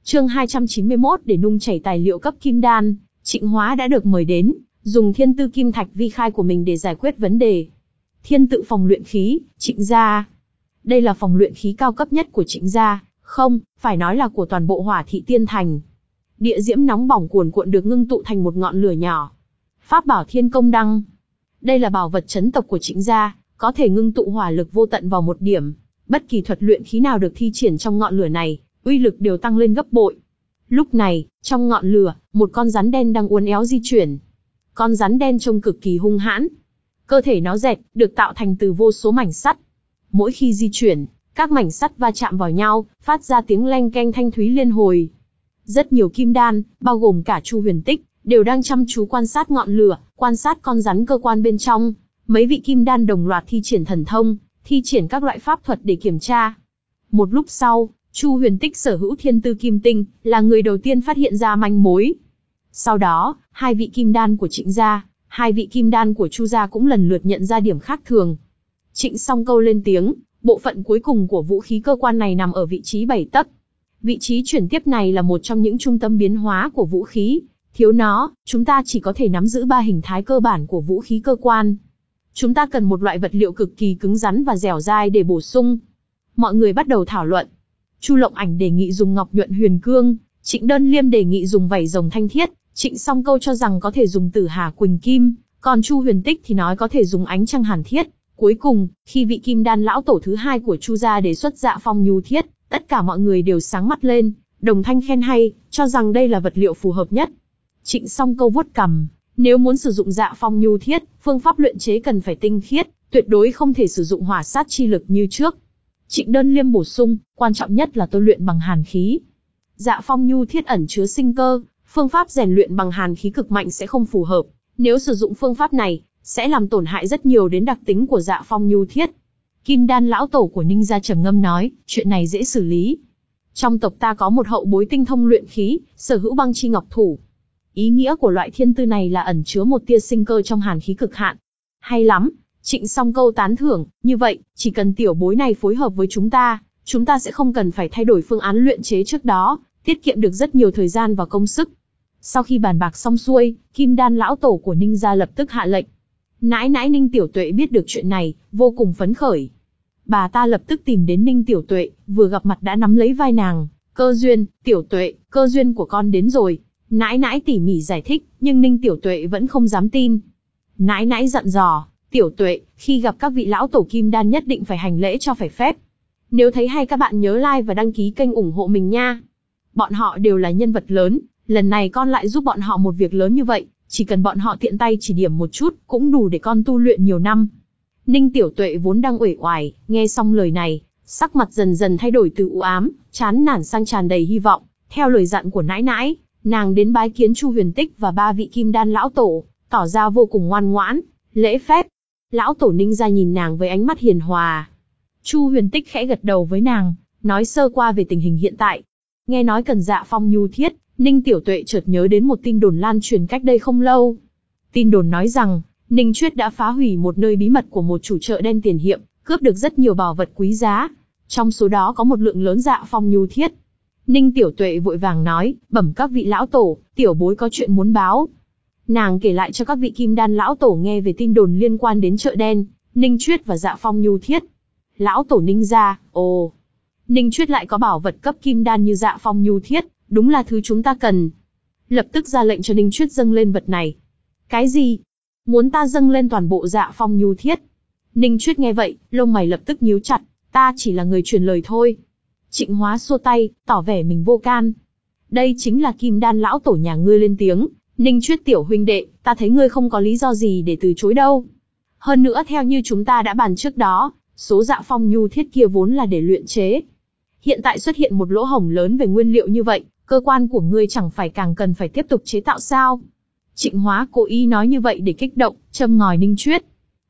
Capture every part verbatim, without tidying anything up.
Chương hai trăm chín mươi mốt để nung chảy tài liệu cấp kim đan, Trịnh Hóa đã được mời đến, dùng thiên tư kim thạch vi khai của mình để giải quyết vấn đề. Thiên tự phòng luyện khí, Trịnh gia. Đây là phòng luyện khí cao cấp nhất của Trịnh gia, không, phải nói là của toàn bộ Hỏa Thị Tiên Thành. Địa diễm nóng bỏng cuồn cuộn được ngưng tụ thành một ngọn lửa nhỏ. Pháp bảo Thiên Công Đăng. Đây là bảo vật trấn tộc của Trịnh gia, có thể ngưng tụ hỏa lực vô tận vào một điểm. Bất kỳ thuật luyện khí nào được thi triển trong ngọn lửa này, uy lực đều tăng lên gấp bội. Lúc này, trong ngọn lửa, một con rắn đen đang uốn éo di chuyển. Con rắn đen trông cực kỳ hung hãn. Cơ thể nó dẹt, được tạo thành từ vô số mảnh sắt. Mỗi khi di chuyển, các mảnh sắt va chạm vào nhau, phát ra tiếng leng keng thanh thúy liên hồi. Rất nhiều kim đan, bao gồm cả Chu Huyền Tích, đều đang chăm chú quan sát ngọn lửa, quan sát con rắn cơ quan bên trong. Mấy vị kim đan đồng loạt thi triển thần thông, thi triển các loại pháp thuật để kiểm tra. Một lúc sau, Chu Huyền Tích sở hữu thiên tư kim tinh, là người đầu tiên phát hiện ra manh mối. Sau đó, hai vị kim đan của Trịnh gia, hai vị kim đan của Chu gia cũng lần lượt nhận ra điểm khác thường. Trịnh Song Câu lên tiếng, bộ phận cuối cùng của vũ khí cơ quan này nằm ở vị trí bảy tấc. Vị trí chuyển tiếp này là một trong những trung tâm biến hóa của vũ khí. Thiếu nó, chúng ta chỉ có thể nắm giữ ba hình thái cơ bản của vũ khí cơ quan. Chúng ta cần một loại vật liệu cực kỳ cứng rắn và dẻo dai để bổ sung. Mọi người bắt đầu thảo luận. Chu Lộng Ảnh đề nghị dùng ngọc nhuận huyền cương, Trịnh Đơn Liêm đề nghị dùng vảy rồng thanh thiết, Trịnh Song Câu cho rằng có thể dùng tử hà quỳnh kim, còn Chu Huyền Tích thì nói có thể dùng ánh trăng hàn thiết. Cuối cùng, khi vị kim đan lão tổ thứ hai của Chu gia đề xuất Dạ Phong Nhu Thiết, tất cả mọi người đều sáng mắt lên, đồng thanh khen hay, cho rằng đây là vật liệu phù hợp nhất. Trịnh Song Câu vuốt cằm, nếu muốn sử dụng Dạ Phong Nhu Thiết, phương pháp luyện chế cần phải tinh khiết, tuyệt đối không thể sử dụng hỏa sát chi lực như trước. Trịnh Đơn Liêm bổ sung, quan trọng nhất là tôi luyện bằng hàn khí. Dạ Phong Nhu Thiết ẩn chứa sinh cơ, phương pháp rèn luyện bằng hàn khí cực mạnh sẽ không phù hợp. Nếu sử dụng phương pháp này, sẽ làm tổn hại rất nhiều đến đặc tính của Dạ Phong Nhu Thiết. Kim đan lão tổ của Ninh gia trầm ngâm nói, chuyện này dễ xử lý. Trong tộc ta có một hậu bối tinh thông luyện khí, sở hữu băng chi ngọc thủ. Ý nghĩa của loại thiên tư này là ẩn chứa một tia sinh cơ trong hàn khí cực hạn. Hay lắm, Trịnh Song Câu tán thưởng, như vậy, chỉ cần tiểu bối này phối hợp với chúng ta, chúng ta sẽ không cần phải thay đổi phương án luyện chế trước đó, tiết kiệm được rất nhiều thời gian và công sức. Sau khi bàn bạc xong xuôi, Kim đan lão tổ của Ninh gia lập tức hạ lệnh. Nãi nãi Ninh Tiểu Tuệ biết được chuyện này, vô cùng phấn khởi. Bà ta lập tức tìm đến Ninh Tiểu Tuệ, vừa gặp mặt đã nắm lấy vai nàng. Cơ duyên, Tiểu Tuệ, cơ duyên của con đến rồi. Nãi nãi tỉ mỉ giải thích, nhưng Ninh Tiểu Tuệ vẫn không dám tin. Nãi nãi dặn dò, Tiểu Tuệ, khi gặp các vị lão tổ kim đan nhất định phải hành lễ cho phải phép. Nếu thấy hay các bạn nhớ like và đăng ký kênh ủng hộ mình nha. Bọn họ đều là nhân vật lớn, lần này con lại giúp bọn họ một việc lớn như vậy, chỉ cần bọn họ tiện tay chỉ điểm một chút, cũng đủ để con tu luyện nhiều năm. Ninh Tiểu Tuệ vốn đang uể oải, nghe xong lời này, sắc mặt dần dần thay đổi từ u ám, chán nản sang tràn đầy hy vọng. Theo lời dặn của nãi nãi, nàng đến bái kiến Chu Huyền Tích và ba vị kim đan lão tổ, tỏ ra vô cùng ngoan ngoãn, lễ phép. Lão tổ Ninh gia nhìn nàng với ánh mắt hiền hòa. Chu Huyền Tích khẽ gật đầu với nàng, nói sơ qua về tình hình hiện tại. Nghe nói cần Dạ Phong Nhu Thiết, Ninh Tiểu Tuệ chợt nhớ đến một tin đồn lan truyền cách đây không lâu. Tin đồn nói rằng, Ninh Chuyết đã phá hủy một nơi bí mật của một chủ chợ đen tiền hiệp, cướp được rất nhiều bảo vật quý giá. Trong số đó có một lượng lớn Dạ Phong Nhu Thiết. Ninh Tiểu Tuệ vội vàng nói, bẩm các vị lão tổ, tiểu bối có chuyện muốn báo. Nàng kể lại cho các vị kim đan lão tổ nghe về tin đồn liên quan đến chợ đen, Ninh Chuyết và Dạ Phong Nhu Thiết. Lão tổ Ninh gia, ồ, Ninh Chuyết lại có bảo vật cấp kim đan như Dạ Phong Nhu Thiết, đúng là thứ chúng ta cần. Lập tức ra lệnh cho Ninh Chuyết dâng lên vật này. Cái gì? Muốn ta dâng lên toàn bộ Dạ Phong Nhu Thiết? Ninh Chuyết nghe vậy, lông mày lập tức nhíu chặt, ta chỉ là người truyền lời thôi. Trịnh Hóa xua tay, tỏ vẻ mình vô can. Đây chính là kim đan lão tổ nhà ngươi lên tiếng, Ninh Chuyết tiểu huynh đệ, ta thấy ngươi không có lý do gì để từ chối đâu. Hơn nữa theo như chúng ta đã bàn trước đó, số Dạ Phong Nhu Thiết kia vốn là để luyện chế. Hiện tại xuất hiện một lỗ hổng lớn về nguyên liệu như vậy, cơ quan của ngươi chẳng phải càng cần phải tiếp tục chế tạo sao? Trịnh Hóa cố ý nói như vậy để kích động, châm ngòi Ninh Chuyết.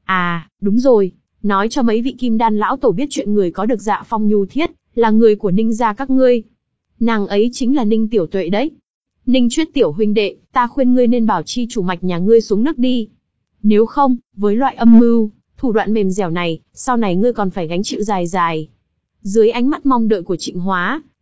À, đúng rồi, nói cho mấy vị kim đan lão tổ biết chuyện người có được Dạ Phong Nhu Thiết, là người của Ninh gia các ngươi. Nàng ấy chính là Ninh Tiểu Tuệ đấy. Ninh Chuyết tiểu huynh đệ, ta khuyên ngươi nên bảo chi chủ mạch nhà ngươi xuống nước đi. Nếu không, với loại âm mưu, thủ đoạn mềm dẻo này, sau này ngươi còn phải gánh chịu dài dài. Dưới ánh mắt mong đợi của Trịnh Hóa,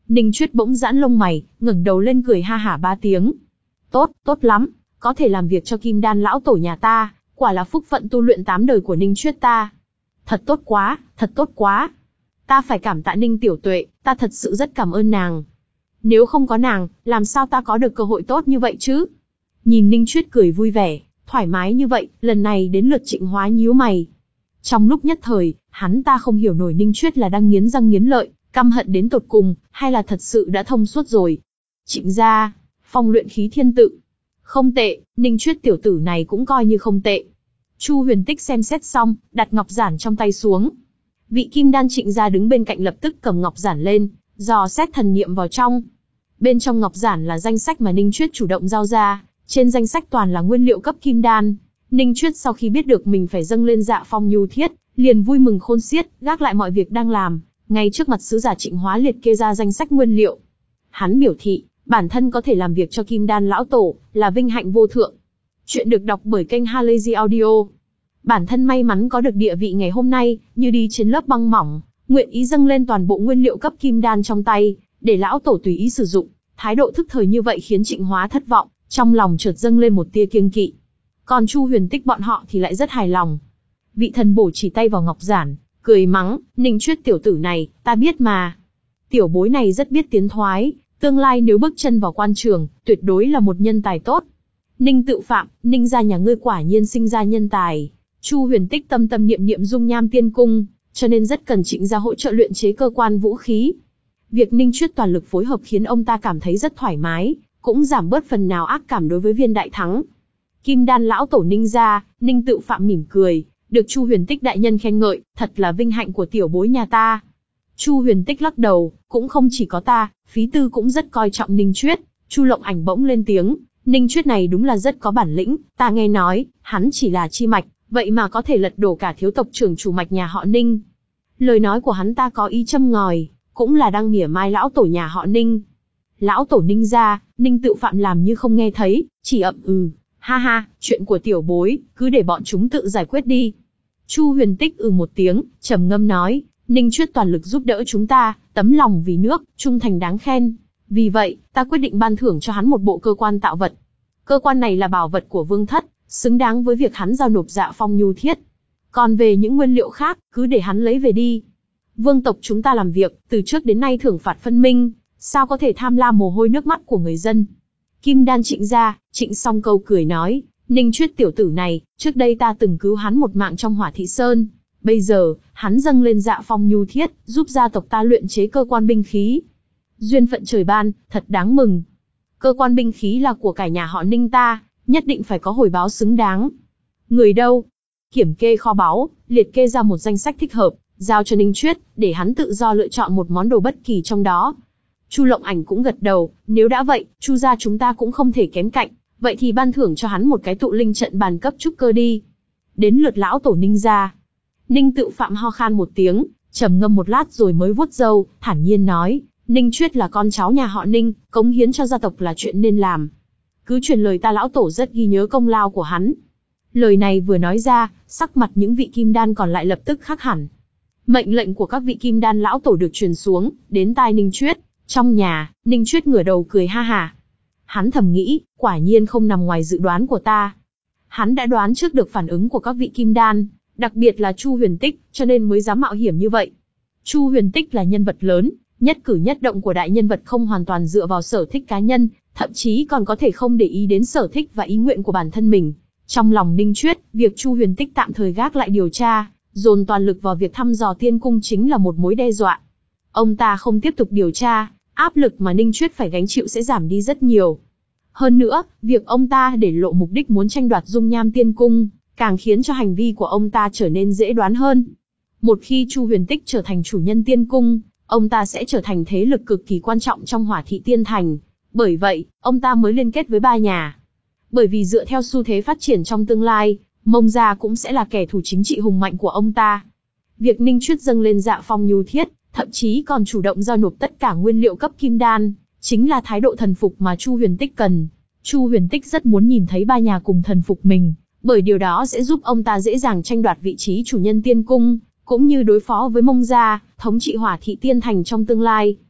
Ninh Chuyết bỗng giãn lông mày, ngẩng đầu lên cười ha hả ba tiếng. Tốt, tốt lắm, có thể làm việc cho Kim Đan lão tổ nhà ta, quả là phúc phận tu luyện tám đời của Ninh Chuyết ta. Thật tốt quá, thật tốt quá. Ta phải cảm tạ Ninh tiểu tuệ, ta thật sự rất cảm ơn nàng. Nếu không có nàng, làm sao ta có được cơ hội tốt như vậy chứ? Nhìn Ninh Chuyết cười vui vẻ, thoải mái như vậy, lần này đến lượt Trịnh Hóa nhíu mày. Trong lúc nhất thời, hắn ta không hiểu nổi Ninh Chuyết là đang nghiến răng nghiến lợi, căm hận đến tột cùng, hay là thật sự đã thông suốt rồi. Trịnh gia, phong luyện khí thiên tự. Không tệ, Ninh Chuyết tiểu tử này cũng coi như không tệ. Chu Huyền Tích xem xét xong, đặt ngọc giản trong tay xuống. Vị kim đan Trịnh gia đứng bên cạnh lập tức cầm ngọc giản lên, dò xét thần niệm vào trong. Bên trong ngọc giản là danh sách mà Ninh Chuyết chủ động giao ra, trên danh sách toàn là nguyên liệu cấp kim đan. Ninh Chuyết sau khi biết được mình phải dâng lên Dạ Phong Nhu Thiết, liền vui mừng khôn xiết, gác lại mọi việc đang làm, ngay trước mặt sứ giả Trịnh Hóa liệt kê ra danh sách nguyên liệu. Hắn biểu thị, bản thân có thể làm việc cho Kim Đan lão tổ, là vinh hạnh vô thượng. Chuyện được đọc bởi kênh Halazy Audio. Bản thân may mắn có được địa vị ngày hôm nay, như đi trên lớp băng mỏng, nguyện ý dâng lên toàn bộ nguyên liệu cấp kim đan trong tay, để lão tổ tùy ý sử dụng. Thái độ thức thời như vậy khiến Trịnh Hóa thất vọng, trong lòng chợt dâng lên một tia kiêng kỵ. Còn Chu Huyền Tích bọn họ thì lại rất hài lòng. Vị thần bổ chỉ tay vào ngọc giản, cười mắng, Ninh Chuyết tiểu tử này, ta biết mà. Tiểu bối này rất biết tiến thoái, tương lai nếu bước chân vào quan trường, tuyệt đối là một nhân tài tốt. Ninh Tự Phạm, Ninh gia nhà ngươi quả nhiên sinh ra nhân tài. Chu Huyền Tích tâm tâm niệm niệm dung nham tiên cung, cho nên rất cần Trịnh gia hỗ trợ luyện chế cơ quan vũ khí. Việc Ninh Chuyết toàn lực phối hợp khiến ông ta cảm thấy rất thoải mái, cũng giảm bớt phần nào ác cảm đối với Viên Đại Thắng. Kim Đan lão tổ Ninh gia, Ninh Tự Phạm mỉm cười, được Chu Huyền Tích đại nhân khen ngợi, thật là vinh hạnh của tiểu bối nhà ta. Chu Huyền Tích lắc đầu, cũng không chỉ có ta, Phí Tư cũng rất coi trọng Ninh Chuyết. Chu Lộng Ảnh bỗng lên tiếng, Ninh Chuyết này đúng là rất có bản lĩnh, ta nghe nói, hắn chỉ là chi mạch, vậy mà có thể lật đổ cả thiếu tộc trưởng chủ mạch nhà họ Ninh. Lời nói của hắn ta có ý châm ngòi, cũng là đang mỉa mai lão tổ nhà họ Ninh. Lão tổ Ninh gia, Ninh Tự Phạm làm như không nghe thấy, chỉ ậm ừ, ha ha, chuyện của tiểu bối, cứ để bọn chúng tự giải quyết đi. Chu Huyền Tích ừ một tiếng, trầm ngâm nói, Ninh Chuyết toàn lực giúp đỡ chúng ta, tấm lòng vì nước, trung thành đáng khen. Vì vậy, ta quyết định ban thưởng cho hắn một bộ cơ quan tạo vật. Cơ quan này là bảo vật của Vương Thất, xứng đáng với việc hắn giao nộp Dạ Phong Nhu Thiết. Còn về những nguyên liệu khác, cứ để hắn lấy về đi. Vương tộc chúng ta làm việc, từ trước đến nay thưởng phạt phân minh, sao có thể tham lam mồ hôi nước mắt của người dân. Kim Đan Trịnh gia, Trịnh Song Câu cười nói, Ninh Chuyết tiểu tử này, trước đây ta từng cứu hắn một mạng trong Hỏa Thị Sơn. Bây giờ, hắn dâng lên Dạ Phong Nhu Thiết, giúp gia tộc ta luyện chế cơ quan binh khí. Duyên phận trời ban, thật đáng mừng. Cơ quan binh khí là của cả nhà họ Ninh ta, nhất định phải có hồi báo xứng đáng. Người đâu? Kiểm kê kho báu, liệt kê ra một danh sách thích hợp, giao cho Ninh Chuyết, để hắn tự do lựa chọn một món đồ bất kỳ trong đó. Chu Lộng Ảnh cũng gật đầu, nếu đã vậy, Chu gia chúng ta cũng không thể kém cạnh, vậy thì ban thưởng cho hắn một cái tụ linh trận bàn cấp trúc cơ đi. Đến lượt lão tổ Ninh gia. Ninh Tự Phạm ho khan một tiếng, trầm ngâm một lát rồi mới vuốt râu, thản nhiên nói, Ninh Chuyết là con cháu nhà họ Ninh, cống hiến cho gia tộc là chuyện nên làm. Cứ truyền lời ta lão tổ rất ghi nhớ công lao của hắn. Lời này vừa nói ra, sắc mặt những vị kim đan còn lại lập tức khác hẳn. Mệnh lệnh của các vị kim đan lão tổ được truyền xuống, đến tai Ninh Chuyết. Trong nhà, Ninh Chuyết ngửa đầu cười ha hả. Hắn thầm nghĩ, quả nhiên không nằm ngoài dự đoán của ta. Hắn đã đoán trước được phản ứng của các vị kim đan, đặc biệt là Chu Huyền Tích, cho nên mới dám mạo hiểm như vậy. Chu Huyền Tích là nhân vật lớn, nhất cử nhất động của đại nhân vật không hoàn toàn dựa vào sở thích cá nhân, thậm chí còn có thể không để ý đến sở thích và ý nguyện của bản thân mình. Trong lòng Ninh Chuyết, việc Chu Huyền Tích tạm thời gác lại điều tra, dồn toàn lực vào việc thăm dò tiên cung chính là một mối đe dọa. Ông ta không tiếp tục điều tra, áp lực mà Ninh Chuyết phải gánh chịu sẽ giảm đi rất nhiều. Hơn nữa, việc ông ta để lộ mục đích muốn tranh đoạt dung nham tiên cung, càng khiến cho hành vi của ông ta trở nên dễ đoán hơn. Một khi Chu Huyền Tích trở thành chủ nhân tiên cung, ông ta sẽ trở thành thế lực cực kỳ quan trọng trong Hỏa Thị Tiên Thành. Bởi vậy, ông ta mới liên kết với ba nhà. Bởi vì dựa theo xu thế phát triển trong tương lai, Mông gia cũng sẽ là kẻ thù chính trị hùng mạnh của ông ta. Việc Ninh Chuyết dâng lên Dạ Phong Nhu Thiết, thậm chí còn chủ động giao nộp tất cả nguyên liệu cấp kim đan, chính là thái độ thần phục mà Chu Huyền Tích cần. Chu Huyền Tích rất muốn nhìn thấy ba nhà cùng thần phục mình, bởi điều đó sẽ giúp ông ta dễ dàng tranh đoạt vị trí chủ nhân tiên cung, cũng như đối phó với Mông gia, thống trị Hỏa Thị Tiên Thành trong tương lai.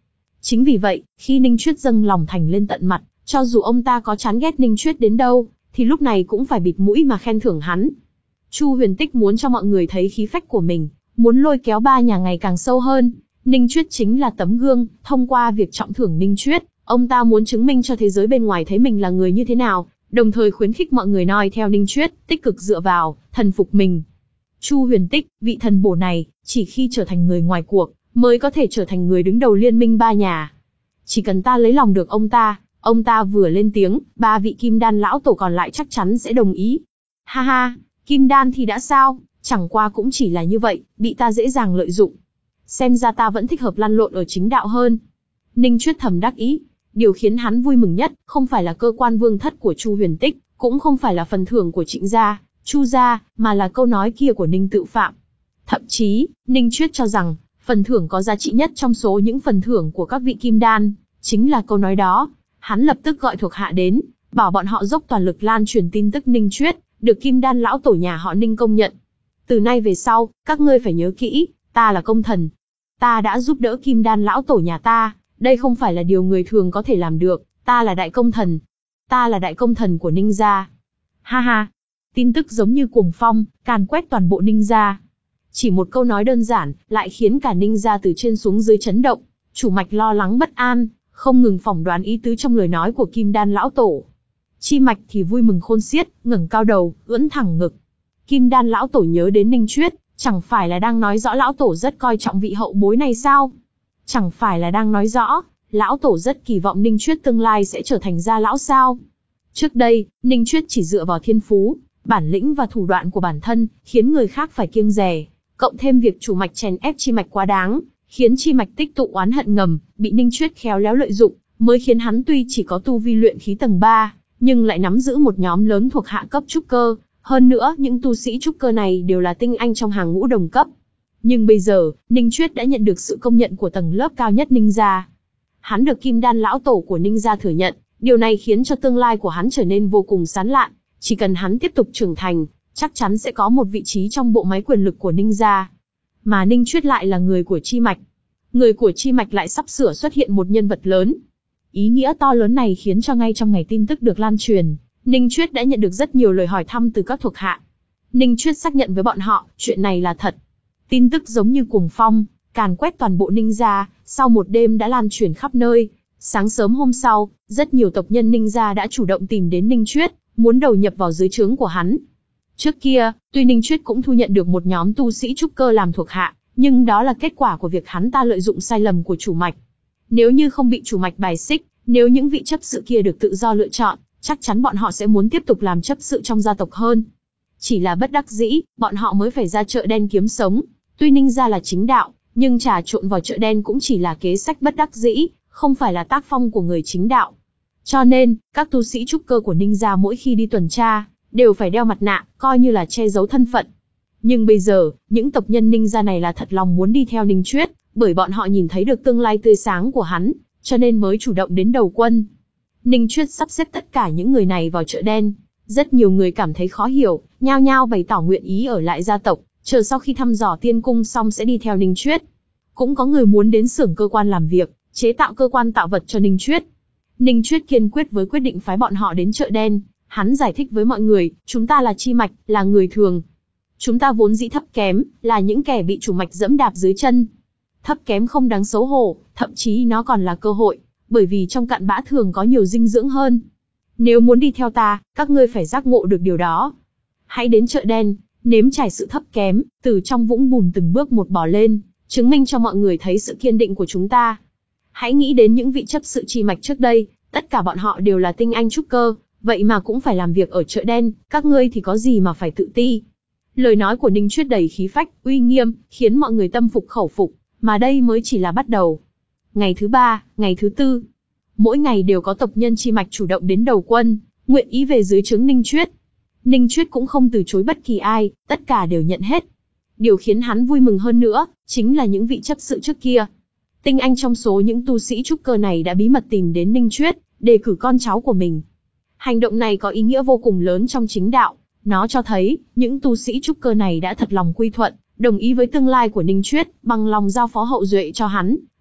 Chính vì vậy, khi Ninh Chuyết dâng lòng thành lên tận mặt, cho dù ông ta có chán ghét Ninh Chuyết đến đâu, thì lúc này cũng phải bịt mũi mà khen thưởng hắn. Chu Huyền Tích muốn cho mọi người thấy khí phách của mình, muốn lôi kéo ba nhà ngày càng sâu hơn. Ninh Chuyết chính là tấm gương, thông qua việc trọng thưởng Ninh Chuyết, ông ta muốn chứng minh cho thế giới bên ngoài thấy mình là người như thế nào, đồng thời khuyến khích mọi người noi theo Ninh Chuyết, tích cực dựa vào, thần phục mình. Chu Huyền Tích, vị thần bổ này, chỉ khi trở thành người ngoài cuộc, mới có thể trở thành người đứng đầu liên minh ba nhà. Chỉ cần ta lấy lòng được ông ta, ông ta vừa lên tiếng, ba vị kim đan lão tổ còn lại chắc chắn sẽ đồng ý. Ha ha, kim đan thì đã sao, chẳng qua cũng chỉ là như vậy, bị ta dễ dàng lợi dụng. Xem ra ta vẫn thích hợp lăn lộn ở chính đạo hơn. Ninh Chuyết thầm đắc ý. Điều khiến hắn vui mừng nhất, không phải là cơ quan vương thất của Chu Huyền Tích, cũng không phải là phần thưởng của Trịnh gia, Chu gia, mà là câu nói kia của Ninh Tự Phạm. Thậm chí, Ninh Chuyết cho rằng, phần thưởng có giá trị nhất trong số những phần thưởng của các vị kim đan, chính là câu nói đó. Hắn lập tức gọi thuộc hạ đến, bảo bọn họ dốc toàn lực lan truyền tin tức Ninh Chuyết, được kim đan lão tổ nhà họ Ninh công nhận. Từ nay về sau, các ngươi phải nhớ kỹ, ta là công thần. Ta đã giúp đỡ kim đan lão tổ nhà ta, đây không phải là điều người thường có thể làm được, ta là đại công thần. Ta là đại công thần của Ninh gia. Ha ha, tin tức giống như cuồng phong, càn quét toàn bộ Ninh gia. Chỉ một câu nói đơn giản, lại khiến cả Ninh gia từ trên xuống dưới chấn động. Chủ mạch lo lắng bất an, không ngừng phỏng đoán ý tứ trong lời nói của kim đan lão tổ. Chi mạch thì vui mừng khôn xiết, ngẩng cao đầu, ưỡn thẳng ngực. Kim đan lão tổ nhớ đến Ninh Chuyết, chẳng phải là đang nói rõ lão tổ rất coi trọng vị hậu bối này sao? Chẳng phải là đang nói rõ, lão tổ rất kỳ vọng Ninh Chuyết tương lai sẽ trở thành gia lão sao? Trước đây, Ninh Chuyết chỉ dựa vào thiên phú, bản lĩnh và thủ đoạn của bản thân, khiến người khác phải kiêng dè. Cộng thêm việc chủ mạch chèn ép chi mạch quá đáng, khiến chi mạch tích tụ oán hận ngầm, bị Ninh Chuyết khéo léo lợi dụng, mới khiến hắn tuy chỉ có tu vi luyện khí tầng ba, nhưng lại nắm giữ một nhóm lớn thuộc hạ cấp trúc cơ. Hơn nữa, những tu sĩ trúc cơ này đều là tinh anh trong hàng ngũ đồng cấp. Nhưng bây giờ, Ninh Chuyết đã nhận được sự công nhận của tầng lớp cao nhất Ninh gia. Hắn được kim đan lão tổ của Ninh gia thừa nhận, điều này khiến cho tương lai của hắn trở nên vô cùng sáng lạn. Chỉ cần hắn tiếp tục trưởng thành, chắc chắn sẽ có một vị trí trong bộ máy quyền lực của Ninh gia. Mà Ninh Chuyết lại là người của chi mạch. Người của chi mạch lại sắp sửa xuất hiện một nhân vật lớn. Ý nghĩa to lớn này khiến cho ngay trong ngày tin tức được lan truyền, Ninh Chuyết đã nhận được rất nhiều lời hỏi thăm từ các thuộc hạ. Ninh Chuyết xác nhận với bọn họ, chuyện này là thật. Tin tức giống như cuồng phong, càn quét toàn bộ Ninh gia, sau một đêm đã lan truyền khắp nơi. Sáng sớm hôm sau, rất nhiều tộc nhân Ninh gia đã chủ động tìm đến Ninh Chuyết, muốn đầu nhập vào dưới trướng của hắn. Trước kia, tuy Ninh Chuyết cũng thu nhận được một nhóm tu sĩ trúc cơ làm thuộc hạ, nhưng đó là kết quả của việc hắn ta lợi dụng sai lầm của chủ mạch. Nếu như không bị chủ mạch bài xích, nếu những vị chấp sự kia được tự do lựa chọn, chắc chắn bọn họ sẽ muốn tiếp tục làm chấp sự trong gia tộc hơn. Chỉ là bất đắc dĩ, bọn họ mới phải ra chợ đen kiếm sống. Tuy Ninh gia là chính đạo, nhưng trà trộn vào chợ đen cũng chỉ là kế sách bất đắc dĩ, không phải là tác phong của người chính đạo. Cho nên, các tu sĩ trúc cơ của Ninh gia mỗi khi đi tuần tra, đều phải đeo mặt nạ, coi như là che giấu thân phận. Nhưng bây giờ, những tộc nhân Ninh gia này là thật lòng muốn đi theo Ninh Chuyết, bởi bọn họ nhìn thấy được tương lai tươi sáng của hắn, cho nên mới chủ động đến đầu quân. Ninh Chuyết sắp xếp tất cả những người này vào chợ đen. Rất nhiều người cảm thấy khó hiểu, nhao nhao bày tỏ nguyện ý ở lại gia tộc, chờ sau khi thăm dò tiên cung xong sẽ đi theo Ninh Chuyết. Cũng có người muốn đến xưởng cơ quan làm việc, chế tạo cơ quan tạo vật cho Ninh Chuyết. Ninh Chuyết kiên quyết với quyết định phái bọn họ đến chợ đen. Hắn giải thích với mọi người, chúng ta là chi mạch, là người thường. Chúng ta vốn dĩ thấp kém, là những kẻ bị chủ mạch dẫm đạp dưới chân. Thấp kém không đáng xấu hổ, thậm chí nó còn là cơ hội, bởi vì trong cặn bã thường có nhiều dinh dưỡng hơn. Nếu muốn đi theo ta, các ngươi phải giác ngộ được điều đó. Hãy đến chợ đen, nếm trải sự thấp kém, từ trong vũng bùn từng bước một bò lên, chứng minh cho mọi người thấy sự kiên định của chúng ta. Hãy nghĩ đến những vị chấp sự chi mạch trước đây, tất cả bọn họ đều là tinh anh trúc cơ, vậy mà cũng phải làm việc ở chợ đen, các ngươi thì có gì mà phải tự ti. Lời nói của Ninh Chuyết đầy khí phách, uy nghiêm, khiến mọi người tâm phục khẩu phục, mà đây mới chỉ là bắt đầu. Ngày thứ ba, ngày thứ tư, mỗi ngày đều có tộc nhân chi mạch chủ động đến đầu quân, nguyện ý về dưới trướng Ninh Chuyết. Ninh Chuyết cũng không từ chối bất kỳ ai, tất cả đều nhận hết. Điều khiến hắn vui mừng hơn nữa, chính là những vị chấp sự trước kia. Tinh anh trong số những tu sĩ trúc cơ này đã bí mật tìm đến Ninh Chuyết, đề cử con cháu của mình. Hành động này có ý nghĩa vô cùng lớn trong chính đạo, nó cho thấy, những tu sĩ trúc cơ này đã thật lòng quy thuận, đồng ý với tương lai của Ninh Chuyết, bằng lòng giao phó hậu duệ cho hắn,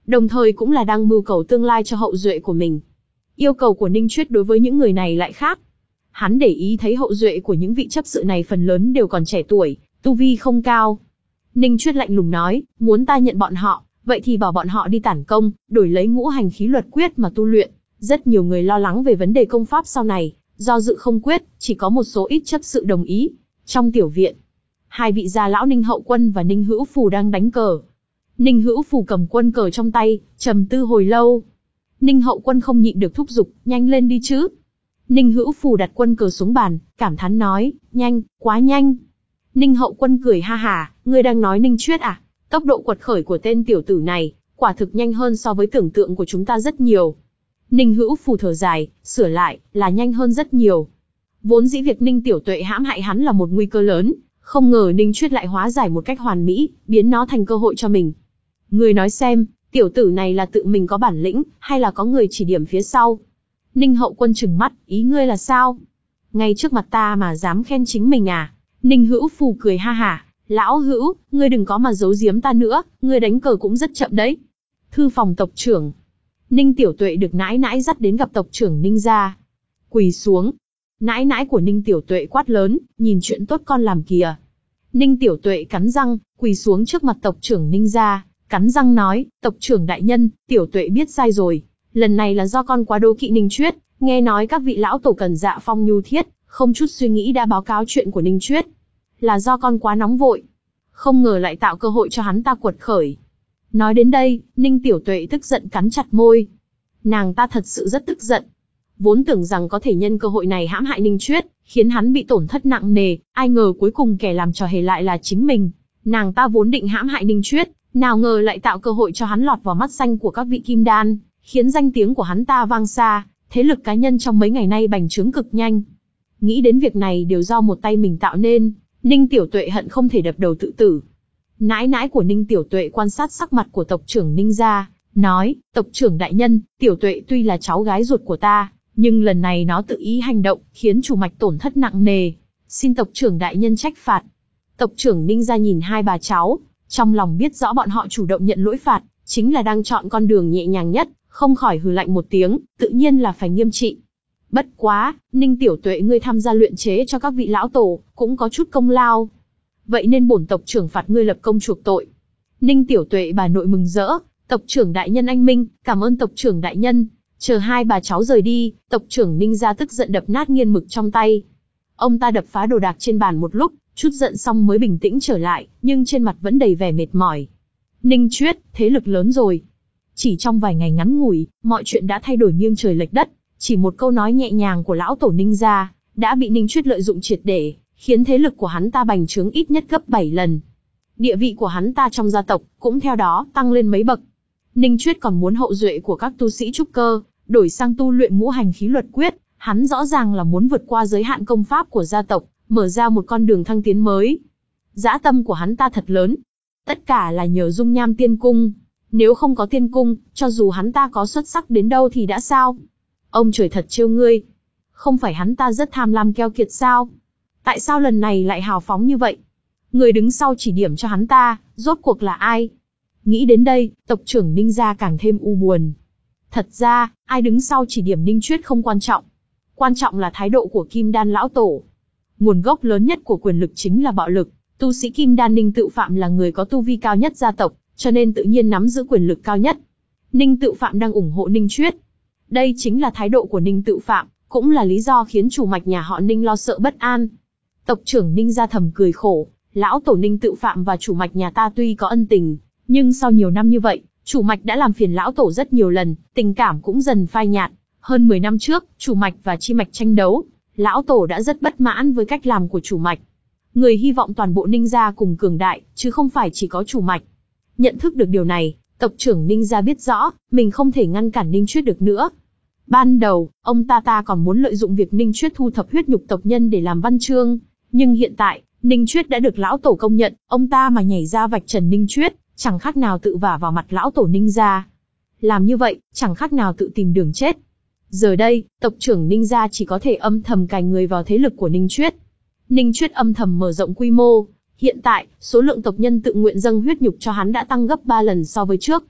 đồng thời cũng là đang mưu cầu tương lai cho hậu duệ của mình. Yêu cầu của Ninh Chuyết đối với những người này lại khác. Hắn để ý thấy hậu duệ của những vị chấp sự này phần lớn đều còn trẻ tuổi, tu vi không cao. Ninh Chuyết lạnh lùng nói, muốn ta nhận bọn họ, vậy thì bảo bọn họ đi tản công, đổi lấy ngũ hành khí luật quyết mà tu luyện. Rất nhiều người lo lắng về vấn đề công pháp sau này, do dự không quyết, chỉ có một số ít chấp sự đồng ý. Trong tiểu viện, hai vị gia lão Ninh Hậu Quân và Ninh Hữu Phù đang đánh cờ. Ninh Hữu Phù cầm quân cờ trong tay, trầm tư hồi lâu. Ninh Hậu Quân không nhịn được thúc giục, nhanh lên đi chứ. Ninh Hữu Phù đặt quân cờ xuống bàn, cảm thán nói, nhanh, quá nhanh. Ninh Hậu Quân cười ha hả, ngươi đang nói Ninh Chuyết à? Tốc độ quật khởi của tên tiểu tử này, quả thực nhanh hơn so với tưởng tượng của chúng ta rất nhiều. Ninh Hữu Phù thở dài, sửa lại, là nhanh hơn rất nhiều. Vốn dĩ việc Ninh Tiểu Tuệ hãm hại hắn là một nguy cơ lớn, không ngờ Ninh Chuyết lại hóa giải một cách hoàn mỹ, biến nó thành cơ hội cho mình. Ngươi nói xem, tiểu tử này là tự mình có bản lĩnh, hay là có người chỉ điểm phía sau? Ninh Hậu Quân trừng mắt, ý ngươi là sao? Ngay trước mặt ta mà dám khen chính mình à? Ninh Hữu Phù cười ha hả, lão Hữu, ngươi đừng có mà giấu giếm ta nữa, ngươi đánh cờ cũng rất chậm đấy. Thư phòng tộc trưởng. Ninh Tiểu Tuệ được nãi nãi dắt đến gặp tộc trưởng Ninh gia. Quỳ xuống. Nãi nãi của Ninh Tiểu Tuệ quát lớn, nhìn chuyện tốt con làm kìa. Ninh Tiểu Tuệ cắn răng, quỳ xuống trước mặt tộc trưởng Ninh gia, cắn răng nói, tộc trưởng đại nhân, Tiểu Tuệ biết sai rồi. Lần này là do con quá đố kỵ Ninh Chuyết, nghe nói các vị lão tổ cần dạ phong nhu thiết, không chút suy nghĩ đã báo cáo chuyện của Ninh Chuyết. Là do con quá nóng vội, không ngờ lại tạo cơ hội cho hắn ta quật khởi. Nói đến đây, Ninh Tiểu Tuệ tức giận cắn chặt môi. Nàng ta thật sự rất tức giận. Vốn tưởng rằng có thể nhân cơ hội này hãm hại Ninh Chuyết, khiến hắn bị tổn thất nặng nề, ai ngờ cuối cùng kẻ làm trò hề lại là chính mình. Nàng ta vốn định hãm hại Ninh Chuyết, nào ngờ lại tạo cơ hội cho hắn lọt vào mắt xanh của các vị kim đan, khiến danh tiếng của hắn ta vang xa, thế lực cá nhân trong mấy ngày nay bành trướng cực nhanh. Nghĩ đến việc này đều do một tay mình tạo nên, Ninh Tiểu Tuệ hận không thể đập đầu tự tử. Nãi nãi của Ninh Tiểu Tuệ quan sát sắc mặt của tộc trưởng Ninh gia, nói, tộc trưởng đại nhân, Tiểu Tuệ tuy là cháu gái ruột của ta, nhưng lần này nó tự ý hành động, khiến chủ mạch tổn thất nặng nề. Xin tộc trưởng đại nhân trách phạt. Tộc trưởng Ninh gia nhìn hai bà cháu, trong lòng biết rõ bọn họ chủ động nhận lỗi phạt, chính là đang chọn con đường nhẹ nhàng nhất, không khỏi hừ lạnh một tiếng, tự nhiên là phải nghiêm trị. Bất quá, Ninh Tiểu Tuệ ngươi tham gia luyện chế cho các vị lão tổ, cũng có chút công lao. Vậy nên bổn tộc trưởng phạt ngươi lập công chuộc tội. Ninh Tiểu Tuệ bà nội mừng rỡ, tộc trưởng đại nhân anh minh, cảm ơn tộc trưởng đại nhân. Chờ hai bà cháu rời đi, tộc trưởng Ninh gia tức giận đập nát nghiên mực trong tay. Ông ta đập phá đồ đạc trên bàn một lúc, chút giận xong mới bình tĩnh trở lại, nhưng trên mặt vẫn đầy vẻ mệt mỏi. Ninh Chuyết, thế lực lớn rồi. Chỉ trong vài ngày ngắn ngủi, mọi chuyện đã thay đổi nghiêng trời lệch đất. Chỉ một câu nói nhẹ nhàng của lão tổ Ninh gia, đã bị Ninh Chuyết lợi dụng triệt để, khiến thế lực của hắn ta bành trướng ít nhất gấp bảy lần. Địa vị của hắn ta trong gia tộc cũng theo đó tăng lên mấy bậc. Ninh Chuyết còn muốn hậu duệ của các tu sĩ trúc cơ đổi sang tu luyện ngũ hành khí luật quyết, hắn rõ ràng là muốn vượt qua giới hạn công pháp của gia tộc, mở ra một con đường thăng tiến mới. Dã tâm của hắn ta thật lớn. Tất cả là nhờ dung nham tiên cung. Nếu không có tiên cung, cho dù hắn ta có xuất sắc đến đâu thì đã sao? Ông trời thật trêu ngươi. Không phải hắn ta rất tham lam keo kiệt sao? Tại sao lần này lại hào phóng như vậy? Người đứng sau chỉ điểm cho hắn ta, rốt cuộc là ai? Nghĩ đến đây, tộc trưởng Ninh gia càng thêm u buồn. Thật ra, ai đứng sau chỉ điểm Ninh Chuyết không quan trọng. Quan trọng là thái độ của Kim Đan lão tổ. Nguồn gốc lớn nhất của quyền lực chính là bạo lực. Tu sĩ Kim Đan Ninh Tự Phạm là người có tu vi cao nhất gia tộc, cho nên tự nhiên nắm giữ quyền lực cao nhất. Ninh Tự Phạm đang ủng hộ Ninh Chuyết. Đây chính là thái độ của Ninh Tự Phạm, cũng là lý do khiến chủ mạch nhà họ Ninh lo sợ bất an. Tộc trưởng Ninh gia thầm cười khổ, lão tổ Ninh Tự Phạm và chủ mạch nhà ta tuy có ân tình, nhưng sau nhiều năm như vậy, chủ mạch đã làm phiền lão tổ rất nhiều lần, tình cảm cũng dần phai nhạt. Hơn mười năm trước, chủ mạch và chi mạch tranh đấu, lão tổ đã rất bất mãn với cách làm của chủ mạch. Người hy vọng toàn bộ Ninh gia cùng cường đại, chứ không phải chỉ có chủ mạch. Nhận thức được điều này, tộc trưởng Ninh gia biết rõ, mình không thể ngăn cản Ninh Chuyết được nữa. Ban đầu, ông ta ta còn muốn lợi dụng việc Ninh Chuyết thu thập huyết nhục tộc nhân để làm văn chương, nhưng hiện tại, Ninh Chuyết đã được lão tổ công nhận, ông ta mà nhảy ra vạch trần Ninh Chuyết, chẳng khác nào tự vả vào mặt lão tổ Ninh gia. Làm như vậy, chẳng khác nào tự tìm đường chết. Giờ đây, tộc trưởng Ninh gia chỉ có thể âm thầm cài người vào thế lực của Ninh Chuyết. Ninh Chuyết âm thầm mở rộng quy mô. Hiện tại, số lượng tộc nhân tự nguyện dâng huyết nhục cho hắn đã tăng gấp ba lần so với trước.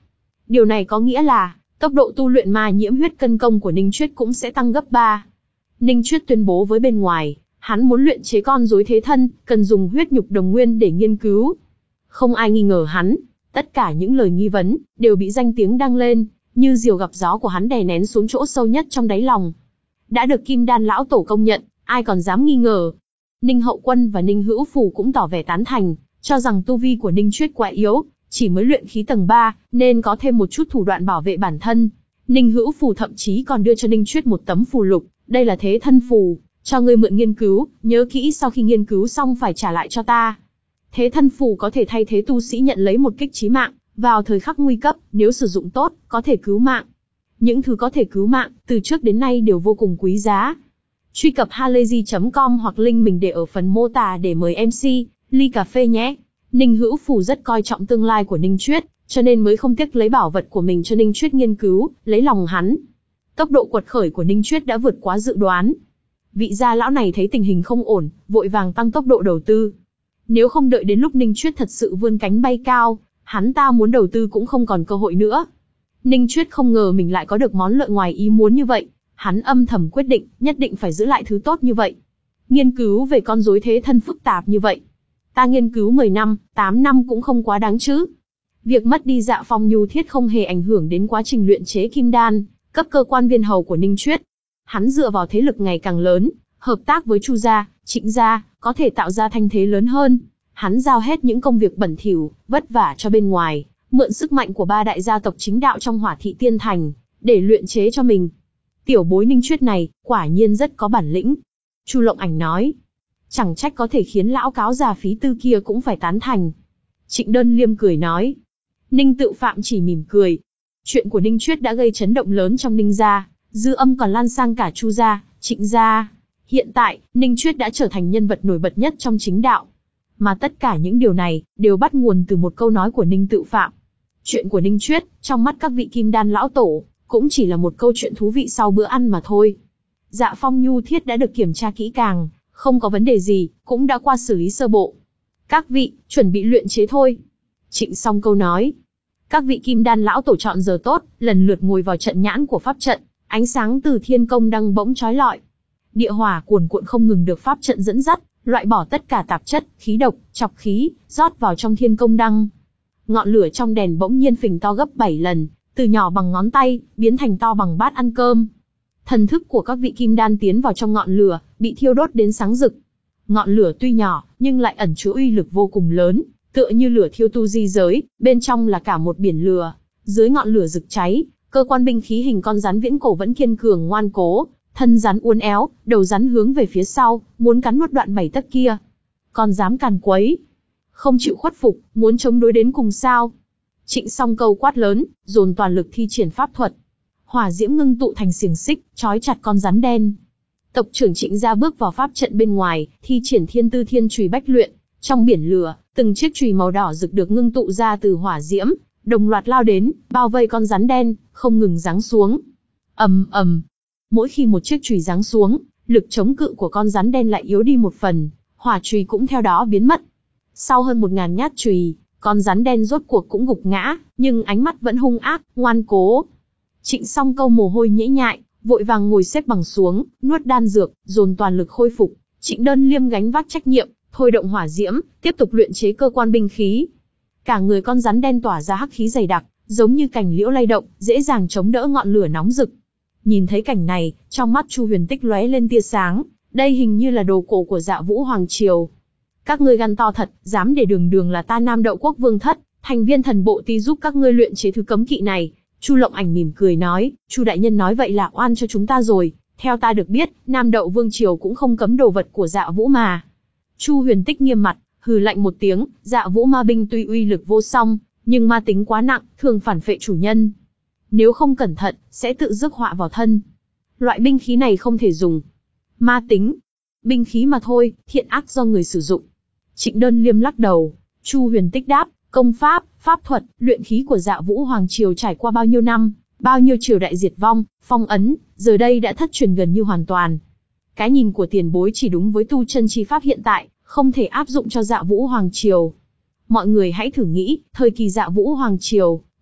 Điều này có nghĩa là, tốc độ tu luyện ma nhiễm huyết cân công của Ninh Chuyết cũng sẽ tăng gấp ba. Ninh Chuyết tuyên bố với bên ngoài, hắn muốn luyện chế con rối thế thân, cần dùng huyết nhục đồng nguyên để nghiên cứu. Không ai nghi ngờ hắn, tất cả những lời nghi vấn, đều bị danh tiếng đăng lên, như diều gặp gió của hắn đè nén xuống chỗ sâu nhất trong đáy lòng. Đã được Kim Đan lão tổ công nhận, ai còn dám nghi ngờ. Ninh Hậu Quân và Ninh Hữu Phù cũng tỏ vẻ tán thành, cho rằng tu vi của Ninh Chuyết quá yếu, chỉ mới luyện khí tầng ba, nên có thêm một chút thủ đoạn bảo vệ bản thân. Ninh Hữu Phù thậm chí còn đưa cho Ninh Chuyết một tấm phù lục, đây là thế thân phù, cho ngươi mượn nghiên cứu, nhớ kỹ sau khi nghiên cứu xong phải trả lại cho ta. Thế thân phù có thể thay thế tu sĩ nhận lấy một kích chí mạng, vào thời khắc nguy cấp, nếu sử dụng tốt, có thể cứu mạng. Những thứ có thể cứu mạng, từ trước đến nay đều vô cùng quý giá. Truy cập halayzi chấm com hoặc link mình để ở phần mô tả để mời em xê, ly cà phê nhé. Ninh Hữu Phù rất coi trọng tương lai của Ninh Chuyết, cho nên mới không tiếc lấy bảo vật của mình cho Ninh Chuyết nghiên cứu, lấy lòng hắn. Tốc độ quật khởi của Ninh Chuyết đã vượt quá dự đoán. Vị gia lão này thấy tình hình không ổn, vội vàng tăng tốc độ đầu tư. Nếu không đợi đến lúc Ninh Chuyết thật sự vươn cánh bay cao, hắn ta muốn đầu tư cũng không còn cơ hội nữa. Ninh Chuyết không ngờ mình lại có được món lợi ngoài ý muốn như vậy, hắn âm thầm quyết định, nhất định phải giữ lại thứ tốt như vậy. Nghiên cứu về con rối thế thân phức tạp như vậy, ta nghiên cứu mười năm, tám năm cũng không quá đáng chứ. Việc mất đi Dạ Phong Nhu Thiết không hề ảnh hưởng đến quá trình luyện chế kim đan, cấp cơ quan viên hầu của Ninh Chuyết. Hắn dựa vào thế lực ngày càng lớn, hợp tác với Chu gia, Trịnh gia, có thể tạo ra thanh thế lớn hơn. Hắn giao hết những công việc bẩn thỉu, vất vả cho bên ngoài, mượn sức mạnh của ba đại gia tộc chính đạo trong Hỏa Thị Tiên Thành, để luyện chế cho mình. Tiểu bối Ninh Chuyết này, quả nhiên rất có bản lĩnh. Chu Lộng Ảnh nói. Chẳng trách có thể khiến lão cáo già phí tư kia cũng phải tán thành. Trịnh Đơn Liêm cười nói. Ninh Tự Phạm chỉ mỉm cười. Chuyện của Ninh Chuyết đã gây chấn động lớn trong Ninh gia, dư âm còn lan sang cả Chu gia, Trịnh gia. Hiện tại, Ninh Chuyết đã trở thành nhân vật nổi bật nhất trong chính đạo. Mà tất cả những điều này, đều bắt nguồn từ một câu nói của Ninh Tự Phạm. Chuyện của Ninh Chuyết, trong mắt các vị kim đan lão tổ, cũng chỉ là một câu chuyện thú vị sau bữa ăn mà thôi. Dạ Phong Nhu Thiết đã được kiểm tra kỹ càng, không có vấn đề gì, cũng đã qua xử lý sơ bộ. Các vị, chuẩn bị luyện chế thôi. Trịnh Song Câu nói. Các vị kim đan lão tổ chọn giờ tốt, lần lượt ngồi vào trận nhãn của pháp trận, ánh sáng từ thiên công đăng bỗng chói lọi. Địa hỏa cuồn cuộn không ngừng được pháp trận dẫn dắt, loại bỏ tất cả tạp chất, khí độc, chọc khí, rót vào trong thiên công đăng. Ngọn lửa trong đèn bỗng nhiên phình to gấp bảy lần, từ nhỏ bằng ngón tay, biến thành to bằng bát ăn cơm. Thần thức của các vị kim đan tiến vào trong ngọn lửa, bị thiêu đốt đến sáng rực. Ngọn lửa tuy nhỏ, nhưng lại ẩn chứa uy lực vô cùng lớn, tựa như lửa thiêu tu di giới, bên trong là cả một biển lửa. Dưới ngọn lửa rực cháy, cơ quan binh khí hình con rắn viễn cổ vẫn kiên cường ngoan cố, thân rắn uốn éo, đầu rắn hướng về phía sau, muốn cắn nuốt đoạn bảy tấc kia. Còn dám càn quấy, không chịu khuất phục, muốn chống đối đến cùng sao? Trịnh Song Câu quát lớn, dồn toàn lực thi triển pháp thuật. Hỏa diễm ngưng tụ thành xiềng xích, trói chặt con rắn đen. Tộc trưởng Trịnh gia bước vào pháp trận bên ngoài, thi triển Thiên Tư Thiên Chùy Bách Luyện. Trong biển lửa, từng chiếc chùy màu đỏ rực được ngưng tụ ra từ hỏa diễm, đồng loạt lao đến, bao vây con rắn đen, không ngừng giáng xuống. Ầm ầm. Mỗi khi một chiếc chùy giáng xuống, lực chống cự của con rắn đen lại yếu đi một phần, hỏa chùy cũng theo đó biến mất. Sau hơn một ngàn nhát chùy, con rắn đen rốt cuộc cũng gục ngã, nhưng ánh mắt vẫn hung ác, ngoan cố. Trịnh Song Câu mồ hôi nhễ nhại, vội vàng ngồi xếp bằng xuống, nuốt đan dược, dồn toàn lực khôi phục. Trịnh Đơn Liêm gánh vác trách nhiệm, thôi động hỏa diễm, tiếp tục luyện chế cơ quan binh khí. Cả người con rắn đen tỏa ra hắc khí dày đặc, giống như cành liễu lay động, dễ dàng chống đỡ ngọn lửa nóng rực. Nhìn thấy cảnh này, trong mắt Chu Huyền Tích lóe lên tia sáng, đây hình như là đồ cổ của Dạ Vũ Hoàng triều. Các ngươi gan to thật, dám để đường đường là ta Nam Đậu Quốc Vương thất, thành viên thần bộ ti giúp các ngươi luyện chế thứ cấm kỵ này. Chu Lộng Ảnh mỉm cười nói, Chu đại nhân nói vậy là oan cho chúng ta rồi. Theo ta được biết, Nam Đậu Vương triều cũng không cấm đồ vật của Dạ Vũ mà. Chu Huyền Tích nghiêm mặt, hừ lạnh một tiếng, Dạ Vũ ma binh tuy uy lực vô song, nhưng ma tính quá nặng, thường phản phệ chủ nhân. Nếu không cẩn thận, sẽ tự rước họa vào thân. Loại binh khí này không thể dùng. Ma tính, binh khí mà thôi, thiện ác do người sử dụng. Trịnh Đơn Liêm lắc đầu. Chu Huyền Tích đáp, công pháp, pháp thuật, luyện khí của Dạ Vũ Hoàng triều trải qua bao nhiêu năm, bao nhiêu triều đại diệt vong, phong ấn, giờ đây đã thất truyền gần như hoàn toàn. Cái nhìn của tiền bối chỉ đúng với tu chân chi pháp hiện tại, không thể áp dụng cho Dạ Vũ Hoàng triều. Mọi người hãy thử nghĩ, thời kỳ Dạ Vũ Hoàng triều,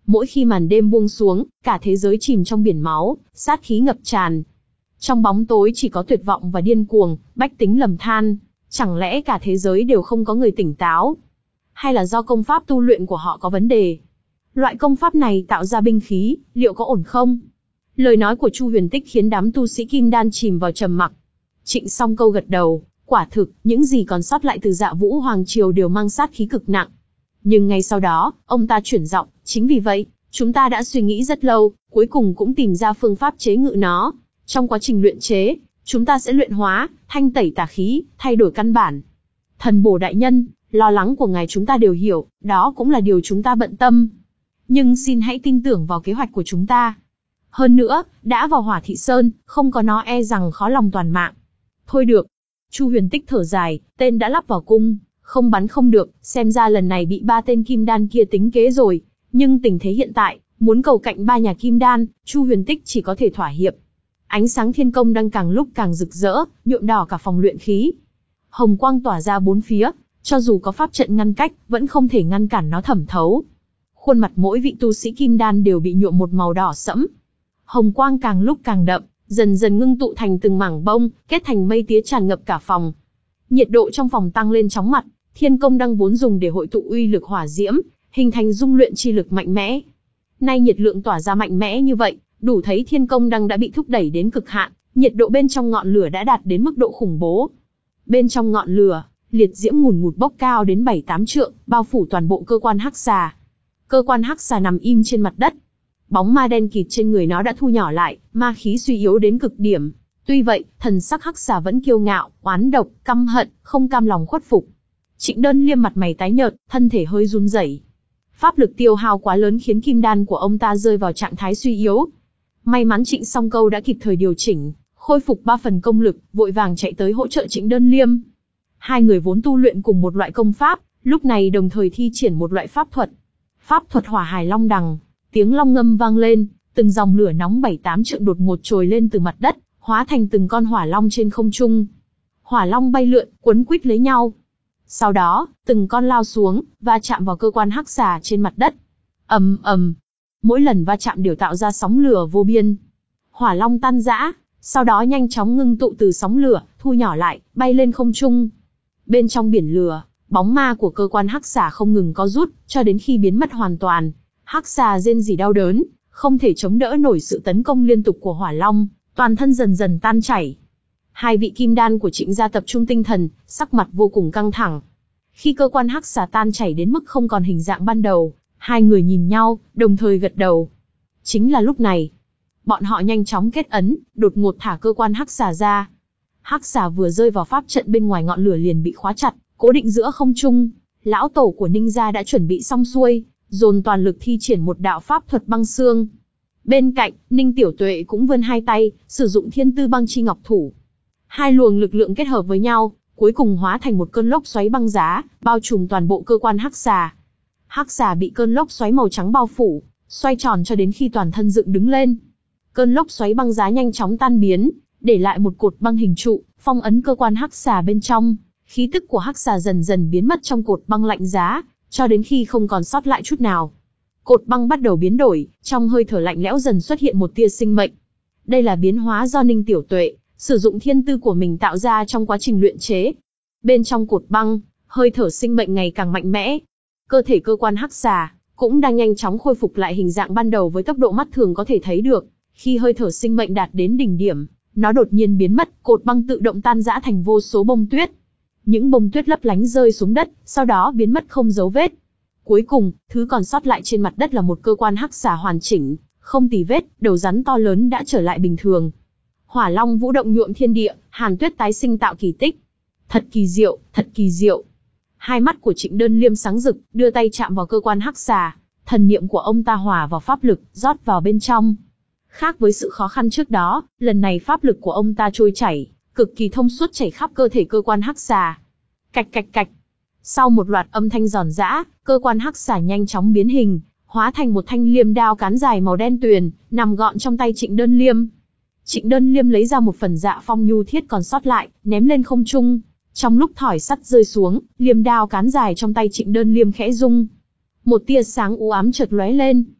Mỗi khi màn đêm buông xuống, cả thế giới chìm trong biển máu, sát khí ngập tràn. Trong bóng tối chỉ có tuyệt vọng và điên cuồng, bách tính lầm than. Chẳng lẽ cả thế giới đều không có người tỉnh táo? Hay là do công pháp tu luyện của họ có vấn đề? Loại công pháp này tạo ra binh khí, liệu có ổn không? Lời nói của Chu Huyền Tích khiến đám tu sĩ kim đan chìm vào trầm mặc. Trịnh Song Câu gật đầu, quả thực, những gì còn sót lại từ Dạ Vũ Hoàng Triều đều mang sát khí cực nặng. Nhưng ngay sau đó, ông ta chuyển giọng, chính vì vậy, chúng ta đã suy nghĩ rất lâu, cuối cùng cũng tìm ra phương pháp chế ngự nó. Trong quá trình luyện chế, chúng ta sẽ luyện hóa, thanh tẩy tà khí, thay đổi căn bản. Thần Bổ đại nhân, lo lắng của ngài chúng ta đều hiểu, đó cũng là điều chúng ta bận tâm. Nhưng xin hãy tin tưởng vào kế hoạch của chúng ta. Hơn nữa, đã vào Hỏa Thị Sơn, không có nó e rằng khó lòng toàn mạng. Thôi được. Chu Huyền Tích thở dài, tên đã lắp vào cung, không bắn không được, xem ra lần này bị ba tên kim đan kia tính kế rồi. Nhưng tình thế hiện tại, muốn cầu cạnh ba nhà kim đan, Chu Huyền Tích chỉ có thể thỏa hiệp. Ánh sáng thiên công đang càng lúc càng rực rỡ, nhuộm đỏ cả phòng luyện khí. Hồng quang tỏa ra bốn phía, cho dù có pháp trận ngăn cách, vẫn không thể ngăn cản nó thẩm thấu. Khuôn mặt mỗi vị tu sĩ kim đan đều bị nhuộm một màu đỏ sẫm. Hồng quang càng lúc càng đậm, dần dần ngưng tụ thành từng mảng bông, kết thành mây tía tràn ngập cả phòng. Nhiệt độ trong phòng tăng lên chóng mặt, thiên công đang vốn dùng để hội tụ uy lực hỏa diễm, hình thành dung luyện chi lực mạnh mẽ. Nay nhiệt lượng tỏa ra mạnh mẽ như vậy, đủ thấy thiên công đăng đã bị thúc đẩy đến cực hạn, nhiệt độ bên trong ngọn lửa đã đạt đến mức độ khủng bố. Bên trong ngọn lửa, liệt diễm ngùn ngụt bốc cao đến bảy tám trượng, bao phủ toàn bộ cơ quan hắc xà. Cơ quan hắc xà nằm im trên mặt đất. Bóng ma đen kịt trên người nó đã thu nhỏ lại, ma khí suy yếu đến cực điểm. Tuy vậy, thần sắc hắc xà vẫn kiêu ngạo, oán độc, căm hận, không cam lòng khuất phục. Trịnh Đơn Liêm mặt mày tái nhợt, thân thể hơi run rẩy. Pháp lực tiêu hao quá lớn khiến kim đan của ông ta rơi vào trạng thái suy yếu. May mắn Trịnh Song Câu đã kịp thời điều chỉnh, khôi phục ba phần công lực, vội vàng chạy tới hỗ trợ Trịnh Đơn Liêm. Hai người vốn tu luyện cùng một loại công pháp, lúc này đồng thời thi triển một loại pháp thuật. Pháp thuật Hỏa Hải Long Đằng, tiếng long ngâm vang lên, từng dòng lửa nóng bảy tám trượng đột ngột trồi lên từ mặt đất, hóa thành từng con hỏa long trên không trung. Hỏa long bay lượn, quấn quýt lấy nhau. Sau đó, từng con lao xuống, va chạm vào cơ quan hắc xà trên mặt đất. Ầm ầm, mỗi lần va chạm đều tạo ra sóng lửa vô biên. Hỏa long tan rã, sau đó nhanh chóng ngưng tụ từ sóng lửa, thu nhỏ lại, bay lên không trung. Bên trong biển lửa, bóng ma của cơ quan hắc xà không ngừng co rút, cho đến khi biến mất hoàn toàn. Hắc xà rên rỉ đau đớn, không thể chống đỡ nổi sự tấn công liên tục của hỏa long, toàn thân dần dần tan chảy. Hai vị kim đan của Trịnh gia tập trung tinh thần, sắc mặt vô cùng căng thẳng. Khi cơ quan hắc xà tan chảy đến mức không còn hình dạng ban đầu, hai người nhìn nhau, đồng thời gật đầu. Chính là lúc này, bọn họ nhanh chóng kết ấn, đột ngột thả cơ quan hắc xà ra. Hắc xà vừa rơi vào pháp trận bên ngoài ngọn lửa liền bị khóa chặt, cố định giữa không trung. Lão tổ của Ninh gia đã chuẩn bị xong xuôi, dồn toàn lực thi triển một đạo pháp thuật băng xương. Bên cạnh, Ninh Tiểu Tuệ cũng vươn hai tay, sử dụng thiên tư băng chi ngọc thủ. Hai luồng lực lượng kết hợp với nhau, cuối cùng hóa thành một cơn lốc xoáy băng giá, bao trùm toàn bộ cơ quan hắc xà. Hắc xà bị cơn lốc xoáy màu trắng bao phủ, xoay tròn cho đến khi toàn thân dựng đứng lên. Cơn lốc xoáy băng giá nhanh chóng tan biến, để lại một cột băng hình trụ, phong ấn cơ quan hắc xà bên trong. Khí tức của hắc xà dần dần biến mất trong cột băng lạnh giá, cho đến khi không còn sót lại chút nào. Cột băng bắt đầu biến đổi, trong hơi thở lạnh lẽo dần xuất hiện một tia sinh mệnh. Đây là biến hóa do Ninh Tiểu Tuệ sử dụng thiên tư của mình tạo ra trong quá trình luyện chế. Bên trong cột băng, hơi thở sinh mệnh ngày càng mạnh mẽ. Cơ thể cơ quan hắc xà cũng đang nhanh chóng khôi phục lại hình dạng ban đầu với tốc độ mắt thường có thể thấy được. Khi hơi thở sinh mệnh đạt đến đỉnh điểm, nó đột nhiên biến mất, cột băng tự động tan rã thành vô số bông tuyết. Những bông tuyết lấp lánh rơi xuống đất, sau đó biến mất không dấu vết. Cuối cùng, thứ còn sót lại trên mặt đất là một cơ quan hắc xà hoàn chỉnh, không tì vết, đầu rắn to lớn đã trở lại bình thường. Hỏa long vũ động nhuộm thiên địa, hàn tuyết tái sinh tạo kỳ tích. Thật kỳ diệu, thật kỳ diệu. Hai mắt của Trịnh Đơn Liêm sáng rực, đưa tay chạm vào cơ quan hắc xà, thần niệm của ông ta hòa vào pháp lực, rót vào bên trong. Khác với sự khó khăn trước đó, lần này pháp lực của ông ta trôi chảy, cực kỳ thông suốt chảy khắp cơ thể cơ quan hắc xà. Cạch cạch cạch. Sau một loạt âm thanh giòn giã, cơ quan hắc xà nhanh chóng biến hình, hóa thành một thanh liêm đao cán dài màu đen tuyền, nằm gọn trong tay Trịnh Đơn Liêm. Trịnh Đơn Liêm lấy ra một phần dạ phong nhu thiết còn sót lại, ném lên không trung. Trong lúc thỏi sắt rơi xuống, liêm đao cán dài trong tay Trịnh Đơn Liêm khẽ rung. Một tia sáng u ám chợt lóe lên.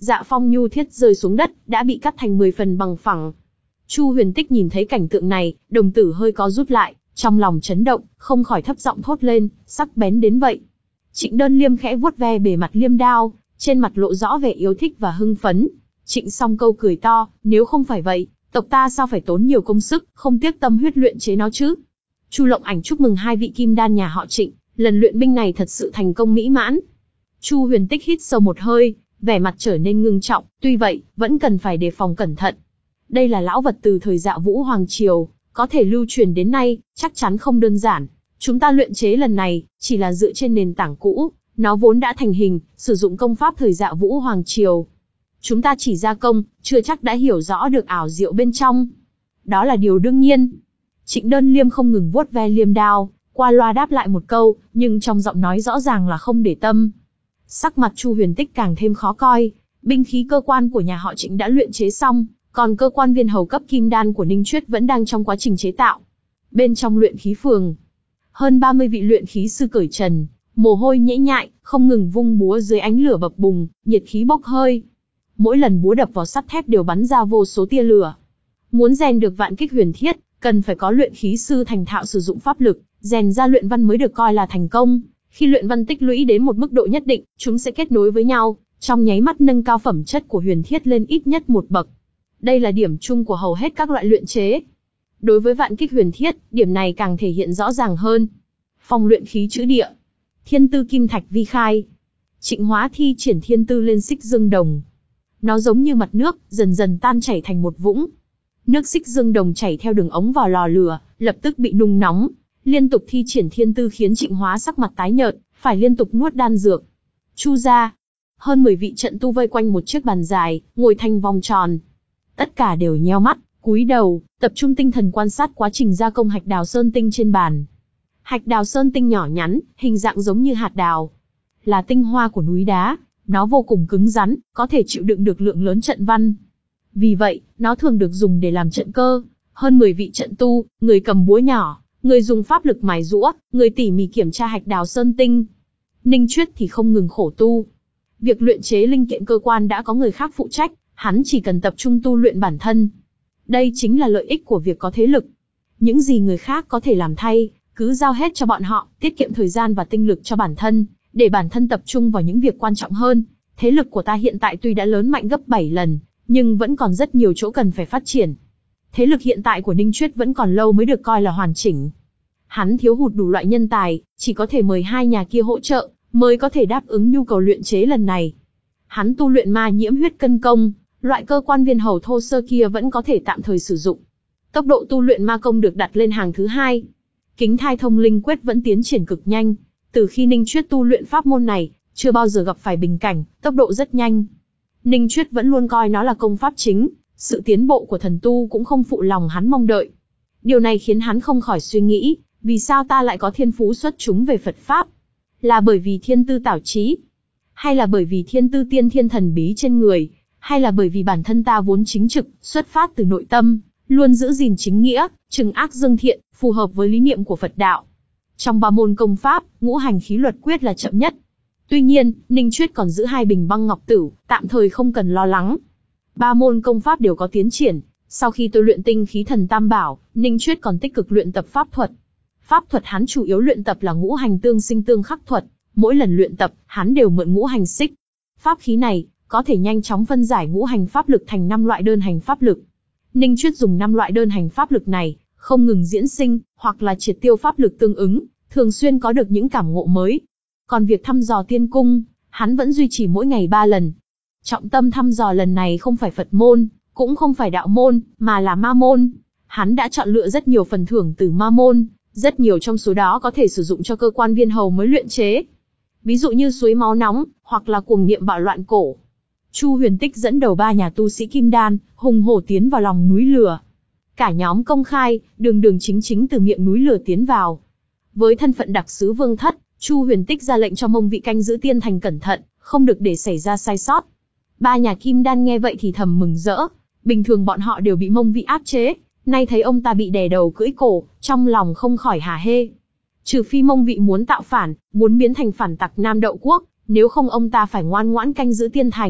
Dạ phong nhu thiết rơi xuống đất, đã bị cắt thành mười phần bằng phẳng. Chu Huyền Tích nhìn thấy cảnh tượng này, đồng tử hơi có rút lại, trong lòng chấn động, không khỏi thấp giọng thốt lên, sắc bén đến vậy. Trịnh Đơn Liêm khẽ vuốt ve bề mặt liêm đao, trên mặt lộ rõ vẻ yêu thích và hưng phấn. Trịnh Song Câu cười to, nếu không phải vậy, tộc ta sao phải tốn nhiều công sức, không tiếc tâm huyết luyện chế nó chứ? Chu Lộng Ảnh chúc mừng hai vị kim đan nhà họ Trịnh, lần luyện binh này thật sự thành công mỹ mãn. Chu Huyền Tích hít sâu một hơi, vẻ mặt trở nên ngưng trọng, tuy vậy, vẫn cần phải đề phòng cẩn thận. Đây là lão vật từ thời Dạ Vũ Hoàng Triều, có thể lưu truyền đến nay, chắc chắn không đơn giản. Chúng ta luyện chế lần này, chỉ là dựa trên nền tảng cũ, nó vốn đã thành hình, sử dụng công pháp thời Dạ Vũ Hoàng Triều. Chúng ta chỉ gia công, chưa chắc đã hiểu rõ được ảo diệu bên trong. Đó là điều đương nhiên. Trịnh Đơn Liêm không ngừng vuốt ve liêm đao, qua loa đáp lại một câu, nhưng trong giọng nói rõ ràng là không để tâm. Sắc mặt Chu Huyền Tích càng thêm khó coi, binh khí cơ quan của nhà họ Trịnh đã luyện chế xong, còn cơ quan viên hầu cấp kim đan của Ninh Chuyết vẫn đang trong quá trình chế tạo. Bên trong luyện khí phường, hơn ba mươi vị luyện khí sư cởi trần, mồ hôi nhễ nhại, không ngừng vung búa dưới ánh lửa bập bùng, nhiệt khí bốc hơi. Mỗi lần búa đập vào sắt thép đều bắn ra vô số tia lửa. Muốn rèn được vạn kích huyền thiết, cần phải có luyện khí sư thành thạo sử dụng pháp lực, rèn ra luyện văn mới được coi là thành công. Khi luyện văn tích lũy đến một mức độ nhất định, chúng sẽ kết nối với nhau, trong nháy mắt nâng cao phẩm chất của huyền thiết lên ít nhất một bậc. Đây là điểm chung của hầu hết các loại luyện chế. Đối với vạn kích huyền thiết, điểm này càng thể hiện rõ ràng hơn. Phòng luyện khí chữ địa, thiên tư kim thạch vi khai. Trịnh Hóa thi triển thiên tư lên xích dương đồng. Nó giống như mặt nước, dần dần tan chảy thành một vũng. Nước xích dương đồng chảy theo đường ống vào lò lửa, lập tức bị nung nóng. Liên tục thi triển thiên tư khiến Trịnh Hóa sắc mặt tái nhợt, phải liên tục nuốt đan dược. Chu gia, hơn mười vị trận tu vây quanh một chiếc bàn dài, ngồi thành vòng tròn. Tất cả đều nheo mắt, cúi đầu, tập trung tinh thần quan sát quá trình gia công hạch đào sơn tinh trên bàn. Hạch đào sơn tinh nhỏ nhắn, hình dạng giống như hạt đào, là tinh hoa của núi đá. Nó vô cùng cứng rắn, có thể chịu đựng được lượng lớn trận văn. Vì vậy, nó thường được dùng để làm trận cơ. Hơn mười vị trận tu, người cầm búa nhỏ, người dùng pháp lực mài giũa, người tỉ mỉ kiểm tra hạch đào sơn tinh. Ninh Chuyết thì không ngừng khổ tu. Việc luyện chế linh kiện cơ quan đã có người khác phụ trách, hắn chỉ cần tập trung tu luyện bản thân. Đây chính là lợi ích của việc có thế lực. Những gì người khác có thể làm thay, cứ giao hết cho bọn họ, tiết kiệm thời gian và tinh lực cho bản thân, để bản thân tập trung vào những việc quan trọng hơn. Thế lực của ta hiện tại tuy đã lớn mạnh gấp bảy lần, nhưng vẫn còn rất nhiều chỗ cần phải phát triển. Thế lực hiện tại của Ninh Chuyết vẫn còn lâu mới được coi là hoàn chỉnh. Hắn thiếu hụt đủ loại nhân tài, chỉ có thể mời hai nhà kia hỗ trợ, mới có thể đáp ứng nhu cầu luyện chế lần này. Hắn tu luyện ma nhiễm huyết cân công, loại cơ quan viên hầu thô sơ kia vẫn có thể tạm thời sử dụng. Tốc độ tu luyện ma công được đặt lên hàng thứ hai. Kính thai thông linh quyết vẫn tiến triển cực nhanh. Từ khi Ninh Chuyết tu luyện pháp môn này, chưa bao giờ gặp phải bình cảnh, tốc độ rất nhanh. Ninh Chuyết vẫn luôn coi nó là công pháp chính, sự tiến bộ của thần tu cũng không phụ lòng hắn mong đợi. Điều này khiến hắn không khỏi suy nghĩ, vì sao ta lại có thiên phú xuất chúng về Phật Pháp? Là bởi vì thiên tư tảo trí? Hay là bởi vì thiên tư tiên thiên thần bí trên người? Hay là bởi vì bản thân ta vốn chính trực, xuất phát từ nội tâm, luôn giữ gìn chính nghĩa, trừng ác dương thiện, phù hợp với lý niệm của Phật đạo? Trong ba môn công pháp, ngũ hành khí luật quyết là chậm nhất. Tuy nhiên, Ninh Chuyết còn giữ hai bình băng ngọc tử, tạm thời không cần lo lắng. Ba môn công pháp đều có tiến triển. Sau khi tôi luyện tinh khí thần tam bảo, Ninh Chuyết còn tích cực luyện tập pháp thuật. Pháp thuật hắn chủ yếu luyện tập là ngũ hành tương sinh tương khắc thuật. Mỗi lần luyện tập, hắn đều mượn ngũ hành xích. Pháp khí này có thể nhanh chóng phân giải ngũ hành pháp lực thành năm loại đơn hành pháp lực. Ninh Chuyết dùng năm loại đơn hành pháp lực này, không ngừng diễn sinh, hoặc là triệt tiêu pháp lực tương ứng, thường xuyên có được những cảm ngộ mới. Còn việc thăm dò tiên cung, hắn vẫn duy trì mỗi ngày ba lần. Trọng tâm thăm dò lần này không phải Phật môn, cũng không phải đạo môn, mà là ma môn. Hắn đã chọn lựa rất nhiều phần thưởng từ ma môn, rất nhiều trong số đó có thể sử dụng cho cơ quan viên hầu mới luyện chế. Ví dụ như suối máu nóng, hoặc là cuồng niệm bạo loạn cổ. Chu Huyền Tích dẫn đầu ba nhà tu sĩ kim đan, hùng hổ tiến vào lòng núi lửa. Cả nhóm công khai, đường đường chính chính từ miệng núi lửa tiến vào. Với thân phận đặc sứ vương thất, Chu Huyền Tích ra lệnh cho mông vị canh giữ tiên thành cẩn thận, không được để xảy ra sai sót. Ba nhà kim đan nghe vậy thì thầm mừng rỡ. Bình thường bọn họ đều bị mông vị áp chế, nay thấy ông ta bị đè đầu cưỡi cổ, trong lòng không khỏi hả hê. Trừ phi mông vị muốn tạo phản, muốn biến thành phản tặc Nam Đậu Quốc, nếu không ông ta phải ngoan ngoãn canh giữ tiên thành,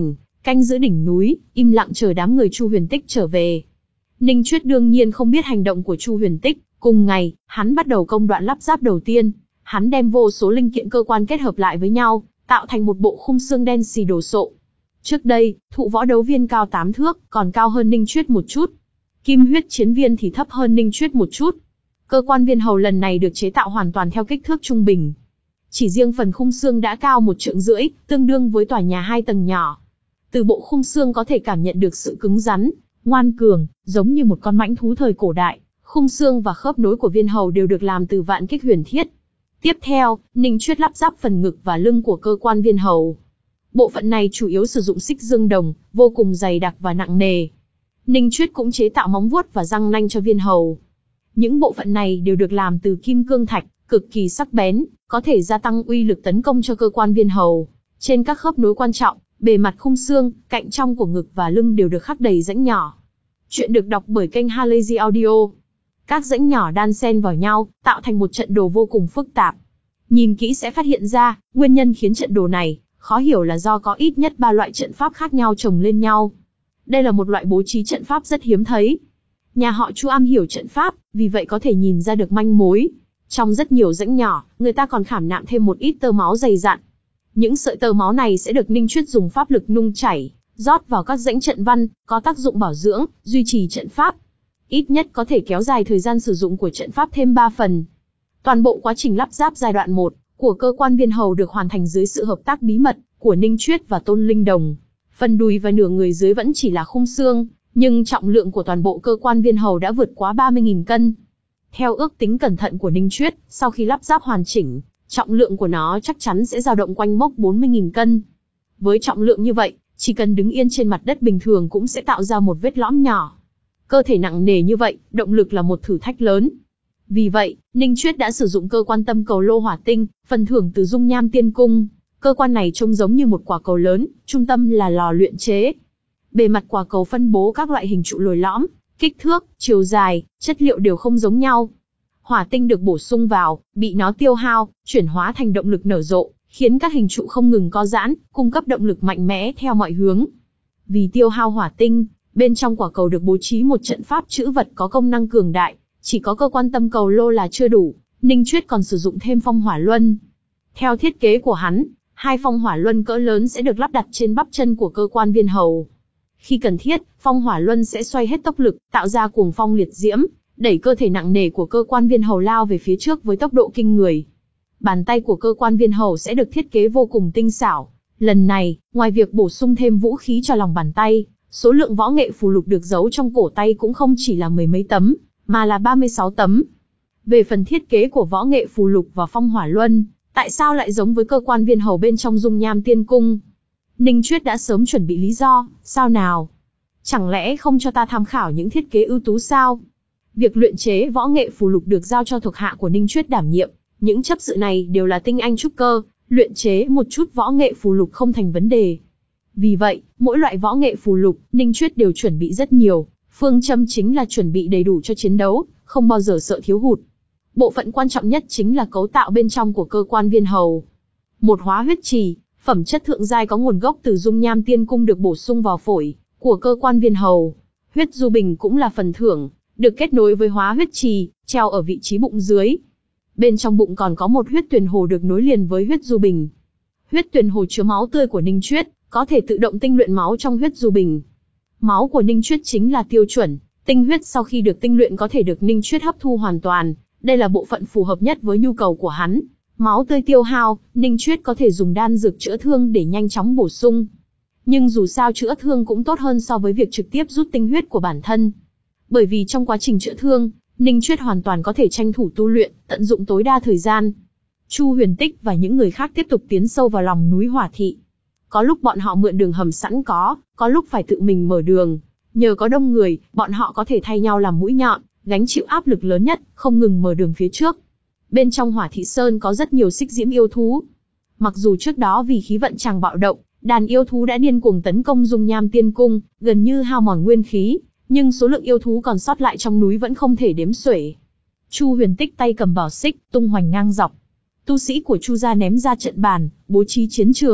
canh giữ đỉnh núi, im lặng chờ đám người Chu Huyền Tích trở về. Ninh Chuyết đương nhiên không biết hành động của Chu Huyền Tích, cùng ngày, hắn bắt đầu công đoạn lắp ráp đầu tiên. Hắn đem vô số linh kiện cơ quan kết hợp lại với nhau, tạo thành một bộ khung xương đen xì đồ sộ. Trước đây, thụ võ đấu viên cao tám thước, còn cao hơn Ninh Chuyết một chút. Kim huyết chiến viên thì thấp hơn Ninh Chuyết một chút. Cơ quan viên hầu lần này được chế tạo hoàn toàn theo kích thước trung bình. Chỉ riêng phần khung xương đã cao một trượng rưỡi, tương đương với tòa nhà hai tầng nhỏ. Từ bộ khung xương có thể cảm nhận được sự cứng rắn, ngoan cường, giống như một con mãnh thú thời cổ đại. Khung xương và khớp nối của viên hầu đều được làm từ vạn kích huyền thiết. Tiếp theo, Ninh Chuyết lắp ráp phần ngực và lưng của cơ quan viên hầu. Bộ phận này chủ yếu sử dụng xích dương đồng, vô cùng dày đặc và nặng nề. Ninh Chuyết cũng chế tạo móng vuốt và răng nanh cho viên hầu. Những bộ phận này đều được làm từ kim cương thạch, cực kỳ sắc bén, có thể gia tăng uy lực tấn công cho cơ quan viên hầu. Trên các khớp nối quan trọng, bề mặt khung xương, cạnh trong của ngực và lưng đều được khắc đầy rãnh nhỏ. Chuyện được đọc bởi kênh Halazy Audio. Các rãnh nhỏ đan xen vào nhau, tạo thành một trận đồ vô cùng phức tạp. Nhìn kỹ sẽ phát hiện ra, nguyên nhân khiến trận đồ này khó hiểu là do có ít nhất ba loại trận pháp khác nhau chồng lên nhau. Đây là một loại bố trí trận pháp rất hiếm thấy. Nhà họ Chu am hiểu trận pháp, vì vậy có thể nhìn ra được manh mối. Trong rất nhiều rãnh nhỏ, người ta còn khảm nạm thêm một ít tơ máu dày dặn. Những sợi tơ máu này sẽ được Ninh Chuyết dùng pháp lực nung chảy, rót vào các rãnh trận văn, có tác dụng bảo dưỡng, duy trì trận pháp. Ít nhất có thể kéo dài thời gian sử dụng của trận pháp thêm ba phần. Toàn bộ quá trình lắp ráp giai đoạn một của cơ quan viên hầu được hoàn thành dưới sự hợp tác bí mật của Ninh Chuyết và Tôn Linh Đồng. Phần đùi và nửa người dưới vẫn chỉ là khung xương, nhưng trọng lượng của toàn bộ cơ quan viên hầu đã vượt quá ba mươi nghìn cân. Theo ước tính cẩn thận của Ninh Chuyết, sau khi lắp ráp hoàn chỉnh, trọng lượng của nó chắc chắn sẽ dao động quanh mốc bốn mươi nghìn cân. Với trọng lượng như vậy, chỉ cần đứng yên trên mặt đất bình thường cũng sẽ tạo ra một vết lõm nhỏ. Cơ thể nặng nề như vậy, động lực là một thử thách lớn. Vì vậy, Ninh Chuyết đã sử dụng cơ quan tâm cầu lô hỏa tinh, phần thưởng từ dung nham tiên cung. Cơ quan này trông giống như một quả cầu lớn, trung tâm là lò luyện chế. Bề mặt quả cầu phân bố các loại hình trụ lồi lõm, kích thước, chiều dài, chất liệu đều không giống nhau. Hỏa tinh được bổ sung vào, bị nó tiêu hao, chuyển hóa thành động lực nở rộ, khiến các hình trụ không ngừng co giãn, cung cấp động lực mạnh mẽ theo mọi hướng. Vì tiêu hao hỏa tinh, bên trong quả cầu được bố trí một trận pháp trữ vật có công năng cường đại. Chỉ có cơ quan tâm cầu lô là chưa đủ, Ninh Chuyết còn sử dụng thêm phong hỏa luân. Theo thiết kế của hắn, hai phong hỏa luân cỡ lớn sẽ được lắp đặt trên bắp chân của cơ quan viên hầu. Khi cần thiết, phong hỏa luân sẽ xoay hết tốc lực, tạo ra cuồng phong liệt diễm, đẩy cơ thể nặng nề của cơ quan viên hầu lao về phía trước với tốc độ kinh người. Bàn tay của cơ quan viên hầu sẽ được thiết kế vô cùng tinh xảo. Lần này, ngoài việc bổ sung thêm vũ khí cho lòng bàn tay, số lượng võ nghệ phù lục được giấu trong cổ tay cũng không chỉ là mười mấy tấm, mà là ba mươi sáu tấm. Về phần thiết kế của võ nghệ phù lục và phong hỏa luân, tại sao lại giống với cơ quan viên hầu bên trong dung nham tiên cung? Ninh Chuyết đã sớm chuẩn bị lý do, sao nào? Chẳng lẽ không cho ta tham khảo những thiết kế ưu tú sao? Việc luyện chế võ nghệ phù lục được giao cho thuộc hạ của Ninh Chuyết đảm nhiệm, những chấp sự này đều là tinh anh trúc cơ, luyện chế một chút võ nghệ phù lục không thành vấn đề. Vì vậy, mỗi loại võ nghệ phù lục, Ninh Chuyết đều chuẩn bị rất nhiều. Phương châm chính là chuẩn bị đầy đủ cho chiến đấu, không bao giờ sợ thiếu hụt. Bộ phận quan trọng nhất chính là cấu tạo bên trong của cơ quan viên hầu. Một hóa huyết trì, phẩm chất thượng giai có nguồn gốc từ dung nham tiên cung được bổ sung vào phổi của cơ quan viên hầu. Huyết du bình cũng là phần thưởng, được kết nối với hóa huyết trì, treo ở vị trí bụng dưới. Bên trong bụng còn có một huyết tuyền hồ được nối liền với huyết du bình. Huyết tuyền hồ chứa máu tươi của Ninh Chuyết, có thể tự động tinh luyện máu trong huyết du bình. Máu của Ninh Chuyết chính là tiêu chuẩn, tinh huyết sau khi được tinh luyện có thể được Ninh Chuyết hấp thu hoàn toàn, đây là bộ phận phù hợp nhất với nhu cầu của hắn. Máu tươi tiêu hao, Ninh Chuyết có thể dùng đan dược chữa thương để nhanh chóng bổ sung. Nhưng dù sao chữa thương cũng tốt hơn so với việc trực tiếp rút tinh huyết của bản thân. Bởi vì trong quá trình chữa thương, Ninh Chuyết hoàn toàn có thể tranh thủ tu luyện, tận dụng tối đa thời gian. Chu Huyền Tích và những người khác tiếp tục tiến sâu vào lòng núi Hỏa Thị. Có lúc bọn họ mượn đường hầm sẵn có, có lúc phải tự mình mở đường. Nhờ có đông người, bọn họ có thể thay nhau làm mũi nhọn, gánh chịu áp lực lớn nhất, không ngừng mở đường phía trước. Bên trong Hỏa Thị Sơn có rất nhiều xích diễm yêu thú. Mặc dù trước đó vì khí vận tràng bạo động, đàn yêu thú đã điên cuồng tấn công dung nham tiên cung, gần như hao mòn nguyên khí, nhưng số lượng yêu thú còn sót lại trong núi vẫn không thể đếm xuể. Chu Huyền Tích tay cầm bảo xích, tung hoành ngang dọc. Tu sĩ của Chu gia ném ra trận bàn, bố trí chiến trường.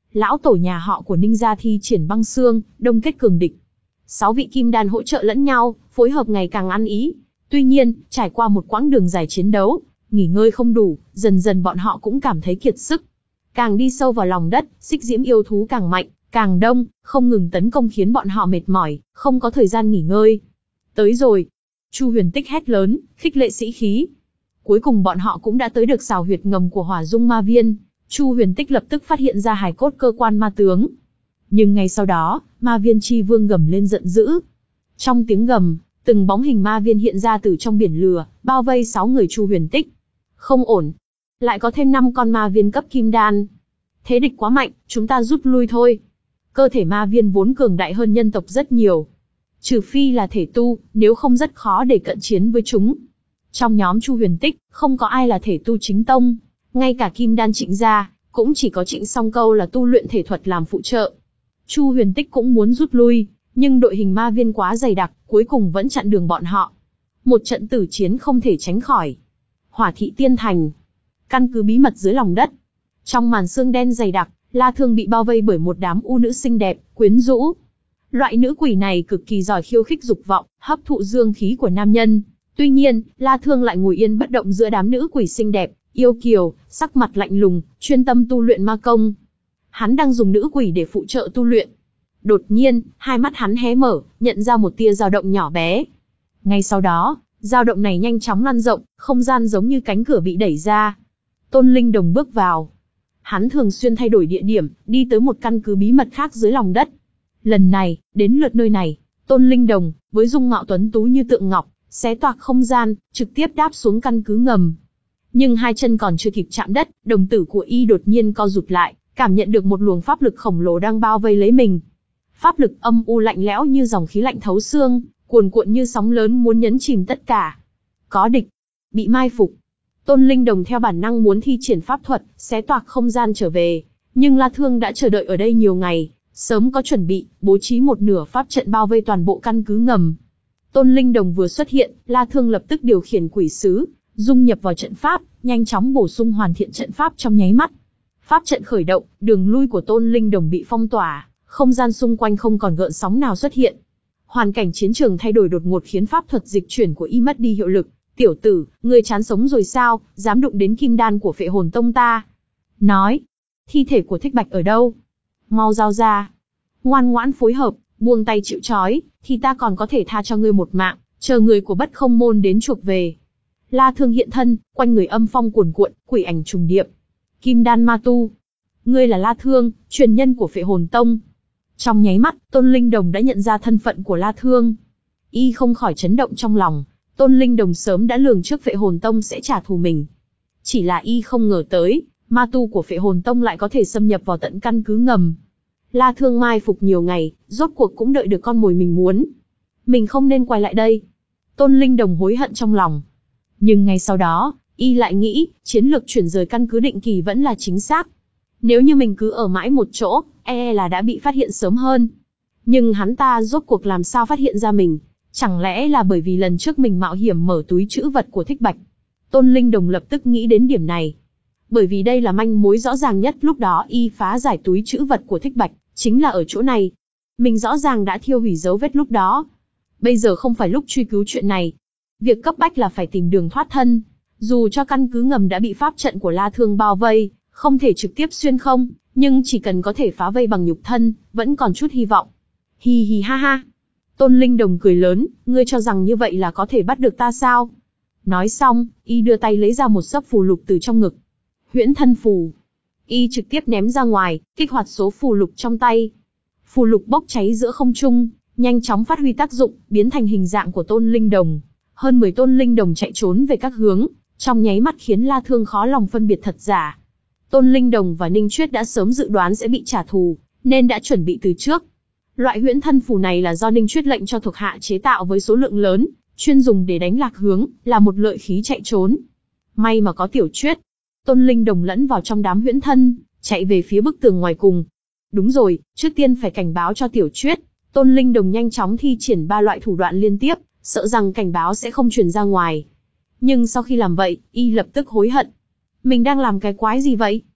Lão tổ nhà họ của Ninh gia thi triển băng xương, đông kết cường địch. Sáu vị kim đan hỗ trợ lẫn nhau, phối hợp ngày càng ăn ý. Tuy nhiên, trải qua một quãng đường dài chiến đấu, nghỉ ngơi không đủ, dần dần bọn họ cũng cảm thấy kiệt sức. Càng đi sâu vào lòng đất, xích diễm yêu thú càng mạnh, càng đông, không ngừng tấn công khiến bọn họ mệt mỏi, không có thời gian nghỉ ngơi. Tới rồi. Chu Huyền Tích hét lớn, khích lệ sĩ khí. Cuối cùng bọn họ cũng đã tới được xào huyệt ngầm của Hỏa Dung Ma Viên. Chu Huyền Tích lập tức phát hiện ra hài cốt cơ quan ma tướng. Nhưng ngay sau đó, Ma Viên Chi Vương gầm lên giận dữ. Trong tiếng gầm, từng bóng hình ma viên hiện ra từ trong biển lửa, bao vây sáu người Chu Huyền Tích. Không ổn. Lại có thêm năm con ma viên cấp kim đan. Thế địch quá mạnh, chúng ta rút lui thôi. Cơ thể ma viên vốn cường đại hơn nhân tộc rất nhiều. Trừ phi là thể tu, nếu không rất khó để cận chiến với chúng. Trong nhóm Chu Huyền Tích, không có ai là thể tu chính tông. Ngay cả kim đan Trịnh gia, cũng chỉ có Trịnh Song Câu là tu luyện thể thuật làm phụ trợ. Chu Huyền Tích cũng muốn rút lui, nhưng đội hình ma viên quá dày đặc, cuối cùng vẫn chặn đường bọn họ. Một trận tử chiến không thể tránh khỏi. Hỏa Thị Tiên Thành, căn cứ bí mật dưới lòng đất. Trong màn sương đen dày đặc, La Thương bị bao vây bởi một đám u nữ xinh đẹp, quyến rũ. Loại nữ quỷ này cực kỳ giỏi khiêu khích dục vọng, hấp thụ dương khí của nam nhân. Tuy nhiên, La Thương lại ngồi yên bất động giữa đám nữ quỷ xinh đẹp, yêu kiều, sắc mặt lạnh lùng, chuyên tâm tu luyện ma công. Hắn đang dùng nữ quỷ để phụ trợ tu luyện. Đột nhiên, hai mắt hắn hé mở, nhận ra một tia dao động nhỏ bé. Ngay sau đó, dao động này nhanh chóng lan rộng, không gian giống như cánh cửa bị đẩy ra. Tôn Linh Đồng bước vào. Hắn thường xuyên thay đổi địa điểm, đi tới một căn cứ bí mật khác dưới lòng đất. Lần này, đến lượt nơi này, Tôn Linh Đồng, với dung mạo tuấn tú như tượng ngọc, xé toạc không gian, trực tiếp đáp xuống căn cứ ngầm. Nhưng hai chân còn chưa kịp chạm đất, đồng tử của y đột nhiên co rụt lại, cảm nhận được một luồng pháp lực khổng lồ đang bao vây lấy mình. Pháp lực âm u lạnh lẽo như dòng khí lạnh thấu xương, cuồn cuộn như sóng lớn muốn nhấn chìm tất cả. Có địch, bị mai phục. Tôn Linh Đồng theo bản năng muốn thi triển pháp thuật, xé toạc không gian trở về, nhưng La Thương đã chờ đợi ở đây nhiều ngày, sớm có chuẩn bị, bố trí một nửa pháp trận bao vây toàn bộ căn cứ ngầm. Tôn Linh Đồng vừa xuất hiện, La Thương lập tức điều khiển quỷ sứ, dung nhập vào trận pháp, nhanh chóng bổ sung hoàn thiện trận pháp trong nháy mắt. Pháp trận khởi động, đường lui của Tôn Linh Đồng bị phong tỏa, không gian xung quanh không còn gợn sóng nào xuất hiện. Hoàn cảnh chiến trường thay đổi đột ngột khiến pháp thuật dịch chuyển của y mất đi hiệu lực. Tiểu tử, ngươi chán sống rồi sao, dám đụng đến kim đan của Phệ Hồn Tông ta? Nói, thi thể của Thích Bạch ở đâu? Mau giao ra. Ngoan ngoãn phối hợp, buông tay chịu trói, thì ta còn có thể tha cho ngươi một mạng, chờ người của Bất Không Môn đến chuộc về. La Thương hiện thân, quanh người âm phong cuồn cuộn, quỷ ảnh trùng điệp. Kim đan ma tu, ngươi là La Thương, truyền nhân của Phệ Hồn Tông. Trong nháy mắt, Tôn Linh Đồng đã nhận ra thân phận của La Thương. Y không khỏi chấn động trong lòng. Tôn Linh Đồng sớm đã lường trước Phệ Hồn Tông sẽ trả thù mình. Chỉ là y không ngờ tới, ma tu của Phệ Hồn Tông lại có thể xâm nhập vào tận căn cứ ngầm. La Thương mai phục nhiều ngày, rốt cuộc cũng đợi được con mồi mình muốn. Mình không nên quay lại đây. Tôn Linh Đồng hối hận trong lòng. Nhưng ngay sau đó, y lại nghĩ, chiến lược chuyển rời căn cứ định kỳ vẫn là chính xác. Nếu như mình cứ ở mãi một chỗ, e là đã bị phát hiện sớm hơn. Nhưng hắn ta rốt cuộc làm sao phát hiện ra mình? Chẳng lẽ là bởi vì lần trước mình mạo hiểm mở túi trữ vật của Thích Bạch? Tôn Linh Đồng lập tức nghĩ đến điểm này. Bởi vì đây là manh mối rõ ràng nhất lúc đó y phá giải túi trữ vật của Thích Bạch, chính là ở chỗ này. Mình rõ ràng đã thiêu hủy dấu vết lúc đó. Bây giờ không phải lúc truy cứu chuyện này. Việc cấp bách là phải tìm đường thoát thân. Dù cho căn cứ ngầm đã bị pháp trận của La Thương bao vây, không thể trực tiếp xuyên không, nhưng chỉ cần có thể phá vây bằng nhục thân, vẫn còn chút hy vọng. Hi hi ha ha. Tôn Linh Đồng cười lớn, ngươi cho rằng như vậy là có thể bắt được ta sao? Nói xong, y đưa tay lấy ra một xấp phù lục từ trong ngực. Huyễn thân phù. Y trực tiếp ném ra ngoài, kích hoạt số phù lục trong tay. Phù lục bốc cháy giữa không trung, nhanh chóng phát huy tác dụng, biến thành hình dạng của Tôn Linh Đồng. Hơn mười Tôn Linh Đồng chạy trốn về các hướng, trong nháy mắt khiến La Thương khó lòng phân biệt thật giả. Tôn Linh Đồng và Ninh Chuyết đã sớm dự đoán sẽ bị trả thù, nên đã chuẩn bị từ trước. Loại huyễn thân phù này là do Ninh Chuyết lệnh cho thuộc hạ chế tạo với số lượng lớn, chuyên dùng để đánh lạc hướng, là một lợi khí chạy trốn. May mà có Tiểu Chuyết. Tôn Linh Đồng lẫn vào trong đám huyễn thân, chạy về phía bức tường ngoài cùng. Đúng rồi, trước tiên phải cảnh báo cho Tiểu Chuyết. Tôn Linh Đồng nhanh chóng thi triển ba loại thủ đoạn liên tiếp, sợ rằng cảnh báo sẽ không truyền ra ngoài. Nhưng sau khi làm vậy, y lập tức hối hận. Mình đang làm cái quái gì vậy?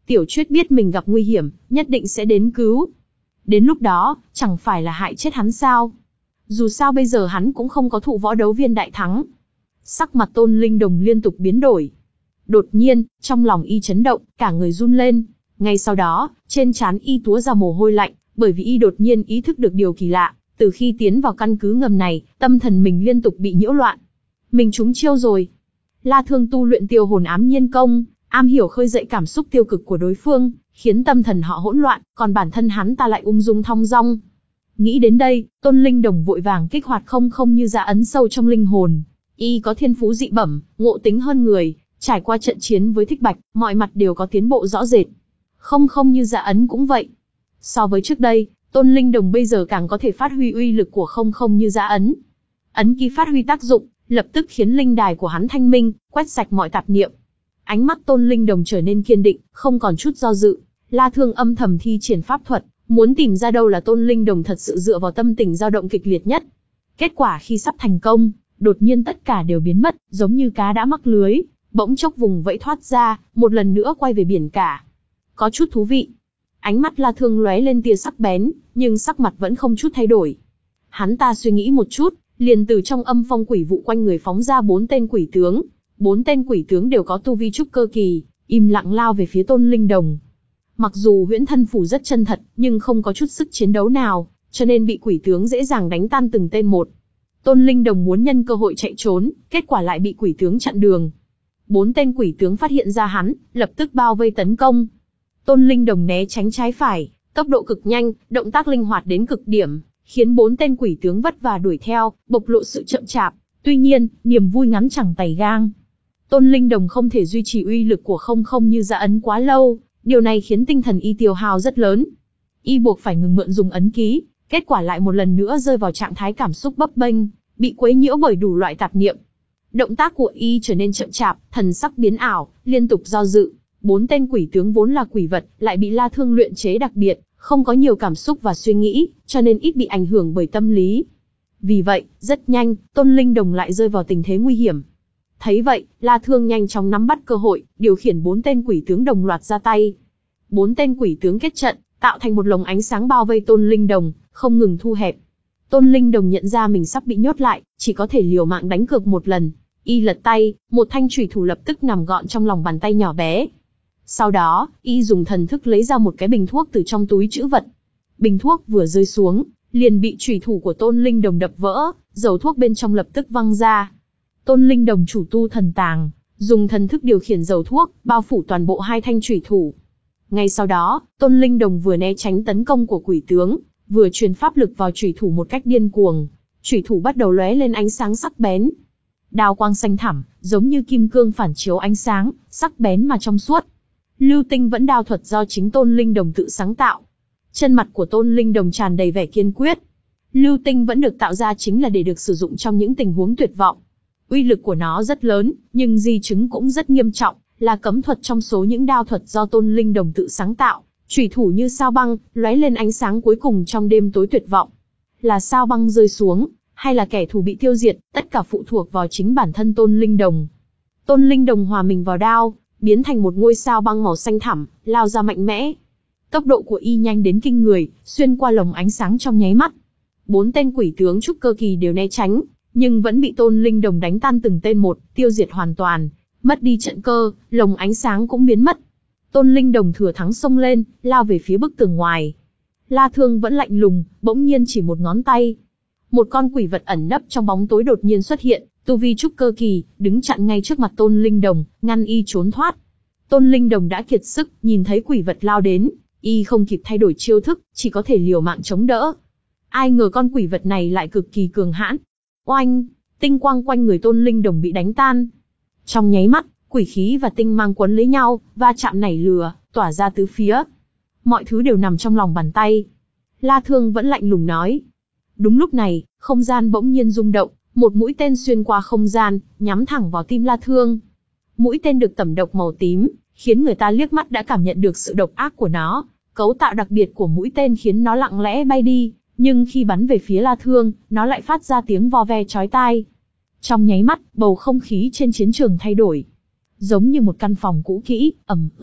Tiểu Chuyết biết mình gặp nguy hiểm, nhất định sẽ đến cứu. Đến lúc đó, chẳng phải là hại chết hắn sao? Dù sao bây giờ hắn cũng không có thụ võ đấu viên đại thắng. Sắc mặt Tôn Linh Đồng liên tục biến đổi. Đột nhiên, trong lòng y chấn động, cả người run lên. Ngay sau đó, trên trán y túa ra mồ hôi lạnh, bởi vì y đột nhiên ý thức được điều kỳ lạ. Từ khi tiến vào căn cứ ngầm này, tâm thần mình liên tục bị nhiễu loạn. Mình trúng chiêu rồi. La Thương tu luyện Tiêu Hồn Ám Nhiên Công, am hiểu khơi dậy cảm xúc tiêu cực của đối phương, khiến tâm thần họ hỗn loạn, còn bản thân hắn ta lại ung dung thong dong. Nghĩ đến đây, Tôn Linh Đồng vội vàng kích hoạt không không như dạ ấn sâu trong linh hồn. Y có thiên phú dị bẩm, ngộ tính hơn người, trải qua trận chiến với Thích Bạch, mọi mặt đều có tiến bộ rõ rệt. Không không như dạ ấn cũng vậy. So với trước đây, Tôn Linh Đồng bây giờ càng có thể phát huy uy lực của không không như dạ ấn. Ấn ký phát huy tác dụng, lập tức khiến linh đài của hắn thanh minh, quét sạch mọi tạp niệm. Ánh mắt Tôn Linh Đồng trở nên kiên định, không còn chút do dự. La Thương âm thầm thi triển pháp thuật, muốn tìm ra đâu là Tôn Linh Đồng thật sự dựa vào tâm tình dao động kịch liệt nhất. Kết quả khi sắp thành công, đột nhiên tất cả đều biến mất, giống như cá đã mắc lưới, bỗng chốc vùng vẫy thoát ra, một lần nữa quay về biển cả. Có chút thú vị. Ánh mắt La Thương lóe lên tia sắc bén, nhưng sắc mặt vẫn không chút thay đổi. Hắn ta suy nghĩ một chút, liền từ trong âm phong quỷ vụ quanh người phóng ra bốn tên quỷ tướng. Bốn tên quỷ tướng đều có tu vi trúc cơ kỳ, im lặng lao về phía Tôn Linh Đồng. Mặc dù huyễn thân phủ rất chân thật, nhưng không có chút sức chiến đấu nào, cho nên bị quỷ tướng dễ dàng đánh tan từng tên một. Tôn Linh Đồng muốn nhân cơ hội chạy trốn, kết quả lại bị quỷ tướng chặn đường. Bốn tên quỷ tướng phát hiện ra hắn, lập tức bao vây tấn công. Tôn Linh Đồng né tránh trái phải, tốc độ cực nhanh, động tác linh hoạt đến cực điểm, khiến bốn tên quỷ tướng vất vả đuổi theo, bộc lộ sự chậm chạp. Tuy nhiên, niềm vui ngắn chẳng tày gang. Tôn Linh Đồng không thể duy trì uy lực của không không như dạ ấn quá lâu, điều này khiến tinh thần y tiêu hao rất lớn. Y buộc phải ngừng mượn dùng ấn ký, kết quả lại một lần nữa rơi vào trạng thái cảm xúc bấp bênh, bị quấy nhiễu bởi đủ loại tạp niệm. Động tác của y trở nên chậm chạp, thần sắc biến ảo, liên tục do dự. Bốn tên quỷ tướng vốn là quỷ vật, lại bị La Thương luyện chế đặc biệt, không có nhiều cảm xúc và suy nghĩ, cho nên ít bị ảnh hưởng bởi tâm lý. Vì vậy, rất nhanh, Tôn Linh Đồng lại rơi vào tình thế nguy hiểm. Thấy vậy, La Thương nhanh chóng nắm bắt cơ hội, điều khiển bốn tên quỷ tướng đồng loạt ra tay. Bốn tên quỷ tướng kết trận, tạo thành một lồng ánh sáng bao vây Tôn Linh Đồng, không ngừng thu hẹp. Tôn Linh Đồng nhận ra mình sắp bị nhốt lại, chỉ có thể liều mạng đánh cược một lần. Y lật tay, một thanh chùy thủ lập tức nằm gọn trong lòng bàn tay nhỏ bé. Sau đó, y dùng thần thức lấy ra một cái bình thuốc từ trong túi trữ vật. Bình thuốc vừa rơi xuống, liền bị chùy thủ của Tôn Linh Đồng đập vỡ, dầu thuốc bên trong lập tức văng ra. Tôn Linh Đồng chủ tu thần tàng, dùng thần thức điều khiển dầu thuốc, bao phủ toàn bộ hai thanh chùy thủ. Ngay sau đó, Tôn Linh Đồng vừa né tránh tấn công của quỷ tướng, vừa truyền pháp lực vào chùy thủ một cách điên cuồng. Chùy thủ bắt đầu lóe lên ánh sáng sắc bén. Đao quang xanh thẳm, giống như kim cương phản chiếu ánh sáng, sắc bén mà trong suốt. Lưu Tinh vẫn đao thuật do chính Tôn Linh Đồng tự sáng tạo. Chân mặt của Tôn Linh Đồng tràn đầy vẻ kiên quyết. Lưu Tinh vẫn được tạo ra chính là để được sử dụng trong những tình huống tuyệt vọng. Uy lực của nó rất lớn, nhưng di chứng cũng rất nghiêm trọng, là cấm thuật trong số những đao thuật do Tôn Linh Đồng tự sáng tạo. Chủy thủ như sao băng, lóe lên ánh sáng cuối cùng trong đêm tối tuyệt vọng. Là sao băng rơi xuống, hay là kẻ thù bị tiêu diệt, tất cả phụ thuộc vào chính bản thân Tôn Linh Đồng. Tôn Linh Đồng hòa mình vào đao, biến thành một ngôi sao băng màu xanh thẳm, lao ra mạnh mẽ. Tốc độ của y nhanh đến kinh người, xuyên qua lồng ánh sáng trong nháy mắt. Bốn tên quỷ tướng trúc cơ kỳ đều né tránh, nhưng vẫn bị Tôn Linh Đồng đánh tan từng tên một, tiêu diệt hoàn toàn. Mất đi trận cơ, lồng ánh sáng cũng biến mất. Tôn Linh Đồng thừa thắng xông lên, lao về phía bức tường ngoài. La Thương vẫn lạnh lùng, bỗng nhiên chỉ một ngón tay. Một con quỷ vật ẩn nấp trong bóng tối đột nhiên xuất hiện, tu vi trúc cơ kỳ, đứng chặn ngay trước mặt Tôn Linh Đồng, ngăn y trốn thoát. Tôn Linh Đồng đã kiệt sức, nhìn thấy quỷ vật lao đến, y không kịp thay đổi chiêu thức, chỉ có thể liều mạng chống đỡ. Ai ngờ con quỷ vật này lại cực kỳ cường hãn. Oanh, tinh quang quanh người Tôn Linh Đồng bị đánh tan. Trong nháy mắt, quỷ khí và tinh mang quấn lấy nhau, va chạm nảy lửa, tỏa ra tứ phía. Mọi thứ đều nằm trong lòng bàn tay. La Thương vẫn lạnh lùng nói. Đúng lúc này, không gian bỗng nhiên rung động, một mũi tên xuyên qua không gian, nhắm thẳng vào tim La Thương. Mũi tên được tẩm độc màu tím, khiến người ta liếc mắt đã cảm nhận được sự độc ác của nó. Cấu tạo đặc biệt của mũi tên khiến nó lặng lẽ bay đi, nhưng khi bắn về phía La Thương, nó lại phát ra tiếng vo ve chói tai. Trong nháy mắt, bầu không khí trên chiến trường thay đổi. Giống như một căn phòng cũ kỹ, ẩm ướt,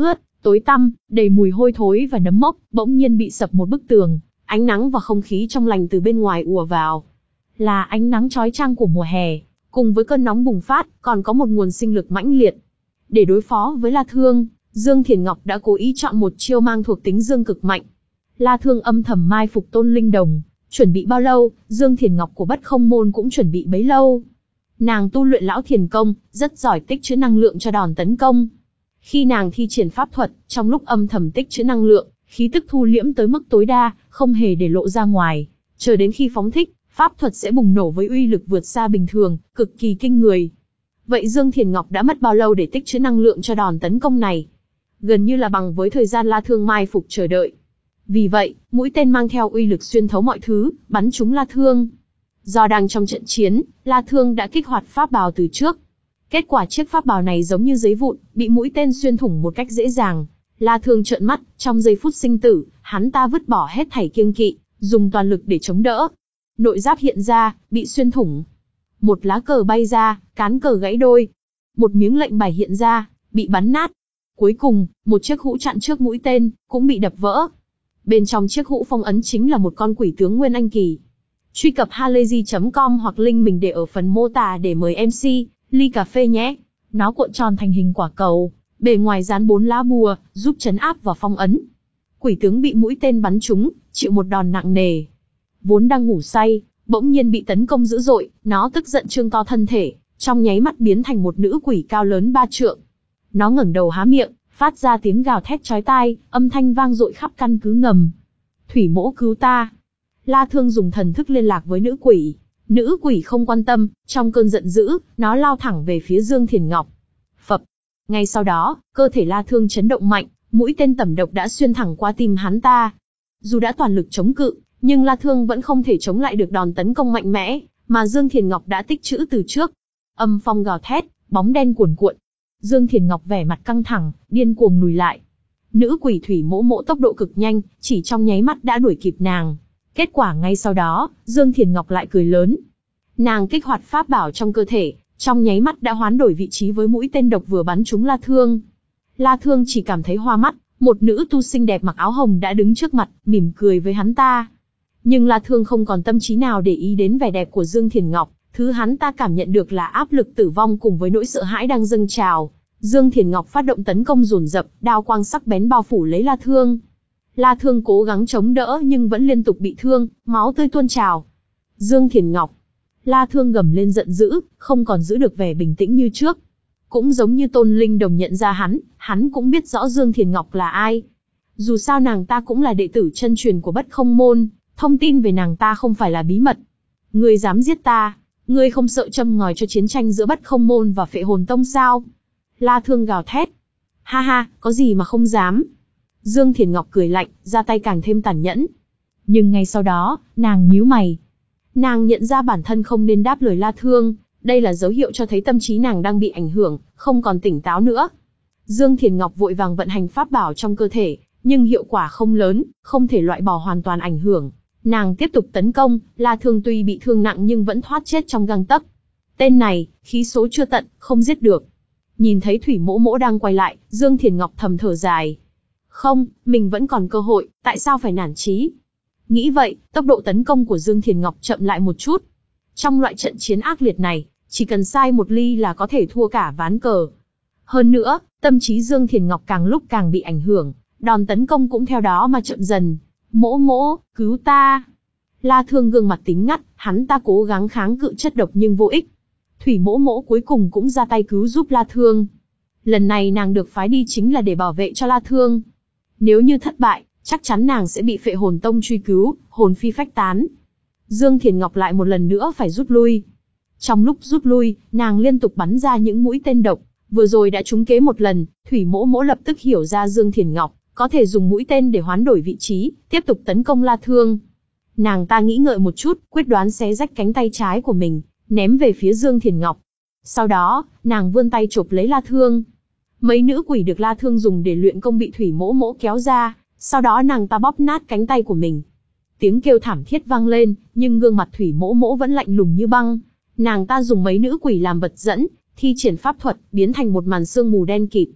Tối tăm, đầy mùi hôi thối và nấm mốc, bỗng nhiên bị sập một bức tường, ánh nắng và không khí trong lành từ bên ngoài ùa vào. Là ánh nắng chói chang của mùa hè, cùng với cơn nóng bùng phát, còn có một nguồn sinh lực mãnh liệt. Để đối phó với La Thương, Dương Thiền Ngọc đã cố ý chọn một chiêu mang thuộc tính dương cực mạnh. La Thương âm thầm mai phục Tôn Linh Đồng, chuẩn bị bao lâu, Dương Thiền Ngọc của Bất Không Môn cũng chuẩn bị bấy lâu. Nàng tu luyện Lão Thiền Công, rất giỏi tích trữ năng lượng cho đòn tấn công. Khi nàng thi triển pháp thuật, trong lúc âm thầm tích trữ năng lượng, khí tức thu liễm tới mức tối đa, không hề để lộ ra ngoài. Chờ đến khi phóng thích, pháp thuật sẽ bùng nổ với uy lực vượt xa bình thường, cực kỳ kinh người. Vậy Dương Thiền Ngọc đã mất bao lâu để tích trữ năng lượng cho đòn tấn công này? Gần như là bằng với thời gian La Thương mai phục chờ đợi. Vì vậy, mũi tên mang theo uy lực xuyên thấu mọi thứ, bắn trúng La Thương. Do đang trong trận chiến, La Thương đã kích hoạt pháp bào từ trước. Kết quả chiếc pháp bào này giống như giấy vụn, bị mũi tên xuyên thủng một cách dễ dàng. La Thương trợn mắt, trong giây phút sinh tử, hắn ta vứt bỏ hết thảy kiêng kỵ, dùng toàn lực để chống đỡ. Nội giáp hiện ra, bị xuyên thủng. Một lá cờ bay ra, cán cờ gãy đôi. Một miếng lệnh bài hiện ra, bị bắn nát. Cuối cùng, một chiếc hũ chặn trước mũi tên, cũng bị đập vỡ. Bên trong chiếc hũ phong ấn chính là một con quỷ tướng Nguyên Anh Kỳ. Truy cập halayzi chấm com hoặc link mình để ở phần mô tả để mời em xê, ly cà phê nhé. Nó cuộn tròn thành hình quả cầu, bề ngoài dán bốn lá bùa, giúp trấn áp và phong ấn. Quỷ tướng bị mũi tên bắn trúng, chịu một đòn nặng nề. Vốn đang ngủ say, bỗng nhiên bị tấn công dữ dội, nó tức giận trương to thân thể, trong nháy mắt biến thành một nữ quỷ cao lớn ba trượng. Nó ngẩng đầu há miệng, phát ra tiếng gào thét chói tai, âm thanh vang dội khắp căn cứ ngầm. Thủy Mỗ cứu ta! La Thương dùng thần thức liên lạc với nữ quỷ. Nữ quỷ không quan tâm, trong cơn giận dữ, nó lao thẳng về phía Dương Thiền Ngọc. Phập! Ngay sau đó, cơ thể La Thương chấn động mạnh, mũi tên tẩm độc đã xuyên thẳng qua tim hắn ta. Dù đã toàn lực chống cự, nhưng La Thương vẫn không thể chống lại được đòn tấn công mạnh mẽ, mà Dương Thiền Ngọc đã tích trữ từ trước. Âm phong gào thét, bóng đen cuồn cuộn. Dương Thiền Ngọc vẻ mặt căng thẳng, điên cuồng lùi lại. Nữ quỷ Thủy Mỗ Mỗ tốc độ cực nhanh, chỉ trong nháy mắt đã đuổi kịp nàng. Kết quả ngay sau đó, Dương Thiền Ngọc lại cười lớn. Nàng kích hoạt pháp bảo trong cơ thể, trong nháy mắt đã hoán đổi vị trí với mũi tên độc vừa bắn trúng La Thương. La Thương chỉ cảm thấy hoa mắt, một nữ tu xinh đẹp mặc áo hồng đã đứng trước mặt, mỉm cười với hắn ta. Nhưng La Thương không còn tâm trí nào để ý đến vẻ đẹp của Dương Thiền Ngọc, thứ hắn ta cảm nhận được là áp lực tử vong cùng với nỗi sợ hãi đang dâng trào. Dương Thiền Ngọc phát động tấn công dồn dập, đao quang sắc bén bao phủ lấy La Thương. La Thương cố gắng chống đỡ nhưng vẫn liên tục bị thương, máu tươi tuôn trào. Dương Thiền Ngọc! La Thương gầm lên giận dữ, không còn giữ được vẻ bình tĩnh như trước. Cũng giống như Tôn Linh Đồng nhận ra hắn, hắn cũng biết rõ Dương Thiền Ngọc là ai. Dù sao nàng ta cũng là đệ tử chân truyền của Bất Không Môn, thông tin về nàng ta không phải là bí mật. Ngươi dám giết ta, ngươi không sợ châm ngòi cho chiến tranh giữa Bất Không Môn và Phệ Hồn Tông sao? La Thương gào thét. Ha ha, có gì mà không dám. Dương Thiền Ngọc cười lạnh, ra tay càng thêm tàn nhẫn. Nhưng ngay sau đó, nàng nhíu mày. Nàng nhận ra bản thân không nên đáp lời La Thương, đây là dấu hiệu cho thấy tâm trí nàng đang bị ảnh hưởng, không còn tỉnh táo nữa. Dương Thiền Ngọc vội vàng vận hành pháp bảo trong cơ thể, nhưng hiệu quả không lớn, không thể loại bỏ hoàn toàn ảnh hưởng. Nàng tiếp tục tấn công, La Thương tuy bị thương nặng nhưng vẫn thoát chết trong gang tấc. Tên này, khí số chưa tận, không giết được. Nhìn thấy Thủy Mỗ Mỗ đang quay lại, Dương Thiền Ngọc thầm thở dài. Không, mình vẫn còn cơ hội, tại sao phải nản chí? Nghĩ vậy, tốc độ tấn công của Dương Thiền Ngọc chậm lại một chút. Trong loại trận chiến ác liệt này, chỉ cần sai một ly là có thể thua cả ván cờ. Hơn nữa, tâm trí Dương Thiền Ngọc càng lúc càng bị ảnh hưởng, đòn tấn công cũng theo đó mà chậm dần. Mỗ mỗ, cứu ta! La Thương gương mặt tím ngắt, hắn ta cố gắng kháng cự chất độc nhưng vô ích. Thủy Mỗ Mỗ cuối cùng cũng ra tay cứu giúp La Thương. Lần này nàng được phái đi chính là để bảo vệ cho La Thương. Nếu như thất bại, chắc chắn nàng sẽ bị Phệ Hồn Tông truy cứu, hồn phi phách tán. Dương Thiền Ngọc lại một lần nữa phải rút lui. Trong lúc rút lui, nàng liên tục bắn ra những mũi tên độc. Vừa rồi đã trúng kế một lần, Thủy Mỗ Mỗ lập tức hiểu ra Dương Thiền Ngọc có thể dùng mũi tên để hoán đổi vị trí, tiếp tục tấn công La Thương. Nàng ta nghĩ ngợi một chút, quyết đoán xé rách cánh tay trái của mình, ném về phía Dương Thiền Ngọc. Sau đó, nàng vươn tay chộp lấy La Thương. Mấy nữ quỷ được La Thương dùng để luyện công bị Thủy Mỗ Mỗ kéo ra, sau đó nàng ta bóp nát cánh tay của mình. Tiếng kêu thảm thiết vang lên, nhưng gương mặt Thủy Mỗ Mỗ vẫn lạnh lùng như băng. Nàng ta dùng mấy nữ quỷ làm vật dẫn, thi triển pháp thuật, biến thành một màn sương mù đen kịt.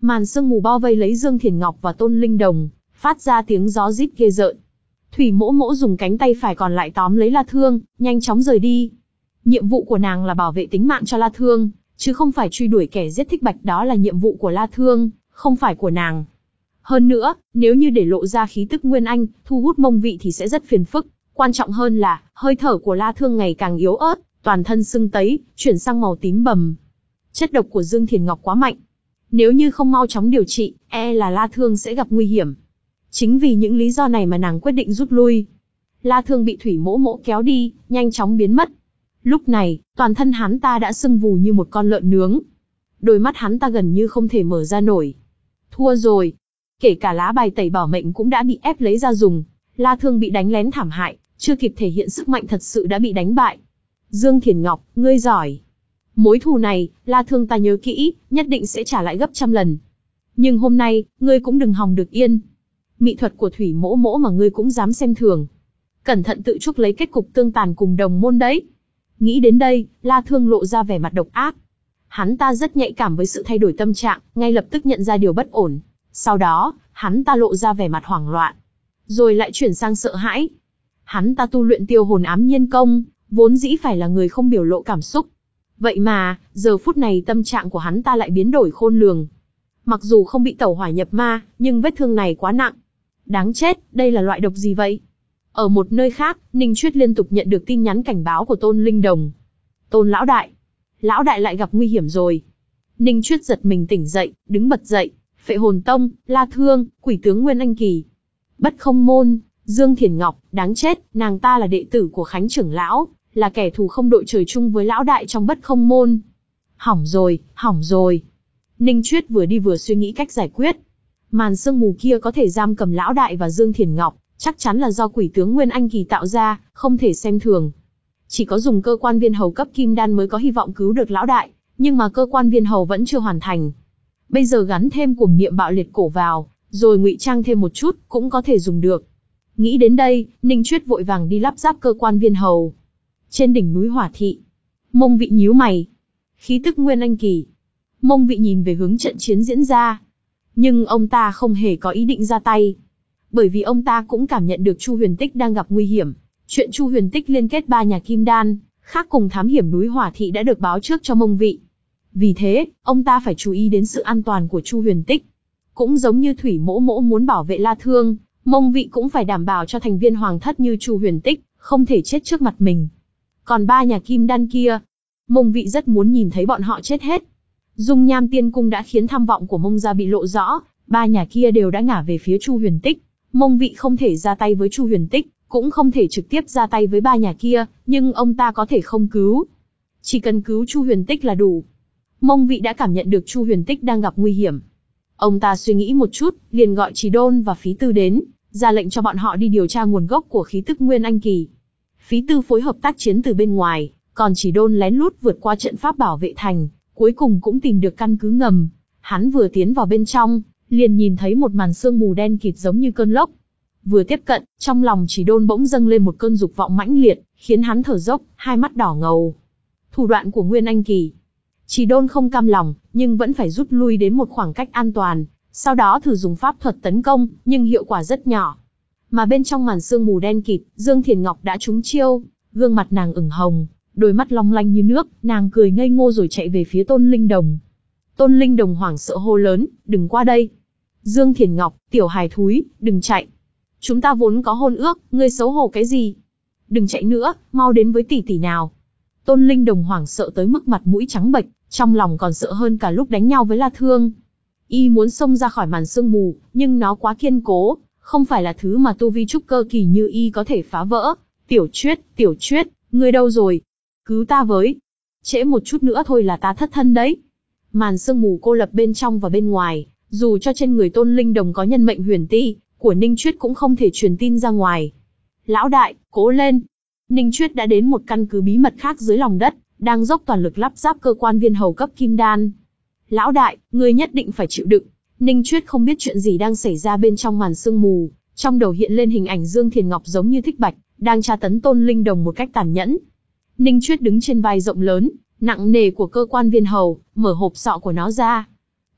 Màn sương mù bao vây lấy Dương Thiền Ngọc và Tôn Linh Đồng, phát ra tiếng gió rít ghê rợn. Thủy Mỗ Mỗ dùng cánh tay phải còn lại tóm lấy La Thương, nhanh chóng rời đi. Nhiệm vụ của nàng là bảo vệ tính mạng cho La Thương, chứ không phải truy đuổi kẻ giết Thích Bạch, đó là nhiệm vụ của La Thương, không phải của nàng. Hơn nữa, nếu như để lộ ra khí tức Nguyên Anh, thu hút Mông Vị thì sẽ rất phiền phức. Quan trọng hơn là, hơi thở của La Thương ngày càng yếu ớt, toàn thân sưng tấy, chuyển sang màu tím bầm. Chất độc của Dương Thiền Ngọc quá mạnh. Nếu như không mau chóng điều trị, e là La Thương sẽ gặp nguy hiểm. Chính vì những lý do này mà nàng quyết định rút lui. La Thương bị Thủy Mỗ Mỗ kéo đi, nhanh chóng biến mất. Lúc này, toàn thân hắn ta đã sưng vù như một con lợn nướng. Đôi mắt hắn ta gần như không thể mở ra nổi. Thua rồi. Kể cả lá bài tẩy bảo mệnh cũng đã bị ép lấy ra dùng. La Thương bị đánh lén thảm hại, chưa kịp thể hiện sức mạnh thật sự đã bị đánh bại. Dương Thiền Ngọc, ngươi giỏi. Mối thù này, La Thương ta nhớ kỹ, nhất định sẽ trả lại gấp trăm lần. Nhưng hôm nay, ngươi cũng đừng hòng được yên. Mỹ thuật của Thủy Mỗ Mỗ mà ngươi cũng dám xem thường. Cẩn thận tự chuốc lấy kết cục tương tàn cùng đồng môn đấy. Nghĩ đến đây, La Thương lộ ra vẻ mặt độc ác. Hắn ta rất nhạy cảm với sự thay đổi tâm trạng, ngay lập tức nhận ra điều bất ổn. Sau đó, hắn ta lộ ra vẻ mặt hoảng loạn. Rồi lại chuyển sang sợ hãi. Hắn ta tu luyện Tiêu Hồn Ám Nhiên Công, vốn dĩ phải là người không biểu lộ cảm xúc. Vậy mà, giờ phút này tâm trạng của hắn ta lại biến đổi khôn lường. Mặc dù không bị tẩu hỏa nhập ma, nhưng vết thương này quá nặng. Đáng chết, đây là loại độc gì vậy? Ở một nơi khác, Ninh Chuyết liên tục nhận được tin nhắn cảnh báo của Tôn Linh Đồng. Tôn lão đại. Lão đại lại gặp nguy hiểm rồi. Ninh Chuyết giật mình tỉnh dậy, đứng bật dậy. Phệ Hồn Tông, La Thương, Quỷ tướng Nguyên Anh Kỳ. Bất Không Môn, Dương Thiền Ngọc, đáng chết, nàng ta là đệ tử của Khánh trưởng lão, là kẻ thù không đội trời chung với lão đại trong Bất Không Môn. Hỏng rồi, hỏng rồi. Ninh Chuyết vừa đi vừa suy nghĩ cách giải quyết. Màn sương mù kia có thể giam cầm lão đại và Dương Thiền Ngọc, chắc chắn là do quỷ tướng Nguyên Anh Kỳ tạo ra, không thể xem thường. Chỉ có dùng cơ quan viên hầu cấp kim đan mới có hy vọng cứu được lão đại, nhưng mà cơ quan viên hầu vẫn chưa hoàn thành. Bây giờ gắn thêm cuồng niệm bạo liệt cổ vào, rồi ngụy trang thêm một chút, cũng có thể dùng được. Nghĩ đến đây, Ninh Chuyết vội vàng đi lắp ráp cơ quan viên hầu. Trên đỉnh núi Hỏa Thị, Mông Vị nhíu mày. Khí tức Nguyên Anh Kỳ. Mông Vị nhìn về hướng trận chiến diễn ra. Nhưng ông ta không hề có ý định ra tay. Bởi vì ông ta cũng cảm nhận được Chu Huyền Tích đang gặp nguy hiểm. Chuyện Chu Huyền Tích liên kết ba nhà kim đan, khác cùng thám hiểm núi Hỏa Thị đã được báo trước cho Mông Vị. Vì thế, ông ta phải chú ý đến sự an toàn của Chu Huyền Tích. Cũng giống như Thủy Mỗ Mỗ muốn bảo vệ La Thương, Mông Vị cũng phải đảm bảo cho thành viên hoàng thất như Chu Huyền Tích, không thể chết trước mặt mình. Còn ba nhà kim đan kia, Mông Vị rất muốn nhìn thấy bọn họ chết hết. Dung Nham Tiên Cung đã khiến tham vọng của Mông gia bị lộ rõ, ba nhà kia đều đã ngả về phía Chu Huyền Tích. Mông Vị không thể ra tay với Chu Huyền Tích, cũng không thể trực tiếp ra tay với ba nhà kia, nhưng ông ta có thể không cứu. Chỉ cần cứu Chu Huyền Tích là đủ. Mông Vị đã cảm nhận được Chu Huyền Tích đang gặp nguy hiểm. Ông ta suy nghĩ một chút, liền gọi Trì Đôn và Phí Tư đến, ra lệnh cho bọn họ đi điều tra nguồn gốc của khí tức Nguyên Anh Kỳ. Phí Tư phối hợp tác chiến từ bên ngoài, còn Trì Đôn lén lút vượt qua trận pháp bảo vệ thành, cuối cùng cũng tìm được căn cứ ngầm. Hắn vừa tiến vào bên trong, liền nhìn thấy một màn sương mù đen kịt giống như cơn lốc. Vừa tiếp cận, trong lòng Trì Đôn bỗng dâng lên một cơn dục vọng mãnh liệt, khiến hắn thở dốc, hai mắt đỏ ngầu. Thủ đoạn của Nguyên Anh Kỳ. Trì Đôn không cam lòng, nhưng vẫn phải rút lui đến một khoảng cách an toàn, sau đó thử dùng pháp thuật tấn công, nhưng hiệu quả rất nhỏ. Mà bên trong màn sương mù đen kịt, Dương Thiền Ngọc đã trúng chiêu, gương mặt nàng ửng hồng, đôi mắt long lanh như nước, nàng cười ngây ngô rồi chạy về phía Tôn Linh Đồng. Tôn Linh Đồng hoảng sợ hô lớn, đừng qua đây. Dương Thiền Ngọc, tiểu hài thúi, đừng chạy. Chúng ta vốn có hôn ước, ngươi xấu hổ cái gì? Đừng chạy nữa, mau đến với tỷ tỷ nào. Tôn Linh Đồng hoảng sợ tới mức mặt mũi trắng bệch, trong lòng còn sợ hơn cả lúc đánh nhau với La Thương. Y muốn xông ra khỏi màn sương mù, nhưng nó quá kiên cố, không phải là thứ mà tu vi trúc cơ kỳ như Y có thể phá vỡ. Tiểu Chuyết, Tiểu Chuyết, ngươi đâu rồi? Cứu ta với. Trễ một chút nữa thôi là ta thất thân đấy. Màn sương mù cô lập bên trong và bên ngoài, dù cho trên người Tôn Linh Đồng có nhân mệnh huyền ti, của Ninh Chuyết cũng không thể truyền tin ra ngoài. Lão đại, cố lên. Ninh Chuyết đã đến một căn cứ bí mật khác dưới lòng đất, đang dốc toàn lực lắp ráp cơ quan viên hầu cấp kim đan. Lão đại, ngươi nhất định phải chịu đựng. Ninh Chuyết không biết chuyện gì đang xảy ra bên trong màn sương mù, trong đầu hiện lên hình ảnh Dương Thiền Ngọc giống như Thích Bạch, đang tra tấn Tôn Linh Đồng một cách tàn nhẫn. Ninh Chuyết đứng trên vai rộng lớn, nặng nề của cơ quan viên hầu, mở hộp sọ của nó ra.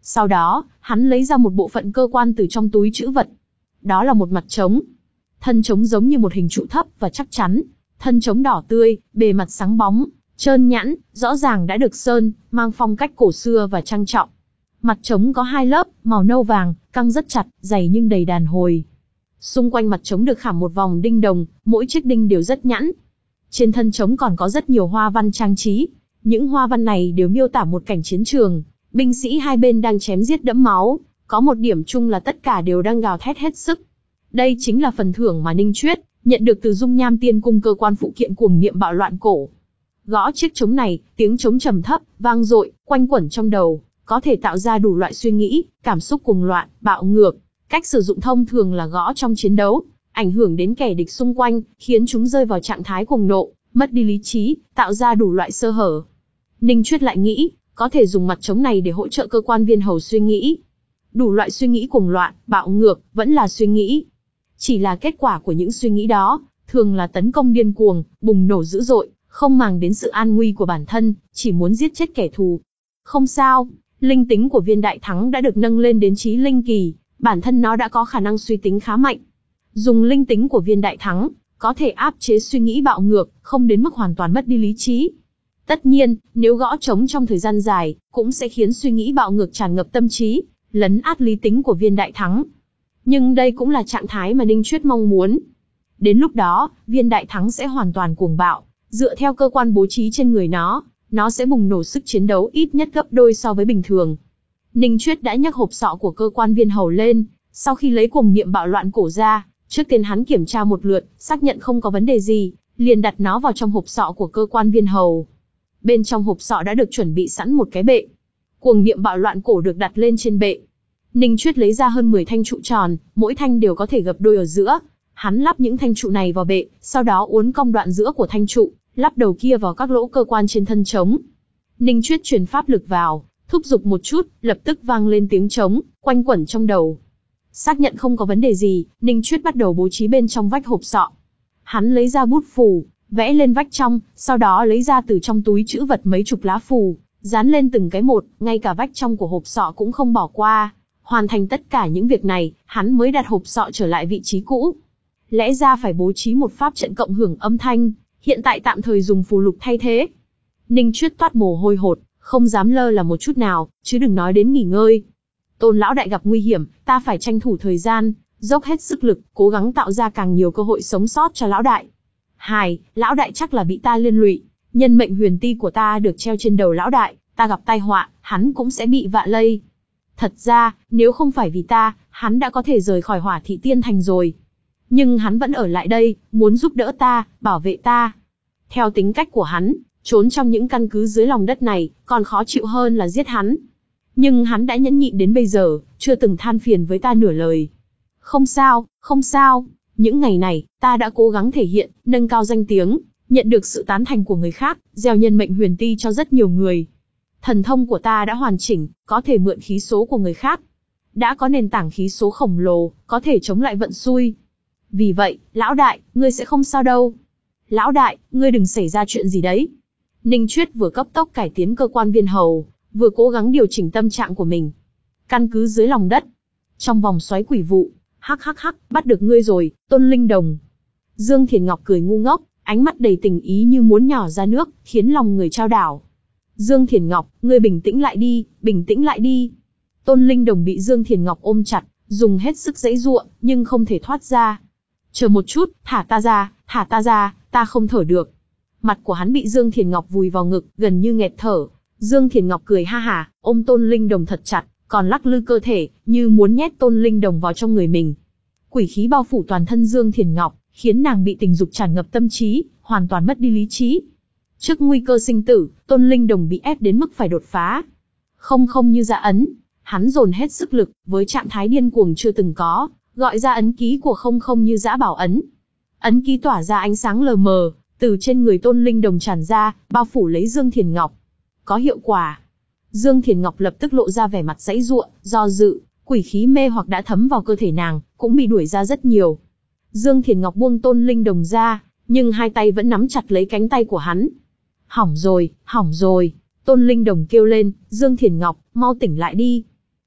Sau đó, hắn lấy ra một bộ phận cơ quan từ trong túi trữ vật. Đó là một mặt trống. Thân trống giống như một hình trụ thấp và chắc chắn. Thân trống đỏ tươi, bề mặt sáng bóng, trơn nhẵn, rõ ràng đã được sơn, mang phong cách cổ xưa và trang trọng. Mặt trống có hai lớp, màu nâu vàng, căng rất chặt, dày nhưng đầy đàn hồi. Xung quanh mặt trống được khảm một vòng đinh đồng, mỗi chiếc đinh đều rất nhẵn. Trên thân trống còn có rất nhiều hoa văn trang trí. Những hoa văn này đều miêu tả một cảnh chiến trường, binh sĩ hai bên đang chém giết đẫm máu, có một điểm chung là tất cả đều đang gào thét hết sức. Đây chính là phần thưởng mà Ninh Chuyết nhận được từ Dung Nham Tiên Cung, cơ quan phụ kiện cuồng niệm bạo loạn cổ. Gõ chiếc trống này, tiếng trống trầm thấp, vang dội, quanh quẩn trong đầu, có thể tạo ra đủ loại suy nghĩ, cảm xúc cuồng loạn, bạo ngược. Cách sử dụng thông thường là gõ trong chiến đấu, ảnh hưởng đến kẻ địch xung quanh, khiến chúng rơi vào trạng thái cuồng nộ, mất đi lý trí, tạo ra đủ loại sơ hở. Ninh Chuyết lại nghĩ, có thể dùng mặt trống này để hỗ trợ cơ quan viên hầu suy nghĩ. Đủ loại suy nghĩ cuồng loạn, bạo ngược, vẫn là suy nghĩ. Chỉ là kết quả của những suy nghĩ đó, thường là tấn công điên cuồng, bùng nổ dữ dội, không màng đến sự an nguy của bản thân, chỉ muốn giết chết kẻ thù. Không sao, linh tính của viên đại thắng đã được nâng lên đến chí linh kỳ, bản thân nó đã có khả năng suy tính khá mạnh. Dùng linh tính của viên đại thắng, có thể áp chế suy nghĩ bạo ngược, không đến mức hoàn toàn mất đi lý trí. Tất nhiên, nếu gõ trống trong thời gian dài, cũng sẽ khiến suy nghĩ bạo ngược tràn ngập tâm trí, lấn át lý tính của viên đại thắng. Nhưng đây cũng là trạng thái mà Ninh Chuyết mong muốn. Đến lúc đó, viên đại thắng sẽ hoàn toàn cuồng bạo, dựa theo cơ quan bố trí trên người nó, nó sẽ bùng nổ sức chiến đấu ít nhất gấp đôi so với bình thường. Ninh Chuyết đã nhấc hộp sọ của cơ quan viên hầu lên, sau khi lấy cuồng niệm bạo loạn cổ ra, trước tiên hắn kiểm tra một lượt, xác nhận không có vấn đề gì, liền đặt nó vào trong hộp sọ của cơ quan viên hầu. Bên trong hộp sọ đã được chuẩn bị sẵn một cái bệ. Cuồng niệm bạo loạn cổ được đặt lên trên bệ. Ninh Chuyết lấy ra hơn mười thanh trụ tròn, mỗi thanh đều có thể gập đôi ở giữa. Hắn lắp những thanh trụ này vào bệ, sau đó uốn cong đoạn giữa của thanh trụ, lắp đầu kia vào các lỗ cơ quan trên thân trống. Ninh Chuyết truyền pháp lực vào, thúc giục một chút, lập tức vang lên tiếng trống, quanh quẩn trong đầu. Xác nhận không có vấn đề gì, Ninh Chuyết bắt đầu bố trí bên trong vách hộp sọ. Hắn lấy ra bút phù, vẽ lên vách trong, sau đó lấy ra từ trong túi trữ vật mấy chục lá phù, dán lên từng cái một, ngay cả vách trong của hộp sọ cũng không bỏ qua. Hoàn thành tất cả những việc này, hắn mới đặt hộp sọ trở lại vị trí cũ. Lẽ ra phải bố trí một pháp trận cộng hưởng âm thanh, hiện tại tạm thời dùng phù lục thay thế. Ninh Chuyết toát mồ hôi hột, không dám lơ là một chút nào, chứ đừng nói đến nghỉ ngơi. Tôn lão đại gặp nguy hiểm, ta phải tranh thủ thời gian, dốc hết sức lực, cố gắng tạo ra càng nhiều cơ hội sống sót cho lão đại. Hài, lão đại chắc là bị ta liên lụy, nhân mệnh huyền ti của ta được treo trên đầu lão đại, ta gặp tai họa, hắn cũng sẽ bị vạ lây. Thật ra, nếu không phải vì ta, hắn đã có thể rời khỏi Hỏa Thị Tiên Thành rồi. Nhưng hắn vẫn ở lại đây, muốn giúp đỡ ta, bảo vệ ta. Theo tính cách của hắn, trốn trong những căn cứ dưới lòng đất này, còn khó chịu hơn là giết hắn. Nhưng hắn đã nhẫn nhịn đến bây giờ, chưa từng than phiền với ta nửa lời. Không sao, không sao, những ngày này, ta đã cố gắng thể hiện, nâng cao danh tiếng, nhận được sự tán thành của người khác, gieo nhân mệnh huyền ti cho rất nhiều người. Thần thông của ta đã hoàn chỉnh, có thể mượn khí số của người khác. Đã có nền tảng khí số khổng lồ, có thể chống lại vận xui. Vì vậy, lão đại, ngươi sẽ không sao đâu. Lão đại, ngươi đừng xảy ra chuyện gì đấy. Ninh Chuyết vừa cấp tốc cải tiến cơ quan viên hầu, vừa cố gắng điều chỉnh tâm trạng của mình. Căn cứ dưới lòng đất, trong vòng xoáy quỷ vụ, hắc hắc hắc, bắt được ngươi rồi, Tôn Linh Đồng. Dương Thiền Ngọc cười ngu ngốc, ánh mắt đầy tình ý như muốn nhỏ ra nước, khiến lòng người chao đảo. Dương Thiền Ngọc, ngươi bình tĩnh lại đi, bình tĩnh lại đi. Tôn Linh Đồng bị Dương Thiền Ngọc ôm chặt, dùng hết sức giãy giụa, nhưng không thể thoát ra. Chờ một chút, thả ta ra, thả ta ra, ta không thở được. Mặt của hắn bị Dương Thiền Ngọc vùi vào ngực, gần như nghẹt thở. Dương Thiền Ngọc cười ha hả, ôm Tôn Linh Đồng thật chặt, còn lắc lư cơ thể, như muốn nhét Tôn Linh Đồng vào trong người mình. Quỷ khí bao phủ toàn thân Dương Thiền Ngọc, khiến nàng bị tình dục tràn ngập tâm trí, hoàn toàn mất đi lý trí. Trước nguy cơ sinh tử, Tôn Linh Đồng bị ép đến mức phải đột phá. Không không như dạ ấn, hắn dồn hết sức lực, với trạng thái điên cuồng chưa từng có, gọi ra ấn ký của không không như dã bảo ấn. Ấn ký tỏa ra ánh sáng lờ mờ, từ trên người Tôn Linh Đồng tràn ra, bao phủ lấy Dương Thiền Ngọc. Có hiệu quả. Dương Thiền Ngọc lập tức lộ ra vẻ mặt giãy giụa, do dự, quỷ khí mê hoặc đã thấm vào cơ thể nàng, cũng bị đuổi ra rất nhiều. Dương Thiền Ngọc buông Tôn Linh Đồng ra, nhưng hai tay vẫn nắm chặt lấy cánh tay của hắn. Hỏng rồi, hỏng rồi. Tôn Linh Đồng kêu lên, Dương Thiền Ngọc, mau tỉnh lại đi.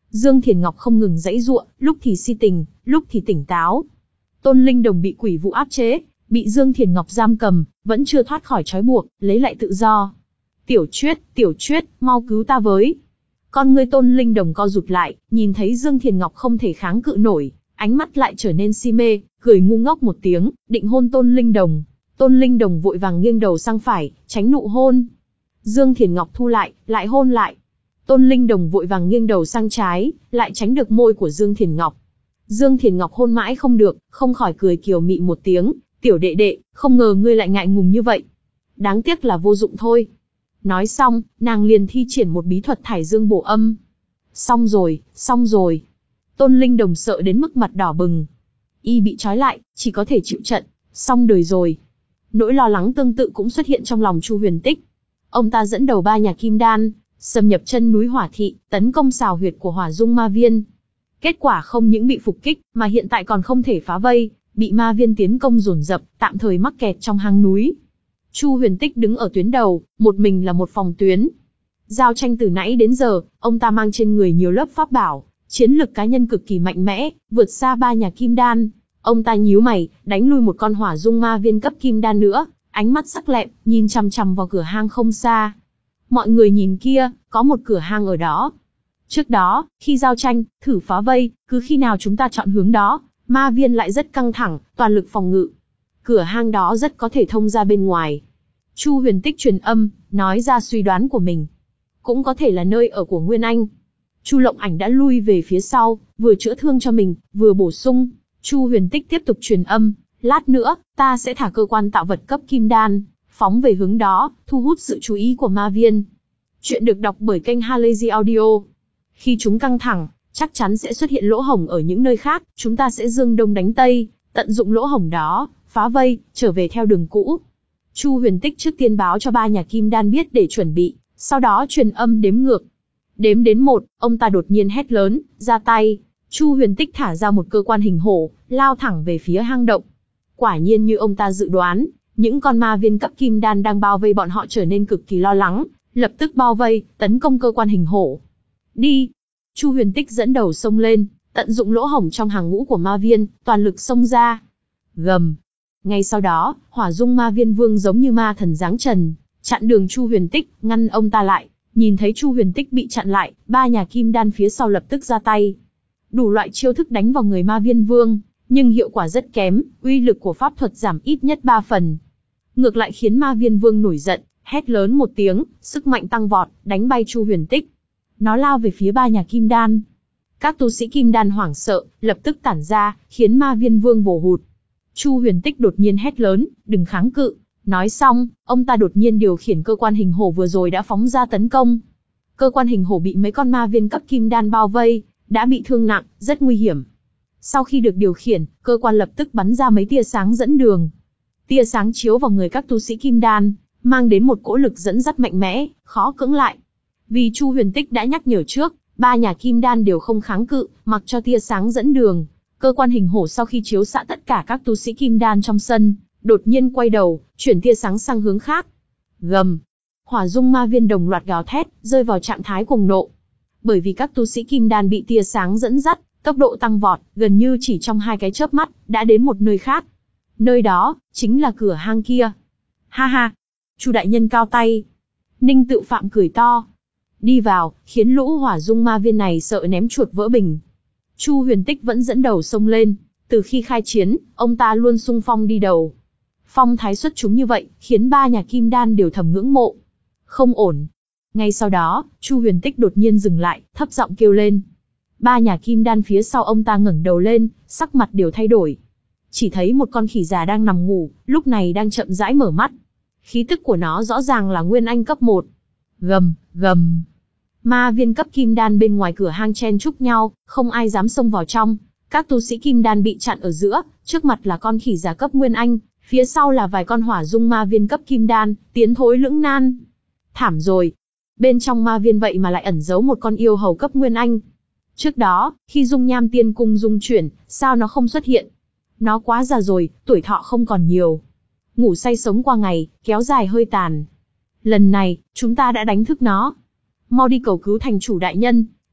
Dương Thiền Ngọc không ngừng giãy giụa, lúc thì si tình, lúc thì tỉnh táo. Tôn Linh Đồng bị quỷ vụ áp chế, bị Dương Thiền Ngọc giam cầm, vẫn chưa thoát khỏi trói buộc, lấy lại tự do. Tiểu Chuyết, Tiểu Chuyết, mau cứu ta với. Con ngươi Tôn Linh Đồng co rụt lại, nhìn thấy Dương Thiền Ngọc không thể kháng cự nổi, ánh mắt lại trở nên si mê, cười ngu ngốc một tiếng, định hôn Tôn Linh Đồng. Tôn Linh Đồng vội vàng nghiêng đầu sang phải, tránh nụ hôn. Dương Thiền Ngọc thu lại, lại hôn lại. Tôn Linh Đồng vội vàng nghiêng đầu sang trái, lại tránh được môi của Dương Thiền Ngọc. Dương Thiền Ngọc hôn mãi không được, không khỏi cười kiều mị một tiếng, tiểu đệ đệ, không ngờ ngươi lại ngại ngùng như vậy. Đáng tiếc là vô dụng thôi. Nói xong, nàng liền thi triển một bí thuật thải dương bổ âm. Xong rồi, xong rồi. Tôn Linh Đồng sợ đến mức mặt đỏ bừng. Y bị trói lại, chỉ có thể chịu trận, xong đời rồi. Nỗi lo lắng tương tự cũng xuất hiện trong lòng Chu Huyền Tích. Ông ta dẫn đầu ba nhà Kim Đan, xâm nhập chân núi Hỏa Thị, tấn công xào huyệt của Hỏa Dung Ma Viên. Kết quả không những bị phục kích, mà hiện tại còn không thể phá vây, bị Ma Viên tiến công dồn dập, tạm thời mắc kẹt trong hang núi. Chu Huyền Tích đứng ở tuyến đầu, một mình là một phòng tuyến. Giao tranh từ nãy đến giờ, ông ta mang trên người nhiều lớp pháp bảo, chiến lực cá nhân cực kỳ mạnh mẽ, vượt xa ba nhà Kim Đan. Ông ta nhíu mày, đánh lui một con Hỏa Dung Ma Viên cấp Kim Đan nữa, ánh mắt sắc lẹm, nhìn chằm chằm vào cửa hang không xa. Mọi người nhìn kia, có một cửa hang ở đó. Trước đó, khi giao tranh, thử phá vây, cứ khi nào chúng ta chọn hướng đó, Ma Viên lại rất căng thẳng, toàn lực phòng ngự. Cửa hang đó rất có thể thông ra bên ngoài. Chu Huyền Tích truyền âm, nói ra suy đoán của mình. Cũng có thể là nơi ở của Nguyên Anh. Chu Lộng Ảnh đã lui về phía sau, vừa chữa thương cho mình, vừa bổ sung. Chu Huyền Tích tiếp tục truyền âm, lát nữa, ta sẽ thả cơ quan tạo vật cấp Kim Đan, phóng về hướng đó, thu hút sự chú ý của Ma Viên. Chuyện được đọc bởi kênh Halazy Audio. Khi chúng căng thẳng, chắc chắn sẽ xuất hiện lỗ hổng ở những nơi khác, chúng ta sẽ dương đông đánh tây, tận dụng lỗ hổng đó, phá vây, trở về theo đường cũ. Chu Huyền Tích trước tiên báo cho ba nhà Kim Đan biết để chuẩn bị, sau đó truyền âm đếm ngược. Đếm đến một, ông ta đột nhiên hét lớn, ra tay. Chu Huyền Tích thả ra một cơ quan hình hổ, lao thẳng về phía hang động. Quả nhiên như ông ta dự đoán, những con Ma Viên cấp Kim Đan đang bao vây bọn họ trở nên cực kỳ lo lắng, lập tức bao vây, tấn công cơ quan hình hổ. Đi! Chu Huyền Tích dẫn đầu xông lên, tận dụng lỗ hổng trong hàng ngũ của Ma Viên, toàn lực xông ra. Gầm! Ngay sau đó, Hỏa Dung Ma Viên Vương giống như ma thần giáng trần, chặn đường Chu Huyền Tích, ngăn ông ta lại. Nhìn thấy Chu Huyền Tích bị chặn lại, ba nhà Kim Đan phía sau lập tức ra tay. Đủ loại chiêu thức đánh vào người Ma Viên Vương, nhưng hiệu quả rất kém, uy lực của pháp thuật giảm ít nhất ba phần. Ngược lại khiến Ma Viên Vương nổi giận, hét lớn một tiếng, sức mạnh tăng vọt, đánh bay Chu Huyền Tích. Nó lao về phía ba nhà Kim Đan. Các tu sĩ Kim Đan hoảng sợ, lập tức tản ra, khiến Ma Viên Vương bổ hụt. Chu Huyền Tích đột nhiên hét lớn, đừng kháng cự. Nói xong, ông ta đột nhiên điều khiển cơ quan hình hổ vừa rồi đã phóng ra tấn công. Cơ quan hình hổ bị mấy con Ma Viên cấp Kim Đan bao vây, đã bị thương nặng, rất nguy hiểm. Sau khi được điều khiển, cơ quan lập tức bắn ra mấy tia sáng dẫn đường. Tia sáng chiếu vào người các tu sĩ Kim Đan, mang đến một cỗ lực dẫn dắt mạnh mẽ, khó cưỡng lại. Vì Chu Huyền Tích đã nhắc nhở trước, ba nhà Kim Đan đều không kháng cự, mặc cho tia sáng dẫn đường. Cơ quan hình hổ sau khi chiếu xạ tất cả các tu sĩ Kim Đan trong sân, đột nhiên quay đầu, chuyển tia sáng sang hướng khác. Gầm! Hỏa Dung Ma Viên đồng loạt gào thét, rơi vào trạng thái cuồng nộ. Bởi vì các tu sĩ Kim Đan bị tia sáng dẫn dắt, tốc độ tăng vọt, gần như chỉ trong hai cái chớp mắt, đã đến một nơi khác. Nơi đó, chính là cửa hang kia. Ha ha! Chu đại nhân cao tay. Ninh Tự Phạm cười to. Đi vào, khiến lũ Hỏa Dung Ma Viên này sợ ném chuột vỡ bình. Chu Huyền Tích vẫn dẫn đầu xông lên. Từ khi khai chiến, ông ta luôn xung phong đi đầu. Phong thái xuất chúng như vậy, khiến ba nhà Kim Đan đều thầm ngưỡng mộ. Không ổn. Ngay sau đó, Chu Huyền Tích đột nhiên dừng lại, thấp giọng kêu lên. Ba nhà Kim Đan phía sau ông ta ngẩng đầu lên, sắc mặt đều thay đổi. Chỉ thấy một con khỉ già đang nằm ngủ, lúc này đang chậm rãi mở mắt. Khí tức của nó rõ ràng là Nguyên Anh cấp một. Gầm, gầm. Ma Viên cấp Kim Đan bên ngoài cửa hang chen chúc nhau, không ai dám xông vào trong. Các tu sĩ Kim Đan bị chặn ở giữa, trước mặt là con khỉ già cấp Nguyên Anh, phía sau là vài con Hỏa Dung Ma Viên cấp Kim Đan, tiến thối lưỡng nan. Thảm rồi. Bên trong Ma Viên vậy mà lại ẩn giấu một con yêu hầu cấp Nguyên Anh. Trước đó, khi Dung Nham Tiên Cung dung chuyển, sao nó không xuất hiện? Nó quá già rồi, tuổi thọ không còn nhiều. Ngủ say sống qua ngày, kéo dài hơi tàn. Lần này, chúng ta đã đánh thức nó. Mau đi cầu cứu thành chủ đại nhân,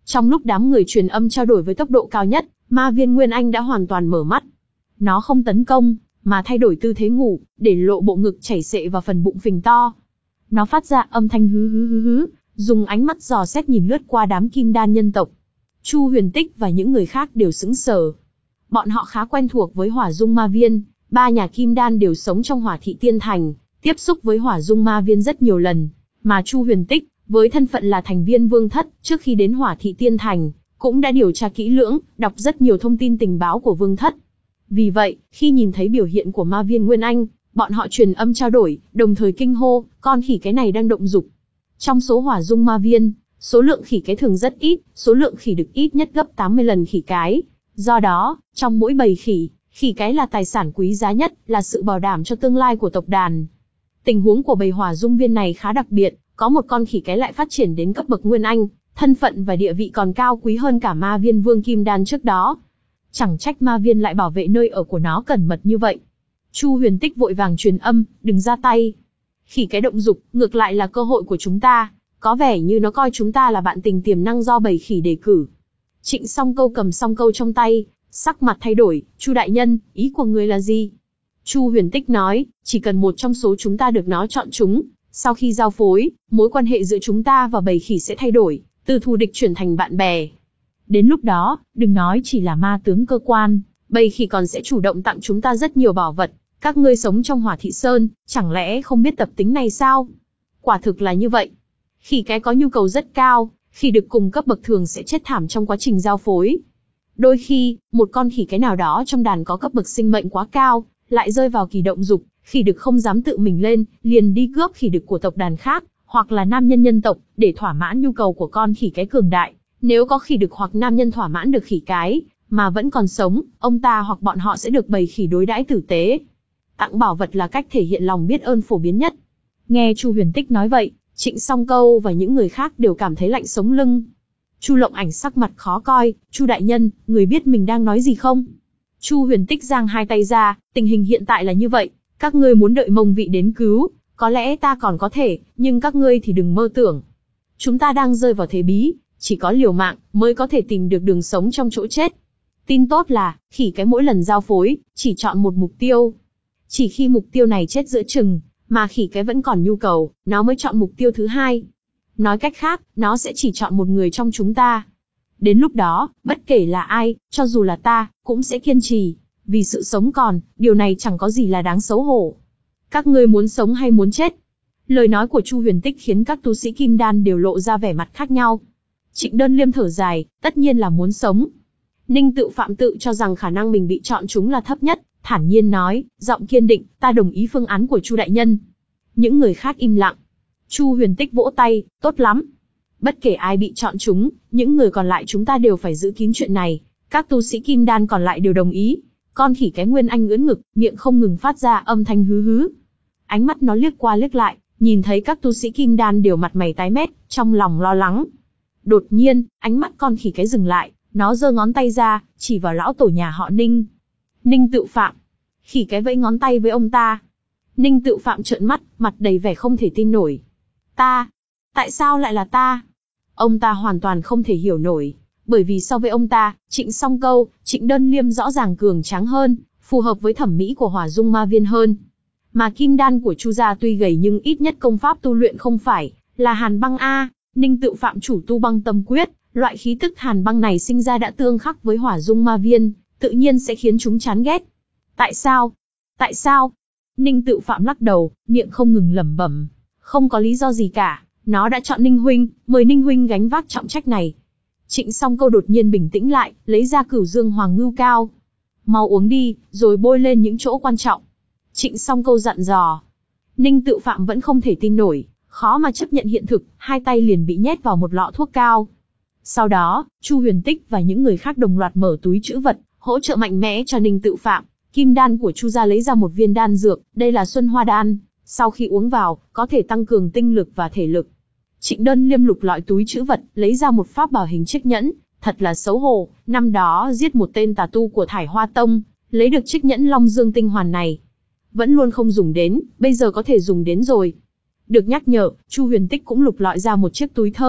Trong lúc đám người truyền âm trao đổi với tốc độ cao nhất, ma viên Nguyên Anh đã hoàn toàn mở mắt. Nó không tấn công, mà thay đổi tư thế ngủ, để lộ bộ ngực chảy xệ và phần bụng phình to. Nó phát ra âm thanh hứ hứ hứ hứ, dùng ánh mắt dò xét nhìn lướt qua đám kim đan nhân tộc. Chu Huyền Tích và những người khác đều sững sờ. Bọn họ khá quen thuộc với Hỏa Dung Ma Viên, ba nhà kim đan đều sống trong Hỏa Thị Tiên Thành, tiếp xúc với Hỏa Dung Ma Viên rất nhiều lần, mà Chu Huyền Tích, với thân phận là thành viên Vương Thất, trước khi đến Hỏa Thị Tiên Thành, cũng đã điều tra kỹ lưỡng, đọc rất nhiều thông tin tình báo của Vương Thất. Vì vậy, khi nhìn thấy biểu hiện của ma viên Nguyên Anh, bọn họ truyền âm trao đổi, đồng thời kinh hô, con khỉ cái này đang động dục. Trong số Hỏa Dung Ma Viên, số lượng khỉ cái thường rất ít, số lượng khỉ đực ít nhất gấp tám mươi lần khỉ cái. Do đó, trong mỗi bầy khỉ, khỉ cái là tài sản quý giá nhất, là sự bảo đảm cho tương lai của tộc đàn. Tình huống của bầy Hỏa Dung Viên này khá đặc biệt, có một con khỉ cái lại phát triển đến cấp bậc Nguyên Anh, thân phận và địa vị còn cao quý hơn cả ma viên Vương Kim Đan trước đó. Chẳng trách ma viên lại bảo vệ nơi ở của nó cẩn mật như vậy. Chu Huyền Tích vội vàng truyền âm, đừng ra tay. Khỉ cái động dục, ngược lại là cơ hội của chúng ta, có vẻ như nó coi chúng ta là bạn tình tiềm năng do bầy khỉ đề cử. Trịnh Song Câu cầm song câu trong tay, sắc mặt thay đổi, Chu đại nhân, ý của người là gì? Chu Huyền Tích nói, chỉ cần một trong số chúng ta được nó chọn chúng, sau khi giao phối, mối quan hệ giữa chúng ta và bầy khỉ sẽ thay đổi, từ thù địch chuyển thành bạn bè. Đến lúc đó, đừng nói chỉ là ma tướng cơ quan, bầy khỉ còn sẽ chủ động tặng chúng ta rất nhiều bảo vật. Các ngươi sống trong Hỏa Thị Sơn, chẳng lẽ không biết tập tính này sao? Quả thực là như vậy. Khỉ cái có nhu cầu rất cao, khỉ đực cùng cấp bậc thường sẽ chết thảm trong quá trình giao phối. Đôi khi, một con khỉ cái nào đó trong đàn có cấp bậc sinh mệnh quá cao, lại rơi vào kỳ động dục, khỉ đực không dám tự mình lên, liền đi cướp khỉ đực của tộc đàn khác, hoặc là nam nhân nhân tộc, để thỏa mãn nhu cầu của con khỉ cái cường đại. Nếu có khỉ đực hoặc nam nhân thỏa mãn được khỉ cái, mà vẫn còn sống, ông ta hoặc bọn họ sẽ được bầy khỉ đối đãi tử tế. Tặng bảo vật là cách thể hiện lòng biết ơn phổ biến nhất. Nghe Chu Huyền Tích nói vậy, Trịnh Song Câu và những người khác đều cảm thấy lạnh sống lưng. Chu Lộng Ảnh sắc mặt khó coi, Chu đại nhân, người biết mình đang nói gì không? Chu Huyền Tích giang hai tay ra, tình hình hiện tại là như vậy, các ngươi muốn đợi mông vị đến cứu, có lẽ ta còn có thể, nhưng các ngươi thì đừng mơ tưởng. Chúng ta đang rơi vào thế bí, chỉ có liều mạng mới có thể tìm được đường sống trong chỗ chết. Tin tốt là, khỉ cái mỗi lần giao phối, chỉ chọn một mục tiêu. Chỉ khi mục tiêu này chết giữa chừng, mà khỉ cái vẫn còn nhu cầu, nó mới chọn mục tiêu thứ hai. Nói cách khác, nó sẽ chỉ chọn một người trong chúng ta. Đến lúc đó, bất kể là ai, cho dù là ta, cũng sẽ kiên trì. Vì sự sống còn, điều này chẳng có gì là đáng xấu hổ. Các ngươi muốn sống hay muốn chết? Lời nói của Chu Huyền Tích khiến các tu sĩ kim đan đều lộ ra vẻ mặt khác nhau. Trịnh Đơn Liêm thở dài, tất nhiên là muốn sống. Ninh Tự Phạm tự cho rằng khả năng mình bị chọn chúng là thấp nhất, thản nhiên nói, giọng kiên định, ta đồng ý phương án của Chu đại nhân. Những người khác im lặng. Chu Huyền Tích vỗ tay, tốt lắm. Bất kể ai bị chọn chúng, những người còn lại chúng ta đều phải giữ kín chuyện này. Các tu sĩ kim đan còn lại đều đồng ý. Con khỉ cái Nguyên Anh ưỡn ngực, miệng không ngừng phát ra âm thanh hứ hứ. Ánh mắt nó liếc qua liếc lại, nhìn thấy các tu sĩ kim đan đều mặt mày tái mét, trong lòng lo lắng. Đột nhiên, ánh mắt con khỉ cái dừng lại, nó giơ ngón tay ra, chỉ vào lão tổ nhà họ Ninh. Ninh Tự Phạm. Khỉ cái vẫy ngón tay với ông ta. Ninh Tự Phạm trợn mắt, mặt đầy vẻ không thể tin nổi. Ta? Tại sao lại là ta? Ông ta hoàn toàn không thể hiểu nổi, bởi vì so với ông ta, Trịnh Song Câu, Trịnh Đơn Liêm rõ ràng cường tráng hơn, phù hợp với thẩm mỹ của Hỏa Dung Ma Viên hơn. Mà kim đan của Chu gia tuy gầy nhưng ít nhất công pháp tu luyện không phải là hàn băng a. Ninh Tự Phạm chủ tu băng tâm quyết, loại khí tức hàn băng này sinh ra đã tương khắc với Hỏa Dung Ma Viên, tự nhiên sẽ khiến chúng chán ghét. Tại sao? Tại sao? Ninh Tự Phạm lắc đầu, miệng không ngừng lẩm bẩm. Không có lý do gì cả, nó đã chọn Ninh huynh, mời Ninh huynh gánh vác trọng trách này. Trịnh Song Câu đột nhiên bình tĩnh lại, lấy ra Cửu Dương Hoàng Ngưu Cao. Mau uống đi, rồi bôi lên những chỗ quan trọng. Trịnh Song Câu dặn dò. Ninh Tự Phạm vẫn không thể tin nổi, khó mà chấp nhận hiện thực, hai tay liền bị nhét vào một lọ thuốc cao. Sau đó, Chu Huyền Tích và những người khác đồng loạt mở túi trữ vật, hỗ trợ mạnh mẽ cho Ninh Tự Phạm. Kim đan của Chu gia lấy ra một viên đan dược, đây là Xuân Hoa đan, sau khi uống vào, có thể tăng cường tinh lực và thể lực. Trịnh Đơn Liêm lục lọi túi trữ vật, lấy ra một pháp bảo hình chiếc nhẫn, thật là xấu hổ, năm đó giết một tên tà tu của Thải Hoa Tông, lấy được chiếc nhẫn Long Dương tinh hoàn này. Vẫn luôn không dùng đến, bây giờ có thể dùng đến rồi. Được nhắc nhở, Chu Huyền Tích cũng lục lọi ra một chiếc túi thơm,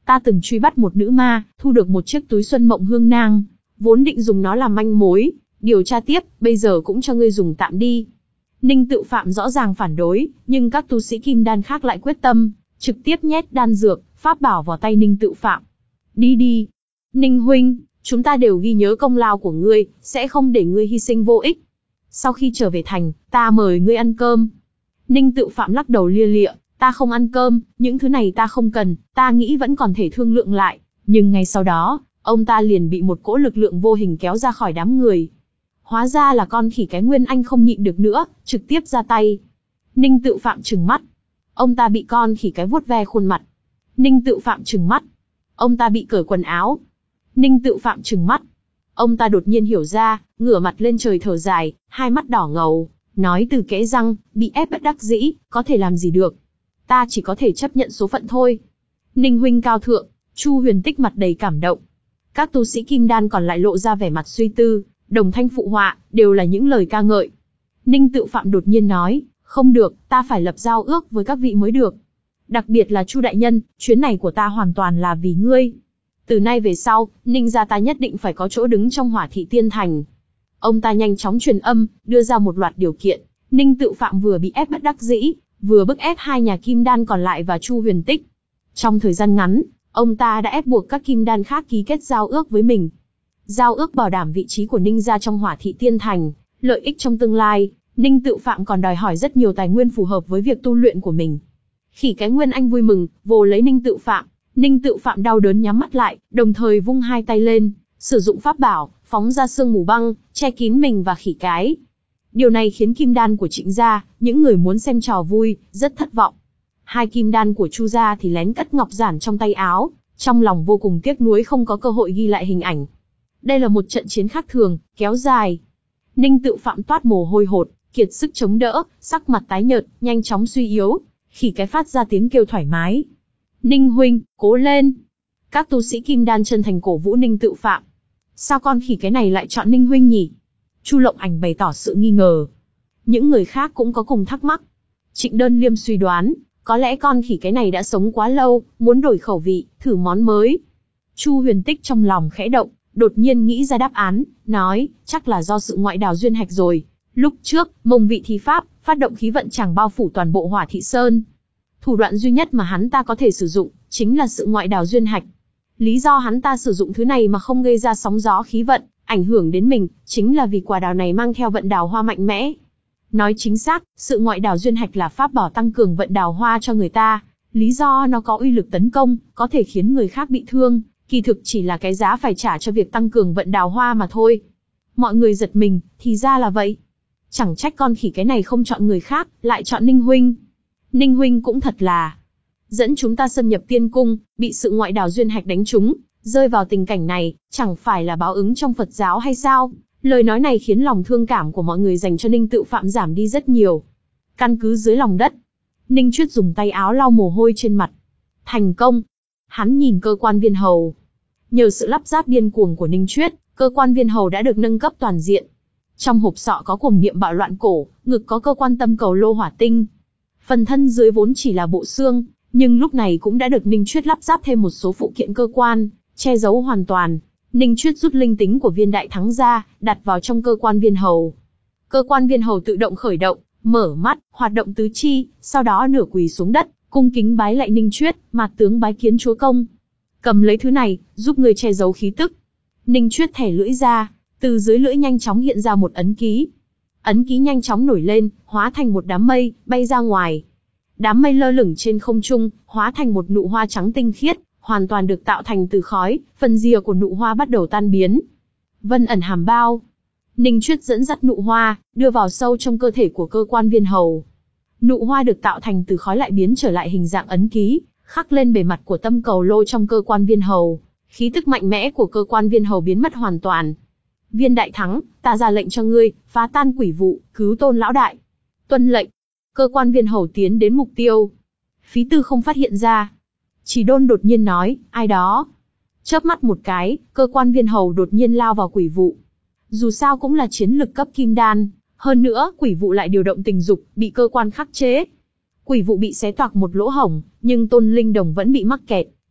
Ta từng truy bắt một nữ ma, thu được một chiếc túi Xuân Mộng Hương Nang, vốn định dùng nó làm manh mối, điều tra tiếp, bây giờ cũng cho ngươi dùng tạm đi. Ninh Tự Phạm rõ ràng phản đối, nhưng các tu sĩ kim đan khác lại quyết tâm, trực tiếp nhét đan dược, pháp bảo vào tay Ninh Tự Phạm. Đi đi. Ninh huynh, chúng ta đều ghi nhớ công lao của ngươi, sẽ không để ngươi hy sinh vô ích. Sau khi trở về thành, ta mời ngươi ăn cơm. Ninh Tự Phạm lắc đầu lia lịa, ta không ăn cơm, những thứ này ta không cần, ta nghĩ vẫn còn thể thương lượng lại. Nhưng ngay sau đó, ông ta liền bị một cỗ lực lượng vô hình kéo ra khỏi đám người. Hóa ra là con khỉ cái Nguyên Anh không nhịn được nữa, trực tiếp ra tay. Ninh Tự Phạm trừng mắt. Ông ta bị con khỉ cái vuốt ve khuôn mặt. Ninh Tự Phạm trừng mắt. Ông ta bị cởi quần áo. Ninh Tự Phạm trừng mắt. Ông ta đột nhiên hiểu ra, ngửa mặt lên trời thở dài, hai mắt đỏ ngầu, nói từ kẽ răng, bị ép bất đắc dĩ, có thể làm gì được. Ta chỉ có thể chấp nhận số phận thôi. Ninh huynh cao thượng. Chu Huyền Tích mặt đầy cảm động. Các tu sĩ kim đan còn lại lộ ra vẻ mặt suy tư, đồng thanh phụ họa, đều là những lời ca ngợi. Ninh Tự Phạm đột nhiên nói, không được, ta phải lập giao ước với các vị mới được. Đặc biệt là Chu đại nhân, chuyến này của ta hoàn toàn là vì ngươi. Từ nay về sau, Ninh gia ta nhất định phải có chỗ đứng trong Hỏa Thị Tiên Thành. Ông ta nhanh chóng truyền âm, đưa ra một loạt điều kiện. Ninh Tự Phạm vừa bị ép bất đắc dĩ, vừa bức ép hai nhà kim đan còn lại và Chu Huyền Tích. Trong thời gian ngắn, ông ta đã ép buộc các kim đan khác ký kết giao ước với mình. Giao ước bảo đảm vị trí của Ninh gia trong Hỏa Thị Tiên Thành, lợi ích trong tương lai. Ninh Tự Phạm còn đòi hỏi rất nhiều tài nguyên phù hợp với việc tu luyện của mình. Khỉ cái Nguyên Anh vui mừng, vồ lấy Ninh Tự Phạm. Ninh Tự Phạm đau đớn nhắm mắt lại, đồng thời vung hai tay lên, sử dụng pháp bảo, phóng ra sương mù băng, che kín mình và khỉ cái. Điều này khiến kim đan của Trịnh gia, những người muốn xem trò vui, rất thất vọng. Hai kim đan của Chu gia thì lén cất ngọc giản trong tay áo, trong lòng vô cùng tiếc nuối không có cơ hội ghi lại hình ảnh. Đây là một trận chiến khác thường, kéo dài. Ninh Tự Phạm toát mồ hôi hột, kiệt sức chống đỡ, sắc mặt tái nhợt, nhanh chóng suy yếu. Khỉ cái phát ra tiếng kêu thoải mái. Ninh huynh, cố lên. Các tu sĩ kim đan chân thành cổ vũ Ninh Tự Phạm. Sao con khỉ cái này lại chọn Ninh huynh nhỉ? Chu Lộng Ảnh bày tỏ sự nghi ngờ. Những người khác cũng có cùng thắc mắc. Trịnh Đơn Liêm suy đoán, có lẽ con khỉ cái này đã sống quá lâu, muốn đổi khẩu vị, thử món mới. Chu Huyền Tích trong lòng khẽ động, đột nhiên nghĩ ra đáp án, nói, chắc là do sự ngoại đào duyên hạch rồi. Lúc trước, Mông Vị thi pháp, phát động khí vận chẳng bao phủ toàn bộ Hỏa Thị Sơn. Thủ đoạn duy nhất mà hắn ta có thể sử dụng, chính là sự ngoại đào duyên hạch. Lý do hắn ta sử dụng thứ này mà không gây ra sóng gió khí vận, ảnh hưởng đến mình, chính là vì quả đào này mang theo vận đào hoa mạnh mẽ. Nói chính xác, sự ngoại đào duyên hạch là pháp bảo tăng cường vận đào hoa cho người ta. Lý do nó có uy lực tấn công, có thể khiến người khác bị thương, kỳ thực chỉ là cái giá phải trả cho việc tăng cường vận đào hoa mà thôi. Mọi người giật mình, thì ra là vậy. Chẳng trách con khỉ cái này không chọn người khác, lại chọn Ninh huynh. Ninh huynh cũng thật là dẫn chúng ta xâm nhập tiên cung, bị sự ngoại đào duyên hạch đánh trúng, rơi vào tình cảnh này, chẳng phải là báo ứng trong Phật giáo hay sao? Lời nói này khiến lòng thương cảm của mọi người dành cho Ninh Tự Phạm giảm đi rất nhiều. Căn cứ dưới lòng đất, Ninh Chuyết dùng tay áo lau mồ hôi trên mặt. Thành công. Hắn nhìn cơ quan viên hầu. Nhờ sự lắp ráp điên cuồng của Ninh Chuyết, cơ quan viên hầu đã được nâng cấp toàn diện. Trong hộp sọ có cuồng niệm bạo loạn cổ, ngực có cơ quan tâm cầu lô hỏa tinh. Phần thân dưới vốn chỉ là bộ xương, nhưng lúc này cũng đã được Ninh Chuyết lắp ráp thêm một số phụ kiện cơ quan, che giấu hoàn toàn. Ninh Chuyết rút linh tính của viên đại thắng ra, đặt vào trong cơ quan viên hầu. Cơ quan viên hầu tự động khởi động, mở mắt, hoạt động tứ chi, sau đó nửa quỳ xuống đất, cung kính bái lại Ninh Chuyết, mạt tướng bái kiến chúa công. Cầm lấy thứ này, giúp người che giấu khí tức. Ninh Chuyết thẻ lưỡi ra, từ dưới lưỡi nhanh chóng hiện ra một ấn ký. Ấn ký nhanh chóng nổi lên, hóa thành một đám mây, bay ra ngoài. Đám mây lơ lửng trên không trung, hóa thành một nụ hoa trắng tinh khiết, hoàn toàn được tạo thành từ khói, phần rìa của nụ hoa bắt đầu tan biến. Vân ẩn hàm bao. Ninh Chuyết dẫn dắt nụ hoa, đưa vào sâu trong cơ thể của cơ quan viên hầu. Nụ hoa được tạo thành từ khói lại biến trở lại hình dạng ấn ký, khắc lên bề mặt của tâm cầu lô trong cơ quan viên hầu. Khí tức mạnh mẽ của cơ quan viên hầu biến mất hoàn toàn. Viên đại thắng, ta ra lệnh cho ngươi, phá tan quỷ vụ, cứu Tôn lão đại. Tuân lệnh. Cơ quan viên hầu tiến đến mục tiêu. Phí Tư không phát hiện ra. Chỉ Đôn đột nhiên nói, ai đó. Chớp mắt một cái, cơ quan viên hầu đột nhiên lao vào quỷ vụ. Dù sao cũng là chiến lực cấp kim đan, hơn nữa, quỷ vụ lại điều động tình dục, bị cơ quan khắc chế. Quỷ vụ bị xé toạc một lỗ hổng, nhưng Tôn Linh Đồng vẫn bị mắc kẹt,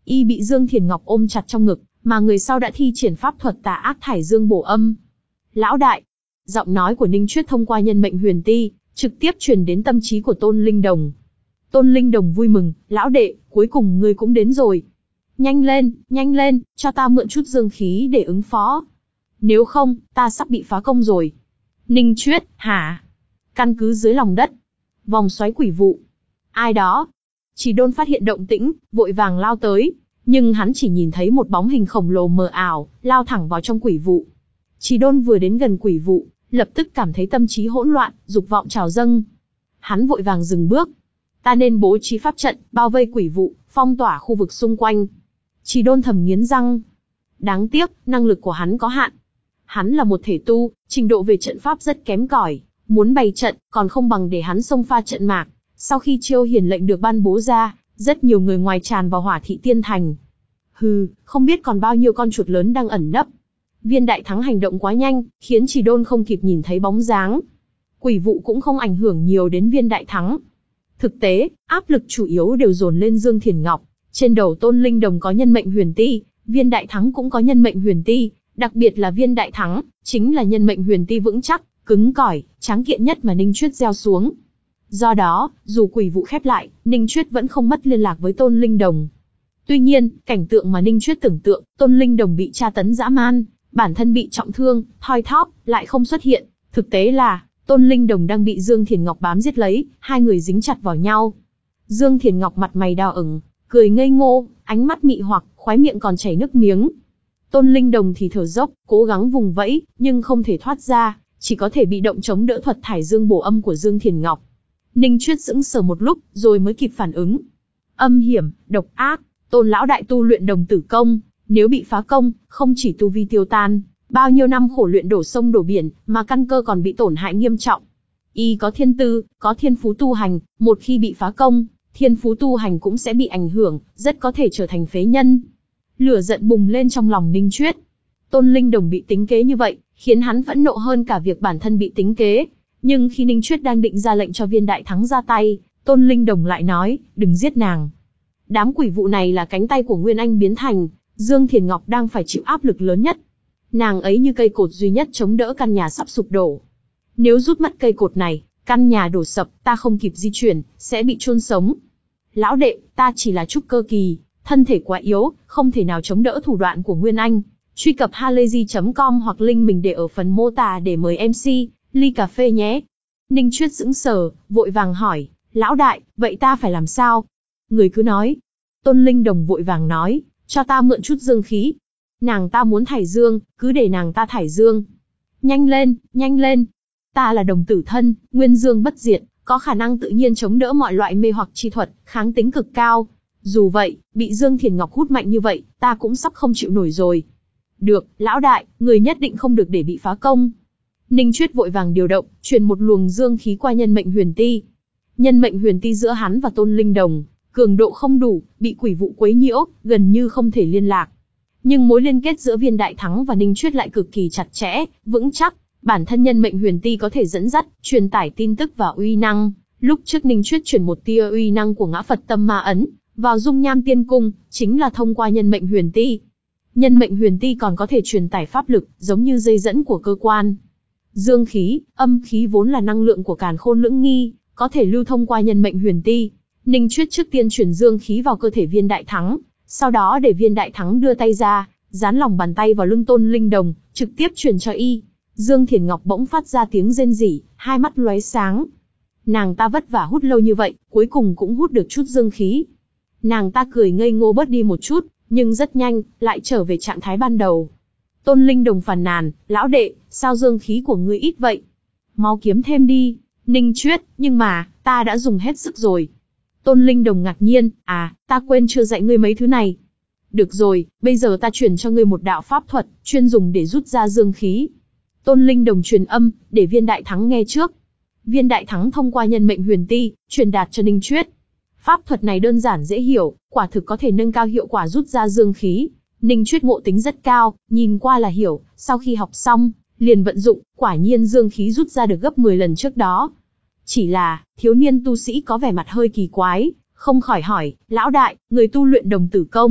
Y bị Dương Thiền Ngọc ôm chặt trong ngực, mà người sau đã thi triển pháp thuật tà ác thải dương bổ âm. Lão đại, giọng nói của Ninh Chuyết thông qua nhân mệnh huyền ti, trực tiếp truyền đến tâm trí của Tôn Linh Đồng. Tôn Linh Đồng vui mừng, lão đệ, cuối cùng ngươi cũng đến rồi. Nhanh lên, nhanh lên, cho ta mượn chút dương khí để ứng phó. Nếu không, ta sắp bị phá công rồi. Ninh Chuyết, hả? Căn cứ dưới lòng đất. Vòng xoáy quỷ vụ. Ai đó? Chỉ Đôn phát hiện động tĩnh, vội vàng lao tới. Nhưng hắn chỉ nhìn thấy một bóng hình khổng lồ mờ ảo, lao thẳng vào trong quỷ vụ. Chỉ Đôn vừa đến gần quỷ vụ, lập tức cảm thấy tâm trí hỗn loạn, dục vọng trào dâng. Hắn vội vàng dừng bước. Ta nên bố trí pháp trận, bao vây quỷ vụ, phong tỏa khu vực xung quanh. Chỉ Đôn thầm nghiến răng. Đáng tiếc, năng lực của hắn có hạn. Hắn là một thể tu, trình độ về trận pháp rất kém cỏi, muốn bày trận, còn không bằng để hắn xông pha trận mạc. Sau khi chiêu hiển lệnh được ban bố ra, rất nhiều người ngoài tràn vào Hỏa Thị Tiên Thành. Hừ, không biết còn bao nhiêu con chuột lớn đang ẩn nấp. Viên Đại Thắng hành động quá nhanh, khiến Chỉ Đôn không kịp nhìn thấy bóng dáng. Quỷ vụ cũng không ảnh hưởng nhiều đến Viên Đại Thắng. Thực tế, áp lực chủ yếu đều dồn lên Dương Thiền Ngọc. Trên đầu Tôn Linh Đồng có nhân mệnh huyền ti, Viên Đại Thắng cũng có nhân mệnh huyền ti, đặc biệt là Viên Đại Thắng, chính là nhân mệnh huyền ti vững chắc, cứng cỏi, tráng kiện nhất mà Ninh Chuyết gieo xuống. Do đó, dù quỷ vụ khép lại, Ninh Chuyết vẫn không mất liên lạc với Tôn Linh Đồng. Tuy nhiên, cảnh tượng mà Ninh Chuyết tưởng tượng, Tôn Linh Đồng bị tra tấn dã man, bản thân bị trọng thương, thoi thóp, lại không xuất hiện. Thực tế là, Tôn Linh Đồng đang bị Dương Thiền Ngọc bám giết lấy, hai người dính chặt vào nhau. Dương Thiền Ngọc mặt mày đỏ ửng, cười ngây ngô, ánh mắt mị hoặc, khóe miệng còn chảy nước miếng. Tôn Linh Đồng thì thở dốc, cố gắng vùng vẫy, nhưng không thể thoát ra, chỉ có thể bị động chống đỡ thuật thải dương bổ âm của Dương Thiền Ngọc. Ninh Chuyết sững sờ một lúc, rồi mới kịp phản ứng. Âm hiểm, độc ác, Tôn lão đại tu luyện đồng tử công, nếu bị phá công, không chỉ tu vi tiêu tan, bao nhiêu năm khổ luyện đổ sông đổ biển, mà căn cơ còn bị tổn hại nghiêm trọng. Y có thiên tư, có thiên phú tu hành, một khi bị phá công, thiên phú tu hành cũng sẽ bị ảnh hưởng, rất có thể trở thành phế nhân. Lửa giận bùng lên trong lòng Ninh Chuyết. Tôn Linh Đồng bị tính kế như vậy, khiến hắn phẫn nộ hơn cả việc bản thân bị tính kế. Nhưng khi Ninh Chuyết đang định ra lệnh cho Viên Đại Thắng ra tay, Tôn Linh Đồng lại nói, đừng giết nàng. Đám quỷ vụ này là cánh tay của Nguyên Anh biến thành, Dương Thiền Ngọc đang phải chịu áp lực lớn nhất. Nàng ấy như cây cột duy nhất chống đỡ căn nhà sắp sụp đổ. Nếu rút mất cây cột này, căn nhà đổ sập, ta không kịp di chuyển, sẽ bị chôn sống. Lão đệ, ta chỉ là trúc cơ kỳ, thân thể quá yếu, không thể nào chống đỡ thủ đoạn của Nguyên Anh. Truy cập halayzi chấm com hoặc link mình để ở phần mô tả để mời em xê, ly cà phê nhé. Ninh Chuyết sững sờ, vội vàng hỏi, lão đại, vậy ta phải làm sao? Người cứ nói. Tôn Linh Đồng vội vàng nói, cho ta mượn chút dương khí. Nàng ta muốn thải dương, cứ để nàng ta thải dương. Nhanh lên, nhanh lên. Ta là đồng tử thân, nguyên dương bất diệt, có khả năng tự nhiên chống đỡ mọi loại mê hoặc chi thuật, kháng tính cực cao. Dù vậy, bị Dương Thiền Ngọc hút mạnh như vậy, ta cũng sắp không chịu nổi rồi. Được, lão đại, người nhất định không được để bị phá công. Ninh Chuyết vội vàng điều động, truyền một luồng dương khí qua nhân mệnh huyền ti. Nhân mệnh huyền ti giữa hắn và Tôn Linh Đồng, cường độ không đủ, bị quỷ vụ quấy nhiễu, gần như không thể liên lạc. Nhưng mối liên kết giữa Viên Đại Thắng và Ninh Chuyết lại cực kỳ chặt chẽ, vững chắc. Bản thân nhân mệnh huyền ti có thể dẫn dắt, truyền tải tin tức và uy năng. Lúc trước Ninh Chuyết truyền một tia uy năng của Ngã Phật Tâm Ma Ấn vào Dung Nham Tiên Cung, chính là thông qua nhân mệnh huyền ti. Nhân mệnh huyền ti còn có thể truyền tải pháp lực, giống như dây dẫn của cơ quan. Dương khí, âm khí vốn là năng lượng của Càn Khôn Lưỡng Nghi, có thể lưu thông qua nhân mệnh huyền ti. Ninh Chuyết trước tiên truyền dương khí vào cơ thể Viên Đại Thắng, sau đó để Viên Đại Thắng đưa tay ra, dán lòng bàn tay vào lưng Tôn Linh Đồng, trực tiếp truyền cho y. Dương Thiền Ngọc bỗng phát ra tiếng rên rỉ, hai mắt lóe sáng. Nàng ta vất vả hút lâu như vậy, cuối cùng cũng hút được chút dương khí. Nàng ta cười ngây ngô bớt đi một chút, nhưng rất nhanh, lại trở về trạng thái ban đầu. Tôn Linh Đồng phàn nàn, lão đệ, sao dương khí của ngươi ít vậy? Mau kiếm thêm đi. Ninh Chuyết, nhưng mà, ta đã dùng hết sức rồi. Tôn Linh Đồng ngạc nhiên, à, ta quên chưa dạy ngươi mấy thứ này. Được rồi, bây giờ ta truyền cho ngươi một đạo pháp thuật, chuyên dùng để rút ra dương khí. Tôn Linh Đồng truyền âm, để Viên Đại Thắng nghe trước. Viên Đại Thắng thông qua nhân mệnh huyền ti, truyền đạt cho Ninh Chuyết. Pháp thuật này đơn giản dễ hiểu, quả thực có thể nâng cao hiệu quả rút ra dương khí. Ninh Chuyết ngộ tính rất cao, nhìn qua là hiểu, sau khi học xong, liền vận dụng, quả nhiên dương khí rút ra được gấp mười lần trước đó. Chỉ là, thiếu niên tu sĩ có vẻ mặt hơi kỳ quái, không khỏi hỏi, lão đại, người tu luyện đồng tử công,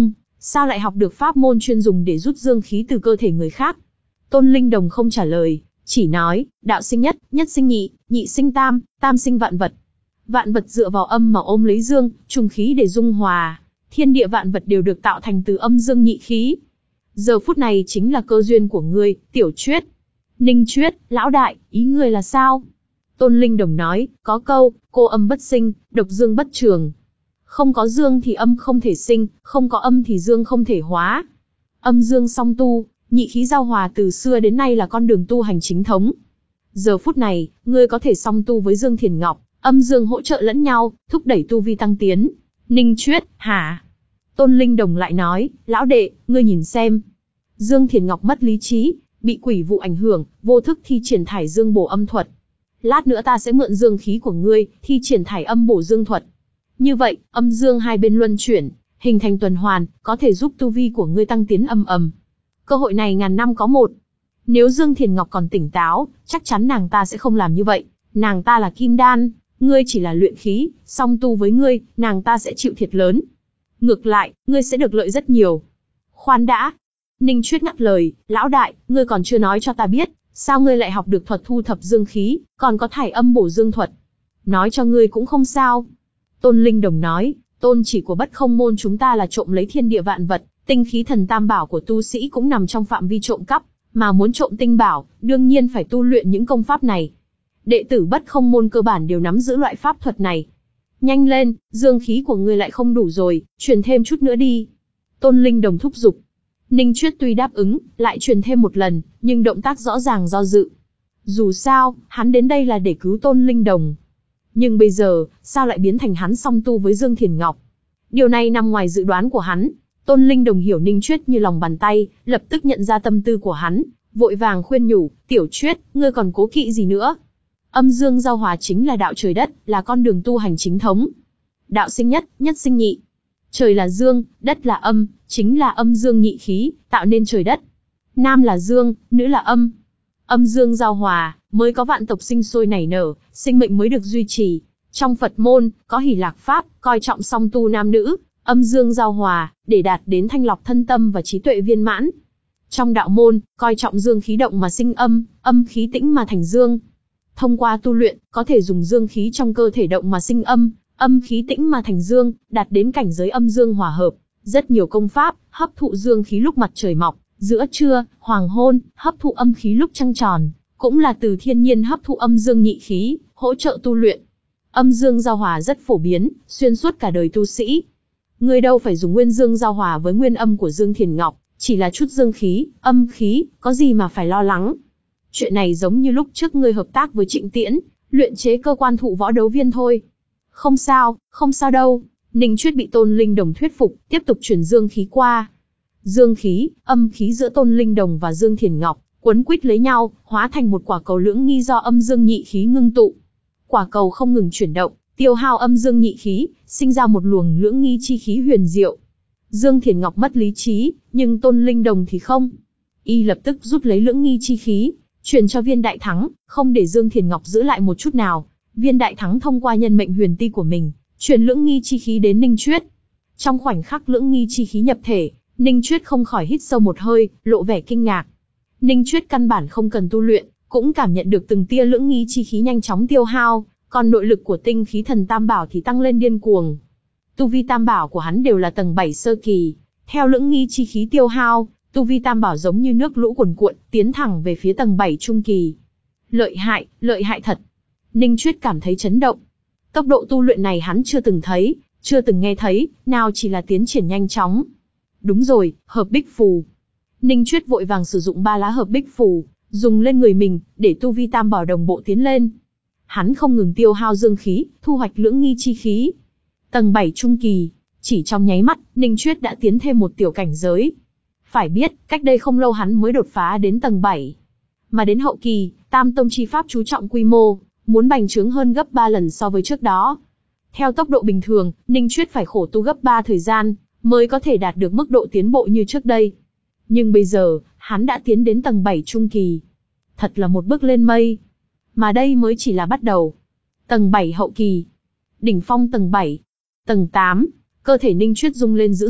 Sao lại học được pháp môn chuyên dùng để rút dương khí từ cơ thể người khác? Tôn Linh Đồng không trả lời, chỉ nói, đạo sinh nhất, nhất sinh nhị, nhị sinh tam, tam sinh vạn vật. Vạn vật dựa vào âm mà ôm lấy dương, trùng khí để dung hòa. Thiên địa vạn vật đều được tạo thành từ âm dương nhị khí. Giờ phút này chính là cơ duyên của ngươi, Tiểu Chuyết. Ninh Chuyết, lão đại, ý ngươi là sao? Tôn Linh Đồng nói, có câu, cô âm bất sinh, độc dương bất trường. Không có dương thì âm không thể sinh, không có âm thì dương không thể hóa. Âm dương song tu, nhị khí giao hòa từ xưa đến nay là con đường tu hành chính thống. Giờ phút này, ngươi có thể song tu với Dương Thiền Ngọc, âm dương hỗ trợ lẫn nhau, thúc đẩy tu vi tăng tiến. Ninh Chuyết, hả? Tôn Linh Đồng lại nói, lão đệ, ngươi nhìn xem. Dương Thiền Ngọc mất lý trí, bị quỷ vụ ảnh hưởng, vô thức thi triển thải dương bổ âm thuật. Lát nữa ta sẽ mượn dương khí của ngươi, thi triển thải âm bổ dương thuật. Như vậy, âm dương hai bên luân chuyển, hình thành tuần hoàn, có thể giúp tu vi của ngươi tăng tiến ầm ầm. Cơ hội này ngàn năm có một. Nếu Dương Thiền Ngọc còn tỉnh táo, chắc chắn nàng ta sẽ không làm như vậy. Nàng ta là kim đan, ngươi chỉ là luyện khí, song tu với ngươi, nàng ta sẽ chịu thiệt lớn. Ngược lại, ngươi sẽ được lợi rất nhiều. Khoan đã. Ninh Chuyết ngắt lời, lão đại, ngươi còn chưa nói cho ta biết, sao ngươi lại học được thuật thu thập dương khí, còn có thải âm bổ dương thuật. Nói cho ngươi cũng không sao. Tôn Linh Đồng nói, tôn chỉ của Bất Không môn chúng ta là trộm lấy thiên địa vạn vật, tinh khí thần tam bảo của tu sĩ cũng nằm trong phạm vi trộm cắp, mà muốn trộm tinh bảo, đương nhiên phải tu luyện những công pháp này. Đệ tử Bất Không môn cơ bản đều nắm giữ loại pháp thuật này. Nhanh lên, dương khí của ngươi lại không đủ rồi, truyền thêm chút nữa đi. Tôn Linh Đồng thúc giục. Ninh Chuyết tuy đáp ứng, lại truyền thêm một lần, nhưng động tác rõ ràng do dự. Dù sao, hắn đến đây là để cứu Tôn Linh Đồng. Nhưng bây giờ, sao lại biến thành hắn song tu với Dương Thiền Ngọc? Điều này nằm ngoài dự đoán của hắn. Tôn Linh Đồng hiểu Ninh Chuyết như lòng bàn tay, lập tức nhận ra tâm tư của hắn, vội vàng khuyên nhủ, Tiểu Chuyết, ngươi còn cố kỵ gì nữa? Âm dương giao hòa chính là đạo trời đất, là con đường tu hành chính thống. Đạo sinh nhất, nhất sinh nhị. Trời là dương, đất là âm, chính là âm dương nhị khí, tạo nên trời đất. Nam là dương, nữ là âm. Âm dương giao hòa, mới có vạn tộc sinh sôi nảy nở, sinh mệnh mới được duy trì. Trong Phật môn, có Hỷ Lạc Pháp, coi trọng song tu nam nữ, âm dương giao hòa, để đạt đến thanh lọc thân tâm và trí tuệ viên mãn. Trong đạo môn, coi trọng dương khí động mà sinh âm, âm khí tĩnh mà thành dương. Thông qua tu luyện, có thể dùng dương khí trong cơ thể động mà sinh âm, âm khí tĩnh mà thành dương, đạt đến cảnh giới âm dương hòa hợp. Rất nhiều công pháp, hấp thụ dương khí lúc mặt trời mọc, giữa trưa, hoàng hôn, hấp thụ âm khí lúc trăng tròn, cũng là từ thiên nhiên hấp thụ âm dương nhị khí, hỗ trợ tu luyện. Âm dương giao hòa rất phổ biến, xuyên suốt cả đời tu sĩ. Ngươi đâu phải dùng nguyên dương giao hòa với nguyên âm của Dương Thiền Ngọc, chỉ là chút dương khí, âm khí, có gì mà phải lo lắng. Chuyện này giống như lúc trước ngươi hợp tác với Trịnh Tiễn, luyện chế cơ quan thụ võ đấu viên thôi. Không sao, không sao đâu. Ninh Chuyết bị Tôn Linh Đồng thuyết phục, tiếp tục chuyển dương khí qua. Dương khí, âm khí giữa Tôn Linh Đồng và Dương Thiền Ngọc, quấn quýt lấy nhau, hóa thành một quả cầu lưỡng nghi do âm dương nhị khí ngưng tụ. Quả cầu không ngừng chuyển động, tiêu hao âm dương nhị khí, sinh ra một luồng lưỡng nghi chi khí huyền diệu. Dương Thiền Ngọc mất lý trí, nhưng Tôn Linh Đồng thì không. Y lập tức rút lấy lưỡng nghi chi khí, truyền cho Viên Đại Thắng, không để Dương Thiền Ngọc giữ lại một chút nào. Viên Đại Thắng thông qua nhân mệnh huyền ti của mình, truyền lưỡng nghi chi khí đến Ninh Chuyết. Trong khoảnh khắc lưỡng nghi chi khí nhập thể, Ninh Chuyết không khỏi hít sâu một hơi, lộ vẻ kinh ngạc. Ninh Chuyết căn bản không cần tu luyện, cũng cảm nhận được từng tia lưỡng nghi chi khí nhanh chóng tiêu hao, còn nội lực của tinh khí thần tam bảo thì tăng lên điên cuồng. Tu vi tam bảo của hắn đều là tầng bảy sơ kỳ, theo lưỡng nghi chi khí tiêu hao, tu vi tam bảo giống như nước lũ cuồn cuộn, tiến thẳng về phía tầng bảy trung kỳ. Lợi hại, lợi hại thật. Ninh Chuyết cảm thấy chấn động. Tốc độ tu luyện này hắn chưa từng thấy, chưa từng nghe thấy, nào chỉ là tiến triển nhanh chóng. Đúng rồi, hợp bích phù. Ninh Chuyết vội vàng sử dụng ba lá hợp bích phù, dùng lên người mình, để tu vi tam bảo đồng bộ tiến lên. Hắn không ngừng tiêu hao dương khí, thu hoạch lưỡng nghi chi khí. Tầng bảy trung kỳ, chỉ trong nháy mắt, Ninh Chuyết đã tiến thêm một tiểu cảnh giới. Phải biết, cách đây không lâu hắn mới đột phá đến tầng bảy. Mà đến hậu kỳ, Tam Tông chi pháp chú trọng quy mô, muốn bành trướng hơn gấp ba lần so với trước đó. Theo tốc độ bình thường, Ninh Chuyết phải khổ tu gấp ba thời gian, mới có thể đạt được mức độ tiến bộ như trước đây. Nhưng bây giờ, hắn đã tiến đến tầng bảy trung kỳ. Thật là một bước lên mây. Mà đây mới chỉ là bắt đầu. Tầng bảy hậu kỳ. Đỉnh phong tầng bảy. Tầng tám. Cơ thể Ninh Chuyết rung lên dữ dội,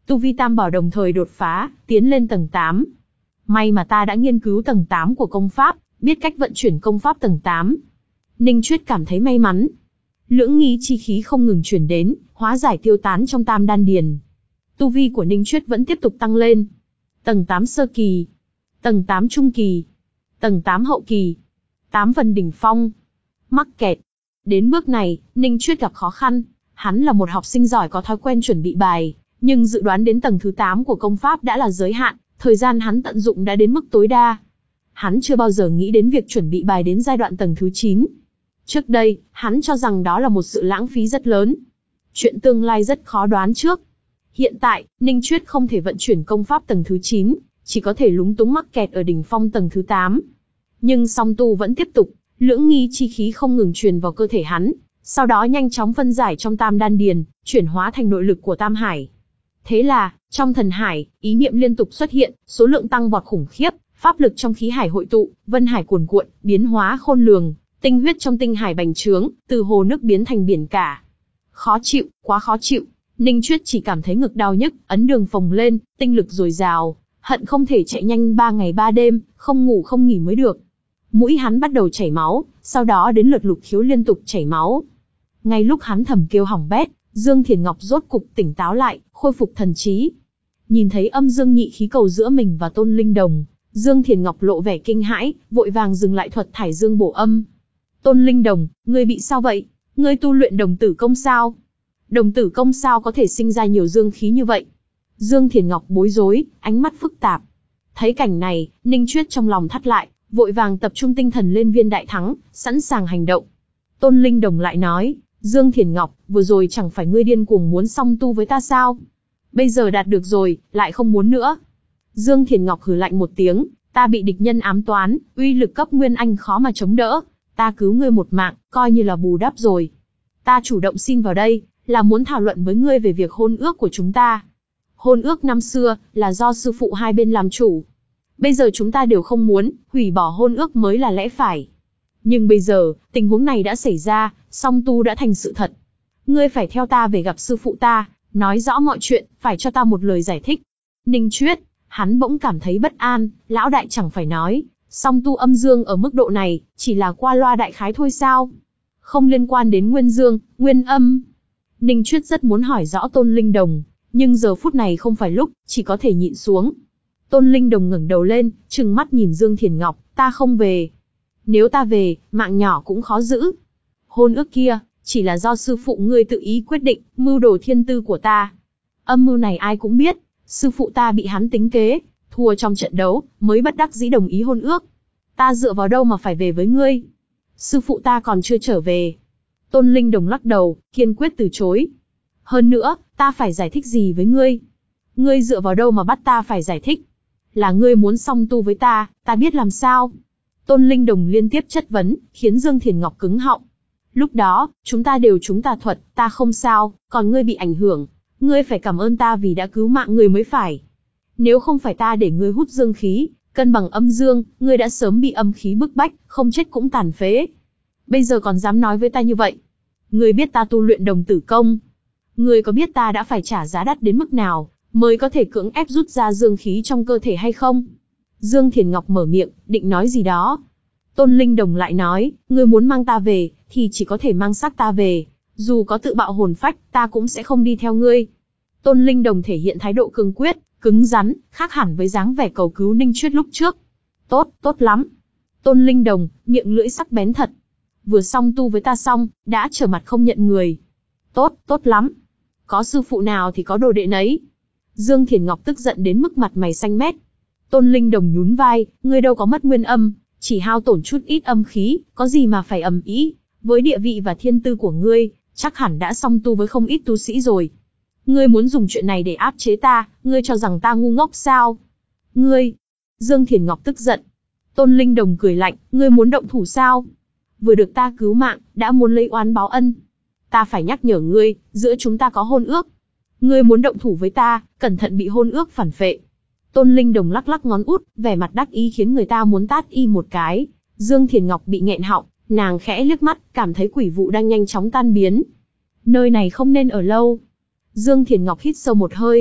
Tu vi tam bảo đồng thời đột phá, tiến lên tầng tám. May mà ta đã nghiên cứu tầng tám của công pháp, biết cách vận chuyển công pháp tầng tám. Ninh Chuyết cảm thấy may mắn. Lưỡng nghi chi khí không ngừng chuyển đến, hóa giải tiêu tán trong tam đan điền. Tu vi của Ninh Chuyết vẫn tiếp tục tăng lên. Tầng tám sơ kỳ, tầng tám trung kỳ, tầng tám hậu kỳ, tám phần đỉnh phong. Mắc kẹt. Đến bước này, Ninh Chuyết gặp khó khăn. Hắn là một học sinh giỏi có thói quen chuẩn bị bài, nhưng dự đoán đến tầng thứ tám của công pháp đã là giới hạn, thời gian hắn tận dụng đã đến mức tối đa. Hắn chưa bao giờ nghĩ đến việc chuẩn bị bài đến giai đoạn tầng thứ chín. Trước đây, hắn cho rằng đó là một sự lãng phí rất lớn. Chuyện tương lai rất khó đoán trước. Hiện tại, Ninh Chuyết không thể vận chuyển công pháp tầng thứ chín, chỉ có thể lúng túng mắc kẹt ở đỉnh phong tầng thứ tám. Nhưng song tu vẫn tiếp tục, lưỡng nghi chi khí không ngừng truyền vào cơ thể hắn, sau đó nhanh chóng phân giải trong tam đan điền, chuyển hóa thành nội lực của tam hải. Thế là, trong thần hải, ý niệm liên tục xuất hiện, số lượng tăng vọt khủng khiếp, pháp lực trong khí hải hội tụ, vân hải cuồn cuộn, biến hóa khôn lường, tinh huyết trong tinh hải bành trướng, từ hồ nước biến thành biển cả. Khó chịu, quá khó chịu. Ninh Chuyết chỉ cảm thấy ngực đau nhức, ấn đường phồng lên, tinh lực dồi dào, hận không thể chạy nhanh ba ngày ba đêm, không ngủ không nghỉ mới được. Mũi hắn bắt đầu chảy máu, sau đó đến lượt Lục Khiếu liên tục chảy máu. Ngay lúc hắn thầm kêu hỏng bét, Dương Thiền Ngọc rốt cục tỉnh táo lại, khôi phục thần trí. Nhìn thấy âm dương nhị khí cầu giữa mình và Tôn Linh Đồng, Dương Thiền Ngọc lộ vẻ kinh hãi, vội vàng dừng lại thuật thải dương bổ âm. Tôn Linh Đồng, ngươi bị sao vậy? Ngươi tu luyện đồng tử công sao? Đồng tử công sao có thể sinh ra nhiều dương khí như vậy? Dương Thiền Ngọc bối rối, ánh mắt phức tạp. Thấy cảnh này, Ninh Chuyết trong lòng thắt lại, vội vàng tập trung tinh thần lên viên đại thắng, sẵn sàng hành động. Tôn Linh Đồng lại nói, Dương Thiền Ngọc, vừa rồi chẳng phải ngươi điên cuồng muốn song tu với ta sao? Bây giờ đạt được rồi, lại không muốn nữa. Dương Thiền Ngọc hừ lạnh một tiếng, ta bị địch nhân ám toán, uy lực cấp nguyên anh khó mà chống đỡ. Ta cứu ngươi một mạng, coi như là bù đắp rồi. Ta chủ động xin vào đây, là muốn thảo luận với ngươi về việc hôn ước của chúng ta. Hôn ước năm xưa, là do sư phụ hai bên làm chủ. Bây giờ chúng ta đều không muốn, hủy bỏ hôn ước mới là lẽ phải. Nhưng bây giờ, tình huống này đã xảy ra, song tu đã thành sự thật. Ngươi phải theo ta về gặp sư phụ ta, nói rõ mọi chuyện, phải cho ta một lời giải thích. Ninh Chuyết, hắn bỗng cảm thấy bất an, lão đại chẳng phải nói, song tu âm dương ở mức độ này, chỉ là qua loa đại khái thôi sao? Không liên quan đến nguyên dương, nguyên âm. Ninh Chuyết rất muốn hỏi rõ Tôn Linh Đồng, nhưng giờ phút này không phải lúc, chỉ có thể nhịn xuống. Tôn Linh Đồng ngẩng đầu lên, trừng mắt nhìn Dương Thiền Ngọc, ta không về. Nếu ta về, mạng nhỏ cũng khó giữ. Hôn ước kia, chỉ là do sư phụ ngươi tự ý quyết định, mưu đồ thiên tư của ta. Âm mưu này ai cũng biết, sư phụ ta bị hắn tính kế, thua trong trận đấu, mới bất đắc dĩ đồng ý hôn ước. Ta dựa vào đâu mà phải về với ngươi? Sư phụ ta còn chưa trở về. Tôn Linh Đồng lắc đầu, kiên quyết từ chối. Hơn nữa, ta phải giải thích gì với ngươi? Ngươi dựa vào đâu mà bắt ta phải giải thích? Là ngươi muốn song tu với ta, ta biết làm sao? Tôn Linh Đồng liên tiếp chất vấn, khiến Dương Thiền Ngọc cứng họng. Lúc đó, chúng ta đều trúng tà thuật, ta không sao, còn ngươi bị ảnh hưởng. Ngươi phải cảm ơn ta vì đã cứu mạng ngươi mới phải. Nếu không phải ta để ngươi hút dương khí, cân bằng âm dương, ngươi đã sớm bị âm khí bức bách, không chết cũng tàn phế. Bây giờ còn dám nói với ta như vậy? Ngươi biết ta tu luyện đồng tử công. Ngươi có biết ta đã phải trả giá đắt đến mức nào, mới có thể cưỡng ép rút ra dương khí trong cơ thể hay không? Dương Thiền Ngọc mở miệng, định nói gì đó. Tôn Linh Đồng lại nói, ngươi muốn mang ta về, thì chỉ có thể mang xác ta về. Dù có tự bạo hồn phách, ta cũng sẽ không đi theo ngươi. Tôn Linh Đồng thể hiện thái độ cương quyết, cứng rắn, khác hẳn với dáng vẻ cầu cứu Ninh Chuyết lúc trước. Tốt, tốt lắm. Tôn Linh Đồng, miệng lưỡi sắc bén thật. Vừa song tu với ta xong, đã trở mặt không nhận người. Tốt, tốt lắm. Có sư phụ nào thì có đồ đệ nấy. Dương Thiền Ngọc tức giận đến mức mặt mày xanh mét. Tôn Linh Đồng nhún vai, ngươi đâu có mất nguyên âm, chỉ hao tổn chút ít âm khí, có gì mà phải ầm ĩ? Với địa vị và thiên tư của ngươi, chắc hẳn đã song tu với không ít tu sĩ rồi. Ngươi muốn dùng chuyện này để áp chế ta, ngươi cho rằng ta ngu ngốc sao? Ngươi! Dương Thiền Ngọc tức giận. Tôn Linh Đồng cười lạnh, ngươi muốn động thủ sao? Vừa được ta cứu mạng, đã muốn lấy oán báo ân. Ta phải nhắc nhở ngươi, giữa chúng ta có hôn ước. Ngươi muốn động thủ với ta, cẩn thận bị hôn ước phản phệ. Tôn Linh Đồng lắc lắc ngón út, vẻ mặt đắc ý khiến người ta muốn tát y một cái. Dương Thiền Ngọc bị nghẹn họng, nàng khẽ liếc mắt, cảm thấy quỷ vụ đang nhanh chóng tan biến. Nơi này không nên ở lâu. Dương Thiền Ngọc hít sâu một hơi,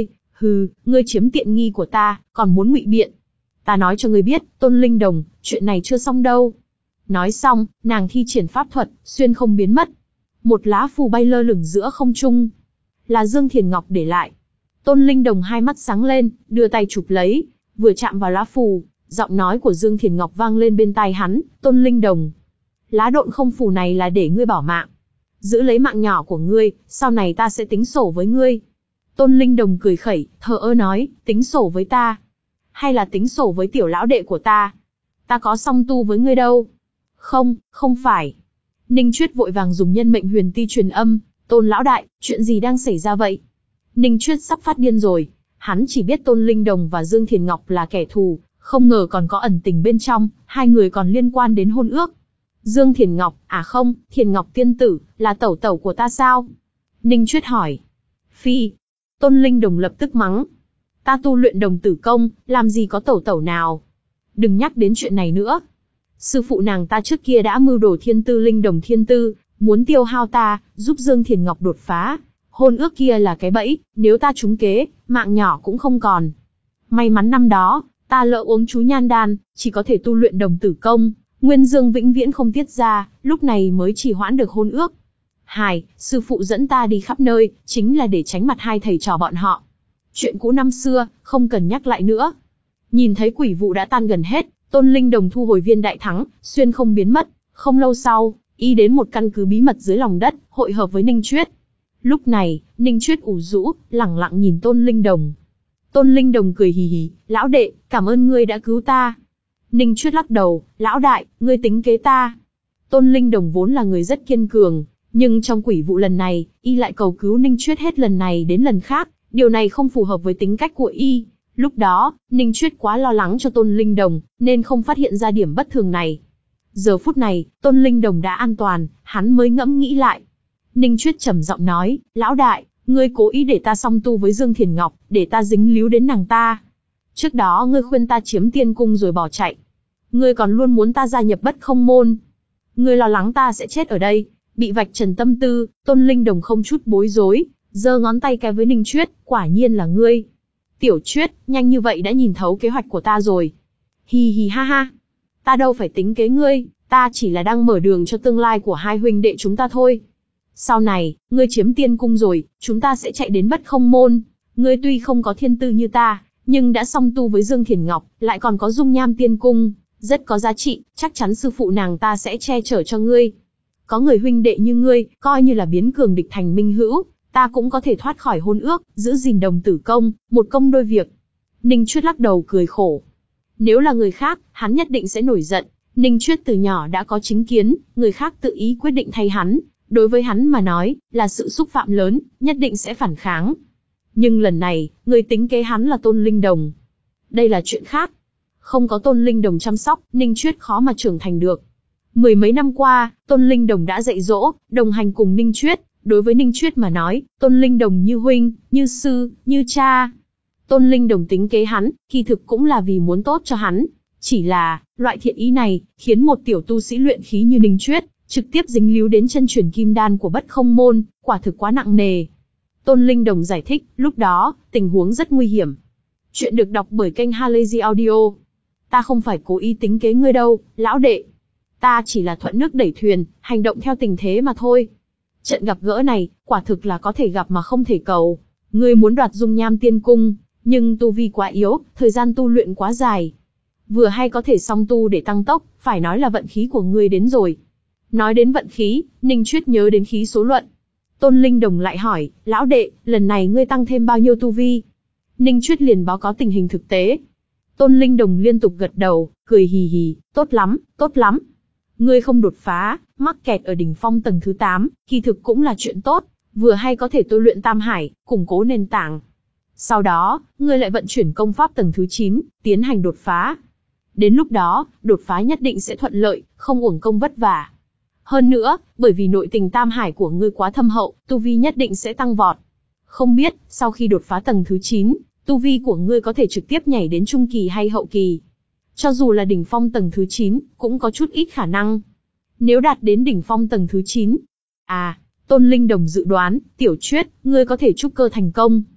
Hừ, ngươi chiếm tiện nghi của ta, còn muốn ngụy biện. Ta nói cho ngươi biết, Tôn Linh Đồng, chuyện này chưa xong đâu. Nói xong, nàng thi triển pháp thuật, xuyên không biến mất. Một lá phù bay lơ lửng giữa không trung. Là Dương Thiền Ngọc để lại. Tôn Linh Đồng hai mắt sáng lên, đưa tay chụp lấy, vừa chạm vào lá phù, giọng nói của Dương Thiền Ngọc vang lên bên tai hắn, Tôn Linh Đồng. Lá độn không phù này là để ngươi bảo mạng. Giữ lấy mạng nhỏ của ngươi, sau này ta sẽ tính sổ với ngươi. Tôn Linh Đồng cười khẩy, thờ ơ nói, tính sổ với ta? Hay là tính sổ với tiểu lão đệ của ta? Ta có song tu với ngươi đâu. Không, không phải. Ninh Chuyết vội vàng dùng nhân mệnh huyền ti truyền âm, Tôn lão đại, chuyện gì đang xảy ra vậy? Ninh Chuyết sắp phát điên rồi, hắn chỉ biết Tôn Linh Đồng và Dương Thiền Ngọc là kẻ thù, không ngờ còn có ẩn tình bên trong, hai người còn liên quan đến hôn ước. Dương Thiền Ngọc, à không, Thiền Ngọc tiên tử, là tẩu tẩu của ta sao? Ninh Chuyết hỏi. Phi. Tôn Linh Đồng lập tức mắng. Ta tu luyện đồng tử công, làm gì có tẩu tẩu nào? Đừng nhắc đến chuyện này nữa. Sư phụ nàng ta trước kia đã mưu đồ thiên tư linh đồng thiên tư, muốn tiêu hao ta, giúp Dương Thiền Ngọc đột phá. Hôn ước kia là cái bẫy, nếu ta trúng kế, mạng nhỏ cũng không còn. May mắn năm đó, ta lỡ uống chú nhan đan, chỉ có thể tu luyện đồng tử công, Nguyên Dương vĩnh viễn không tiết ra, lúc này mới trì hoãn được hôn ước. Hai, sư phụ dẫn ta đi khắp nơi, chính là để tránh mặt hai thầy trò bọn họ. Chuyện cũ năm xưa, không cần nhắc lại nữa. Nhìn thấy quỷ vụ đã tan gần hết, Tôn Linh Đồng thu hồi viên đại thắng, xuyên không biến mất. Không lâu sau, y đến một căn cứ bí mật dưới lòng đất, hội hợp với Ninh Chuyết. Lúc này, Ninh Chuyết ủ rũ, lẳng lặng nhìn Tôn Linh Đồng. Tôn Linh Đồng cười hì hì, lão đệ, cảm ơn ngươi đã cứu ta. Ninh Chuyết lắc đầu, lão đại, ngươi tính kế ta. Tôn Linh Đồng vốn là người rất kiên cường, nhưng trong quỷ vụ lần này, y lại cầu cứu Ninh Chuyết hết lần này đến lần khác, điều này không phù hợp với tính cách của y. Lúc đó, Ninh Chuyết quá lo lắng cho Tôn Linh Đồng, nên không phát hiện ra điểm bất thường này. Giờ phút này, Tôn Linh Đồng đã an toàn, hắn mới ngẫm nghĩ lại. Ninh Chuyết trầm giọng nói, lão đại, ngươi cố ý để ta song tu với Dương Thiền Ngọc, để ta dính líu đến nàng ta. Trước đó ngươi khuyên ta chiếm tiên cung rồi bỏ chạy. Ngươi còn luôn muốn ta gia nhập Bất Không Môn. Ngươi lo lắng ta sẽ chết ở đây, bị vạch trần tâm tư. Tôn Linh Đồng không chút bối rối, giơ ngón tay cái với Ninh Chuyết, quả nhiên là ngươi. Tiểu Chuyết, nhanh như vậy đã nhìn thấu kế hoạch của ta rồi. Hì hì ha ha. Ta đâu phải tính kế ngươi, ta chỉ là đang mở đường cho tương lai của hai huynh đệ chúng ta thôi. Sau này, ngươi chiếm tiên cung rồi, chúng ta sẽ chạy đến Bất Không Môn. Ngươi tuy không có thiên tư như ta, nhưng đã song tu với Dương Thiền Ngọc, lại còn có dung nham tiên cung, rất có giá trị, chắc chắn sư phụ nàng ta sẽ che chở cho ngươi. Có người huynh đệ như ngươi, coi như là biến cường địch thành minh hữu, ta cũng có thể thoát khỏi hôn ước, giữ gìn đồng tử công, một công đôi việc. Ninh Chuyết lắc đầu cười khổ. Nếu là người khác, hắn nhất định sẽ nổi giận. Ninh Chuyết từ nhỏ đã có chính kiến, người khác tự ý quyết định thay hắn, đối với hắn mà nói, là sự xúc phạm lớn, nhất định sẽ phản kháng. Nhưng lần này, người tính kế hắn là Tôn Linh Đồng. Đây là chuyện khác. Không có Tôn Linh Đồng chăm sóc, Ninh Chuyết khó mà trưởng thành được. Mười mấy năm qua, Tôn Linh Đồng đã dạy dỗ, đồng hành cùng Ninh Chuyết. Đối với Ninh Chuyết mà nói, Tôn Linh Đồng như huynh, như sư, như cha. Tôn Linh Đồng tính kế hắn, kỳ thực cũng là vì muốn tốt cho hắn. Chỉ là, loại thiện ý này, khiến một tiểu tu sĩ luyện khí như Ninh Chuyết, trực tiếp dính líu đến chân truyền kim đan của Bất Không Môn, quả thực quá nặng nề. Tôn Linh Đồng giải thích, lúc đó, tình huống rất nguy hiểm. Chuyện được đọc bởi kênh Halazy Audio. Ta không phải cố ý tính kế ngươi đâu, lão đệ. Ta chỉ là thuận nước đẩy thuyền, hành động theo tình thế mà thôi. Trận gặp gỡ này, quả thực là có thể gặp mà không thể cầu. Ngươi muốn đoạt dung nham tiên cung, nhưng tu vi quá yếu, thời gian tu luyện quá dài. Vừa hay có thể song tu để tăng tốc, phải nói là vận khí của ngươi đến rồi. Nói đến vận khí, Ninh Chuyết nhớ đến khí số luận. Tôn Linh Đồng lại hỏi, lão đệ, lần này ngươi tăng thêm bao nhiêu tu vi? Ninh Chuyết liền báo cáo tình hình thực tế. Tôn Linh Đồng liên tục gật đầu, cười hì hì, tốt lắm, tốt lắm. Ngươi không đột phá, mắc kẹt ở đỉnh phong tầng thứ tám, kỳ thực cũng là chuyện tốt, vừa hay có thể tu luyện Tam Hải, củng cố nền tảng. Sau đó, ngươi lại vận chuyển công pháp tầng thứ chín, tiến hành đột phá. Đến lúc đó, đột phá nhất định sẽ thuận lợi, không uổng công vất vả. Hơn nữa, bởi vì nội tình Tam Hải của ngươi quá thâm hậu, tu vi nhất định sẽ tăng vọt. Không biết, sau khi đột phá tầng thứ chín, tu vi của ngươi có thể trực tiếp nhảy đến trung kỳ hay hậu kỳ. Cho dù là đỉnh phong tầng thứ chín, cũng có chút ít khả năng. Nếu đạt đến đỉnh phong tầng thứ chín. À, Tôn Linh Đồng dự đoán, Tiểu Chuyết, ngươi có thể trúc cơ thành công.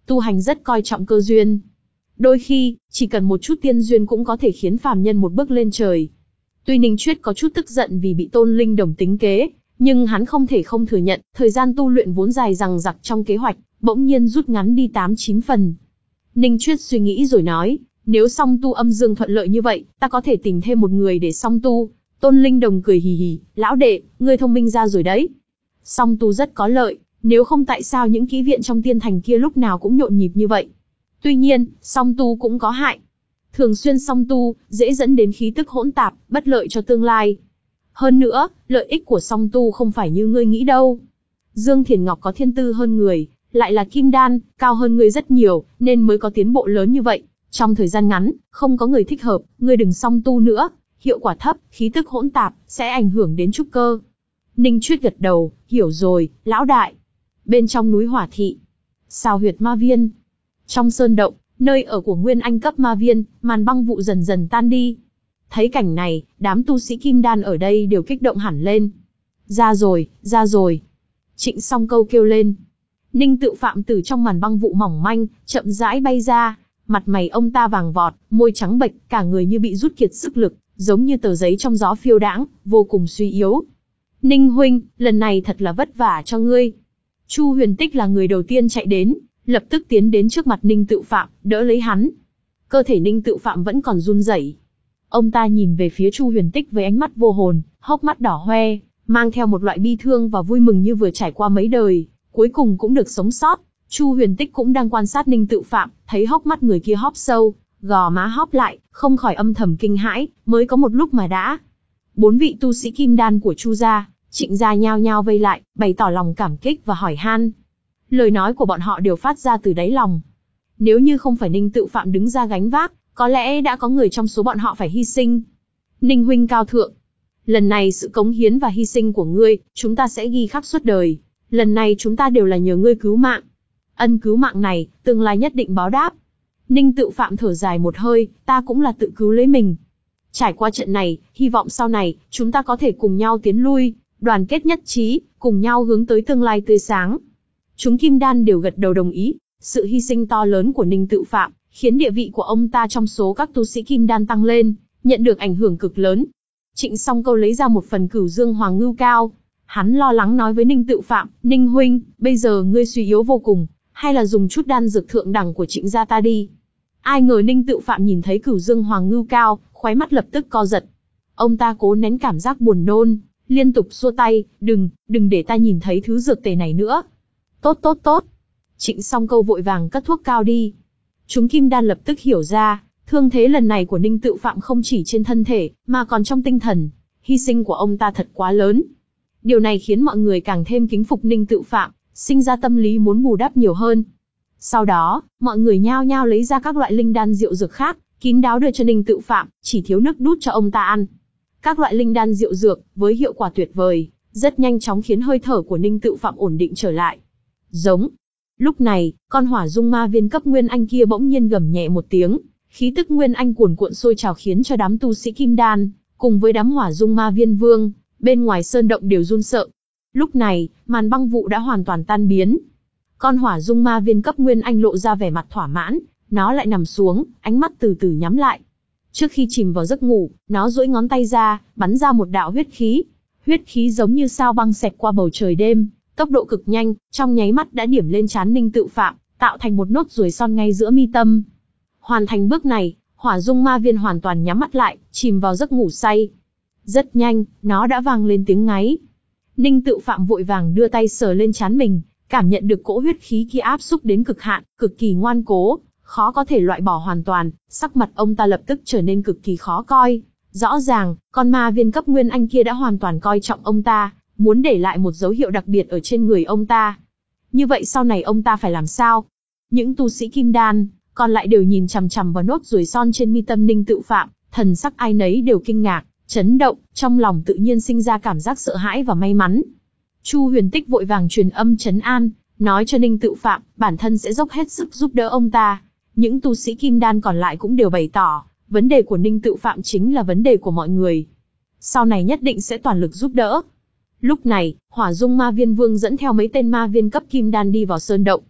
tu hành rất coi trọng cơ duyên. Đôi khi, chỉ cần một chút tiên duyên cũng có thể khiến phàm nhân một bước lên trời. Tuy Ninh Chuyết có chút tức giận vì bị Tôn Linh Đồng tính kế, nhưng hắn không thể không thừa nhận, thời gian tu luyện vốn dài dằng dặc trong kế hoạch, bỗng nhiên rút ngắn đi tám chín phần. Ninh Chuyết suy nghĩ rồi nói, nếu song tu âm dương thuận lợi như vậy, ta có thể tìm thêm một người để song tu. Tôn Linh Đồng cười hì hì, lão đệ, ngươi thông minh ra rồi đấy. Song tu rất có lợi, nếu không tại sao những kỹ viện trong tiên thành kia lúc nào cũng nhộn nhịp như vậy. Tuy nhiên, song tu cũng có hại. Thường xuyên song tu, dễ dẫn đến khí tức hỗn tạp, bất lợi cho tương lai. Hơn nữa, lợi ích của song tu không phải như ngươi nghĩ đâu. Dương Thiền Ngọc có thiên tư hơn người, lại là kim đan, cao hơn ngươi rất nhiều, nên mới có tiến bộ lớn như vậy. Trong thời gian ngắn, không có người thích hợp, ngươi đừng song tu nữa, hiệu quả thấp, khí tức hỗn tạp, sẽ ảnh hưởng đến trúc cơ. Ninh Chuyết gật đầu, hiểu rồi, lão đại. Bên trong núi Hỏa Thị, Sào Huyệt Ma Viên. Trong sơn động, nơi ở của Nguyên Anh cấp ma viên, màn băng vụ dần dần tan đi. Thấy cảnh này, đám tu sĩ kim đan ở đây đều kích động hẳn lên. Ra rồi, ra rồi. Trịnh Song Câu kêu lên. Ninh Tự Phạm từ trong màn băng vụ mỏng manh, chậm rãi bay ra. Mặt mày ông ta vàng vọt, môi trắng bệch, cả người như bị rút kiệt sức lực, giống như tờ giấy trong gió phiêu đãng, vô cùng suy yếu. Ninh huynh, lần này thật là vất vả cho ngươi. Chu Huyền Tích là người đầu tiên chạy đến, lập tức tiến đến trước mặt Ninh Tự Phạm, đỡ lấy hắn. Cơ thể Ninh Tự Phạm vẫn còn run rẩy. Ông ta nhìn về phía Chu Huyền Tích với ánh mắt vô hồn, hốc mắt đỏ hoe, mang theo một loại bi thương và vui mừng như vừa trải qua mấy đời, cuối cùng cũng được sống sót. Chu Huyền Tích cũng đang quan sát Ninh Tự Phạm, thấy hốc mắt người kia hóp sâu, gò má hóp lại, không khỏi âm thầm kinh hãi, mới có một lúc mà đã. Bốn vị tu sĩ kim đan của Chu gia, Trịnh gia nhao nhao vây lại, bày tỏ lòng cảm kích và hỏi han. Lời nói của bọn họ đều phát ra từ đáy lòng. Nếu như không phải Ninh Tự Phạm đứng ra gánh vác, có lẽ đã có người trong số bọn họ phải hy sinh. Ninh huynh cao thượng, lần này sự cống hiến và hy sinh của ngươi, chúng ta sẽ ghi khắc suốt đời. Lần này chúng ta đều là nhờ ngươi cứu mạng. Ân cứu mạng này, tương lai nhất định báo đáp. Ninh Tự Phạm thở dài một hơi, ta cũng là tự cứu lấy mình. Trải qua trận này, hy vọng sau này, chúng ta có thể cùng nhau tiến lui, đoàn kết nhất trí, cùng nhau hướng tới tương lai tươi sáng. Chúng kim đan đều gật đầu đồng ý. Sự hy sinh to lớn của Ninh Tự Phạm, khiến địa vị của ông ta trong số các tu sĩ kim đan tăng lên, nhận được ảnh hưởng cực lớn. Trịnh Song Câu lấy ra một phần Cửu Dương Hoàng Ngưu Cao. Hắn lo lắng nói với Ninh Tự Phạm, Ninh huynh, bây giờ ngươi suy yếu vô cùng, hay là dùng chút đan dược thượng đẳng của Trịnh gia ta đi. Ai ngờ Ninh Tự Phạm nhìn thấy Cửu Dương Hoàng Ngưu Cao, khóe mắt lập tức co giật. Ông ta cố nén cảm giác buồn nôn, liên tục xua tay, đừng, đừng để ta nhìn thấy thứ dược tề này nữa. Tốt tốt tốt. Trịnh Song Câu vội vàng cất thuốc cao đi. Chúng kim đan lập tức hiểu ra, thương thế lần này của Ninh Tự Phạm không chỉ trên thân thể, mà còn trong tinh thần. Hy sinh của ông ta thật quá lớn. Điều này khiến mọi người càng thêm kính phục Ninh Tự Phạm, sinh ra tâm lý muốn bù đắp nhiều hơn. Sau đó, mọi người nhao nhao lấy ra các loại linh đan rượu dược khác, kín đáo đưa cho Ninh Tự Phạm, chỉ thiếu nước đút cho ông ta ăn. Các loại linh đan rượu dược, với hiệu quả tuyệt vời, rất nhanh chóng khiến hơi thở của Ninh Tự Phạm ổn định trở lại. Giống. Lúc này, con hỏa dung ma viên cấp Nguyên Anh kia bỗng nhiên gầm nhẹ một tiếng, khí tức Nguyên Anh cuồn cuộn sôi trào khiến cho đám tu sĩ kim đan, cùng với đám hỏa dung ma viên vương, bên ngoài sơn động đều run sợ. Lúc này, màn băng vụ đã hoàn toàn tan biến. Con hỏa dung ma viên cấp Nguyên Anh lộ ra vẻ mặt thỏa mãn, nó lại nằm xuống, ánh mắt từ từ nhắm lại. Trước khi chìm vào giấc ngủ, nó duỗi ngón tay ra, bắn ra một đạo huyết khí. Huyết khí giống như sao băng xẹt qua bầu trời đêm, tốc độ cực nhanh, trong nháy mắt đã điểm lên trán Ninh Tự Phạm, tạo thành một nốt ruồi son ngay giữa mi tâm. Hoàn thành bước này, hỏa dung ma viên hoàn toàn nhắm mắt lại, chìm vào giấc ngủ say. Rất nhanh, nó đã vang lên tiếng ngáy. Ninh Tự Phạm vội vàng đưa tay sờ lên trán mình, cảm nhận được cỗ huyết khí kia áp xúc đến cực hạn, cực kỳ ngoan cố, khó có thể loại bỏ hoàn toàn. Sắc mặt ông ta lập tức trở nên cực kỳ khó coi. Rõ ràng, con ma viên cấp Nguyên Anh kia đã hoàn toàn coi trọng ông ta, muốn để lại một dấu hiệu đặc biệt ở trên người ông ta. Như vậy sau này ông ta phải làm sao? Những tu sĩ kim đan còn lại đều nhìn chằm chằm vào nốt ruồi son trên mi tâm Ninh Tự Phạm, thần sắc ai nấy đều kinh ngạc, chấn động, trong lòng tự nhiên sinh ra cảm giác sợ hãi và may mắn. Chu Huyền Tích vội vàng truyền âm trấn an, nói cho Ninh Tự Phạm, bản thân sẽ dốc hết sức giúp đỡ ông ta. Những tu sĩ kim đan còn lại cũng đều bày tỏ, vấn đề của Ninh Tự Phạm chính là vấn đề của mọi người. Sau này nhất định sẽ toàn lực giúp đỡ. Lúc này, Hỏa Dung Ma Viên Vương dẫn theo mấy tên ma viên cấp kim đan đi vào sơn động.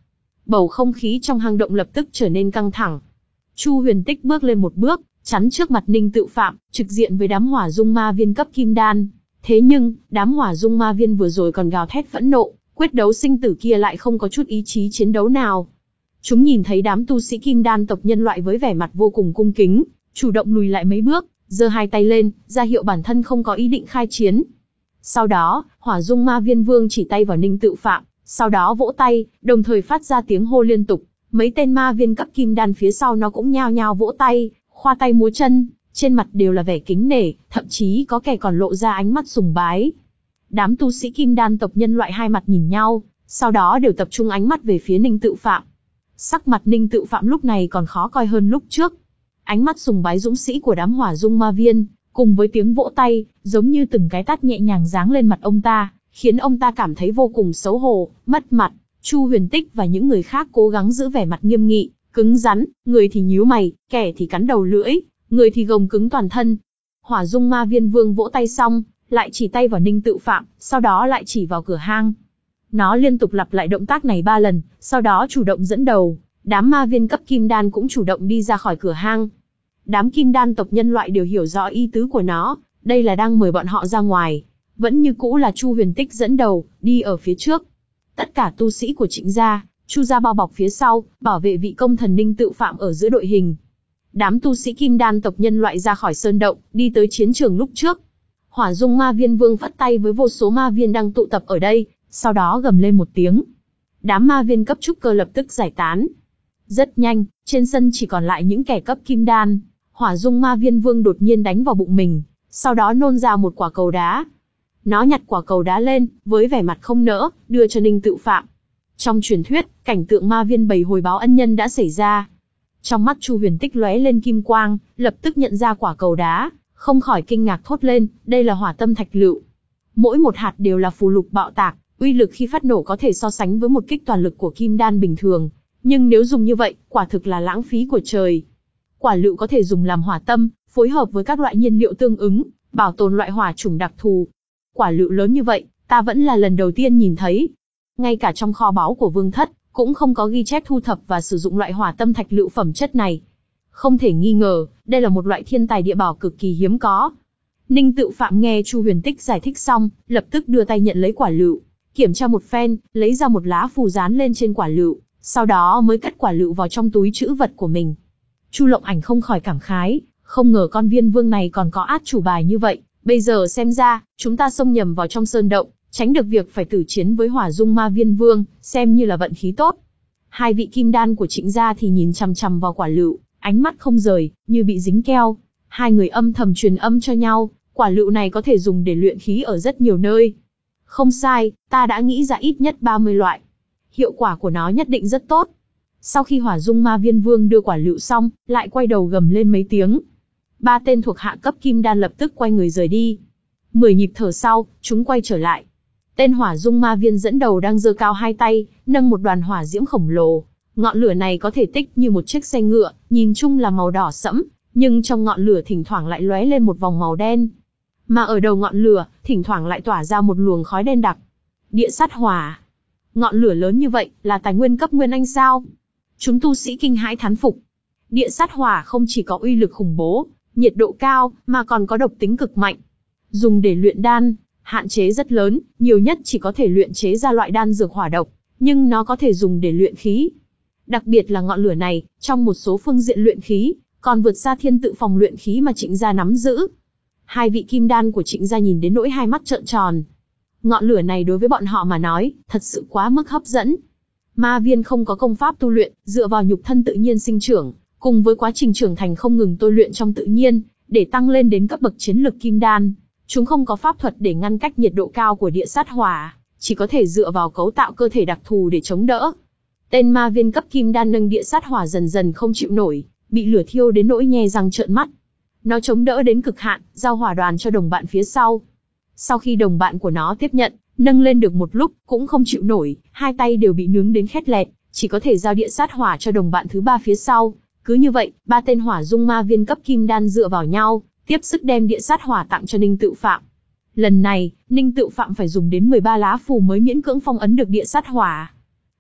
bầu không khí trong hang động lập tức trở nên căng thẳng. Chu Huyền Tích bước lên một bước, chắn trước mặt Ninh Tự Phạm, trực diện với đám hỏa dung ma viên cấp kim đan. Thế nhưng, đám hỏa dung ma viên vừa rồi còn gào thét phẫn nộ, quyết đấu sinh tử kia lại không có chút ý chí chiến đấu nào. Chúng nhìn thấy đám tu sĩ kim đan tộc nhân loại với vẻ mặt vô cùng cung kính, chủ động lùi lại mấy bước, giơ hai tay lên, ra hiệu bản thân không có ý định khai chiến. Sau đó, hỏa dung ma viên vương chỉ tay vào Ninh Tự Phạm, sau đó vỗ tay, đồng thời phát ra tiếng hô liên tục. Mấy tên ma viên cấp kim đan phía sau nó cũng nhao nhao vỗ tay, khoa tay múa chân, trên mặt đều là vẻ kính nể, thậm chí có kẻ còn lộ ra ánh mắt sùng bái. Đám tu sĩ kim đan tộc nhân loại hai mặt nhìn nhau, sau đó đều tập trung ánh mắt về phía Ninh Tự Phạm. Sắc mặt Ninh Tự Phạm lúc này còn khó coi hơn lúc trước. Ánh mắt sùng bái dũng sĩ của đám hỏa dung ma viên, cùng với tiếng vỗ tay, giống như từng cái tát nhẹ nhàng giáng lên mặt ông ta, khiến ông ta cảm thấy vô cùng xấu hổ, mất mặt. Chu Huyền Tích và những người khác cố gắng giữ vẻ mặt nghiêm nghị, cứng rắn, người thì nhíu mày, kẻ thì cắn đầu lưỡi, người thì gồng cứng toàn thân. Hỏa dung ma viên vương vỗ tay xong, lại chỉ tay vào Ninh Tự Phạm, sau đó lại chỉ vào cửa hang. Nó liên tục lặp lại động tác này ba lần, sau đó chủ động dẫn đầu, đám ma viên cấp kim đan cũng chủ động đi ra khỏi cửa hang. Đám kim đan tộc nhân loại đều hiểu rõ ý tứ của nó, đây là đang mời bọn họ ra ngoài. Vẫn như cũ là Chu Huyền Tích dẫn đầu, đi ở phía trước. Tất cả tu sĩ của Trịnh gia, Chu gia bao bọc phía sau, bảo vệ vị công thần Ninh Tự Phạm ở giữa đội hình. Đám tu sĩ kim đan tộc nhân loại ra khỏi sơn động, đi tới chiến trường lúc trước. Hỏa dung ma viên vương phất tay với vô số ma viên đang tụ tập ở đây, sau đó gầm lên một tiếng. Đám ma viên cấp trúc cơ lập tức giải tán. Rất nhanh, trên sân chỉ còn lại những kẻ cấp kim đan. Hỏa dung ma viên vương đột nhiên đánh vào bụng mình, sau đó nôn ra một quả cầu đá. Nó nhặt quả cầu đá lên, với vẻ mặt không nỡ, đưa cho Ninh Tự Phạm. Trong truyền thuyết, cảnh tượng ma viên bầy hồi báo ân nhân đã xảy ra. Trong mắt Chu Huyền Tích lóe lên kim quang, lập tức nhận ra quả cầu đá, không khỏi kinh ngạc thốt lên, đây là hỏa tâm thạch lựu. Mỗi một hạt đều là phù lục bạo tạc, uy lực khi phát nổ có thể so sánh với một kích toàn lực của kim đan bình thường. Nhưng nếu dùng như vậy, quả thực là lãng phí của trời. Quả lựu có thể dùng làm hỏa tâm, phối hợp với các loại nhiên liệu tương ứng, bảo tồn loại hỏa chủng đặc thù. Quả lựu lớn như vậy, ta vẫn là lần đầu tiên nhìn thấy. Ngay cả trong kho báu của vương thất, cũng không có ghi chép thu thập và sử dụng loại hỏa tâm thạch lựu phẩm chất này. Không thể nghi ngờ, đây là một loại thiên tài địa bảo cực kỳ hiếm có. Ninh Tự Phạm nghe Chu Huyền Tích giải thích xong, lập tức đưa tay nhận lấy quả lựu, kiểm tra một phen, lấy ra một lá phù dán lên trên quả lựu, sau đó mới cất quả lựu vào trong túi trữ vật của mình. Chu Lộng Ảnh không khỏi cảm khái, không ngờ con viên vương này còn có át chủ bài như vậy. Bây giờ xem ra, chúng ta xông nhầm vào trong sơn động, tránh được việc phải tử chiến với hỏa dung ma viên vương, xem như là vận khí tốt. Hai vị kim đan của Trịnh gia thì nhìn chằm chằm vào quả lựu, ánh mắt không rời, như bị dính keo. Hai người âm thầm truyền âm cho nhau, quả lựu này có thể dùng để luyện khí ở rất nhiều nơi. Không sai, ta đã nghĩ ra ít nhất ba mươi loại. Hiệu quả của nó nhất định rất tốt. Sau khi hỏa dung ma viên vương đưa quả lựu xong, lại quay đầu gầm lên mấy tiếng. Ba tên thuộc hạ cấp kim đan lập tức quay người rời đi. Mười nhịp thở sau, chúng quay trở lại. Tên hỏa dung ma viên dẫn đầu đang giơ cao hai tay, nâng một đoàn hỏa diễm khổng lồ. Ngọn lửa này có thể tích như một chiếc xe ngựa, nhìn chung là màu đỏ sẫm, nhưng trong ngọn lửa thỉnh thoảng lại lóe lên một vòng màu đen. Mà ở đầu ngọn lửa, thỉnh thoảng lại tỏa ra một luồng khói đen đặc. Địa sát hỏa. Ngọn lửa lớn như vậy, là tài nguyên cấp nguyên anh sao? Chúng tu sĩ kinh hãi thán phục. Địa sát hỏa không chỉ có uy lực khủng bố, nhiệt độ cao, mà còn có độc tính cực mạnh. Dùng để luyện đan, hạn chế rất lớn, nhiều nhất chỉ có thể luyện chế ra loại đan dược hỏa độc, nhưng nó có thể dùng để luyện khí. Đặc biệt là ngọn lửa này, trong một số phương diện luyện khí, còn vượt xa thiên tự phòng luyện khí mà Trịnh gia nắm giữ. Hai vị kim đan của Trịnh gia nhìn đến nỗi hai mắt trợn tròn. Ngọn lửa này đối với bọn họ mà nói, thật sự quá mức hấp dẫn. Ma viên không có công pháp tu luyện, dựa vào nhục thân tự nhiên sinh trưởng, cùng với quá trình trưởng thành không ngừng tôi luyện trong tự nhiên, để tăng lên đến cấp bậc chiến lực kim đan. Chúng không có pháp thuật để ngăn cách nhiệt độ cao của địa sát hỏa, chỉ có thể dựa vào cấu tạo cơ thể đặc thù để chống đỡ. Tên ma viên cấp kim đan nâng địa sát hỏa dần dần không chịu nổi, bị lửa thiêu đến nỗi nhe răng trợn mắt. Nó chống đỡ đến cực hạn, giao hỏa đoàn cho đồng bạn phía sau. Sau khi đồng bạn của nó tiếp nhận, nâng lên được một lúc, cũng không chịu nổi, hai tay đều bị nướng đến khét lẹt, chỉ có thể giao địa sát hỏa cho đồng bạn thứ ba phía sau. Cứ như vậy, ba tên hỏa dung ma viên cấp kim đan dựa vào nhau, tiếp sức đem địa sát hỏa tặng cho Ninh Tự Phạm. Lần này, Ninh Tự Phạm phải dùng đến mười ba lá phù mới miễn cưỡng phong ấn được địa sát hỏa.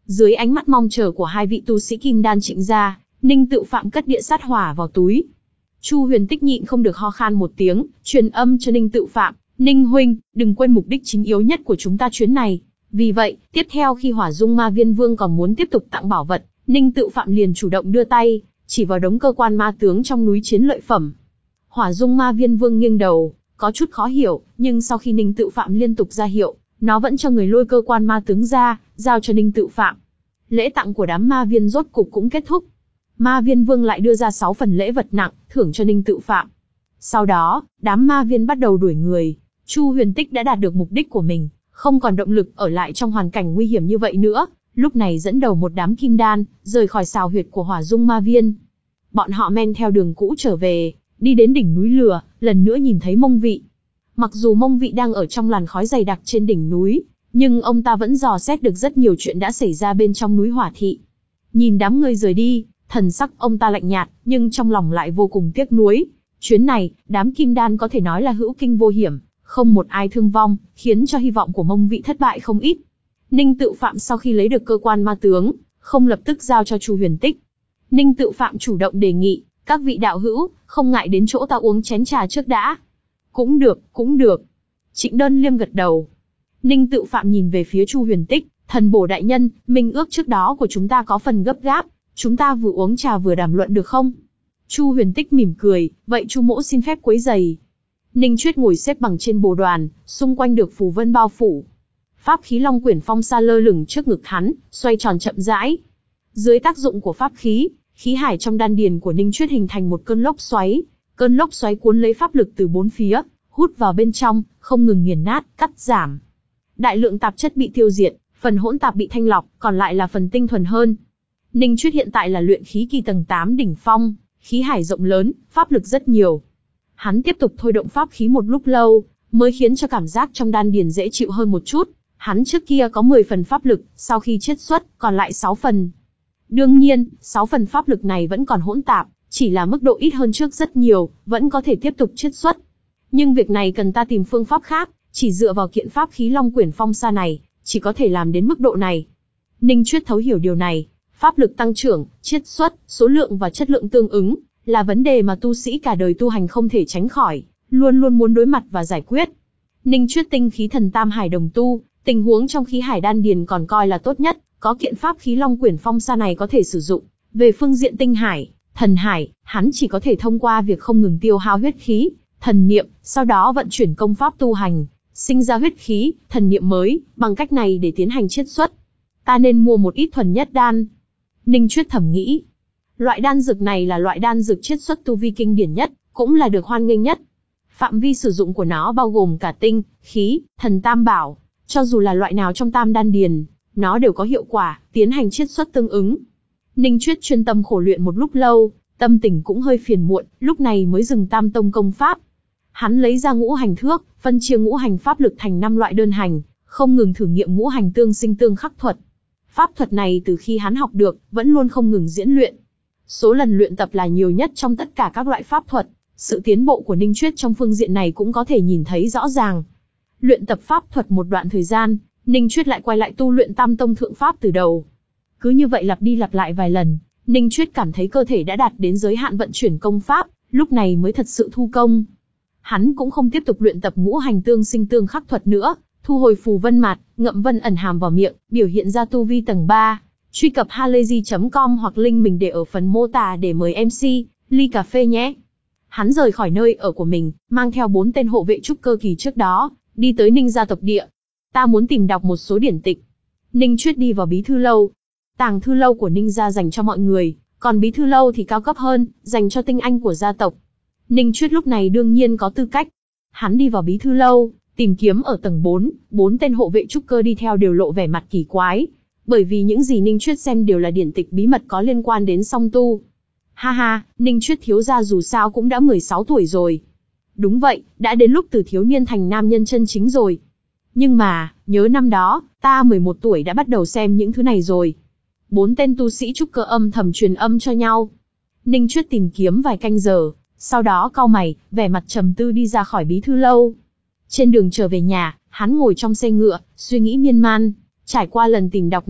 Dưới ánh mắt mong chờ của hai vị tu sĩ kim đan Trịnh gia, Ninh Tự Phạm cất địa sát hỏa vào túi. Chu Huyền Tích nhịn không được ho khan một tiếng, truyền âm cho Ninh Tự Phạm, Ninh huynh, đừng quên mục đích chính yếu nhất của chúng ta chuyến này. Vì vậy, tiếp theo khi Hỏa Dung Ma Viên Vương còn muốn tiếp tục tặng bảo vật, Ninh Tự Phạm liền chủ động đưa tay, chỉ vào đống cơ quan ma tướng trong núi chiến lợi phẩm. Hỏa Dung Ma Viên Vương nghiêng đầu, có chút khó hiểu, nhưng sau khi Ninh Tự Phạm liên tục ra hiệu, nó vẫn cho người lôi cơ quan ma tướng ra, giao cho Ninh Tự Phạm. Lễ tặng của đám ma viên rốt cục cũng kết thúc. Ma Viên Vương lại đưa ra sáu phần lễ vật nặng, thưởng cho Ninh Tự Phạm. Sau đó, đám ma viên bắt đầu đuổi người. Chu Huyền Tích đã đạt được mục đích của mình, không còn động lực ở lại trong hoàn cảnh nguy hiểm như vậy nữa, lúc này dẫn đầu một đám kim đan, rời khỏi xào huyệt của Hỏa Dung Ma Viên. Bọn họ men theo đường cũ trở về, đi đến đỉnh núi lửa, lần nữa nhìn thấy Mông Vị. Mặc dù Mông Vị đang ở trong làn khói dày đặc trên đỉnh núi, nhưng ông ta vẫn dò xét được rất nhiều chuyện đã xảy ra bên trong núi Hỏa Thị. Nhìn đám người rời đi, thần sắc ông ta lạnh nhạt, nhưng trong lòng lại vô cùng tiếc nuối. Chuyến này, đám kim đan có thể nói là hữu kinh vô hiểm, không một ai thương vong, khiến cho hy vọng của Mông Vị thất bại không ít. Ninh Tự Phạm sau khi lấy được cơ quan ma tướng, không lập tức giao cho Chu Huyền Tích. Ninh Tự Phạm chủ động đề nghị, các vị đạo hữu, không ngại đến chỗ ta uống chén trà trước đã. Cũng được, cũng được. Trịnh Đơn Liêm gật đầu. Ninh Tự Phạm nhìn về phía Chu Huyền Tích, thần bổ đại nhân, minh ước trước đó của chúng ta có phần gấp gáp, chúng ta vừa uống trà vừa đàm luận được không? Chu Huyền Tích mỉm cười, vậy Chu mỗ xin phép quấy giày. Ninh Chuyết ngồi xếp bằng trên bồ đoàn, xung quanh được phù vân bao phủ. Pháp khí Long Quyển Phong Sa lơ lửng trước ngực hắn, xoay tròn chậm rãi. Dưới tác dụng của pháp khí, khí hải trong đan điền của Ninh Chuyết hình thành một cơn lốc xoáy. Cơn lốc xoáy cuốn lấy pháp lực từ bốn phía, hút vào bên trong, không ngừng nghiền nát, cắt giảm. Đại lượng tạp chất bị tiêu diệt, phần hỗn tạp bị thanh lọc, còn lại là phần tinh thuần hơn. Ninh Chuyết hiện tại là luyện khí kỳ tầng tám đỉnh phong, khí hải rộng lớn, pháp lực rất nhiều. Hắn tiếp tục thôi động pháp khí một lúc lâu, mới khiến cho cảm giác trong đan điền dễ chịu hơn một chút. Hắn trước kia có mười phần pháp lực, sau khi chiết xuất, còn lại sáu phần. Đương nhiên, sáu phần pháp lực này vẫn còn hỗn tạp, chỉ là mức độ ít hơn trước rất nhiều, vẫn có thể tiếp tục chiết xuất. Nhưng việc này cần ta tìm phương pháp khác, chỉ dựa vào kiện pháp khí Long Quyển Phong Sa này, chỉ có thể làm đến mức độ này. Ninh Chuyết thấu hiểu điều này, pháp lực tăng trưởng, chiết xuất, số lượng và chất lượng tương ứng, là vấn đề mà tu sĩ cả đời tu hành không thể tránh khỏi, luôn luôn muốn đối mặt và giải quyết. Ninh Chuyết tinh khí thần tam hải đồng tu, tình huống trong khí hải đan điền còn coi là tốt nhất, có kiện pháp khí Long Quyển Phong Sa này có thể sử dụng. Về phương diện tinh hải, thần hải, hắn chỉ có thể thông qua việc không ngừng tiêu hao huyết khí, thần niệm, sau đó vận chuyển công pháp tu hành, sinh ra huyết khí, thần niệm mới, bằng cách này để tiến hành chiết xuất. Ta nên mua một ít thuần nhất đan. Ninh Chuyết thầm nghĩ. Loại đan dược này là loại đan dược chiết xuất tu vi kinh điển nhất, cũng là được hoan nghênh nhất. Phạm vi sử dụng của nó bao gồm cả tinh, khí, thần tam bảo, cho dù là loại nào trong tam đan điền, nó đều có hiệu quả, tiến hành chiết xuất tương ứng. Ninh Chuyết chuyên tâm khổ luyện một lúc lâu, tâm tình cũng hơi phiền muộn, lúc này mới dừng tam tông công pháp. Hắn lấy ra ngũ hành thước, phân chia ngũ hành pháp lực thành năm loại đơn hành, không ngừng thử nghiệm ngũ hành tương sinh tương khắc thuật. Pháp thuật này từ khi hắn học được, vẫn luôn không ngừng diễn luyện. Số lần luyện tập là nhiều nhất trong tất cả các loại pháp thuật, sự tiến bộ của Ninh Chuyết trong phương diện này cũng có thể nhìn thấy rõ ràng. Luyện tập pháp thuật một đoạn thời gian, Ninh Chuyết lại quay lại tu luyện tam tông thượng pháp từ đầu. Cứ như vậy lặp đi lặp lại vài lần, Ninh Chuyết cảm thấy cơ thể đã đạt đến giới hạn vận chuyển công pháp, lúc này mới thật sự thu công. Hắn cũng không tiếp tục luyện tập ngũ hành tương sinh tương khắc thuật nữa, thu hồi phù vân mạt, ngậm vân ẩn hàm vào miệng, biểu hiện ra tu vi tầng ba. Truy cập halayzi chấm com hoặc link mình để ở phần mô tả để mời em xê, ly cà phê nhé. Hắn rời khỏi nơi ở của mình, mang theo bốn tên hộ vệ trúc cơ kỳ trước đó, đi tới Ninh gia tộc địa. Ta muốn tìm đọc một số điển tịch. Ninh Chuyết đi vào bí thư lâu. Tàng thư lâu của Ninh gia dành cho mọi người, còn bí thư lâu thì cao cấp hơn, dành cho tinh anh của gia tộc. Ninh Chuyết lúc này đương nhiên có tư cách. Hắn đi vào bí thư lâu, tìm kiếm ở tầng bốn, bốn tên hộ vệ trúc cơ đi theo đều lộ vẻ mặt kỳ quái. Bởi vì những gì Ninh Chuyết xem đều là điển tịch bí mật có liên quan đến song tu. Ha ha, Ninh Chuyết thiếu gia dù sao cũng đã mười sáu tuổi rồi. Đúng vậy, đã đến lúc từ thiếu niên thành nam nhân chân chính rồi. Nhưng mà, nhớ năm đó, ta mười một tuổi đã bắt đầu xem những thứ này rồi. Bốn tên tu sĩ trúc cơ âm thầm truyền âm cho nhau. Ninh Chuyết tìm kiếm vài canh giờ, sau đó cau mày, vẻ mặt trầm tư đi ra khỏi bí thư lâu. Trên đường trở về nhà, hắn ngồi trong xe ngựa, suy nghĩ miên man. Trải qua lần tìm đọc này,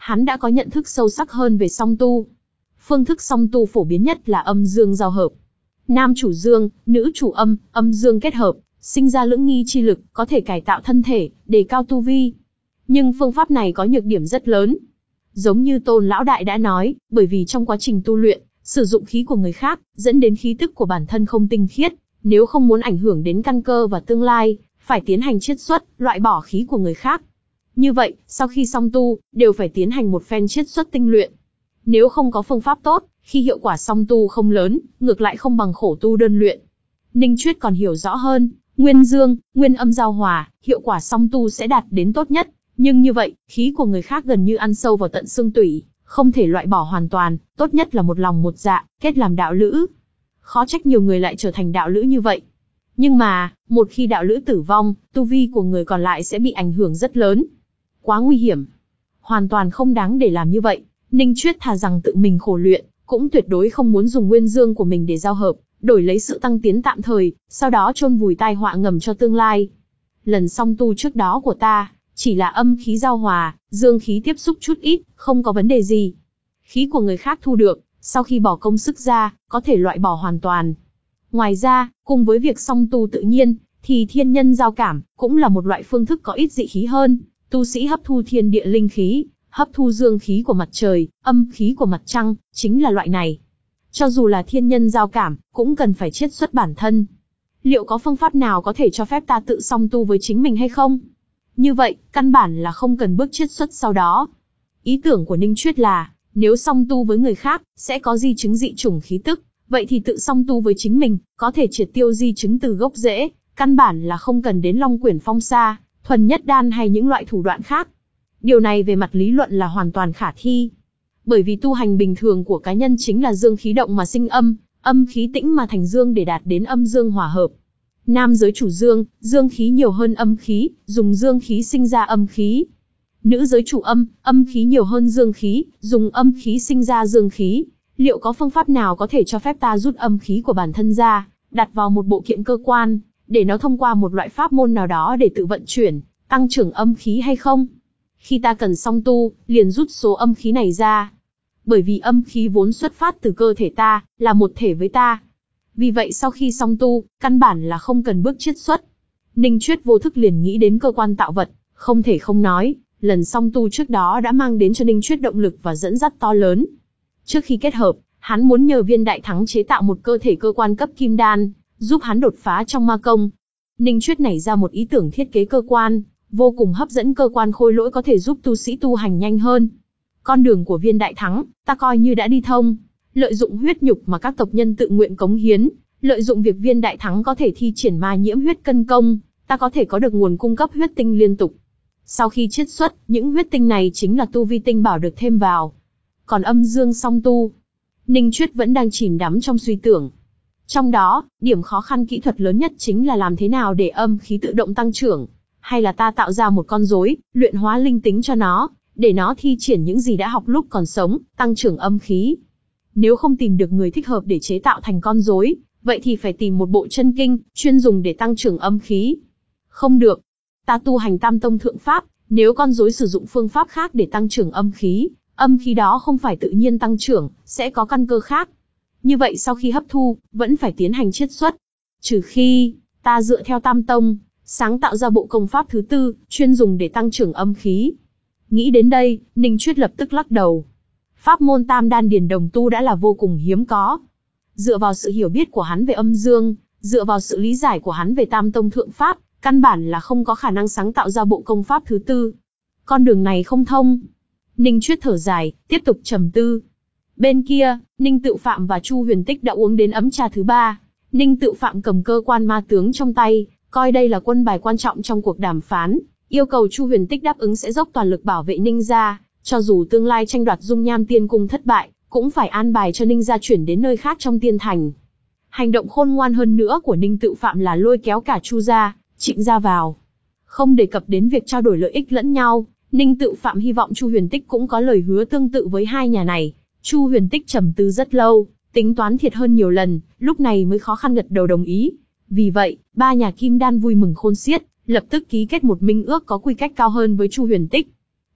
hắn đã có nhận thức sâu sắc hơn về song tu. Phương thức song tu phổ biến nhất là âm dương giao hợp. Nam chủ dương, nữ chủ âm, âm dương kết hợp, sinh ra lưỡng nghi chi lực, có thể cải tạo thân thể, đề cao tu vi. Nhưng phương pháp này có nhược điểm rất lớn. Giống như Tôn Lão Đại đã nói, bởi vì trong quá trình tu luyện, sử dụng khí của người khác, dẫn đến khí tức của bản thân không tinh khiết, nếu không muốn ảnh hưởng đến căn cơ và tương lai, phải tiến hành chiết xuất, loại bỏ khí của người khác. Như vậy, sau khi song tu, đều phải tiến hành một phen chiết xuất tinh luyện. Nếu không có phương pháp tốt, khi hiệu quả song tu không lớn, ngược lại không bằng khổ tu đơn luyện. Ninh Chuyết còn hiểu rõ hơn, nguyên dương, nguyên âm giao hòa, hiệu quả song tu sẽ đạt đến tốt nhất. Nhưng như vậy, khí của người khác gần như ăn sâu vào tận xương tủy, không thể loại bỏ hoàn toàn, tốt nhất là một lòng một dạ, kết làm đạo lữ. Khó trách nhiều người lại trở thành đạo lữ như vậy. Nhưng mà, một khi đạo lữ tử vong, tu vi của người còn lại sẽ bị ảnh hưởng rất lớn. Quá nguy hiểm. Hoàn toàn không đáng để làm như vậy. Ninh Chuyết thà rằng tự mình khổ luyện, cũng tuyệt đối không muốn dùng nguyên dương của mình để giao hợp, đổi lấy sự tăng tiến tạm thời, sau đó chôn vùi tai họa ngầm cho tương lai. Lần song tu trước đó của ta, chỉ là âm khí giao hòa, dương khí tiếp xúc chút ít, không có vấn đề gì. Khí của người khác thu được, sau khi bỏ công sức ra, có thể loại bỏ hoàn toàn. Ngoài ra, cùng với việc song tu tự nhiên, thì thiên nhân giao cảm, cũng là một loại phương thức có ít dị khí hơn. Tu sĩ hấp thu thiên địa linh khí, hấp thu dương khí của mặt trời, âm khí của mặt trăng, chính là loại này. Cho dù là thiên nhân giao cảm, cũng cần phải chiết xuất bản thân. Liệu có phương pháp nào có thể cho phép ta tự song tu với chính mình hay không? Như vậy, căn bản là không cần bước chiết xuất sau đó. Ý tưởng của Ninh Chuyết là, nếu song tu với người khác, sẽ có di chứng dị chủng khí tức, vậy thì tự song tu với chính mình, có thể triệt tiêu di chứng từ gốc rễ, căn bản là không cần đến Long Quyển Phong Sa, thuần nhất đan hay những loại thủ đoạn khác. Điều này về mặt lý luận là hoàn toàn khả thi. Bởi vì tu hành bình thường của cá nhân chính là dương khí động mà sinh âm, âm khí tĩnh mà thành dương để đạt đến âm dương hòa hợp. Nam giới chủ dương, dương khí nhiều hơn âm khí, dùng dương khí sinh ra âm khí. Nữ giới chủ âm, âm khí nhiều hơn dương khí, dùng âm khí sinh ra dương khí. Liệu có phương pháp nào có thể cho phép ta rút âm khí của bản thân ra, đặt vào một bộ kiện cơ quan, để nó thông qua một loại pháp môn nào đó để tự vận chuyển, tăng trưởng âm khí hay không? Khi ta cần song tu, liền rút số âm khí này ra. Bởi vì âm khí vốn xuất phát từ cơ thể ta, là một thể với ta. Vì vậy sau khi song tu, căn bản là không cần bước chiết xuất. Ninh Chuyết vô thức liền nghĩ đến cơ quan tạo vật, không thể không nói, lần song tu trước đó đã mang đến cho Ninh Chuyết động lực và dẫn dắt to lớn. Trước khi kết hợp, hắn muốn nhờ Viên Đại Thắng chế tạo một cơ thể cơ quan cấp kim đan, giúp hắn đột phá trong ma công. Ninh Chuyết nảy ra một ý tưởng thiết kế cơ quan, vô cùng hấp dẫn, cơ quan khôi lỗi có thể giúp tu sĩ tu hành nhanh hơn. Con đường của Viên Đại Thắng, ta coi như đã đi thông. Lợi dụng huyết nhục mà các tộc nhân tự nguyện cống hiến, lợi dụng việc Viên Đại Thắng có thể thi triển ma nhiễm huyết cân công, ta có thể có được nguồn cung cấp huyết tinh liên tục. Sau khi chiết xuất, những huyết tinh này chính là tu vi tinh bảo được thêm vào. Còn âm dương song tu, Ninh Chuyết vẫn đang chìm đắm trong suy tưởng. Trong đó, điểm khó khăn kỹ thuật lớn nhất chính là làm thế nào để âm khí tự động tăng trưởng, hay là ta tạo ra một con rối, luyện hóa linh tính cho nó, để nó thi triển những gì đã học lúc còn sống, tăng trưởng âm khí. Nếu không tìm được người thích hợp để chế tạo thành con rối, vậy thì phải tìm một bộ chân kinh, chuyên dùng để tăng trưởng âm khí. Không được. Ta tu hành Tam Tông Thượng Pháp, nếu con rối sử dụng phương pháp khác để tăng trưởng âm khí, âm khí đó không phải tự nhiên tăng trưởng, sẽ có căn cơ khác. Như vậy sau khi hấp thu, vẫn phải tiến hành chiết xuất. Trừ khi, ta dựa theo Tam Tông, sáng tạo ra bộ công pháp thứ tư, chuyên dùng để tăng trưởng âm khí. Nghĩ đến đây, Ninh Chuyết lập tức lắc đầu. Pháp môn Tam Đan Điền Đồng Tu đã là vô cùng hiếm có. Dựa vào sự hiểu biết của hắn về âm dương, dựa vào sự lý giải của hắn về Tam Tông Thượng Pháp, căn bản là không có khả năng sáng tạo ra bộ công pháp thứ tư. Con đường này không thông. Ninh Chuyết thở dài, tiếp tục trầm tư. Bên kia, Ninh Tự Phạm và Chu Huyền Tích đã uống đến ấm trà thứ ba. Ninh Tự Phạm cầm cơ quan ma tướng trong tay, coi đây là quân bài quan trọng trong cuộc đàm phán, yêu cầu Chu Huyền Tích đáp ứng sẽ dốc toàn lực bảo vệ Ninh gia, cho dù tương lai tranh đoạt Dung Nham Tiên Cung thất bại, cũng phải an bài cho Ninh gia chuyển đến nơi khác trong Tiên Thành. Hành động khôn ngoan hơn nữa của Ninh Tự Phạm là lôi kéo cả Chu gia, Trịnh gia vào. Không đề cập đến việc trao đổi lợi ích lẫn nhau, Ninh Tự Phạm hy vọng Chu Huyền Tích cũng có lời hứa tương tự với hai nhà này. Chu Huyền Tích trầm tư rất lâu, tính toán thiệt hơn nhiều lần, lúc này mới khó khăn gật đầu đồng ý. Vì vậy, ba nhà Kim Đan vui mừng khôn xiết, lập tức ký kết một minh ước có quy cách cao hơn với Chu Huyền Tích.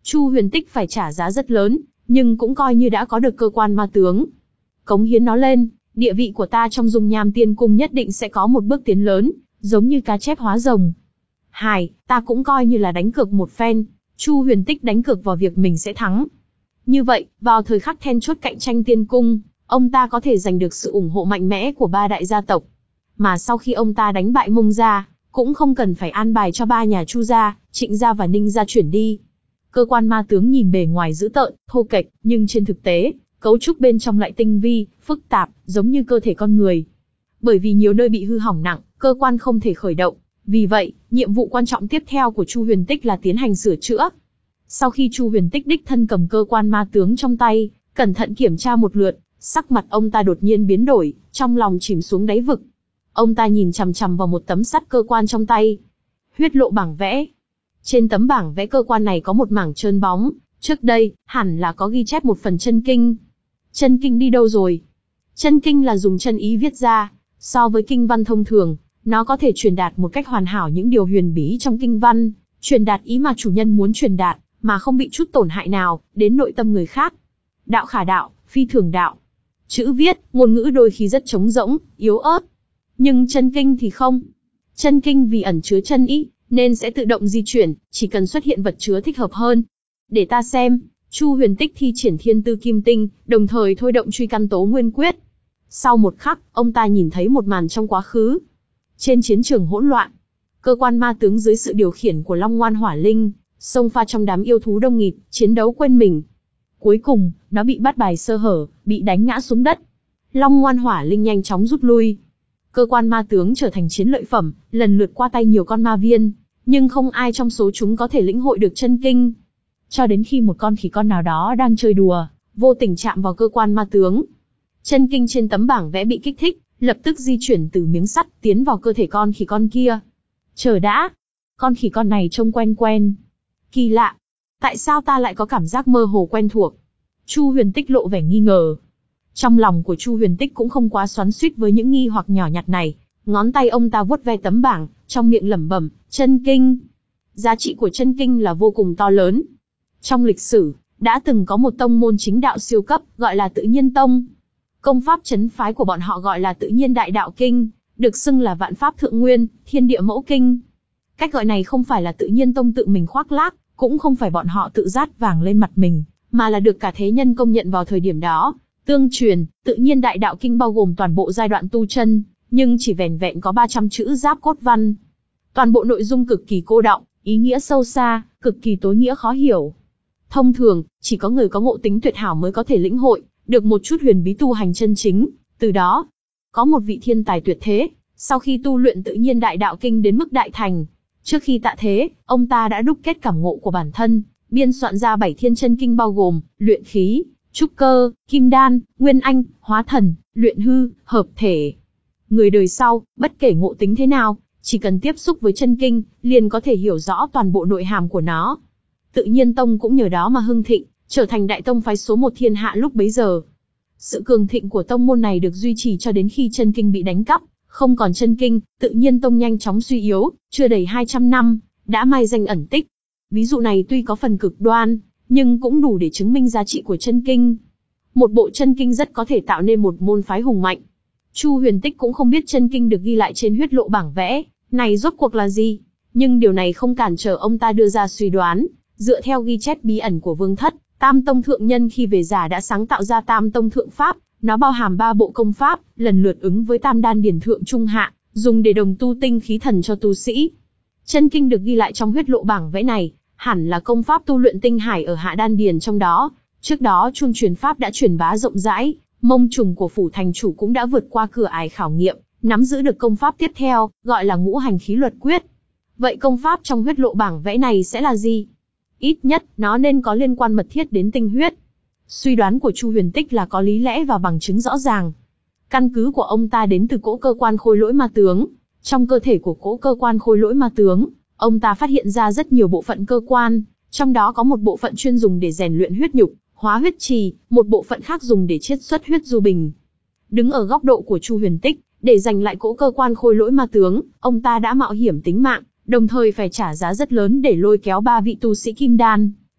Chu Huyền Tích phải trả giá rất lớn, nhưng cũng coi như đã có được cơ quan ma tướng. Cống hiến nó lên, địa vị của ta trong Dung Nham Tiên Cung nhất định sẽ có một bước tiến lớn, giống như cá chép hóa rồng. Hài, ta cũng coi như là đánh cược một phen. Chu Huyền Tích đánh cược vào việc mình sẽ thắng. Như vậy, vào thời khắc then chốt cạnh tranh tiên cung, ông ta có thể giành được sự ủng hộ mạnh mẽ của ba đại gia tộc. Mà sau khi ông ta đánh bại Mông gia, cũng không cần phải an bài cho ba nhà Chu gia, Trịnh gia và Ninh gia chuyển đi. Cơ quan ma tướng nhìn bề ngoài dữ tợn, thô kệch, nhưng trên thực tế, cấu trúc bên trong lại tinh vi, phức tạp, giống như cơ thể con người. Bởi vì nhiều nơi bị hư hỏng nặng, cơ quan không thể khởi động. Vì vậy, nhiệm vụ quan trọng tiếp theo của Chu Huyền Tích là tiến hành sửa chữa. Sau khi Chu Huyền Tích đích thân cầm cơ quan ma tướng trong tay, cẩn thận kiểm tra một lượt, sắc mặt ông ta đột nhiên biến đổi, trong lòng chìm xuống đáy vực. Ông ta nhìn chằm chằm vào một tấm sắt cơ quan trong tay. Huyết lộ bảng vẽ. Trên tấm bảng vẽ cơ quan này có một mảng trơn bóng, trước đây, hẳn là có ghi chép một phần chân kinh. Chân kinh đi đâu rồi? Chân kinh là dùng chân ý viết ra, so với kinh văn thông thường, nó có thể truyền đạt một cách hoàn hảo những điều huyền bí trong kinh văn, truyền đạt ý mà chủ nhân muốn truyền đạt, mà không bị chút tổn hại nào đến nội tâm người khác. Đạo khả đạo, phi thường đạo. Chữ viết, ngôn ngữ đôi khi rất trống rỗng, yếu ớt. Nhưng chân kinh thì không. Chân kinh vì ẩn chứa chân ý, nên sẽ tự động di chuyển, chỉ cần xuất hiện vật chứa thích hợp hơn. Để ta xem. Chu Huyền Tích thi triển thiên tư kim tinh, đồng thời thôi động truy căn tố nguyên quyết. Sau một khắc, ông ta nhìn thấy một màn trong quá khứ. Trên chiến trường hỗn loạn, cơ quan ma tướng dưới sự điều khiển của Long Ngoan Hỏa Linh, xông pha trong đám yêu thú đông nghịt, chiến đấu quên mình. Cuối cùng, nó bị bắt bài sơ hở, bị đánh ngã xuống đất. Long Ngoan Hỏa Linh nhanh chóng rút lui. Cơ quan ma tướng trở thành chiến lợi phẩm, lần lượt qua tay nhiều con ma viên, nhưng không ai trong số chúng có thể lĩnh hội được chân kinh. Cho đến khi một con khỉ con nào đó đang chơi đùa, vô tình chạm vào cơ quan ma tướng. Chân kinh trên tấm bảng vẽ bị kích thích, lập tức di chuyển từ miếng sắt tiến vào cơ thể con khỉ con kia. Chờ đã, con khỉ con này trông quen quen. Kỳ lạ, tại sao ta lại có cảm giác mơ hồ quen thuộc? Chu Huyền Tích lộ vẻ nghi ngờ. Trong lòng của Chu Huyền Tích cũng không quá xoắn xuýt với những nghi hoặc nhỏ nhặt này, ngón tay ông ta vuốt ve tấm bảng, trong miệng lẩm bẩm, chân kinh. Giá trị của chân kinh là vô cùng to lớn. Trong lịch sử, đã từng có một tông môn chính đạo siêu cấp, gọi là Tự Nhiên Tông. Công pháp trấn phái của bọn họ gọi là Tự Nhiên Đại Đạo Kinh, được xưng là Vạn Pháp Thượng Nguyên, Thiên Địa Mẫu Kinh. Cách gọi này không phải là Tự Nhiên Tông tự mình khoác lác, cũng không phải bọn họ tự dát vàng lên mặt mình, mà là được cả thế nhân công nhận vào thời điểm đó. Tương truyền, Tự Nhiên Đại Đạo Kinh bao gồm toàn bộ giai đoạn tu chân, nhưng chỉ vẻn vẹn có ba trăm chữ giáp cốt văn. Toàn bộ nội dung cực kỳ cô đọng, ý nghĩa sâu xa, cực kỳ tối nghĩa khó hiểu. Thông thường, chỉ có người có ngộ tính tuyệt hảo mới có thể lĩnh hội được một chút huyền bí tu hành chân chính. Từ đó, có một vị thiên tài tuyệt thế, sau khi tu luyện Tự Nhiên Đại Đạo Kinh đến mức đại thành, trước khi tạ thế, ông ta đã đúc kết cảm ngộ của bản thân, biên soạn ra bảy thiên chân kinh bao gồm luyện khí, trúc cơ, kim đan, nguyên anh, hóa thần, luyện hư, hợp thể. Người đời sau, bất kể ngộ tính thế nào, chỉ cần tiếp xúc với chân kinh, liền có thể hiểu rõ toàn bộ nội hàm của nó. Tự Nhiên Tông cũng nhờ đó mà hưng thịnh, trở thành đại tông phái số một thiên hạ lúc bấy giờ. Sự cường thịnh của tông môn này được duy trì cho đến khi chân kinh bị đánh cắp, không còn chân kinh, Tự Nhiên Tông nhanh chóng suy yếu, chưa đầy hai trăm năm, đã mai danh ẩn tích. Ví dụ này tuy có phần cực đoan, nhưng cũng đủ để chứng minh giá trị của chân kinh. Một bộ chân kinh rất có thể tạo nên một môn phái hùng mạnh. Chu Huyền Tích cũng không biết chân kinh được ghi lại trên huyết lộ bảng vẽ này rốt cuộc là gì, nhưng điều này không cản trở ông ta đưa ra suy đoán. Dựa theo ghi chép bí ẩn của Vương Thất, Tam Tông Thượng Nhân khi về già đã sáng tạo ra Tam Tông Thượng Pháp, nó bao hàm ba bộ công pháp, lần lượt ứng với Tam Đan Điển Thượng Trung Hạ, dùng để đồng tu tinh khí thần cho tu sĩ. Chân kinh được ghi lại trong huyết lộ bảng vẽ này, hẳn là công pháp tu luyện tinh hải ở Hạ Đan Điền trong đó. Trước đó chuông truyền pháp đã truyền bá rộng rãi, Mông Trùng của phủ thành chủ cũng đã vượt qua cửa ải khảo nghiệm, nắm giữ được công pháp tiếp theo, gọi là Ngũ Hành Khí Luật Quyết. Vậy công pháp trong huyết lộ bảng vẽ này sẽ là gì? Ít nhất, nó nên có liên quan mật thiết đến tinh huyết. Suy đoán của Chu Huyền Tích là có lý lẽ và bằng chứng rõ ràng. Căn cứ của ông ta đến từ cỗ cơ quan khôi lỗi ma tướng. Trong cơ thể của cỗ cơ quan khôi lỗi ma tướng, ông ta phát hiện ra rất nhiều bộ phận cơ quan, trong đó có một bộ phận chuyên dùng để rèn luyện huyết nhục, hóa huyết trì, một bộ phận khác dùng để chiết xuất huyết du bình. Đứng ở góc độ của Chu Huyền Tích, để giành lại cỗ cơ quan khôi lỗi ma tướng, ông ta đã mạo hiểm tính mạng, đồng thời phải trả giá rất lớn để lôi kéo ba vị tu sĩ kim đan,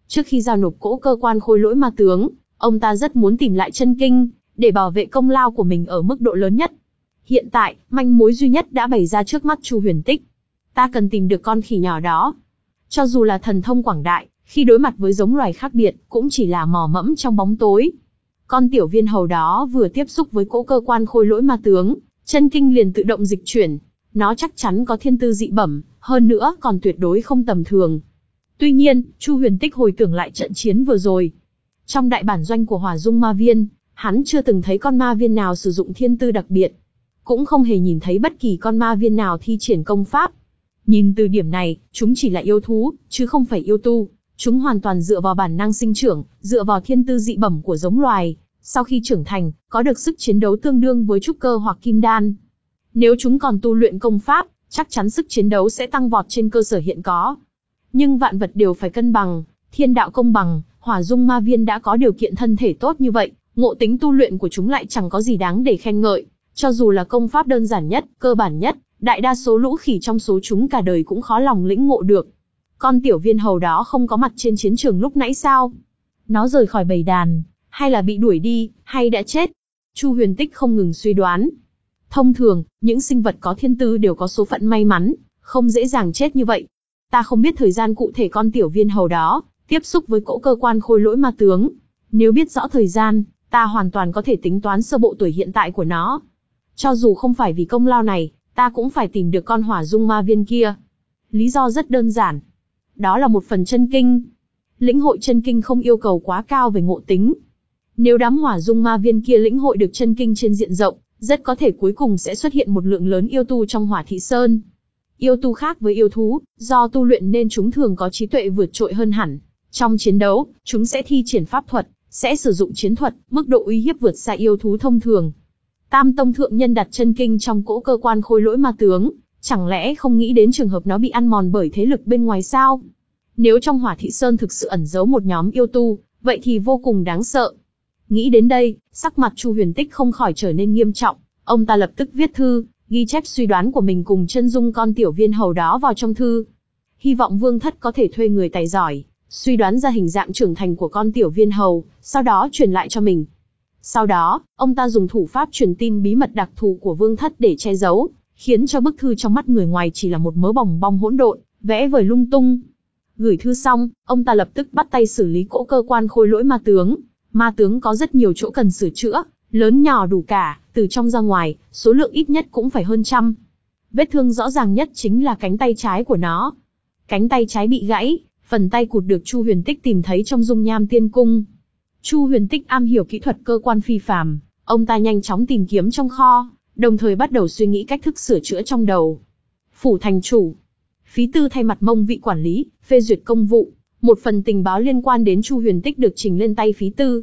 Trước khi giao nộp cỗ cơ quan khôi lỗi ma tướng, ông ta rất muốn tìm lại chân kinh, để bảo vệ công lao của mình ở mức độ lớn nhất. Hiện tại, manh mối duy nhất đã bày ra trước mắt Chu Huyền Tích. Ta cần tìm được con khỉ nhỏ đó. Cho dù là thần thông quảng đại, khi đối mặt với giống loài khác biệt, cũng chỉ là mò mẫm trong bóng tối. Con tiểu viên hầu đó vừa tiếp xúc với cỗ cơ quan khôi lỗi ma tướng, chân kinh liền tự động dịch chuyển. Nó chắc chắn có thiên tư dị bẩm, hơn nữa còn tuyệt đối không tầm thường. Tuy nhiên, Chu Huyền Tích hồi tưởng lại trận chiến vừa rồi. Trong đại bản doanh của Hỏa Dung Ma Viên, hắn chưa từng thấy con ma viên nào sử dụng thiên tư đặc biệt. Cũng không hề nhìn thấy bất kỳ con ma viên nào thi triển công pháp. Nhìn từ điểm này, chúng chỉ là yêu thú, chứ không phải yêu tu. Chúng hoàn toàn dựa vào bản năng sinh trưởng, dựa vào thiên tư dị bẩm của giống loài. Sau khi trưởng thành, có được sức chiến đấu tương đương với trúc cơ hoặc kim đan. Nếu chúng còn tu luyện công pháp, chắc chắn sức chiến đấu sẽ tăng vọt trên cơ sở hiện có. Nhưng vạn vật đều phải cân bằng, thiên đạo công bằng, Hỏa Dung Ma Viên đã có điều kiện thân thể tốt như vậy, ngộ tính tu luyện của chúng lại chẳng có gì đáng để khen ngợi. Cho dù là công pháp đơn giản nhất, cơ bản nhất, đại đa số lũ khỉ trong số chúng cả đời cũng khó lòng lĩnh ngộ được. Con tiểu viên hầu đó không có mặt trên chiến trường lúc nãy sao? Nó rời khỏi bầy đàn, hay là bị đuổi đi, hay đã chết? Chu Huyền Tích không ngừng suy đoán. Thông thường, những sinh vật có thiên tư đều có số phận may mắn, không dễ dàng chết như vậy. Ta không biết thời gian cụ thể con tiểu viên hầu đó tiếp xúc với cỗ cơ quan khôi lỗi ma tướng. Nếu biết rõ thời gian, ta hoàn toàn có thể tính toán sơ bộ tuổi hiện tại của nó. Cho dù không phải vì công lao này, ta cũng phải tìm được con Hỏa Dung Ma Viên kia. Lý do rất đơn giản. Đó là một phần chân kinh. Lĩnh hội chân kinh không yêu cầu quá cao về ngộ tính. Nếu đám Hỏa Dung Ma Viên kia lĩnh hội được chân kinh trên diện rộng, rất có thể cuối cùng sẽ xuất hiện một lượng lớn yêu tu trong Hỏa Thị Sơn. Yêu tu khác với yêu thú, do tu luyện nên chúng thường có trí tuệ vượt trội hơn hẳn. Trong chiến đấu, chúng sẽ thi triển pháp thuật, sẽ sử dụng chiến thuật, mức độ uy hiếp vượt xa yêu thú thông thường. Tam tông thượng nhân đặt chân kinh trong cỗ cơ quan khôi lỗi ma tướng, chẳng lẽ không nghĩ đến trường hợp nó bị ăn mòn bởi thế lực bên ngoài sao? Nếu trong Hỏa Thị Sơn thực sự ẩn giấu một nhóm yêu tu, vậy thì vô cùng đáng sợ. Nghĩ đến đây, sắc mặt Chu Huyền Tích không khỏi trở nên nghiêm trọng. Ông ta lập tức viết thư, ghi chép suy đoán của mình cùng chân dung con tiểu viên hầu đó vào trong thư. Hy vọng Vương Thất có thể thuê người tài giỏi, suy đoán ra hình dạng trưởng thành của con tiểu viên hầu, sau đó truyền lại cho mình. Sau đó, ông ta dùng thủ pháp truyền tin bí mật đặc thù của Vương Thất để che giấu, khiến cho bức thư trong mắt người ngoài chỉ là một mớ bòng bong hỗn độn, vẽ vời lung tung. Gửi thư xong, ông ta lập tức bắt tay xử lý cỗ cơ quan khôi lỗi ma tướng. Ma tướng có rất nhiều chỗ cần sửa chữa, lớn nhỏ đủ cả, từ trong ra ngoài, số lượng ít nhất cũng phải hơn trăm. Vết thương rõ ràng nhất chính là cánh tay trái của nó. Cánh tay trái bị gãy, phần tay cụt được Chu Huyền Tích tìm thấy trong dung nham tiên cung. Chu Huyền Tích am hiểu kỹ thuật cơ quan phi phàm, ông ta nhanh chóng tìm kiếm trong kho, đồng thời bắt đầu suy nghĩ cách thức sửa chữa trong đầu. Phủ thành chủ, Phí Tư thay mặt Mông vị quản lý, phê duyệt công vụ. Một phần tình báo liên quan đến Chu Huyền Tích được trình lên tay Phí Tư.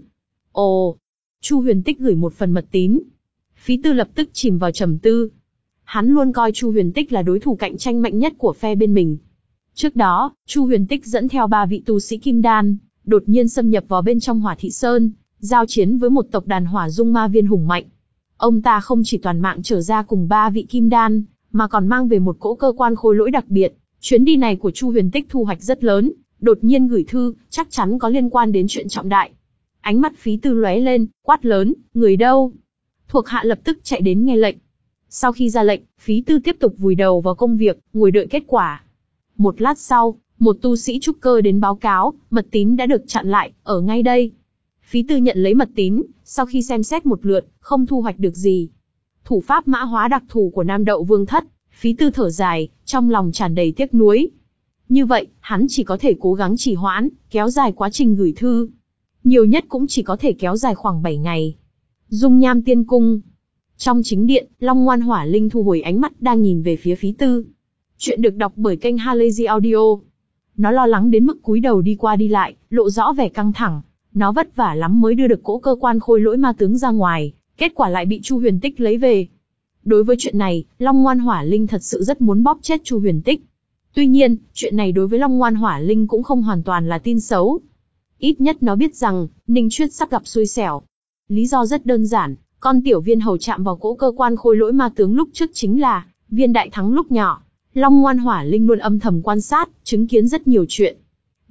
Ồ, Chu Huyền Tích gửi một phần mật tín. Phí Tư lập tức chìm vào trầm tư. Hắn luôn coi Chu Huyền Tích là đối thủ cạnh tranh mạnh nhất của phe bên mình. Trước đó, Chu Huyền Tích dẫn theo ba vị tu sĩ Kim Đan, đột nhiên xâm nhập vào bên trong Hỏa Thị Sơn, giao chiến với một tộc đàn Hỏa Dung Ma Viên hùng mạnh. Ông ta không chỉ toàn mạng trở ra cùng ba vị Kim Đan, mà còn mang về một cỗ cơ quan khôi lỗi đặc biệt. Chuyến đi này của Chu Huyền Tích thu hoạch rất lớn, đột nhiên gửi thư, chắc chắn có liên quan đến chuyện trọng đại. Ánh mắt Phí Tư lóe lên, quát lớn, người đâu? Thuộc hạ lập tức chạy đến nghe lệnh. Sau khi ra lệnh, Phí Tư tiếp tục vùi đầu vào công việc, ngồi đợi kết quả. Một lát sau, một tu sĩ trúc cơ đến báo cáo, mật tín đã được chặn lại, ở ngay đây. Phí Tư nhận lấy mật tín, sau khi xem xét một lượt, không thu hoạch được gì. Thủ pháp mã hóa đặc thù của Nam Đậu Vương Thất, Phí Tư thở dài, trong lòng tràn đầy tiếc nuối. Như vậy, hắn chỉ có thể cố gắng trì hoãn, kéo dài quá trình gửi thư. Nhiều nhất cũng chỉ có thể kéo dài khoảng bảy ngày. Dung Nham Tiên Cung. Trong chính điện, Long Ngoan Hỏa Linh thu hồi ánh mắt đang nhìn về phía Phí Tư. Chuyện được đọc bởi kênh Halazy Audio. Nó lo lắng đến mức cúi đầu đi qua đi lại, lộ rõ vẻ căng thẳng. Nó vất vả lắm mới đưa được cỗ cơ quan khôi lỗi ma tướng ra ngoài, kết quả lại bị Chu Huyền Tích lấy về. Đối với chuyện này, Long Ngoan Hỏa Linh thật sự rất muốn bóp chết Chu Huyền Tích. Tuy nhiên, chuyện này đối với Long Ngoan Hỏa Linh cũng không hoàn toàn là tin xấu. Ít nhất nó biết rằng, Ninh Chuyết sắp gặp xui xẻo. Lý do rất đơn giản, con tiểu viên hầu chạm vào cỗ cơ quan khôi lỗi ma tướng lúc trước chính là viên đại thắng lúc nhỏ. Long Ngoan Hỏa Linh luôn âm thầm quan sát, chứng kiến rất nhiều chuyện.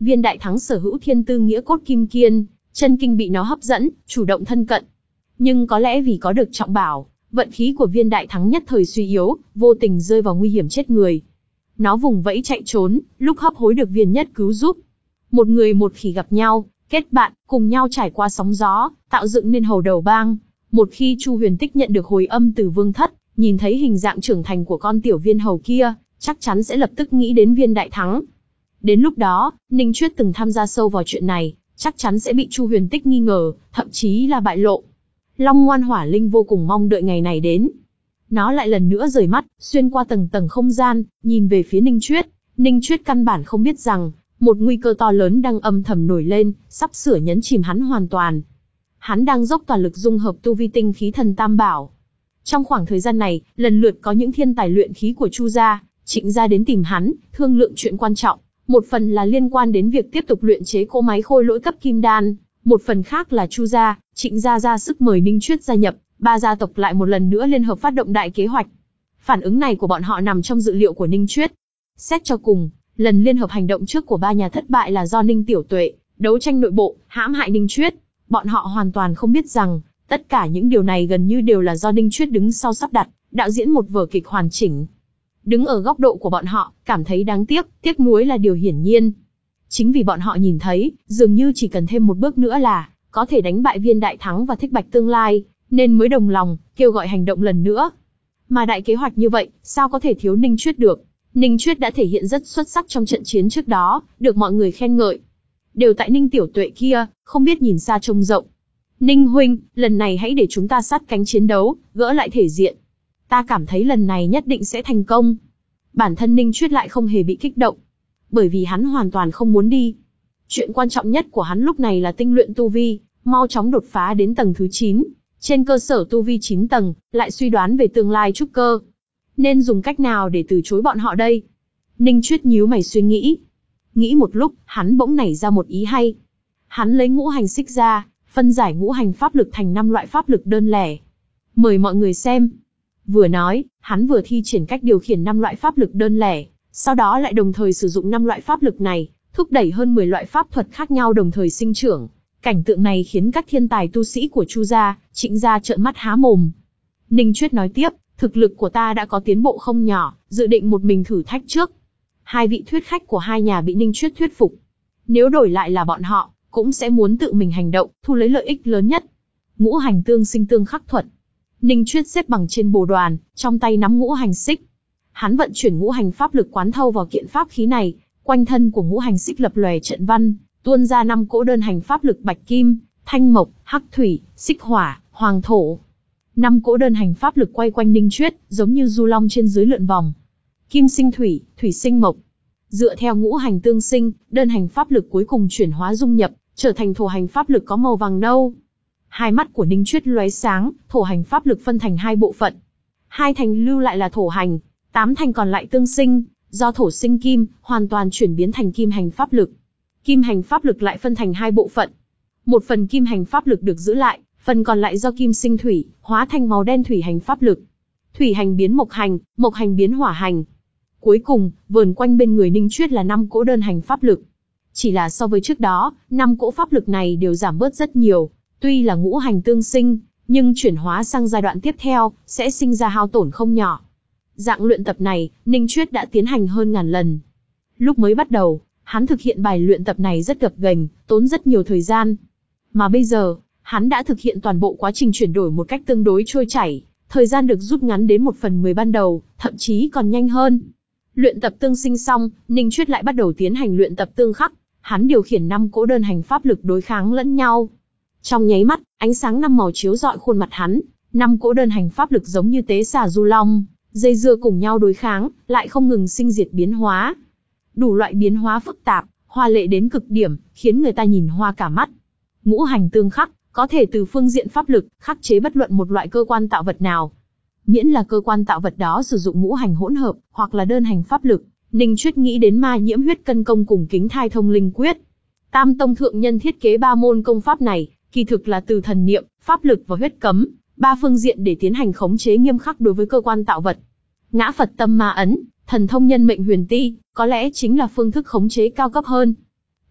Viên Đại Thắng sở hữu thiên tư nghĩa cốt kim kiên, chân kinh bị nó hấp dẫn, chủ động thân cận. Nhưng có lẽ vì có được trọng bảo, vận khí của Viên Đại Thắng nhất thời suy yếu, vô tình rơi vào nguy hiểm chết người. Nó vùng vẫy chạy trốn, lúc hấp hối được Viên Nhất cứu giúp. Một người một khỉ gặp nhau, kết bạn, cùng nhau trải qua sóng gió, tạo dựng nên Hầu Đầu Bang. Một khi Chu Huyền Tích nhận được hồi âm từ Vương Thất, nhìn thấy hình dạng trưởng thành của con tiểu viên hầu kia, chắc chắn sẽ lập tức nghĩ đến Viên Đại Thắng. Đến lúc đó, Ninh Chuyết từng tham gia sâu vào chuyện này, chắc chắn sẽ bị Chu Huyền Tích nghi ngờ, thậm chí là bại lộ. Long Ngoan Hỏa Linh vô cùng mong đợi ngày này đến. Nó lại lần nữa rời mắt, xuyên qua tầng tầng không gian, nhìn về phía Ninh Chuyết. Ninh Chuyết căn bản không biết rằng, một nguy cơ to lớn đang âm thầm nổi lên, sắp sửa nhấn chìm hắn hoàn toàn. Hắn đang dốc toàn lực dung hợp tu vi tinh khí thần tam bảo. Trong khoảng thời gian này, lần lượt có những thiên tài luyện khí của Chu gia, Trịnh gia đến tìm hắn, thương lượng chuyện quan trọng. Một phần là liên quan đến việc tiếp tục luyện chế cỗ máy khôi lỗi cấp kim đan, một phần khác là Chu gia, Trịnh gia ra sức mời Ninh Chuyết gia nhập, ba gia tộc lại một lần nữa liên hợp phát động đại kế hoạch. Phản ứng này của bọn họ nằm trong dự liệu của Ninh Chuyết. Xét cho cùng, lần liên hợp hành động trước của ba nhà thất bại là do Ninh Tiểu Tuệ đấu tranh nội bộ, hãm hại Ninh Chuyết. Bọn họ hoàn toàn không biết rằng, tất cả những điều này gần như đều là do Ninh Chuyết đứng sau sắp đặt, đạo diễn một vở kịch hoàn chỉnh. Đứng ở góc độ của bọn họ, cảm thấy đáng tiếc, tiếc nuối là điều hiển nhiên. Chính vì bọn họ nhìn thấy, dường như chỉ cần thêm một bước nữa là có thể đánh bại Viên Đại Thắng và Thích Bạch tương lai, nên mới đồng lòng, kêu gọi hành động lần nữa. Mà đại kế hoạch như vậy, sao có thể thiếu Ninh Chuyết được? Ninh Chuyết đã thể hiện rất xuất sắc trong trận chiến trước đó, được mọi người khen ngợi. Đều tại Ninh Tiểu Tuệ kia, không biết nhìn xa trông rộng. Ninh huynh, lần này hãy để chúng ta sát cánh chiến đấu, gỡ lại thể diện. Ta cảm thấy lần này nhất định sẽ thành công. Bản thân Ninh Chuyết lại không hề bị kích động, bởi vì hắn hoàn toàn không muốn đi. Chuyện quan trọng nhất của hắn lúc này là tinh luyện tu vi, mau chóng đột phá đến tầng thứ chín. Trên cơ sở tu vi chín tầng, lại suy đoán về tương lai trúc cơ. Nên dùng cách nào để từ chối bọn họ đây? Ninh Chuyết nhíu mày suy nghĩ. Nghĩ một lúc, hắn bỗng nảy ra một ý hay. Hắn lấy ngũ hành xích ra, phân giải ngũ hành pháp lực thành năm loại pháp lực đơn lẻ. Mời mọi người xem. Vừa nói, hắn vừa thi triển cách điều khiển năm loại pháp lực đơn lẻ, sau đó lại đồng thời sử dụng năm loại pháp lực này, thúc đẩy hơn mười loại pháp thuật khác nhau đồng thời sinh trưởng. Cảnh tượng này khiến các thiên tài tu sĩ của Chu gia, Trịnh gia trợn mắt há mồm. Ninh Chuyết nói tiếp, thực lực của ta đã có tiến bộ không nhỏ, dự định một mình thử thách trước. Hai vị thuyết khách của hai nhà bị Ninh Chuyết thuyết phục. Nếu đổi lại là bọn họ, cũng sẽ muốn tự mình hành động, thu lấy lợi ích lớn nhất. Ngũ hành tương sinh tương khắc thuật. Ninh Chuyết xếp bằng trên bồ đoàn, trong tay nắm ngũ hành xích. Hắn vận chuyển ngũ hành pháp lực quán thâu vào kiện pháp khí này, quanh thân của ngũ hành xích lập lòe trận văn, tuôn ra năm cỗ đơn hành pháp lực bạch kim, thanh mộc, hắc thủy, xích hỏa, hoàng thổ. Năm cỗ đơn hành pháp lực quay quanh Ninh Chuyết, giống như du long trên dưới lượn vòng. Kim sinh thủy, thủy sinh mộc. Dựa theo ngũ hành tương sinh, đơn hành pháp lực cuối cùng chuyển hóa dung nhập, trở thành thổ hành pháp lực có màu vàng nâu. Hai mắt của Ninh Chuyết lóe sáng, thổ hành pháp lực phân thành hai bộ phận. Hai thành lưu lại là thổ hành, tám thành còn lại tương sinh, do thổ sinh kim, hoàn toàn chuyển biến thành kim hành pháp lực. Kim hành pháp lực lại phân thành hai bộ phận. Một phần kim hành pháp lực được giữ lại, phần còn lại do kim sinh thủy, hóa thành màu đen thủy hành pháp lực. Thủy hành biến mộc hành, mộc hành biến hỏa hành. Cuối cùng, vờn quanh bên người Ninh Chuyết là năm cỗ đơn hành pháp lực. Chỉ là so với trước đó, năm cỗ pháp lực này đều giảm bớt rất nhiều. Tuy là ngũ hành tương sinh, nhưng chuyển hóa sang giai đoạn tiếp theo, sẽ sinh ra hao tổn không nhỏ. Dạng luyện tập này, Ninh Chuyết đã tiến hành hơn ngàn lần. Lúc mới bắt đầu, hắn thực hiện bài luyện tập này rất gập ghềnh, tốn rất nhiều thời gian. Mà bây giờ, hắn đã thực hiện toàn bộ quá trình chuyển đổi một cách tương đối trôi chảy, thời gian được rút ngắn đến một phần mười ban đầu, thậm chí còn nhanh hơn. Luyện tập tương sinh xong, Ninh Chuyết lại bắt đầu tiến hành luyện tập tương khắc, hắn điều khiển năm cỗ đơn hành pháp lực đối kháng lẫn nhau. Trong nháy mắt, ánh sáng năm màu chiếu rọi khuôn mặt hắn, năm cỗ đơn hành pháp lực giống như tế xà du long, dây dưa cùng nhau đối kháng, lại không ngừng sinh diệt biến hóa. Đủ loại biến hóa phức tạp, hoa lệ đến cực điểm, khiến người ta nhìn hoa cả mắt. Ngũ hành tương khắc, có thể từ phương diện pháp lực, khắc chế bất luận một loại cơ quan tạo vật nào. Miễn là cơ quan tạo vật đó sử dụng ngũ hành hỗn hợp, hoặc là đơn hành pháp lực, Ninh Chuyết nghĩ đến ma nhiễm huyết cân công cùng kính thai thông linh quyết. Tam tông thượng nhân thiết kế ba môn công pháp này, kỳ thực là từ thần niệm, pháp lực và huyết cấm, ba phương diện để tiến hành khống chế nghiêm khắc đối với cơ quan tạo vật. Ngã Phật tâm ma ấn, thần thông nhân mệnh huyền ti, có lẽ chính là phương thức khống chế cao cấp hơn.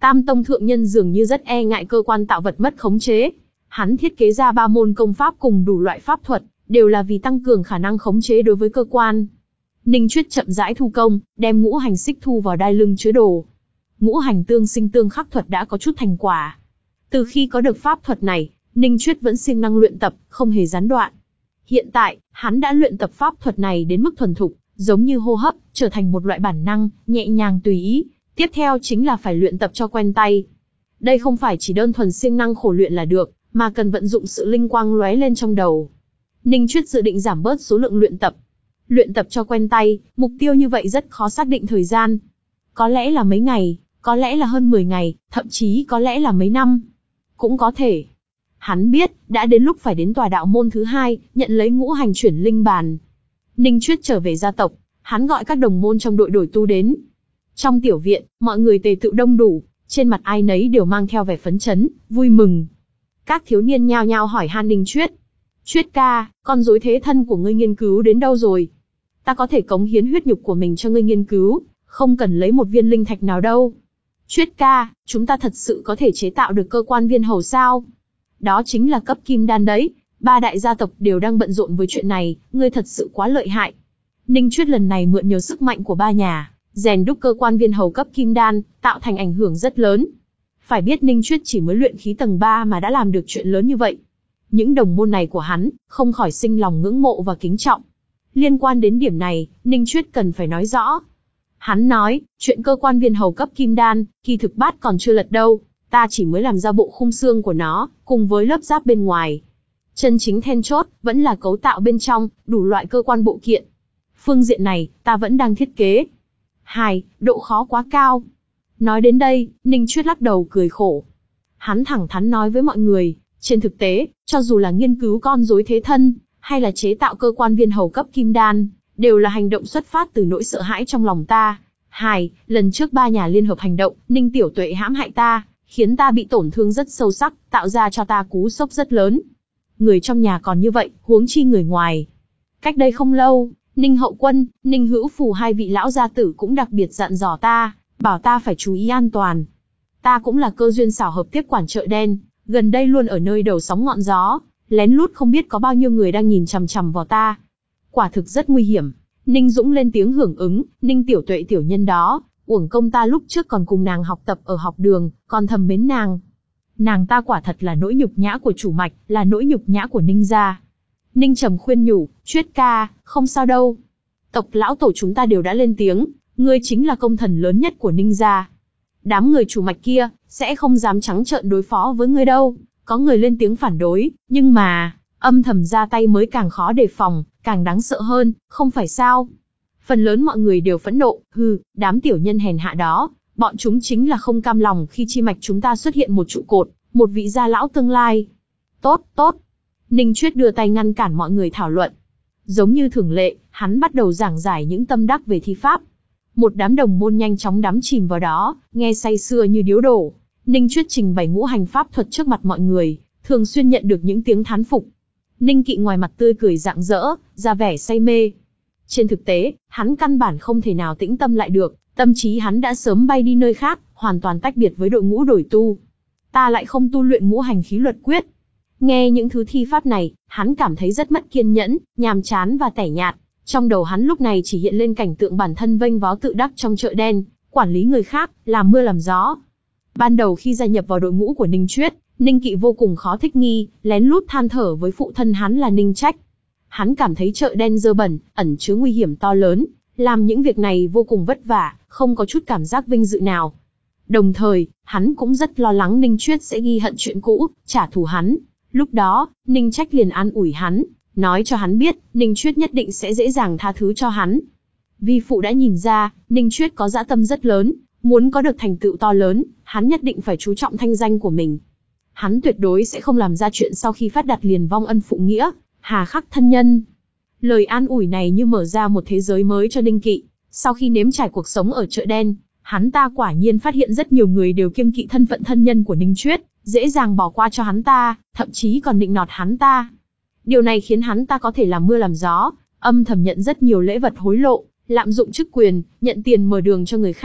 Tam tông thượng nhân dường như rất e ngại cơ quan tạo vật mất khống chế. Hắn thiết kế ra ba môn công pháp cùng đủ loại pháp thuật, đều là vì tăng cường khả năng khống chế đối với cơ quan. Ninh Chuyết chậm rãi thu công, đem ngũ hành xích thu vào đai lưng chứa đồ. Ngũ hành tương sinh tương khắc thuật đã có chút thành quả. Từ khi có được pháp thuật này, Ninh Chuyết vẫn siêng năng luyện tập, không hề gián đoạn. Hiện tại, hắn đã luyện tập pháp thuật này đến mức thuần thục, giống như hô hấp, trở thành một loại bản năng, nhẹ nhàng tùy ý. Tiếp theo chính là phải luyện tập cho quen tay. Đây không phải chỉ đơn thuần siêng năng khổ luyện là được, mà cần vận dụng sự linh quang lóe lên trong đầu. Ninh Chuyết dự định giảm bớt số lượng luyện tập. Luyện tập cho quen tay, mục tiêu như vậy rất khó xác định thời gian. Có lẽ là mấy ngày, có lẽ là hơn mười ngày, thậm chí có lẽ là mấy năm. Cũng có thể. Hắn biết, đã đến lúc phải đến tòa đạo môn thứ hai, nhận lấy ngũ hành chuyển linh bàn. Ninh Chuyết trở về gia tộc, hắn gọi các đồng môn trong đội đổi tu đến. Trong tiểu viện, mọi người tề tựu đông đủ, trên mặt ai nấy đều mang theo vẻ phấn chấn, vui mừng. Các thiếu niên nhao nhao hỏi han Ninh Chuyết. Chuyết ca, con rối thế thân của ngươi nghiên cứu đến đâu rồi? Ta có thể cống hiến huyết nhục của mình cho ngươi nghiên cứu, không cần lấy một viên linh thạch nào đâu. Chuyết ca, chúng ta thật sự có thể chế tạo được cơ quan viên hầu sao? Đó chính là cấp kim đan đấy, ba đại gia tộc đều đang bận rộn với chuyện này, ngươi thật sự quá lợi hại. Ninh Chuyết lần này mượn nhờ sức mạnh của ba nhà, rèn đúc cơ quan viên hầu cấp kim đan, tạo thành ảnh hưởng rất lớn. Phải biết Ninh Chuyết chỉ mới luyện khí tầng ba mà đã làm được chuyện lớn như vậy. Những đồng môn này của hắn, không khỏi sinh lòng ngưỡng mộ và kính trọng. Liên quan đến điểm này, Ninh Chuyết cần phải nói rõ. Hắn nói, chuyện cơ quan viên hầu cấp kim đan, kỳ thực bát còn chưa lật đâu, ta chỉ mới làm ra bộ khung xương của nó, cùng với lớp giáp bên ngoài. Chân chính then chốt, vẫn là cấu tạo bên trong, đủ loại cơ quan bộ kiện. Phương diện này, ta vẫn đang thiết kế. Hai, độ khó quá cao. Nói đến đây, Ninh Chuyết lắc đầu cười khổ. Hắn thẳng thắn nói với mọi người, trên thực tế, cho dù là nghiên cứu con rối thế thân, hay là chế tạo cơ quan viên hầu cấp kim đan, đều là hành động xuất phát từ nỗi sợ hãi trong lòng ta. Hai, lần trước ba nhà liên hợp hành động, Ninh Tiểu Tuệ hãm hại ta, khiến ta bị tổn thương rất sâu sắc, tạo ra cho ta cú sốc rất lớn. Người trong nhà còn như vậy, huống chi người ngoài. Cách đây không lâu, Ninh Hậu Quân, Ninh Hữu Phù hai vị lão gia tử cũng đặc biệt dặn dò ta, bảo ta phải chú ý an toàn. Ta cũng là cơ duyên xảo hợp tiếp quản chợ đen, gần đây luôn ở nơi đầu sóng ngọn gió, lén lút không biết có bao nhiêu người đang nhìn chằm chằm vào ta. Quả thực rất nguy hiểm. Ninh Dũng lên tiếng hưởng ứng, Ninh Tiểu Tuệ tiểu nhân đó, uổng công ta lúc trước còn cùng nàng học tập ở học đường, còn thầm mến nàng. Nàng ta quả thật là nỗi nhục nhã của chủ mạch, là nỗi nhục nhã của Ninh gia. Ninh Trầm khuyên nhủ, Chuyết ca, không sao đâu. Tộc lão tổ chúng ta đều đã lên tiếng, ngươi chính là công thần lớn nhất của Ninh gia. Đám người chủ mạch kia, sẽ không dám trắng trợn đối phó với ngươi đâu. Có người lên tiếng phản đối, nhưng mà, âm thầm ra tay mới càng khó đề phòng, càng đáng sợ hơn, không phải sao? Phần lớn mọi người đều phẫn nộ, hừ, đám tiểu nhân hèn hạ đó, bọn chúng chính là không cam lòng khi chi mạch chúng ta xuất hiện một trụ cột, một vị gia lão tương lai. Tốt, tốt. Ninh Chuyết đưa tay ngăn cản mọi người thảo luận. Giống như thường lệ, hắn bắt đầu giảng giải những tâm đắc về thi pháp. Một đám đồng môn nhanh chóng đắm chìm vào đó, nghe say sưa như điếu đổ. Ninh Chuyết trình bày ngũ hành pháp thuật trước mặt mọi người, thường xuyên nhận được những tiếng thán phục. Ninh Kỵ ngoài mặt tươi cười rạng rỡ, ra vẻ say mê. Trên thực tế, hắn căn bản không thể nào tĩnh tâm lại được, tâm trí hắn đã sớm bay đi nơi khác, hoàn toàn tách biệt với đội ngũ đổi tu. Ta lại không tu luyện ngũ hành khí luật quyết. Nghe những thứ thi pháp này, hắn cảm thấy rất mất kiên nhẫn, nhàm chán và tẻ nhạt. Trong đầu hắn lúc này chỉ hiện lên cảnh tượng bản thân vênh váo tự đắc trong chợ đen, quản lý người khác, làm mưa làm gió. Ban đầu khi gia nhập vào đội ngũ của Ninh Chuyết, Ninh Kỵ vô cùng khó thích nghi, lén lút than thở với phụ thân hắn là Ninh Trách. Hắn cảm thấy chợ đen dơ bẩn, ẩn chứa nguy hiểm to lớn, làm những việc này vô cùng vất vả, không có chút cảm giác vinh dự nào. Đồng thời, hắn cũng rất lo lắng Ninh Chuyết sẽ ghi hận chuyện cũ, trả thù hắn. Lúc đó, Ninh Trách liền an ủi hắn, nói cho hắn biết, Ninh Chuyết nhất định sẽ dễ dàng tha thứ cho hắn. Vi phụ đã nhìn ra, Ninh Chuyết có dã tâm rất lớn, muốn có được thành tựu to lớn, hắn nhất định phải chú trọng thanh danh của mình. Hắn tuyệt đối sẽ không làm ra chuyện sau khi phát đạt liền vong ân phụ nghĩa, hà khắc thân nhân. Lời an ủi này như mở ra một thế giới mới cho Ninh Kỵ. Sau khi nếm trải cuộc sống ở chợ đen, hắn ta quả nhiên phát hiện rất nhiều người đều kiêng kỵ thân phận thân nhân của Ninh Chuyết, dễ dàng bỏ qua cho hắn ta, thậm chí còn nịnh nọt hắn ta. Điều này khiến hắn ta có thể làm mưa làm gió, âm thầm nhận rất nhiều lễ vật hối lộ, lạm dụng chức quyền, nhận tiền mở đường cho người khác.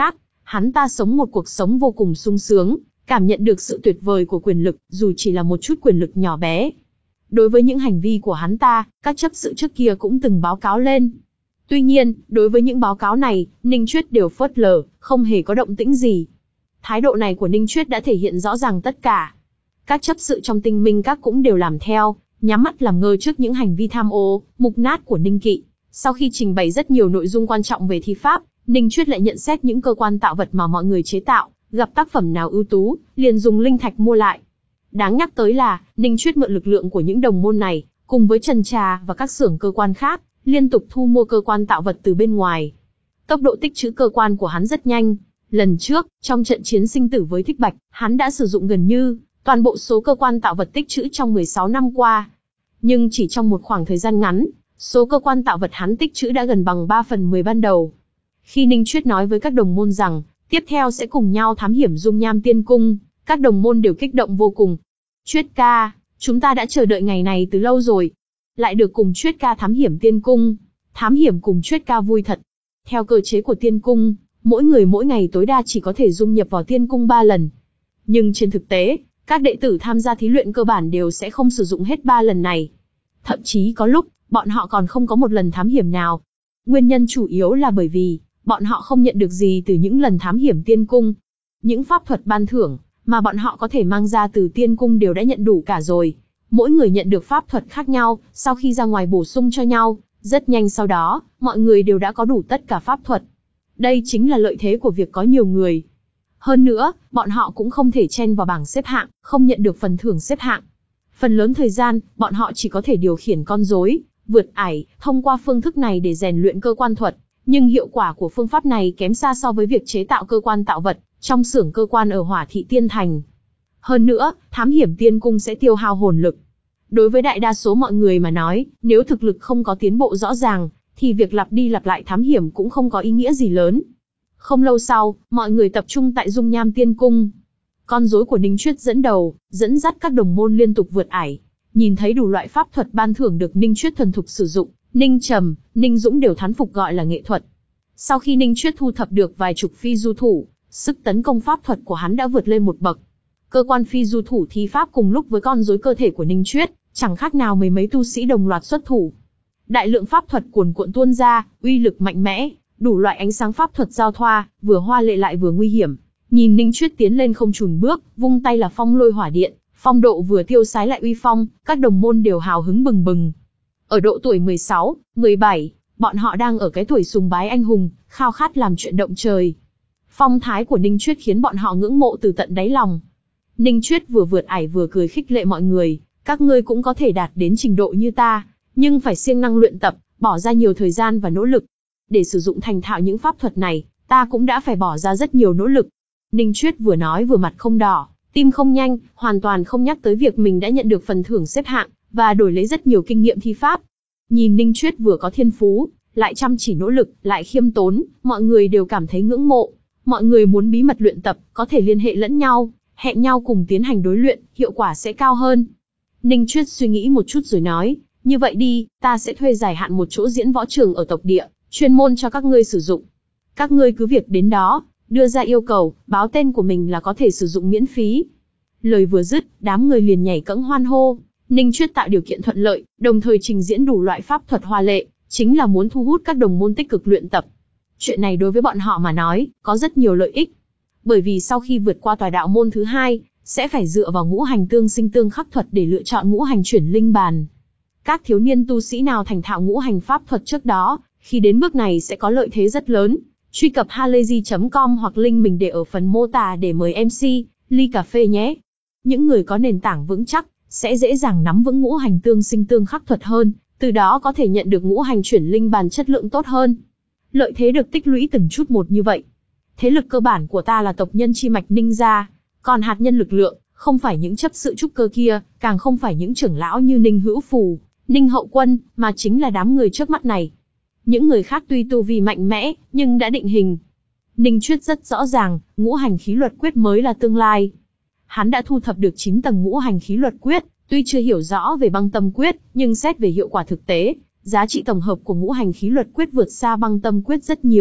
Hắn ta sống một cuộc sống vô cùng sung sướng, cảm nhận được sự tuyệt vời của quyền lực, dù chỉ là một chút quyền lực nhỏ bé. Đối với những hành vi của hắn ta, các chấp sự trước kia cũng từng báo cáo lên. Tuy nhiên, đối với những báo cáo này, Ninh Chuyết đều phớt lờ, không hề có động tĩnh gì. Thái độ này của Ninh Chuyết đã thể hiện rõ ràng tất cả. Các chấp sự trong Tinh Minh Các cũng đều làm theo, nhắm mắt làm ngơ trước những hành vi tham ô, mục nát của Ninh Kỵ. Sau khi trình bày rất nhiều nội dung quan trọng về thi pháp, Ninh Chuyết lại nhận xét những cơ quan tạo vật mà mọi người chế tạo, gặp tác phẩm nào ưu tú, liền dùng linh thạch mua lại. Đáng nhắc tới là, Ninh Chuyết mượn lực lượng của những đồng môn này, cùng với Trần Trà và các xưởng cơ quan khác, liên tục thu mua cơ quan tạo vật từ bên ngoài. Tốc độ tích trữ cơ quan của hắn rất nhanh. Lần trước, trong trận chiến sinh tử với Thích Bạch, hắn đã sử dụng gần như toàn bộ số cơ quan tạo vật tích trữ trong mười sáu năm qua. Nhưng chỉ trong một khoảng thời gian ngắn, số cơ quan tạo vật hắn tích trữ đã gần bằng ba phần mười ban đầu. Khi Ninh Chuyết nói với các đồng môn rằng, tiếp theo sẽ cùng nhau thám hiểm Dung Nham Tiên Cung, các đồng môn đều kích động vô cùng. Chuyết ca, chúng ta đã chờ đợi ngày này từ lâu rồi. Lại được cùng Chuyết ca thám hiểm Tiên Cung. Thám hiểm cùng Chuyết ca vui thật. Theo cơ chế của Tiên Cung, mỗi người mỗi ngày tối đa chỉ có thể dung nhập vào Tiên Cung ba lần. Nhưng trên thực tế, các đệ tử tham gia thí luyện cơ bản đều sẽ không sử dụng hết ba lần này. Thậm chí có lúc, bọn họ còn không có một lần thám hiểm nào. Nguyên nhân chủ yếu là bởi vì, bọn họ không nhận được gì từ những lần thám hiểm Tiên Cung. Những pháp thuật ban thưởng, mà bọn họ có thể mang ra từ Tiên Cung đều đã nhận đủ cả rồi. Mỗi người nhận được pháp thuật khác nhau, sau khi ra ngoài bổ sung cho nhau, rất nhanh sau đó, mọi người đều đã có đủ tất cả pháp thuật. Đây chính là lợi thế của việc có nhiều người. Hơn nữa, bọn họ cũng không thể chen vào bảng xếp hạng, không nhận được phần thưởng xếp hạng. Phần lớn thời gian, bọn họ chỉ có thể điều khiển con rối, vượt ải, thông qua phương thức này để rèn luyện cơ quan thuật. Nhưng hiệu quả của phương pháp này kém xa so với việc chế tạo cơ quan tạo vật trong xưởng cơ quan ở Hỏa Thị Tiên Thành. Hơn nữa, thám hiểm Tiên Cung sẽ tiêu hao hồn lực. Đối với đại đa số mọi người mà nói, nếu thực lực không có tiến bộ rõ ràng, thì việc lặp đi lặp lại thám hiểm cũng không có ý nghĩa gì lớn. Không lâu sau, mọi người tập trung tại Dung Nham Tiên Cung. Con rối của Ninh Chuyết dẫn đầu, dẫn dắt các đồng môn liên tục vượt ải. Nhìn thấy đủ loại pháp thuật ban thưởng được Ninh Chuyết thuần thục sử dụng, Ninh Trầm, Ninh Dũng đều thán phục gọi là nghệ thuật. Sau khi Ninh Chuyết thu thập được vài chục phi du thủ, sức tấn công pháp thuật của hắn đã vượt lên một bậc. Cơ quan phi du thủ thi pháp cùng lúc với con rối cơ thể của Ninh Chuyết, chẳng khác nào mấy mấy tu sĩ đồng loạt xuất thủ. Đại lượng pháp thuật cuồn cuộn tuôn ra, uy lực mạnh mẽ, đủ loại ánh sáng pháp thuật giao thoa, vừa hoa lệ lại vừa nguy hiểm. Nhìn Ninh Chuyết tiến lên không chùn bước, vung tay là phong lôi hỏa điện, phong độ vừa tiêu sái lại uy phong, các đồng môn đều hào hứng bừng bừng. Ở độ tuổi mười sáu, mười bảy, bọn họ đang ở cái tuổi sùng bái anh hùng, khao khát làm chuyện động trời. Phong thái của Ninh Chuyết khiến bọn họ ngưỡng mộ từ tận đáy lòng. Ninh Chuyết vừa vượt ải vừa cười khích lệ mọi người, các ngươi cũng có thể đạt đến trình độ như ta, nhưng phải siêng năng luyện tập, bỏ ra nhiều thời gian và nỗ lực. Để sử dụng thành thạo những pháp thuật này, ta cũng đã phải bỏ ra rất nhiều nỗ lực. Ninh Chuyết vừa nói vừa mặt không đỏ, tim không nhanh, hoàn toàn không nhắc tới việc mình đã nhận được phần thưởng xếp hạng, và đổi lấy rất nhiều kinh nghiệm thi pháp. Nhìn Ninh Chuyết vừa có thiên phú, lại chăm chỉ nỗ lực, lại khiêm tốn, mọi người đều cảm thấy ngưỡng mộ. Mọi người muốn bí mật luyện tập, có thể liên hệ lẫn nhau, hẹn nhau cùng tiến hành đối luyện, hiệu quả sẽ cao hơn. Ninh Chuyết suy nghĩ một chút rồi nói, như vậy đi, ta sẽ thuê dài hạn một chỗ diễn võ trường ở tộc địa, chuyên môn cho các ngươi sử dụng. Các ngươi cứ việc đến đó, đưa ra yêu cầu, báo tên của mình là có thể sử dụng miễn phí. Lời vừa dứt, đám người liền nhảy cẫng hoan hô. Ninh Chuyết tạo điều kiện thuận lợi, đồng thời trình diễn đủ loại pháp thuật hoa lệ, chính là muốn thu hút các đồng môn tích cực luyện tập. Chuyện này đối với bọn họ mà nói, có rất nhiều lợi ích. Bởi vì sau khi vượt qua tòa đạo môn thứ hai, sẽ phải dựa vào ngũ hành tương sinh tương khắc thuật để lựa chọn ngũ hành chuyển linh bàn. Các thiếu niên tu sĩ nào thành thạo ngũ hành pháp thuật trước đó, khi đến bước này sẽ có lợi thế rất lớn. Truy cập halayzi chấm com hoặc link mình để ở phần mô tả để mời em xê, ly cà phê nhé. Những người có nền tảng vững chắc, sẽ dễ dàng nắm vững ngũ hành tương sinh tương khắc thuật hơn, từ đó có thể nhận được ngũ hành chuyển linh bàn chất lượng tốt hơn. Lợi thế được tích lũy từng chút một như vậy. Thế lực cơ bản của ta là tộc nhân chi mạch Ninh gia, còn hạt nhân lực lượng, không phải những chấp sự trúc cơ kia, càng không phải những trưởng lão như Ninh Hữu Phù, Ninh Hậu Quân, mà chính là đám người trước mắt này. Những người khác tuy tu vi mạnh mẽ, nhưng đã định hình. Ninh Chuyết rất rõ ràng, ngũ hành khí luật quyết mới là tương lai. Hắn đã thu thập được chín tầng ngũ hành khí luật quyết, tuy chưa hiểu rõ về băng tâm quyết, nhưng xét về hiệu quả thực tế, giá trị tổng hợp của ngũ hành khí luật quyết vượt xa băng tâm quyết rất nhiều.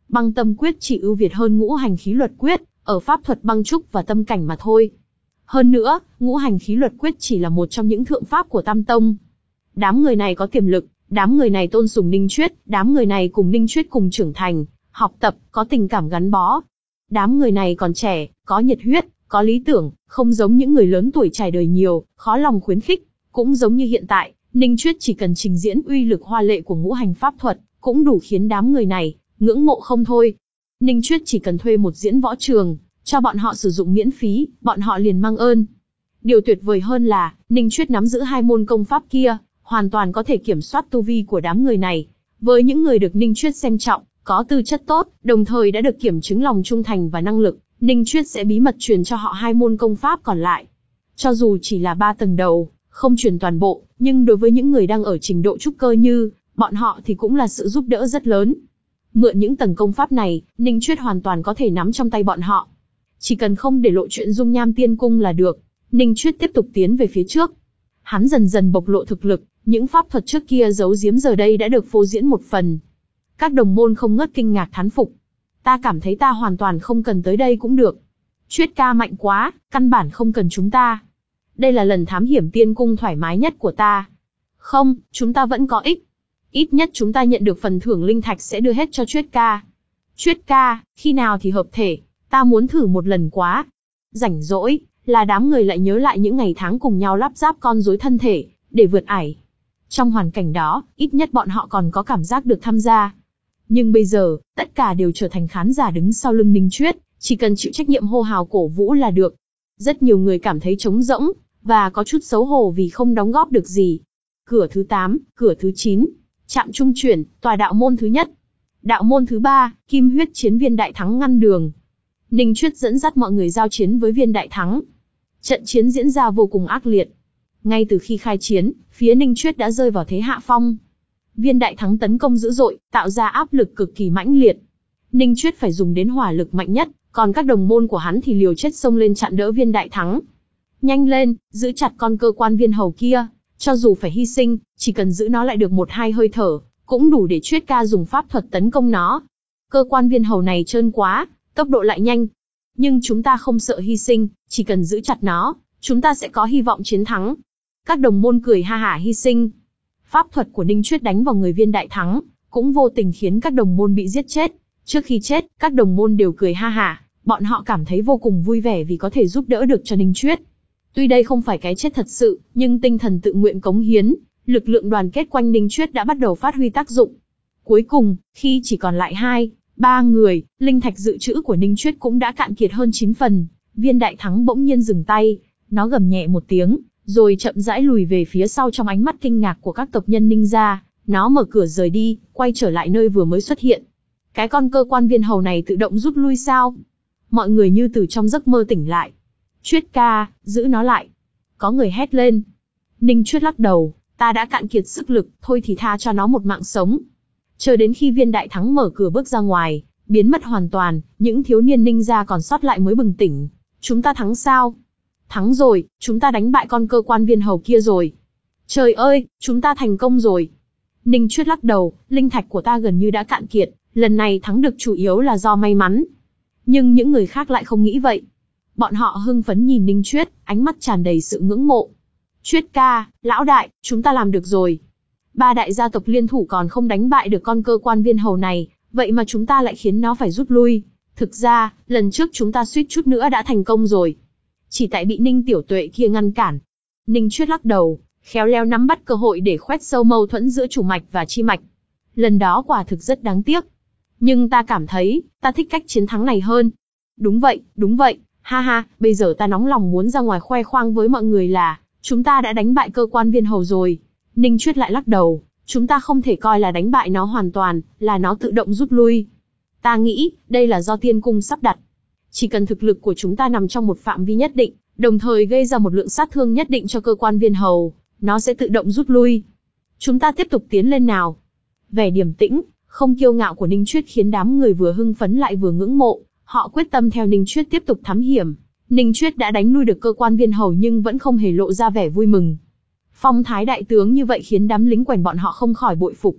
Băng tâm quyết chỉ ưu việt hơn ngũ hành khí luật quyết, ở pháp thuật băng trúc và tâm cảnh mà thôi. Hơn nữa, ngũ hành khí luật quyết chỉ là một trong những thượng pháp của Tam Tông. Đám người này có tiềm lực, đám người này tôn sùng Ninh Chuyết, đám người này cùng Ninh Chuyết cùng trưởng thành, học tập, có tình cảm gắn bó. Đám người này còn trẻ, có nhiệt huyết, có lý tưởng, không giống những người lớn tuổi trải đời nhiều, khó lòng khuyến khích. Cũng giống như hiện tại, Ninh Chuyết chỉ cần trình diễn uy lực hoa lệ của ngũ hành pháp thuật, cũng đủ khiến đám người này ngưỡng mộ không thôi. Ninh Chuyết chỉ cần thuê một diễn võ trường, cho bọn họ sử dụng miễn phí, bọn họ liền mang ơn. Điều tuyệt vời hơn là, Ninh Chuyết nắm giữ hai môn công pháp kia, hoàn toàn có thể kiểm soát tu vi của đám người này. Với những người được Ninh Chuyết xem trọng, có tư chất tốt, đồng thời đã được kiểm chứng lòng trung thành và năng lực, Ninh Chuyết sẽ bí mật truyền cho họ hai môn công pháp còn lại. Cho dù chỉ là ba tầng đầu, không truyền toàn bộ, nhưng đối với những người đang ở trình độ trúc cơ như bọn họ thì cũng là sự giúp đỡ rất lớn. Mượn những tầng công pháp này, Ninh Chuyết hoàn toàn có thể nắm trong tay bọn họ. Chỉ cần không để lộ chuyện dung nham tiên cung là được. Ninh Chuyết tiếp tục tiến về phía trước. Hắn dần dần bộc lộ thực lực, những pháp thuật trước kia giấu giếm giờ đây đã được phô diễn một phần. Các đồng môn không ngớt kinh ngạc thán phục. Ta cảm thấy ta hoàn toàn không cần tới đây cũng được. Chuyết ca mạnh quá, căn bản không cần chúng ta. Đây là lần thám hiểm tiên cung thoải mái nhất của ta. Không, chúng ta vẫn có ích. Ít nhất chúng ta nhận được phần thưởng linh thạch sẽ đưa hết cho Chuyết ca. Chuyết ca, khi nào thì hợp thể, ta muốn thử một lần quá. Rảnh rỗi, là đám người lại nhớ lại những ngày tháng cùng nhau lắp ráp con rối thân thể, để vượt ải. Trong hoàn cảnh đó, ít nhất bọn họ còn có cảm giác được tham gia. Nhưng bây giờ, tất cả đều trở thành khán giả đứng sau lưng Ninh Chuyết, chỉ cần chịu trách nhiệm hô hào cổ vũ là được. Rất nhiều người cảm thấy trống rỗng, và có chút xấu hổ vì không đóng góp được gì. Cửa thứ tám, cửa thứ chín, trạm trung chuyển, tòa đạo môn thứ nhất. Đạo môn thứ ba, Kim Huyết Chiến Viên Đại Thắng ngăn đường. Ninh Chuyết dẫn dắt mọi người giao chiến với Viên Đại Thắng. Trận chiến diễn ra vô cùng ác liệt. Ngay từ khi khai chiến, phía Ninh Chuyết đã rơi vào thế hạ phong. Viên Đại Thắng tấn công dữ dội, tạo ra áp lực cực kỳ mãnh liệt. Ninh Chuyết phải dùng đến hỏa lực mạnh nhất, còn các đồng môn của hắn thì liều chết xông lên chặn đỡ Viên Đại Thắng. Nhanh lên, giữ chặt con cơ quan viên hầu kia, cho dù phải hy sinh, chỉ cần giữ nó lại được một hai hơi thở, cũng đủ để Chuyết ca dùng pháp thuật tấn công nó. Cơ quan viên hầu này trơn quá, tốc độ lại nhanh. Nhưng chúng ta không sợ hy sinh, chỉ cần giữ chặt nó, chúng ta sẽ có hy vọng chiến thắng. Các đồng môn cười ha hả hy sinh. Pháp thuật của Ninh Chuyết đánh vào người Viên Đại Thắng, cũng vô tình khiến các đồng môn bị giết chết. Trước khi chết, các đồng môn đều cười ha hả, bọn họ cảm thấy vô cùng vui vẻ vì có thể giúp đỡ được cho Ninh Chuyết. Tuy đây không phải cái chết thật sự, nhưng tinh thần tự nguyện cống hiến, lực lượng đoàn kết quanh Ninh Chuyết đã bắt đầu phát huy tác dụng. Cuối cùng, khi chỉ còn lại hai, ba người, linh thạch dự trữ của Ninh Chuyết cũng đã cạn kiệt hơn chín phần. Viên Đại Thắng bỗng nhiên dừng tay, nó gầm nhẹ một tiếng, rồi chậm rãi lùi về phía sau trong ánh mắt kinh ngạc của các tộc nhân Ninh gia. Nó mở cửa rời đi, quay trở lại nơi vừa mới xuất hiện. Cái con cơ quan viên hầu này tự động rút lui sao? Mọi người như từ trong giấc mơ tỉnh lại. Chuyết ca, giữ nó lại. Có người hét lên. Ninh Chuyết lắc đầu, ta đã cạn kiệt sức lực, thôi thì tha cho nó một mạng sống. Chờ đến khi Viên Đại Thắng mở cửa bước ra ngoài, biến mất hoàn toàn, những thiếu niên Ninh gia còn sót lại mới bừng tỉnh. Chúng ta thắng sao? Thắng rồi, chúng ta đánh bại con cơ quan viên hầu kia rồi. Trời ơi, chúng ta thành công rồi. Ninh Chuyết lắc đầu, linh thạch của ta gần như đã cạn kiệt, lần này thắng được chủ yếu là do may mắn. Nhưng những người khác lại không nghĩ vậy. Bọn họ hưng phấn nhìn Ninh Chuyết, ánh mắt tràn đầy sự ngưỡng mộ. Chuyết ca, lão đại, chúng ta làm được rồi. Ba đại gia tộc liên thủ còn không đánh bại được con cơ quan viên hầu này, vậy mà chúng ta lại khiến nó phải rút lui. Thực ra, lần trước chúng ta suýt chút nữa đã thành công rồi. Chỉ tại bị Ninh Tiểu Tuệ kia ngăn cản. Ninh Chuyết lắc đầu, khéo léo nắm bắt cơ hội để khoét sâu mâu thuẫn giữa chủ mạch và chi mạch. Lần đó quả thực rất đáng tiếc. Nhưng ta cảm thấy, ta thích cách chiến thắng này hơn. Đúng vậy, đúng vậy, ha ha, bây giờ ta nóng lòng muốn ra ngoài khoe khoang với mọi người là, chúng ta đã đánh bại cơ quan viên hầu rồi. Ninh Chuyết lại lắc đầu, chúng ta không thể coi là đánh bại nó hoàn toàn, là nó tự động rút lui. Ta nghĩ, đây là do tiên cung sắp đặt. Chỉ cần thực lực của chúng ta nằm trong một phạm vi nhất định, đồng thời gây ra một lượng sát thương nhất định cho cơ quan viên hầu, nó sẽ tự động rút lui. Chúng ta tiếp tục tiến lên nào. Vẻ điềm tĩnh, không kiêu ngạo của Ninh Chuyết khiến đám người vừa hưng phấn lại vừa ngưỡng mộ, họ quyết tâm theo Ninh Chuyết tiếp tục thám hiểm. Ninh Chuyết đã đánh lui được cơ quan viên hầu nhưng vẫn không hề lộ ra vẻ vui mừng. Phong thái đại tướng như vậy khiến đám lính quèn bọn họ không khỏi bội phục.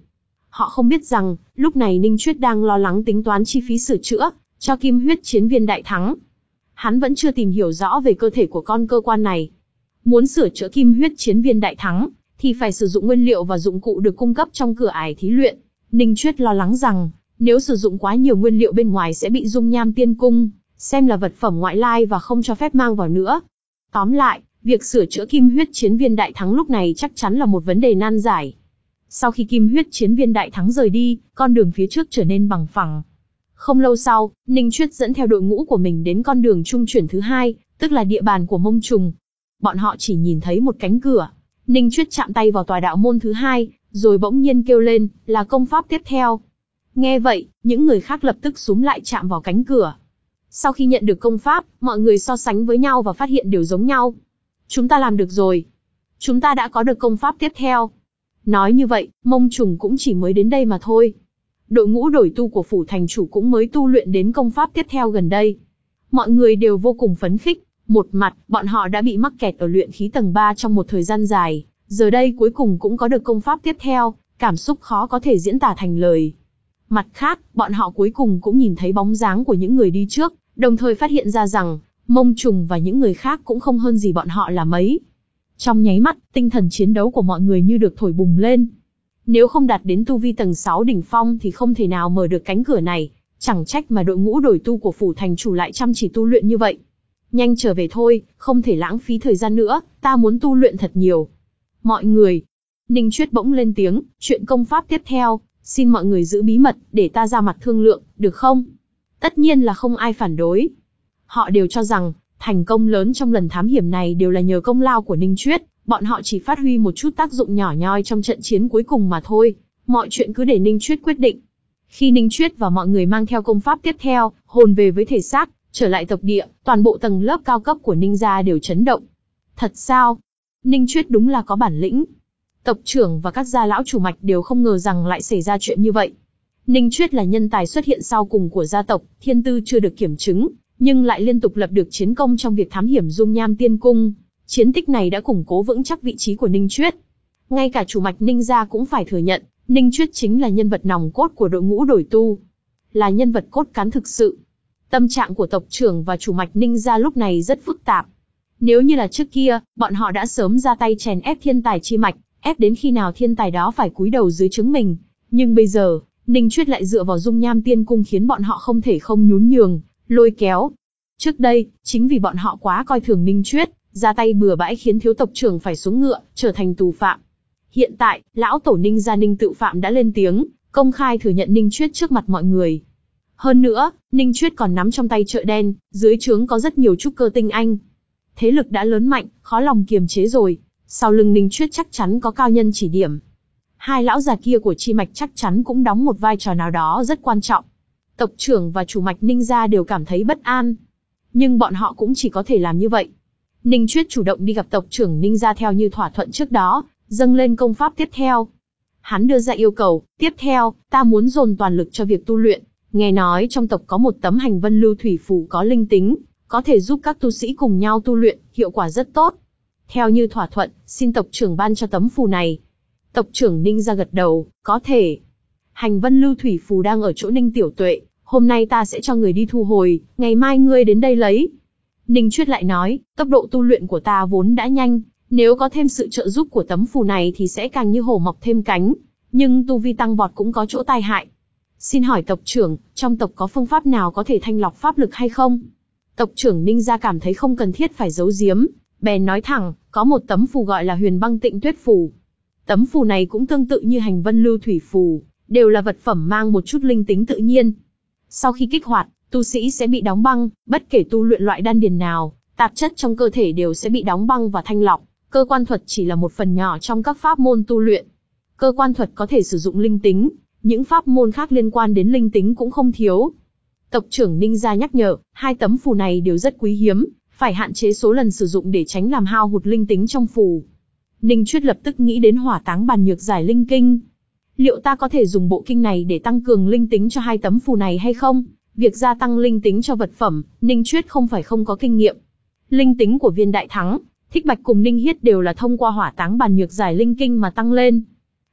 Họ không biết rằng, lúc này Ninh Chuyết đang lo lắng tính toán chi phí sửa chữa cho kim huyết chiến viên đại thắng. Hắn vẫn chưa tìm hiểu rõ về cơ thể của con cơ quan này. Muốn sửa chữa kim huyết chiến viên đại thắng, thì phải sử dụng nguyên liệu và dụng cụ được cung cấp trong cửa ải thí luyện. Ninh Chuyết lo lắng rằng, nếu sử dụng quá nhiều nguyên liệu bên ngoài sẽ bị dung nham tiên cung xem là vật phẩm ngoại lai và không cho phép mang vào nữa. Tóm lại, việc sửa chữa kim huyết chiến viên đại thắng lúc này chắc chắn là một vấn đề nan giải. Sau khi kim huyết chiến viên đại thắng rời đi, con đường phía trước trở nên bằng phẳng. Không lâu sau, Ninh Chuyết dẫn theo đội ngũ của mình đến con đường trung chuyển thứ hai, tức là địa bàn của Mông Trùng. Bọn họ chỉ nhìn thấy một cánh cửa. Ninh Chuyết chạm tay vào tòa đạo môn thứ hai, rồi bỗng nhiên kêu lên, là công pháp tiếp theo. Nghe vậy, những người khác lập tức xúm lại chạm vào cánh cửa. Sau khi nhận được công pháp, mọi người so sánh với nhau và phát hiện đều giống nhau. Chúng ta làm được rồi. Chúng ta đã có được công pháp tiếp theo. Nói như vậy, Mông Trùng cũng chỉ mới đến đây mà thôi. Đội ngũ đổi tu của phủ thành chủ cũng mới tu luyện đến công pháp tiếp theo gần đây. Mọi người đều vô cùng phấn khích. Một mặt, bọn họ đã bị mắc kẹt ở luyện khí tầng ba trong một thời gian dài. Giờ đây cuối cùng cũng có được công pháp tiếp theo, cảm xúc khó có thể diễn tả thành lời. Mặt khác, bọn họ cuối cùng cũng nhìn thấy bóng dáng của những người đi trước, đồng thời phát hiện ra rằng, Mông Trùng và những người khác cũng không hơn gì bọn họ là mấy. Trong nháy mắt, tinh thần chiến đấu của mọi người như được thổi bùng lên. Nếu không đạt đến tu vi tầng sáu đỉnh phong thì không thể nào mở được cánh cửa này, chẳng trách mà đội ngũ đổi tu của phủ thành chủ lại chăm chỉ tu luyện như vậy. Nhanh trở về thôi, không thể lãng phí thời gian nữa, ta muốn tu luyện thật nhiều. Mọi người, Ninh Chuyết bỗng lên tiếng, chuyện công pháp tiếp theo, xin mọi người giữ bí mật, để ta ra mặt thương lượng, được không? Tất nhiên là không ai phản đối. Họ đều cho rằng, thành công lớn trong lần thám hiểm này đều là nhờ công lao của Ninh Chuyết, bọn họ chỉ phát huy một chút tác dụng nhỏ nhoi trong trận chiến cuối cùng mà thôi, mọi chuyện cứ để Ninh Chuyết quyết định. Khi Ninh Chuyết và mọi người mang theo công pháp tiếp theo, hồn về với thể xác, trở lại tộc địa, toàn bộ tầng lớp cao cấp của Ninh gia đều chấn động. Thật sao? Ninh Chuyết đúng là có bản lĩnh. Tộc trưởng và các gia lão chủ mạch đều không ngờ rằng lại xảy ra chuyện như vậy. Ninh Chuyết là nhân tài xuất hiện sau cùng của gia tộc, thiên tư chưa được kiểm chứng, nhưng lại liên tục lập được chiến công trong việc thám hiểm dung nham tiên cung. Chiến tích này đã củng cố vững chắc vị trí của Ninh Chuyết. Ngay cả chủ mạch Ninh gia cũng phải thừa nhận, Ninh Chuyết chính là nhân vật nòng cốt của đội ngũ đổi tu. Là nhân vật cốt cán thực sự. Tâm trạng của tộc trưởng và chủ mạch Ninh gia lúc này rất phức tạp. Nếu như là trước kia, bọn họ đã sớm ra tay chèn ép thiên tài chi mạch, ép đến khi nào thiên tài đó phải cúi đầu dưới trướng mình. Nhưng bây giờ, Ninh Chuyết lại dựa vào dung nham tiên cung khiến bọn họ không thể không nhún nhường, lôi kéo. Trước đây, chính vì bọn họ quá coi thường Ninh Chuyết, ra tay bừa bãi khiến thiếu tộc trưởng phải xuống ngựa, trở thành tù phạm. Hiện tại, lão tổ Ninh gia Ninh Tự Phạm đã lên tiếng, công khai thừa nhận Ninh Chuyết trước mặt mọi người. Hơn nữa, Ninh Chuyết còn nắm trong tay chợ đen, dưới trướng có rất nhiều trúc cơ tinh anh. Thế lực đã lớn mạnh, khó lòng kiềm chế rồi. Sau lưng Ninh Chuyết chắc chắn có cao nhân chỉ điểm. Hai lão già kia của chi mạch chắc chắn cũng đóng một vai trò nào đó rất quan trọng. Tộc trưởng và chủ mạch Ninh gia đều cảm thấy bất an. Nhưng bọn họ cũng chỉ có thể làm như vậy. Ninh Chuyết chủ động đi gặp tộc trưởng Ninh gia theo như thỏa thuận trước đó, dâng lên công pháp tiếp theo. Hắn đưa ra yêu cầu, tiếp theo, ta muốn dồn toàn lực cho việc tu luyện. Nghe nói trong tộc có một tấm hành vân lưu thủy phù có linh tính, có thể giúp các tu sĩ cùng nhau tu luyện, hiệu quả rất tốt. Theo như thỏa thuận, xin tộc trưởng ban cho tấm phù này. Tộc trưởng Ninh gia gật đầu, có thể. Hành vân lưu thủy phù đang ở chỗ Ninh Tiểu Tuệ, hôm nay ta sẽ cho người đi thu hồi, ngày mai ngươi đến đây lấy. Ninh Chuyết lại nói, tốc độ tu luyện của ta vốn đã nhanh, nếu có thêm sự trợ giúp của tấm phù này thì sẽ càng như hổ mọc thêm cánh, nhưng tu vi tăng vọt cũng có chỗ tai hại. Xin hỏi tộc trưởng, trong tộc có phương pháp nào có thể thanh lọc pháp lực hay không? Tộc trưởng Ninh gia cảm thấy không cần thiết phải giấu giếm, bèn nói thẳng, có một tấm phù gọi là Huyền Băng Tịnh Tuyết phù. Tấm phù này cũng tương tự như hành vân lưu thủy phù, đều là vật phẩm mang một chút linh tính tự nhiên. Sau khi kích hoạt, tu sĩ sẽ bị đóng băng, bất kể tu luyện loại đan điền nào, tạp chất trong cơ thể đều sẽ bị đóng băng và thanh lọc. Cơ quan thuật chỉ là một phần nhỏ trong các pháp môn tu luyện. Cơ quan thuật có thể sử dụng linh tính, những pháp môn khác liên quan đến linh tính cũng không thiếu. Tộc trưởng Ninh gia nhắc nhở, hai tấm phù này đều rất quý hiếm, phải hạn chế số lần sử dụng để tránh làm hao hụt linh tính trong phù. Ninh Chuyết lập tức nghĩ đến hỏa táng bàn nhược giải linh kinh. Liệu ta có thể dùng bộ kinh này để tăng cường linh tính cho hai tấm phù này hay không? Việc gia tăng linh tính cho vật phẩm, Ninh Chuyết không phải không có kinh nghiệm. Linh tính của viên đại thắng, Thích Bạch cùng Ninh Hiết đều là thông qua hỏa táng bàn nhược giải linh kinh mà tăng lên.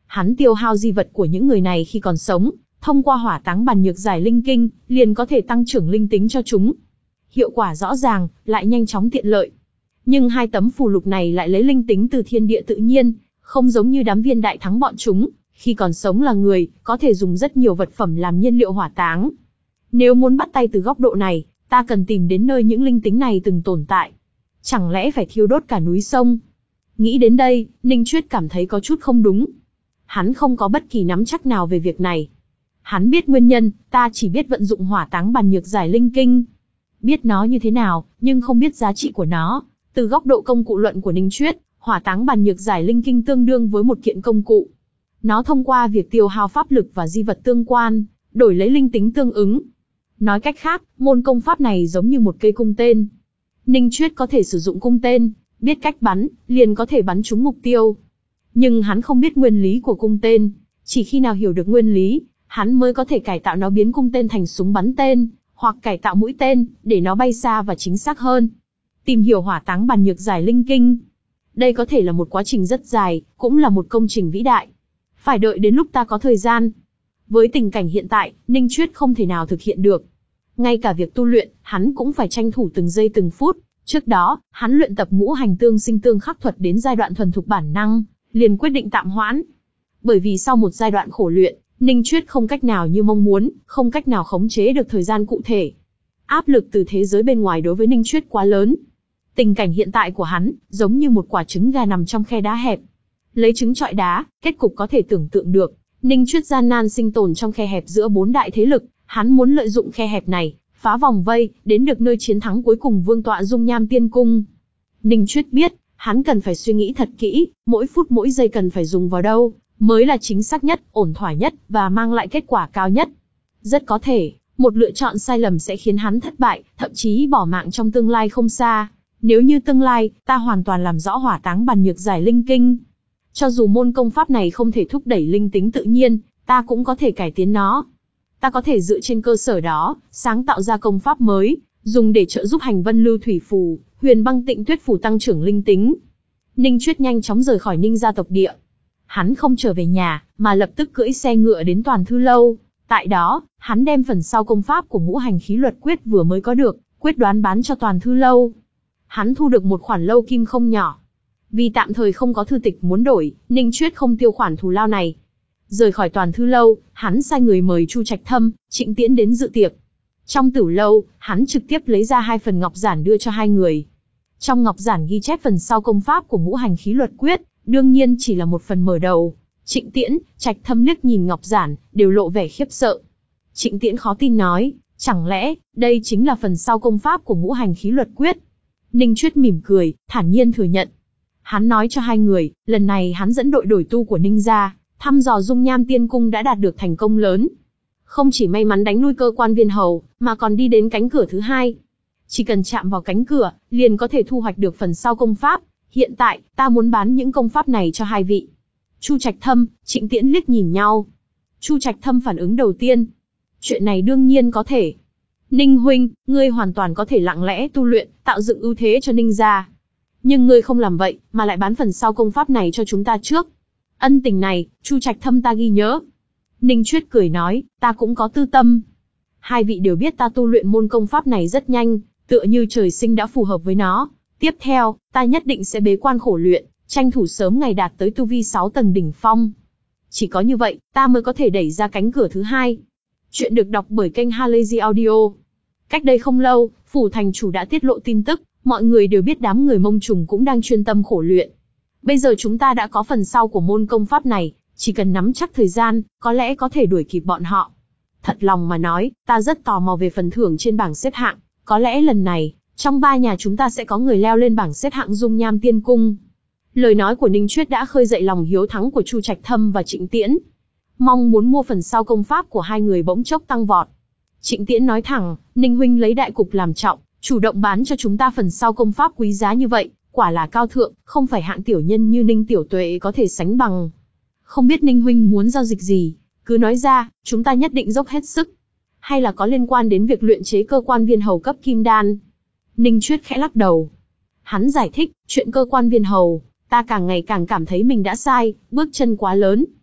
Hắn tiêu hao di vật của những người này khi còn sống, thông qua hỏa táng bàn nhược giải linh kinh, liền có thể tăng trưởng linh tính cho chúng. Hiệu quả rõ ràng, lại nhanh chóng tiện lợi. Nhưng hai tấm phù lục này lại lấy linh tính từ thiên địa tự nhiên, không giống như đám viên đại thắng bọn chúng, khi còn sống là người, có thể dùng rất nhiều vật phẩm làm nhiên liệu hỏa táng. Nếu muốn bắt tay từ góc độ này, ta cần tìm đến nơi những linh tính này từng tồn tại. Chẳng lẽ phải thiêu đốt cả núi sông? Nghĩ đến đây, Ninh Chuyết cảm thấy có chút không đúng. Hắn không có bất kỳ nắm chắc nào về việc này. Hắn biết nguyên nhân, ta chỉ biết vận dụng hỏa táng bàn nhược giải linh kinh. Biết nó như thế nào, nhưng không biết giá trị của nó. Từ góc độ công cụ luận của Ninh Chuyết, hỏa táng bàn nhược giải linh kinh tương đương với một kiện công cụ. Nó thông qua việc tiêu hao pháp lực và di vật tương quan, đổi lấy linh tính tương ứng. Nói cách khác, môn công pháp này giống như một cây cung tên. Ninh Chuyết có thể sử dụng cung tên, biết cách bắn, liền có thể bắn trúng mục tiêu. Nhưng hắn không biết nguyên lý của cung tên, chỉ khi nào hiểu được nguyên lý, hắn mới có thể cải tạo nó biến cung tên thành súng bắn tên, hoặc cải tạo mũi tên, để nó bay xa và chính xác hơn. Tìm hiểu hỏa táng bàn nhược giải linh kinh. Đây có thể là một quá trình rất dài, cũng là một công trình vĩ đại. Phải đợi đến lúc ta có thời gian. Với tình cảnh hiện tại, Ninh Chuyết không thể nào thực hiện được. Ngay cả việc tu luyện, hắn cũng phải tranh thủ từng giây từng phút. Trước đó, hắn luyện tập ngũ hành tương sinh tương khắc thuật đến giai đoạn thuần thục bản năng, liền quyết định tạm hoãn. Bởi vì sau một giai đoạn khổ luyện, Ninh Chuyết không cách nào như mong muốn, không cách nào khống chế được thời gian cụ thể. Áp lực từ thế giới bên ngoài đối với Ninh Chuyết quá lớn. Tình cảnh hiện tại của hắn, giống như một quả trứng gà nằm trong khe đá hẹp. Lấy trứng trọi đá, kết cục có thể tưởng tượng được. Ninh Chuyết gian nan sinh tồn trong khe hẹp giữa bốn đại thế lực, hắn muốn lợi dụng khe hẹp này, phá vòng vây, đến được nơi chiến thắng cuối cùng vương tọa dung nham tiên cung. Ninh Chuyết biết, hắn cần phải suy nghĩ thật kỹ, mỗi phút mỗi giây cần phải dùng vào đâu, mới là chính xác nhất, ổn thỏa nhất, và mang lại kết quả cao nhất. Rất có thể, một lựa chọn sai lầm sẽ khiến hắn thất bại, thậm chí bỏ mạng trong tương lai không xa. Nếu như tương lai, ta hoàn toàn làm rõ hỏa táng bàn nhược giải linh kinh. Cho dù môn công pháp này không thể thúc đẩy linh tính tự nhiên, ta cũng có thể cải tiến nó. Ta có thể dựa trên cơ sở đó, sáng tạo ra công pháp mới, dùng để trợ giúp hành vân lưu thủy phù, huyền băng tịnh tuyết phù tăng trưởng linh tính. Ninh Chuyết nhanh chóng rời khỏi Ninh gia tộc địa. Hắn không trở về nhà, mà lập tức cưỡi xe ngựa đến Toàn Thư Lâu. Tại đó, hắn đem phần sau công pháp của ngũ hành khí luật quyết vừa mới có được, quyết đoán bán cho Toàn Thư Lâu. Hắn thu được một khoản lâu kim không nhỏ. Vì tạm thời không có thư tịch muốn đổi, Ninh Chuyết không tiêu khoản thù lao này. Rời khỏi Toàn Thư Lâu, hắn sai người mời Chu Trạch Thâm, Trịnh Tiễn đến dự tiệc. Trong tửu lâu, hắn trực tiếp lấy ra hai phần ngọc giản đưa cho hai người. Trong ngọc giản ghi chép phần sau công pháp của ngũ hành khí luật quyết, đương nhiên chỉ là một phần mở đầu. Trịnh Tiễn, Trạch Thâm liếc nhìn ngọc giản, đều lộ vẻ khiếp sợ. Trịnh Tiễn khó tin nói, chẳng lẽ, đây chính là phần sau công pháp của ngũ hành khí luật quyết? Ninh Chuyết mỉm cười, thản nhiên thừa nhận. Hắn nói cho hai người, lần này hắn dẫn đội đổi tu của Ninh gia, thăm dò dung nham tiên cung đã đạt được thành công lớn. Không chỉ may mắn đánh lui cơ quan viên hầu, mà còn đi đến cánh cửa thứ hai. Chỉ cần chạm vào cánh cửa, liền có thể thu hoạch được phần sau công pháp. Hiện tại, ta muốn bán những công pháp này cho hai vị. Chu Trạch Thâm, Trịnh Tiễn liếc nhìn nhau. Chu Trạch Thâm phản ứng đầu tiên. Chuyện này đương nhiên có thể. Ninh huynh, ngươi hoàn toàn có thể lặng lẽ tu luyện, tạo dựng ưu thế cho Ninh gia. Nhưng ngươi không làm vậy, mà lại bán phần sau công pháp này cho chúng ta trước. Ân tình này, Chu Trạch Thâm ta ghi nhớ. Ninh Chuyết cười nói, ta cũng có tư tâm. Hai vị đều biết ta tu luyện môn công pháp này rất nhanh, tựa như trời sinh đã phù hợp với nó. Tiếp theo, ta nhất định sẽ bế quan khổ luyện, tranh thủ sớm ngày đạt tới tu vi sáu tầng đỉnh phong. Chỉ có như vậy, ta mới có thể đẩy ra cánh cửa thứ hai. Chuyện được đọc bởi kênh Halazy Audio. Cách đây không lâu, phủ thành chủ đã tiết lộ tin tức, mọi người đều biết đám người Mông Trùng cũng đang chuyên tâm khổ luyện. Bây giờ chúng ta đã có phần sau của môn công pháp này, chỉ cần nắm chắc thời gian, có lẽ có thể đuổi kịp bọn họ. Thật lòng mà nói, ta rất tò mò về phần thưởng trên bảng xếp hạng, có lẽ lần này, trong ba nhà chúng ta sẽ có người leo lên bảng xếp hạng dung nham tiên cung. Lời nói của Ninh Chuyết đã khơi dậy lòng hiếu thắng của Chu Trạch Thâm và Trịnh Tiễn. Mong muốn mua phần sau công pháp của hai người bỗng chốc tăng vọt. Trịnh Tiễn nói thẳng, Ninh huynh lấy đại cục làm trọng, chủ động bán cho chúng ta phần sau công pháp quý giá như vậy, quả là cao thượng, không phải hạng tiểu nhân như Ninh Tiểu Tuệ có thể sánh bằng. Không biết Ninh huynh muốn giao dịch gì, cứ nói ra, chúng ta nhất định dốc hết sức. Hay là có liên quan đến việc luyện chế cơ quan viên hầu cấp kim đan? Ninh Chuyết khẽ lắc đầu. Hắn giải thích, chuyện cơ quan viên hầu, ta càng ngày càng cảm thấy mình đã sai, bước chân quá lớn.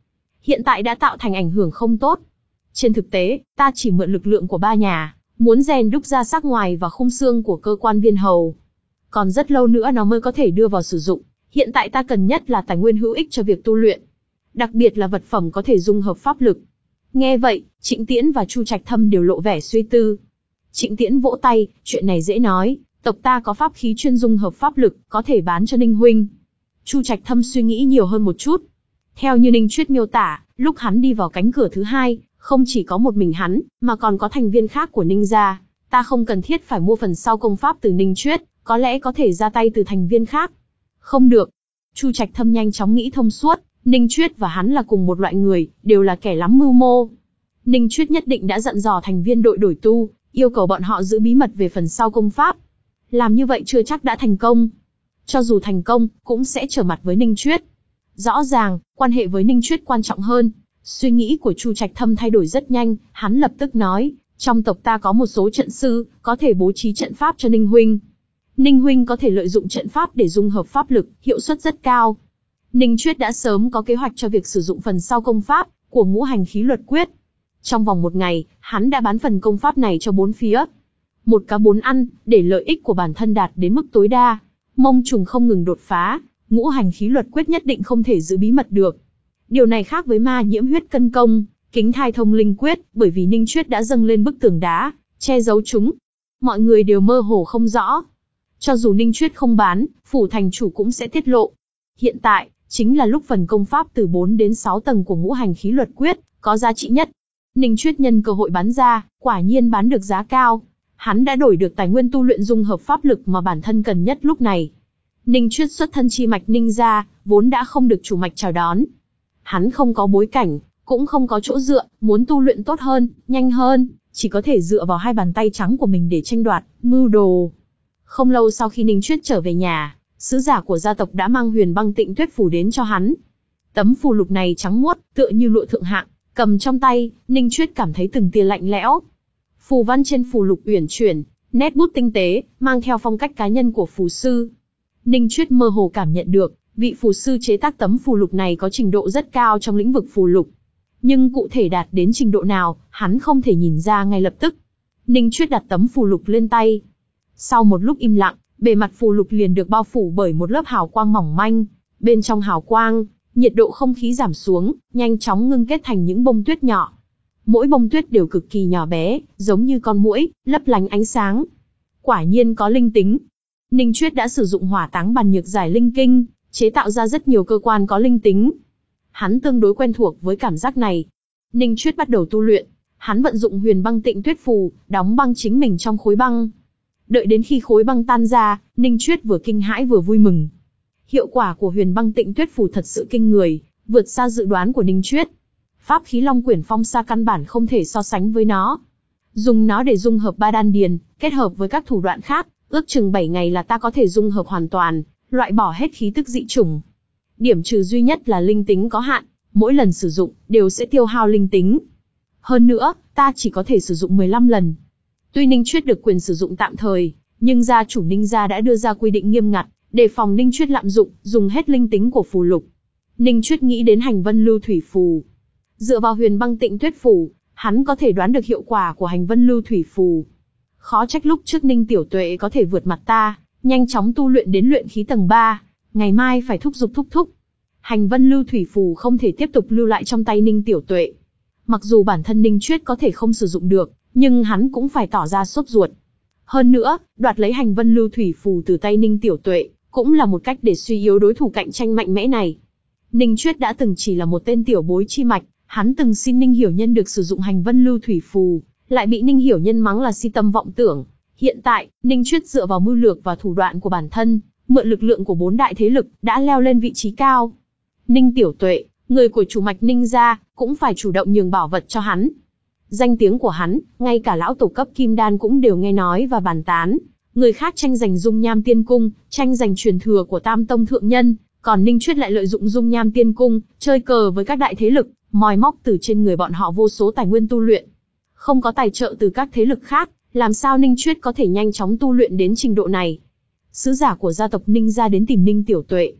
hiện tại đã tạo thành ảnh hưởng không tốt. Trên thực tế, ta chỉ mượn lực lượng của ba nhà, muốn rèn đúc ra sắc ngoài và khung xương của cơ quan viên hầu. Còn rất lâu nữa nó mới có thể đưa vào sử dụng. Hiện tại ta cần nhất là tài nguyên hữu ích cho việc tu luyện. Đặc biệt là vật phẩm có thể dung hợp pháp lực. Nghe vậy, Trịnh Tiễn và Chu Trạch Thâm đều lộ vẻ suy tư. Trịnh Tiễn vỗ tay, chuyện này dễ nói, tộc ta có pháp khí chuyên dung hợp pháp lực, có thể bán cho Ninh huynh. Chu Trạch Thâm suy nghĩ nhiều hơn một chút. Theo như Ninh Chuyết miêu tả, lúc hắn đi vào cánh cửa thứ hai, không chỉ có một mình hắn, mà còn có thành viên khác của Ninh gia. Ta không cần thiết phải mua phần sau công pháp từ Ninh Chuyết, có lẽ có thể ra tay từ thành viên khác. Không được. Chu Trạch Thâm nhanh chóng nghĩ thông suốt, Ninh Chuyết và hắn là cùng một loại người, đều là kẻ lắm mưu mô. Ninh Chuyết nhất định đã dặn dò thành viên đội đổi tu, yêu cầu bọn họ giữ bí mật về phần sau công pháp. Làm như vậy chưa chắc đã thành công. Cho dù thành công, cũng sẽ trở mặt với Ninh Chuyết. Rõ ràng, quan hệ với Ninh Chuyết quan trọng hơn. Suy nghĩ của Chu Trạch Thâm thay đổi rất nhanh, hắn lập tức nói, trong tộc ta có một số trận sư, có thể bố trí trận pháp cho Ninh huynh. Ninh huynh có thể lợi dụng trận pháp để dung hợp pháp lực, hiệu suất rất cao. Ninh Chuyết đã sớm có kế hoạch cho việc sử dụng phần sau công pháp của ngũ hành khí luật quyết. Trong vòng một ngày, hắn đã bán phần công pháp này cho bốn phía. Một cá bốn ăn, để lợi ích của bản thân đạt đến mức tối đa. Mông trùng không ngừng đột phá, ngũ hành khí luật quyết nhất định không thể giữ bí mật được. Điều này khác với ma nhiễm huyết cân công, kính thai thông linh quyết, bởi vì Ninh Chuyết đã dâng lên bức tường đá, che giấu chúng. Mọi người đều mơ hồ không rõ. Cho dù Ninh Chuyết không bán, phủ thành chủ cũng sẽ tiết lộ. Hiện tại, chính là lúc phần công pháp từ bốn đến sáu tầng của ngũ hành khí luật quyết, có giá trị nhất. Ninh Chuyết nhân cơ hội bán ra, quả nhiên bán được giá cao. Hắn đã đổi được tài nguyên tu luyện dung hợp pháp lực mà bản thân cần nhất lúc này. Ninh Chuyết xuất thân chi mạch Ninh gia, vốn đã không được chủ mạch chào đón. Hắn không có bối cảnh, cũng không có chỗ dựa, muốn tu luyện tốt hơn, nhanh hơn, chỉ có thể dựa vào hai bàn tay trắng của mình để tranh đoạt, mưu đồ. Không lâu sau khi Ninh Chuyết trở về nhà, sứ giả của gia tộc đã mang Huyền Băng Tịnh Tuyết phù đến cho hắn. Tấm phù lục này trắng muốt, tựa như lụa thượng hạng, cầm trong tay, Ninh Chuyết cảm thấy từng tia lạnh lẽo. Phù văn trên phù lục uyển chuyển, nét bút tinh tế, mang theo phong cách cá nhân của phù sư. Ninh Chuyết mơ hồ cảm nhận được, vị phù sư chế tác tấm phù lục này có trình độ rất cao trong lĩnh vực phù lục. Nhưng cụ thể đạt đến trình độ nào, hắn không thể nhìn ra ngay lập tức. Ninh Chuyết đặt tấm phù lục lên tay. Sau một lúc im lặng, bề mặt phù lục liền được bao phủ bởi một lớp hào quang mỏng manh. Bên trong hào quang, nhiệt độ không khí giảm xuống, nhanh chóng ngưng kết thành những bông tuyết nhỏ. Mỗi bông tuyết đều cực kỳ nhỏ bé, giống như con muỗi, lấp lánh ánh sáng. Quả nhiên có linh tính. Ninh Chuyết đã sử dụng hỏa táng bàn nhược giải linh kinh, chế tạo ra rất nhiều cơ quan có linh tính. Hắn tương đối quen thuộc với cảm giác này. Ninh Chuyết bắt đầu tu luyện. Hắn vận dụng Huyền Băng Tịnh Tuyết phù, đóng băng chính mình trong khối băng. Đợi đến khi khối băng tan ra, Ninh Chuyết vừa kinh hãi vừa vui mừng. Hiệu quả của Huyền Băng Tịnh Tuyết phù thật sự kinh người, vượt xa dự đoán của Ninh Chuyết. Pháp khí Long Quyển Phong Sa căn bản không thể so sánh với nó. Dùng nó để dung hợp ba đan điền, kết hợp với các thủ đoạn khác, ước chừng bảy ngày là ta có thể dung hợp hoàn toàn, loại bỏ hết khí tức dị chủng. Điểm trừ duy nhất là linh tính có hạn, mỗi lần sử dụng đều sẽ tiêu hao linh tính. Hơn nữa, ta chỉ có thể sử dụng mười lăm lần. Tuy Ninh Chuyết được quyền sử dụng tạm thời, nhưng gia chủ Ninh gia đã đưa ra quy định nghiêm ngặt, đề phòng Ninh Chuyết lạm dụng, dùng hết linh tính của phù lục. Ninh Chuyết nghĩ đến hành vân lưu thủy phù. Dựa vào Huyền Băng Tịnh Tuyết phù, hắn có thể đoán được hiệu quả của hành vân lưu thủy phù. Khó trách lúc trước Ninh Tiểu Tuệ có thể vượt mặt ta, nhanh chóng tu luyện đến luyện khí tầng ba, ngày mai phải thúc giục thúc thúc. Hành vân lưu thủy phù không thể tiếp tục lưu lại trong tay Ninh Tiểu Tuệ. Mặc dù bản thân Ninh Chuyết có thể không sử dụng được, nhưng hắn cũng phải tỏ ra sốt ruột. Hơn nữa, đoạt lấy hành vân lưu thủy phù từ tay Ninh Tiểu Tuệ, cũng là một cách để suy yếu đối thủ cạnh tranh mạnh mẽ này. Ninh Chuyết đã từng chỉ là một tên tiểu bối chi mạch, hắn từng xin Ninh Hiểu Nhân được sử dụng hành vân lưu thủy phù, lại bị Ninh Hiểu Nhân mắng là si tâm vọng tưởng. Hiện tại, Ninh Chuyết dựa vào mưu lược và thủ đoạn của bản thân, mượn lực lượng của bốn đại thế lực, đã leo lên vị trí cao. Ninh Tiểu Tuệ, người của chủ mạch Ninh gia, cũng phải chủ động nhường bảo vật cho hắn. Danh tiếng của hắn, ngay cả lão tổ cấp kim đan cũng đều nghe nói và bàn tán. Người khác tranh giành dung nham tiên cung, tranh giành truyền thừa của Tam Tông thượng nhân, còn Ninh Chuyết lại lợi dụng dung nham tiên cung, chơi cờ với các đại thế lực, moi móc từ trên người bọn họ vô số tài nguyên tu luyện. Không có tài trợ từ các thế lực khác, làm sao Ninh Chuyết có thể nhanh chóng tu luyện đến trình độ này? Sứ giả của gia tộc Ninh gia đến tìm Ninh Tiểu Tuệ.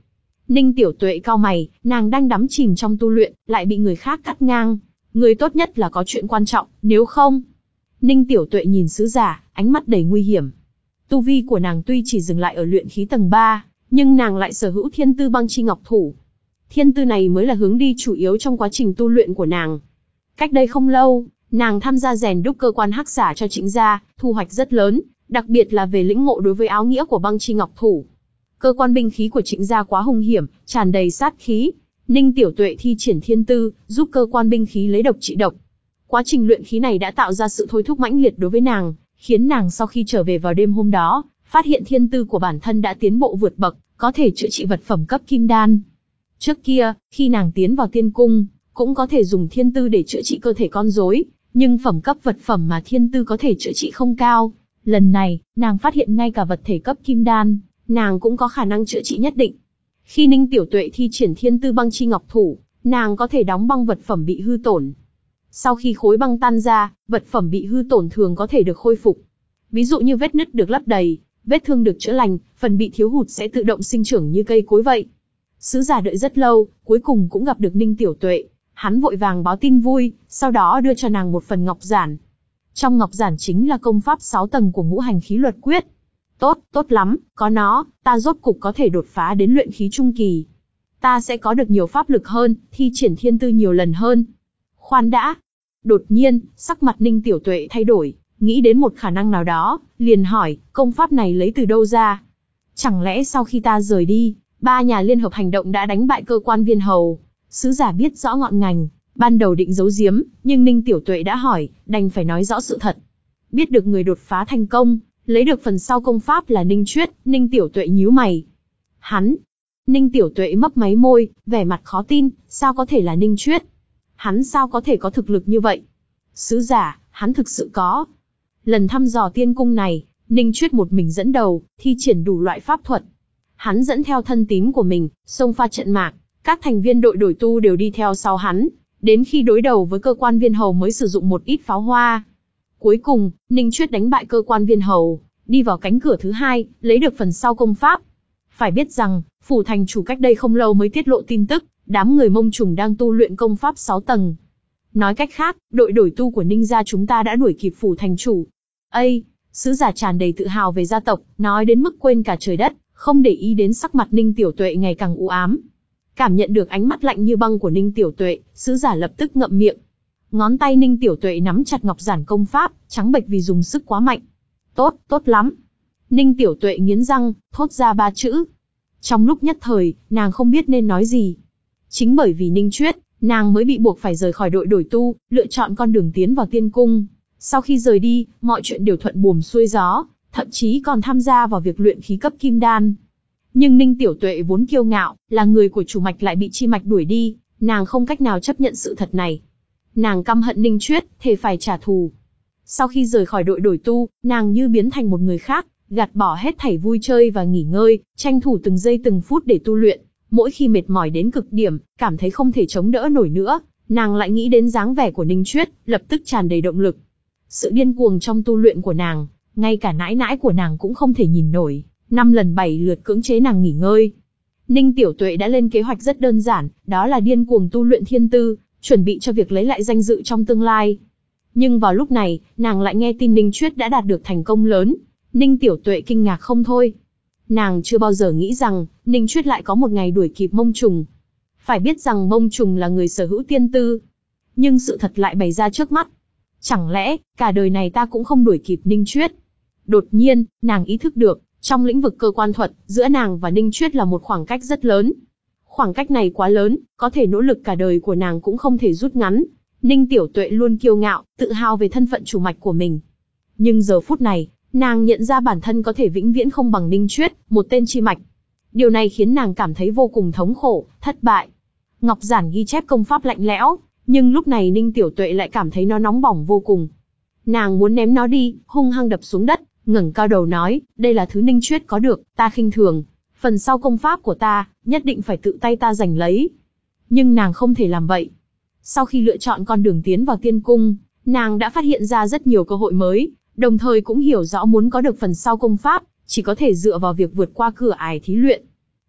Ninh Tiểu Tuệ cau mày, nàng đang đắm chìm trong tu luyện, lại bị người khác cắt ngang. Người tốt nhất là có chuyện quan trọng, nếu không... Ninh Tiểu Tuệ nhìn sứ giả, ánh mắt đầy nguy hiểm. Tu vi của nàng tuy chỉ dừng lại ở luyện khí tầng ba, nhưng nàng lại sở hữu thiên tư băng chi ngọc thủ. Thiên tư này mới là hướng đi chủ yếu trong quá trình tu luyện của nàng. Cách đây không lâu, nàng tham gia rèn đúc cơ quan hắc xả cho Trịnh gia, thu hoạch rất lớn, đặc biệt là về lĩnh ngộ đối với áo nghĩa của băng chi ngọc thủ. Cơ quan binh khí của Trịnh gia quá hung hiểm, tràn đầy sát khí. Ninh Tiểu Tuệ thi triển thiên tư, giúp cơ quan binh khí lấy độc trị độc. Quá trình luyện khí này đã tạo ra sự thôi thúc mãnh liệt đối với nàng, khiến nàng sau khi trở về vào đêm hôm đó, phát hiện thiên tư của bản thân đã tiến bộ vượt bậc, có thể chữa trị vật phẩm cấp kim đan. Trước kia, khi nàng tiến vào tiên cung, cũng có thể dùng thiên tư để chữa trị cơ thể con rối, nhưng phẩm cấp vật phẩm mà thiên tư có thể chữa trị không cao. Lần này, nàng phát hiện ngay cả vật thể cấp kim đan, nàng cũng có khả năng chữa trị nhất định. Khi Ninh Tiểu Tuệ thi triển thiên tư băng chi ngọc thủ, nàng có thể đóng băng vật phẩm bị hư tổn. Sau khi khối băng tan ra, vật phẩm bị hư tổn thường có thể được khôi phục. Ví dụ như vết nứt được lấp đầy, vết thương được chữa lành, phần bị thiếu hụt sẽ tự động sinh trưởng như cây cối vậy. Sứ giả đợi rất lâu, cuối cùng cũng gặp được Ninh Tiểu Tuệ. Hắn vội vàng báo tin vui, sau đó đưa cho nàng một phần ngọc giản. Trong ngọc giản chính là công pháp sáu tầng của ngũ hành khí luật quyết. Tốt, tốt lắm, có nó, ta rốt cục có thể đột phá đến luyện khí trung kỳ. Ta sẽ có được nhiều pháp lực hơn, thi triển thiên tư nhiều lần hơn. Khoan đã. Đột nhiên, sắc mặt Ninh Tiểu Tuệ thay đổi, nghĩ đến một khả năng nào đó, liền hỏi, công pháp này lấy từ đâu ra? Chẳng lẽ sau khi ta rời đi, ba nhà liên hợp hành động đã đánh bại cơ quan viên hầu? Sứ giả biết rõ ngọn ngành, ban đầu định giấu giếm, nhưng Ninh Tiểu Tuệ đã hỏi, đành phải nói rõ sự thật. Biết được người đột phá thành công, lấy được phần sau công pháp là Ninh Chuyết, Ninh Tiểu Tuệ nhíu mày. Hắn? Ninh Tiểu Tuệ mấp máy môi, vẻ mặt khó tin, sao có thể là Ninh Chuyết? Hắn sao có thể có thực lực như vậy? Sứ giả, hắn thực sự có. Lần thăm dò tiên cung này, Ninh Chuyết một mình dẫn đầu, thi triển đủ loại pháp thuật. Hắn dẫn theo thân tín của mình, xông pha trận mạc, các thành viên đội đổi tu đều đi theo sau hắn, đến khi đối đầu với cơ quan viên hầu mới sử dụng một ít pháo hoa. Cuối cùng, Ninh Chuyết đánh bại cơ quan viên hầu, đi vào cánh cửa thứ hai, lấy được phần sau công pháp. Phải biết rằng, phủ thành chủ cách đây không lâu mới tiết lộ tin tức, đám người Mông Trùng đang tu luyện công pháp sáu tầng. Nói cách khác, đội đổi tu của Ninh gia chúng ta đã đuổi kịp phủ thành chủ. Ây, sứ giả tràn đầy tự hào về gia tộc, nói đến mức quên cả trời đất, không để ý đến sắc mặt Ninh Tiểu Tuệ ngày càng u ám. Cảm nhận được ánh mắt lạnh như băng của Ninh Tiểu Tuệ, sứ giả lập tức ngậm miệng. Ngón tay Ninh Tiểu Tuệ nắm chặt ngọc giản công pháp, trắng bệch vì dùng sức quá mạnh. Tốt, tốt lắm. Ninh Tiểu Tuệ nghiến răng, thốt ra ba chữ. Trong lúc nhất thời, nàng không biết nên nói gì. Chính bởi vì Ninh Chuyết, nàng mới bị buộc phải rời khỏi đội đổi tu, lựa chọn con đường tiến vào tiên cung. Sau khi rời đi, mọi chuyện đều thuận buồm xuôi gió, thậm chí còn tham gia vào việc luyện khí cấp kim đan. Nhưng Ninh Tiểu Tuệ vốn kiêu ngạo, là người của chủ mạch lại bị chi mạch đuổi đi, nàng không cách nào chấp nhận sự thật này. Nàng căm hận Ninh Chuyết, thề phải trả thù. Sau khi rời khỏi đội đổi tu, nàng như biến thành một người khác, gạt bỏ hết thảy vui chơi và nghỉ ngơi, tranh thủ từng giây từng phút để tu luyện. Mỗi khi mệt mỏi đến cực điểm, cảm thấy không thể chống đỡ nổi nữa, nàng lại nghĩ đến dáng vẻ của Ninh Chuyết, lập tức tràn đầy động lực. Sự điên cuồng trong tu luyện của nàng, ngay cả nãi nãi của nàng cũng không thể nhìn nổi, năm lần bảy lượt cưỡng chế nàng nghỉ ngơi. Ninh Tiểu Tuệ đã lên kế hoạch rất đơn giản, đó là điên cuồng tu luyện thiên tư, chuẩn bị cho việc lấy lại danh dự trong tương lai. Nhưng vào lúc này, nàng lại nghe tin Ninh Chuyết đã đạt được thành công lớn. Ninh Tiểu Tuệ kinh ngạc không thôi. Nàng chưa bao giờ nghĩ rằng, Ninh Chuyết lại có một ngày đuổi kịp Mông Trùng. Phải biết rằng Mông Trùng là người sở hữu tiên tư. Nhưng sự thật lại bày ra trước mắt. Chẳng lẽ, cả đời này ta cũng không đuổi kịp Ninh Chuyết? Đột nhiên, nàng ý thức được, trong lĩnh vực cơ quan thuật, giữa nàng và Ninh Chuyết là một khoảng cách rất lớn. Khoảng cách này quá lớn, có thể nỗ lực cả đời của nàng cũng không thể rút ngắn. Ninh Tiểu Tuệ luôn kiêu ngạo, tự hào về thân phận chủ mạch của mình. Nhưng giờ phút này, nàng nhận ra bản thân có thể vĩnh viễn không bằng Ninh Chuyết, một tên chi mạch. Điều này khiến nàng cảm thấy vô cùng thống khổ, thất bại. Ngọc giản ghi chép công pháp lạnh lẽo, nhưng lúc này Ninh Tiểu Tuệ lại cảm thấy nó nóng bỏng vô cùng. Nàng muốn ném nó đi, hung hăng đập xuống đất, ngẩng cao đầu nói, đây là thứ Ninh Chuyết có được, ta khinh thường. Phần sau công pháp của ta, nhất định phải tự tay ta giành lấy. Nhưng nàng không thể làm vậy. Sau khi lựa chọn con đường tiến vào tiên cung, nàng đã phát hiện ra rất nhiều cơ hội mới, đồng thời cũng hiểu rõ muốn có được phần sau công pháp, chỉ có thể dựa vào việc vượt qua cửa ải thí luyện.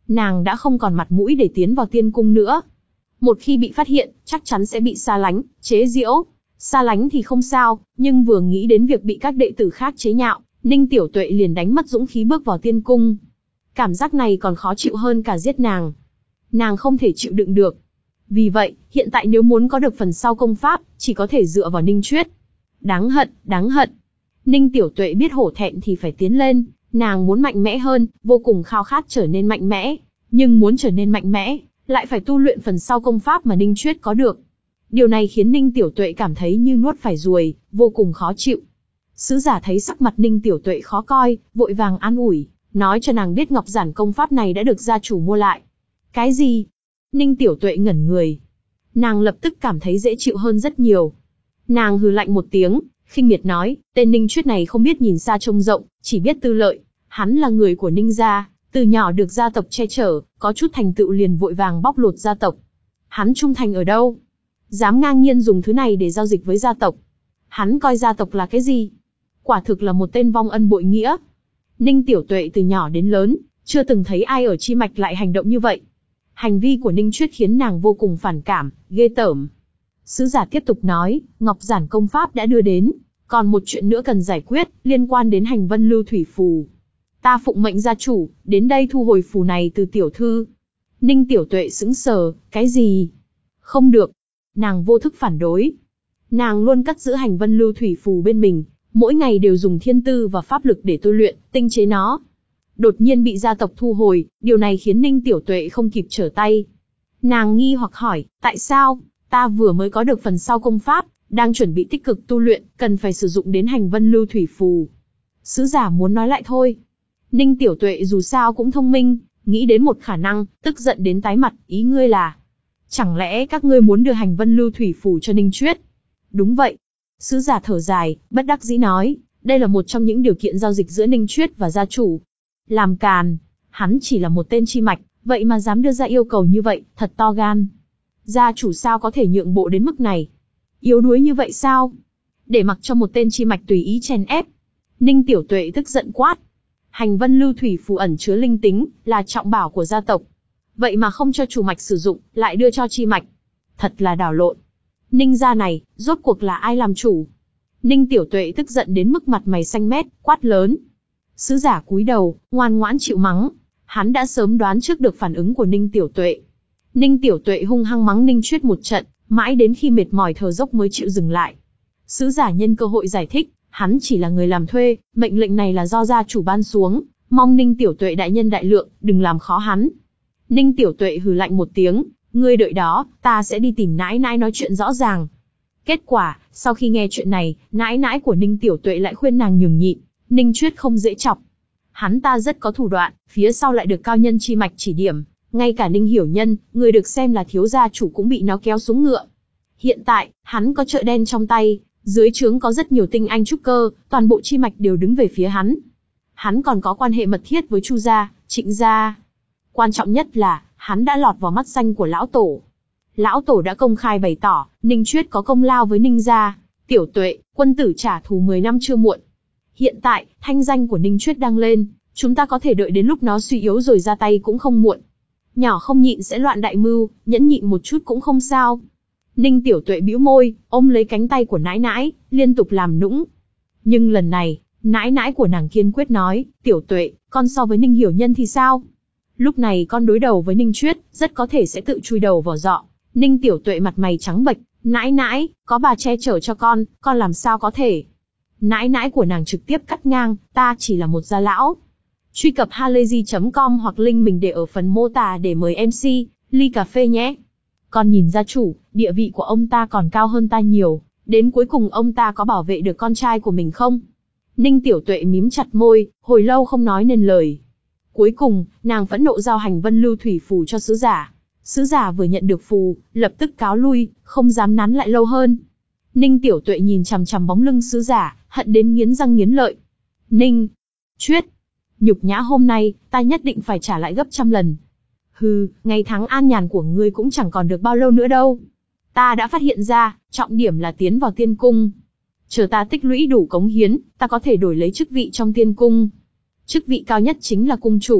Nàng đã không còn mặt mũi để tiến vào tiên cung nữa. Một khi bị phát hiện, chắc chắn sẽ bị xa lánh, chế giễu. Xa lánh thì không sao, nhưng vừa nghĩ đến việc bị các đệ tử khác chế nhạo, Ninh Tiểu Tuệ liền đánh mất dũng khí bước vào tiên cung. Cảm giác này còn khó chịu hơn cả giết nàng. Nàng không thể chịu đựng được. Vì vậy, hiện tại nếu muốn có được phần sau công pháp, chỉ có thể dựa vào Ninh Chuyết. Đáng hận, đáng hận. Ninh Tiểu Tuệ biết hổ thẹn thì phải tiến lên, nàng muốn mạnh mẽ hơn, vô cùng khao khát trở nên mạnh mẽ. Nhưng muốn trở nên mạnh mẽ, lại phải tu luyện phần sau công pháp mà Ninh Chuyết có được. Điều này khiến Ninh Tiểu Tuệ cảm thấy như nuốt phải ruồi, vô cùng khó chịu. Sứ giả thấy sắc mặt Ninh Tiểu Tuệ khó coi, vội vàng an ủi, nói cho nàng biết ngọc giản công pháp này đã được gia chủ mua lại. Cái gì? Ninh Tiểu Tuệ ngẩn người. Nàng lập tức cảm thấy dễ chịu hơn rất nhiều. Nàng hừ lạnh một tiếng, khinh miệt nói, tên Ninh Chuyết này không biết nhìn xa trông rộng, chỉ biết tư lợi. Hắn là người của Ninh gia, từ nhỏ được gia tộc che chở, có chút thành tựu liền vội vàng bóc lột gia tộc. Hắn trung thành ở đâu? Dám ngang nhiên dùng thứ này để giao dịch với gia tộc. Hắn coi gia tộc là cái gì? Quả thực là một tên vong ân bội nghĩa. Ninh Tiểu Tuệ từ nhỏ đến lớn, chưa từng thấy ai ở Chi Mạch lại hành động như vậy. Hành vi của Ninh Chuyết khiến nàng vô cùng phản cảm, ghê tởm. Sứ giả tiếp tục nói, ngọc giản công pháp đã đưa đến, còn một chuyện nữa cần giải quyết, liên quan đến hành vân lưu thủy phù. Ta phụng mệnh gia chủ, đến đây thu hồi phù này từ tiểu thư. Ninh Tiểu Tuệ sững sờ, cái gì? Không được. Nàng vô thức phản đối. Nàng luôn cất giữ hành vân lưu thủy phù bên mình, mỗi ngày đều dùng thiên tư và pháp lực để tu luyện, tinh chế nó. Đột nhiên bị gia tộc thu hồi, điều này khiến Ninh Tiểu Tuệ không kịp trở tay. Nàng nghi hoặc hỏi, tại sao? Ta vừa mới có được phần sau công pháp, đang chuẩn bị tích cực tu luyện, cần phải sử dụng đến hành vân lưu thủy phù. Sứ giả muốn nói lại thôi. Ninh Tiểu Tuệ dù sao cũng thông minh, nghĩ đến một khả năng, tức giận đến tái mặt, ý ngươi là, chẳng lẽ các ngươi muốn đưa hành vân lưu thủy phù cho Ninh Chuyết? Đúng vậy. Sứ giả thở dài, bất đắc dĩ nói, đây là một trong những điều kiện giao dịch giữa Ninh Chuyết và gia chủ. Làm càn, hắn chỉ là một tên chi mạch, vậy mà dám đưa ra yêu cầu như vậy, thật to gan. Gia chủ sao có thể nhượng bộ đến mức này? Yếu đuối như vậy sao? Để mặc cho một tên chi mạch tùy ý chèn ép. Ninh Tiểu Tuệ tức giận quát. Hành vân lưu thủy phù ẩn chứa linh tính, là trọng bảo của gia tộc. Vậy mà không cho chủ mạch sử dụng, lại đưa cho chi mạch. Thật là đảo lộn. Ninh gia này, rốt cuộc là ai làm chủ? Ninh Tiểu Tuệ tức giận đến mức mặt mày xanh mét, quát lớn. Sứ giả cúi đầu, ngoan ngoãn chịu mắng. Hắn đã sớm đoán trước được phản ứng của Ninh Tiểu Tuệ. Ninh Tiểu Tuệ hung hăng mắng Ninh Chuyết một trận, mãi đến khi mệt mỏi thở dốc mới chịu dừng lại. Sứ giả nhân cơ hội giải thích, hắn chỉ là người làm thuê, mệnh lệnh này là do gia chủ ban xuống, mong Ninh Tiểu Tuệ đại nhân đại lượng, đừng làm khó hắn. Ninh Tiểu Tuệ hừ lạnh một tiếng, ngươi đợi đó, ta sẽ đi tìm nãi nãi nói chuyện rõ ràng. Kết quả, sau khi nghe chuyện này, nãi nãi của Ninh Tiểu Tuệ lại khuyên nàng nhường nhịn, Ninh Chuyết không dễ chọc. Hắn ta rất có thủ đoạn, phía sau lại được cao nhân chi mạch chỉ điểm, ngay cả Ninh Hiểu Nhân, người được xem là thiếu gia chủ cũng bị nó kéo xuống ngựa. Hiện tại, hắn có chợ đen trong tay, dưới trướng có rất nhiều tinh anh trúc cơ, toàn bộ chi mạch đều đứng về phía hắn. Hắn còn có quan hệ mật thiết với Chu gia, Trịnh gia. Quan trọng nhất là, hắn đã lọt vào mắt xanh của lão tổ. Lão tổ đã công khai bày tỏ, Ninh Chuyết có công lao với Ninh gia. Tiểu Tuệ, quân tử trả thù mười năm chưa muộn. Hiện tại, thanh danh của Ninh Chuyết đang lên, chúng ta có thể đợi đến lúc nó suy yếu rồi ra tay cũng không muộn. Nhỏ không nhịn sẽ loạn đại mưu, nhẫn nhịn một chút cũng không sao. Ninh Tiểu Tuệ bĩu môi, ôm lấy cánh tay của nãi nãi, liên tục làm nũng. Nhưng lần này, nãi nãi của nàng kiên quyết nói, Tiểu Tuệ, con so với Ninh Hiểu Nhân thì sao? Lúc này con đối đầu với Ninh Chuyết, rất có thể sẽ tự chui đầu vào giọ. Ninh Tiểu Tuệ mặt mày trắng bệch, nãi nãi, có bà che chở cho con, con làm sao có thể? Nãi nãi của nàng trực tiếp cắt ngang, ta chỉ là một gia lão. Truy cập halayzi chấm com hoặc link mình để ở phần mô tả để mời em xê, ly cà phê nhé. Con nhìn gia chủ, địa vị của ông ta còn cao hơn ta nhiều, đến cuối cùng ông ta có bảo vệ được con trai của mình không? Ninh Tiểu Tuệ mím chặt môi, hồi lâu không nói nên lời. Cuối cùng, nàng phẫn nộ giao hành vân lưu thủy phù cho sứ giả. Sứ giả vừa nhận được phù, lập tức cáo lui, không dám nán lại lâu hơn. Ninh Tiểu Tuệ nhìn chằm chằm bóng lưng sứ giả, hận đến nghiến răng nghiến lợi. Ninh Chuyết, nhục nhã hôm nay, ta nhất định phải trả lại gấp trăm lần. Hừ, ngày tháng an nhàn của ngươi cũng chẳng còn được bao lâu nữa đâu. Ta đã phát hiện ra, trọng điểm là tiến vào tiên cung. Chờ ta tích lũy đủ cống hiến, ta có thể đổi lấy chức vị trong tiên cung. Chức vị cao nhất chính là cung chủ,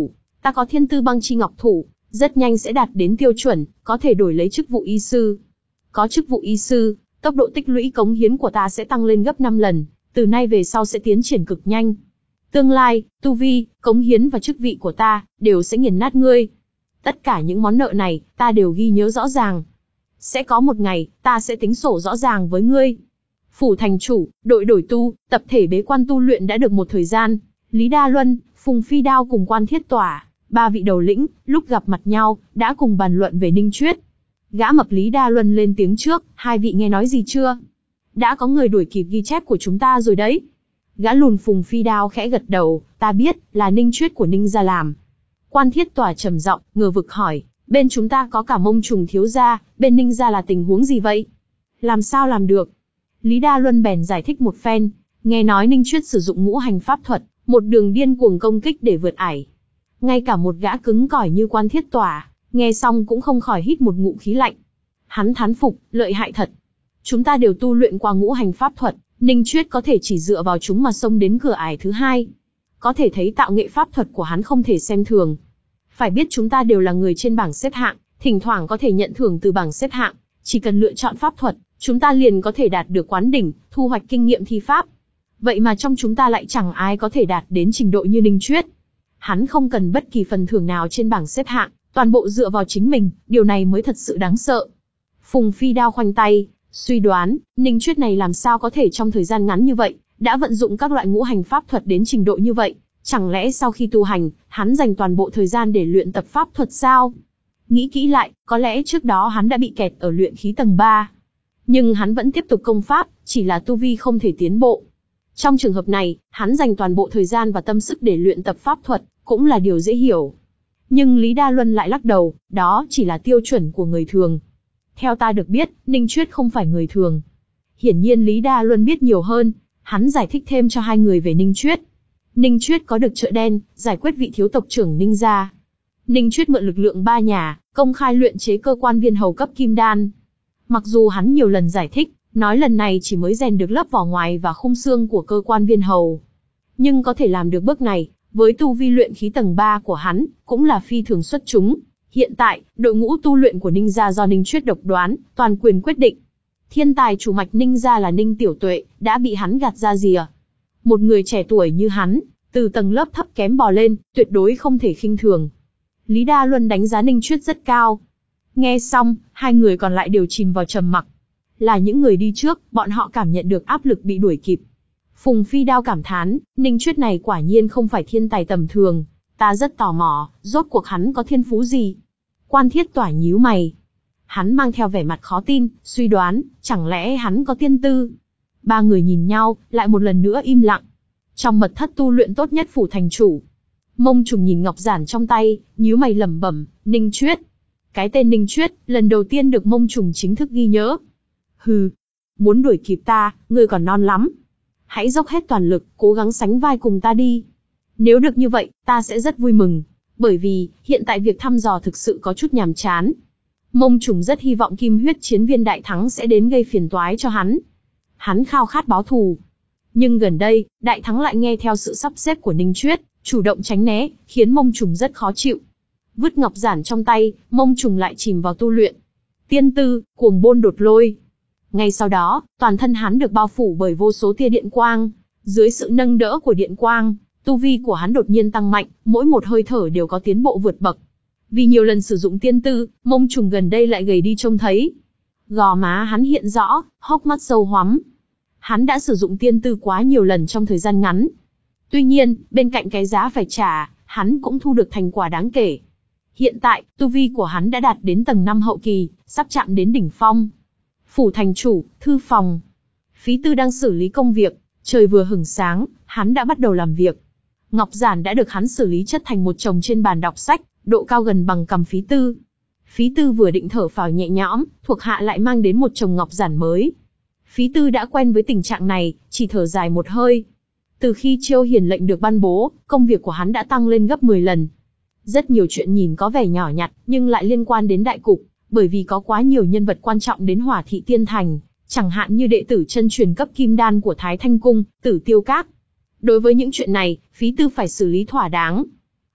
Ta có thiên tư băng chi ngọc thủ, rất nhanh sẽ đạt đến tiêu chuẩn, có thể đổi lấy chức vụ y sư. Có chức vụ y sư, tốc độ tích lũy cống hiến của ta sẽ tăng lên gấp năm lần, từ nay về sau sẽ tiến triển cực nhanh. Tương lai, tu vi, cống hiến và chức vị của ta, đều sẽ nghiền nát ngươi. Tất cả những món nợ này, ta đều ghi nhớ rõ ràng. Sẽ có một ngày, ta sẽ tính sổ rõ ràng với ngươi. Phủ thành chủ, đội đổi tu, tập thể bế quan tu luyện đã được một thời gian. Lý Đa Luân, Phùng Phi Đao cùng Quan Thiết Tỏa, ba vị đầu lĩnh, lúc gặp mặt nhau, đã cùng bàn luận về Ninh Chuyết. Gã mập Lý Đa Luân lên tiếng trước, hai vị nghe nói gì chưa? Đã có người đuổi kịp ghi chép của chúng ta rồi đấy. Gã lùn Phùng Phi Đao khẽ gật đầu, ta biết, là Ninh Chuyết của Ninh gia làm. Quan Thiết Tỏa trầm giọng, ngờ vực hỏi, bên chúng ta có cả Mông Trùng thiếu gia, bên Ninh gia là tình huống gì vậy? Làm sao làm được? Lý Đa Luân bèn giải thích một phen, nghe nói Ninh Chuyết sử dụng ngũ hành pháp thuật, một đường điên cuồng công kích để vượt ải. Ngay cả một gã cứng cỏi như Quan Thiết Tỏa, nghe xong cũng không khỏi hít một ngụm khí lạnh. Hắn thán phục, lợi hại thật. Chúng ta đều tu luyện qua ngũ hành pháp thuật, Ninh Chuyết có thể chỉ dựa vào chúng mà xông đến cửa ải thứ hai. Có thể thấy tạo nghệ pháp thuật của hắn không thể xem thường. Phải biết chúng ta đều là người trên bảng xếp hạng, thỉnh thoảng có thể nhận thưởng từ bảng xếp hạng, chỉ cần lựa chọn pháp thuật, chúng ta liền có thể đạt được quán đỉnh, thu hoạch kinh nghiệm thi pháp. Vậy mà trong chúng ta lại chẳng ai có thể đạt đến trình độ như Ninh Chuyết. Hắn không cần bất kỳ phần thưởng nào trên bảng xếp hạng, toàn bộ dựa vào chính mình, điều này mới thật sự đáng sợ. Phùng Phi Đao khoanh tay, suy đoán, Ninh Chuyết này làm sao có thể trong thời gian ngắn như vậy, đã vận dụng các loại ngũ hành pháp thuật đến trình độ như vậy. Chẳng lẽ sau khi tu hành, hắn dành toàn bộ thời gian để luyện tập pháp thuật sao? Nghĩ kỹ lại, có lẽ trước đó hắn đã bị kẹt ở luyện khí tầng ba. Nhưng hắn vẫn tiếp tục công pháp, chỉ là tu vi không thể tiến bộ. Trong trường hợp này, hắn dành toàn bộ thời gian và tâm sức để luyện tập pháp thuật, cũng là điều dễ hiểu. Nhưng Lý Đa Luân lại lắc đầu, đó chỉ là tiêu chuẩn của người thường. Theo ta được biết, Ninh Chuyết không phải người thường. Hiển nhiên Lý Đa Luân biết nhiều hơn, hắn giải thích thêm cho hai người về Ninh Chuyết. Ninh Chuyết có được chợ đen, giải quyết vị thiếu tộc trưởng Ninh gia. Ninh Chuyết mượn lực lượng ba nhà, công khai luyện chế cơ quan viên hầu cấp kim đan. Mặc dù hắn nhiều lần giải thích, nói lần này chỉ mới rèn được lớp vỏ ngoài và khung xương của cơ quan viên hầu. Nhưng có thể làm được bước này, với tu vi luyện khí tầng ba của hắn, cũng là phi thường xuất chúng. Hiện tại, đội ngũ tu luyện của Ninh gia do Ninh Chuyết độc đoán, toàn quyền quyết định. Thiên tài chủ mạch Ninh gia là Ninh Tiểu Tuệ, đã bị hắn gạt ra rìa. Một người trẻ tuổi như hắn, từ tầng lớp thấp kém bò lên, tuyệt đối không thể khinh thường. Lý Đa Luân đánh giá Ninh Chuyết rất cao. Nghe xong, hai người còn lại đều chìm vào trầm mặc. Là những người đi trước, bọn họ cảm nhận được áp lực bị đuổi kịp. Phùng Phi Đao cảm thán, Ninh Chuyết này quả nhiên không phải thiên tài tầm thường. Ta rất tò mò, rốt cuộc hắn có thiên phú gì? Quan Thiết Tỏa nhíu mày. Hắn mang theo vẻ mặt khó tin, suy đoán, chẳng lẽ hắn có tiên tư? Ba người nhìn nhau, lại một lần nữa im lặng. Trong mật thất tu luyện tốt nhất phủ thành chủ, Mông Trùng nhìn ngọc giản trong tay, nhíu mày lẩm bẩm, Ninh Chuyết. Cái tên Ninh Chuyết, lần đầu tiên được Mông Trùng chính thức ghi nhớ. Hừ, muốn đuổi kịp ta, ngươi còn non lắm. Hãy dốc hết toàn lực, cố gắng sánh vai cùng ta đi. Nếu được như vậy, ta sẽ rất vui mừng. Bởi vì, hiện tại việc thăm dò thực sự có chút nhàm chán. Mông Trùng rất hy vọng kim huyết chiến viên đại thắng sẽ đến gây phiền toái cho hắn. Hắn khao khát báo thù. Nhưng gần đây, đại thắng lại nghe theo sự sắp xếp của Ninh Chuyết, chủ động tránh né, khiến Mông Trùng rất khó chịu. Vứt ngọc giản trong tay, Mông Trùng lại chìm vào tu luyện. Tiên tư, cuồng bôn đột lôi. Ngay sau đó, toàn thân hắn được bao phủ bởi vô số tia điện quang. Dưới sự nâng đỡ của điện quang, tu vi của hắn đột nhiên tăng mạnh, mỗi một hơi thở đều có tiến bộ vượt bậc. Vì nhiều lần sử dụng tiên tư, Mông Trùng gần đây lại gầy đi trông thấy. Gò má hắn hiện rõ, hốc mắt sâu hoắm. Hắn đã sử dụng tiên tư quá nhiều lần trong thời gian ngắn. Tuy nhiên, bên cạnh cái giá phải trả, hắn cũng thu được thành quả đáng kể. Hiện tại, tu vi của hắn đã đạt đến tầng năm hậu kỳ, sắp chạm đến đỉnh phong. Phủ thành chủ, thư phòng. Phí Tư đang xử lý công việc, trời vừa hửng sáng, hắn đã bắt đầu làm việc. Ngọc giản đã được hắn xử lý chất thành một chồng trên bàn đọc sách, độ cao gần bằng cằm Phí Tư. Phí Tư vừa định thở phào nhẹ nhõm, thuộc hạ lại mang đến một chồng ngọc giản mới. Phí Tư đã quen với tình trạng này, chỉ thở dài một hơi. Từ khi Chiêu Hiền lệnh được ban bố, công việc của hắn đã tăng lên gấp mười lần. Rất nhiều chuyện nhìn có vẻ nhỏ nhặt, nhưng lại liên quan đến đại cục, bởi vì có quá nhiều nhân vật quan trọng đến Hỏa Thị Tiên Thành, chẳng hạn như đệ tử chân truyền cấp kim đan của Thái Thanh Cung, Tử Tiêu Các. Đối với những chuyện này, Phí Tư phải xử lý thỏa đáng.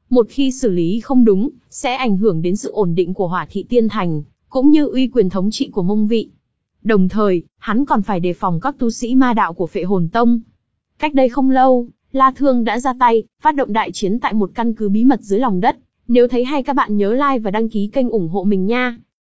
Một khi xử lý không đúng, sẽ ảnh hưởng đến sự ổn định của Hỏa Thị Tiên Thành, cũng như uy quyền thống trị của Mông Vị. Đồng thời, hắn còn phải đề phòng các tu sĩ ma đạo của Phệ Hồn Tông. Cách đây không lâu, La Thương đã ra tay, phát động đại chiến tại một căn cứ bí mật dưới lòng đất. Nếu thấy hay các bạn nhớ like và đăng ký kênh ủng hộ mình nha.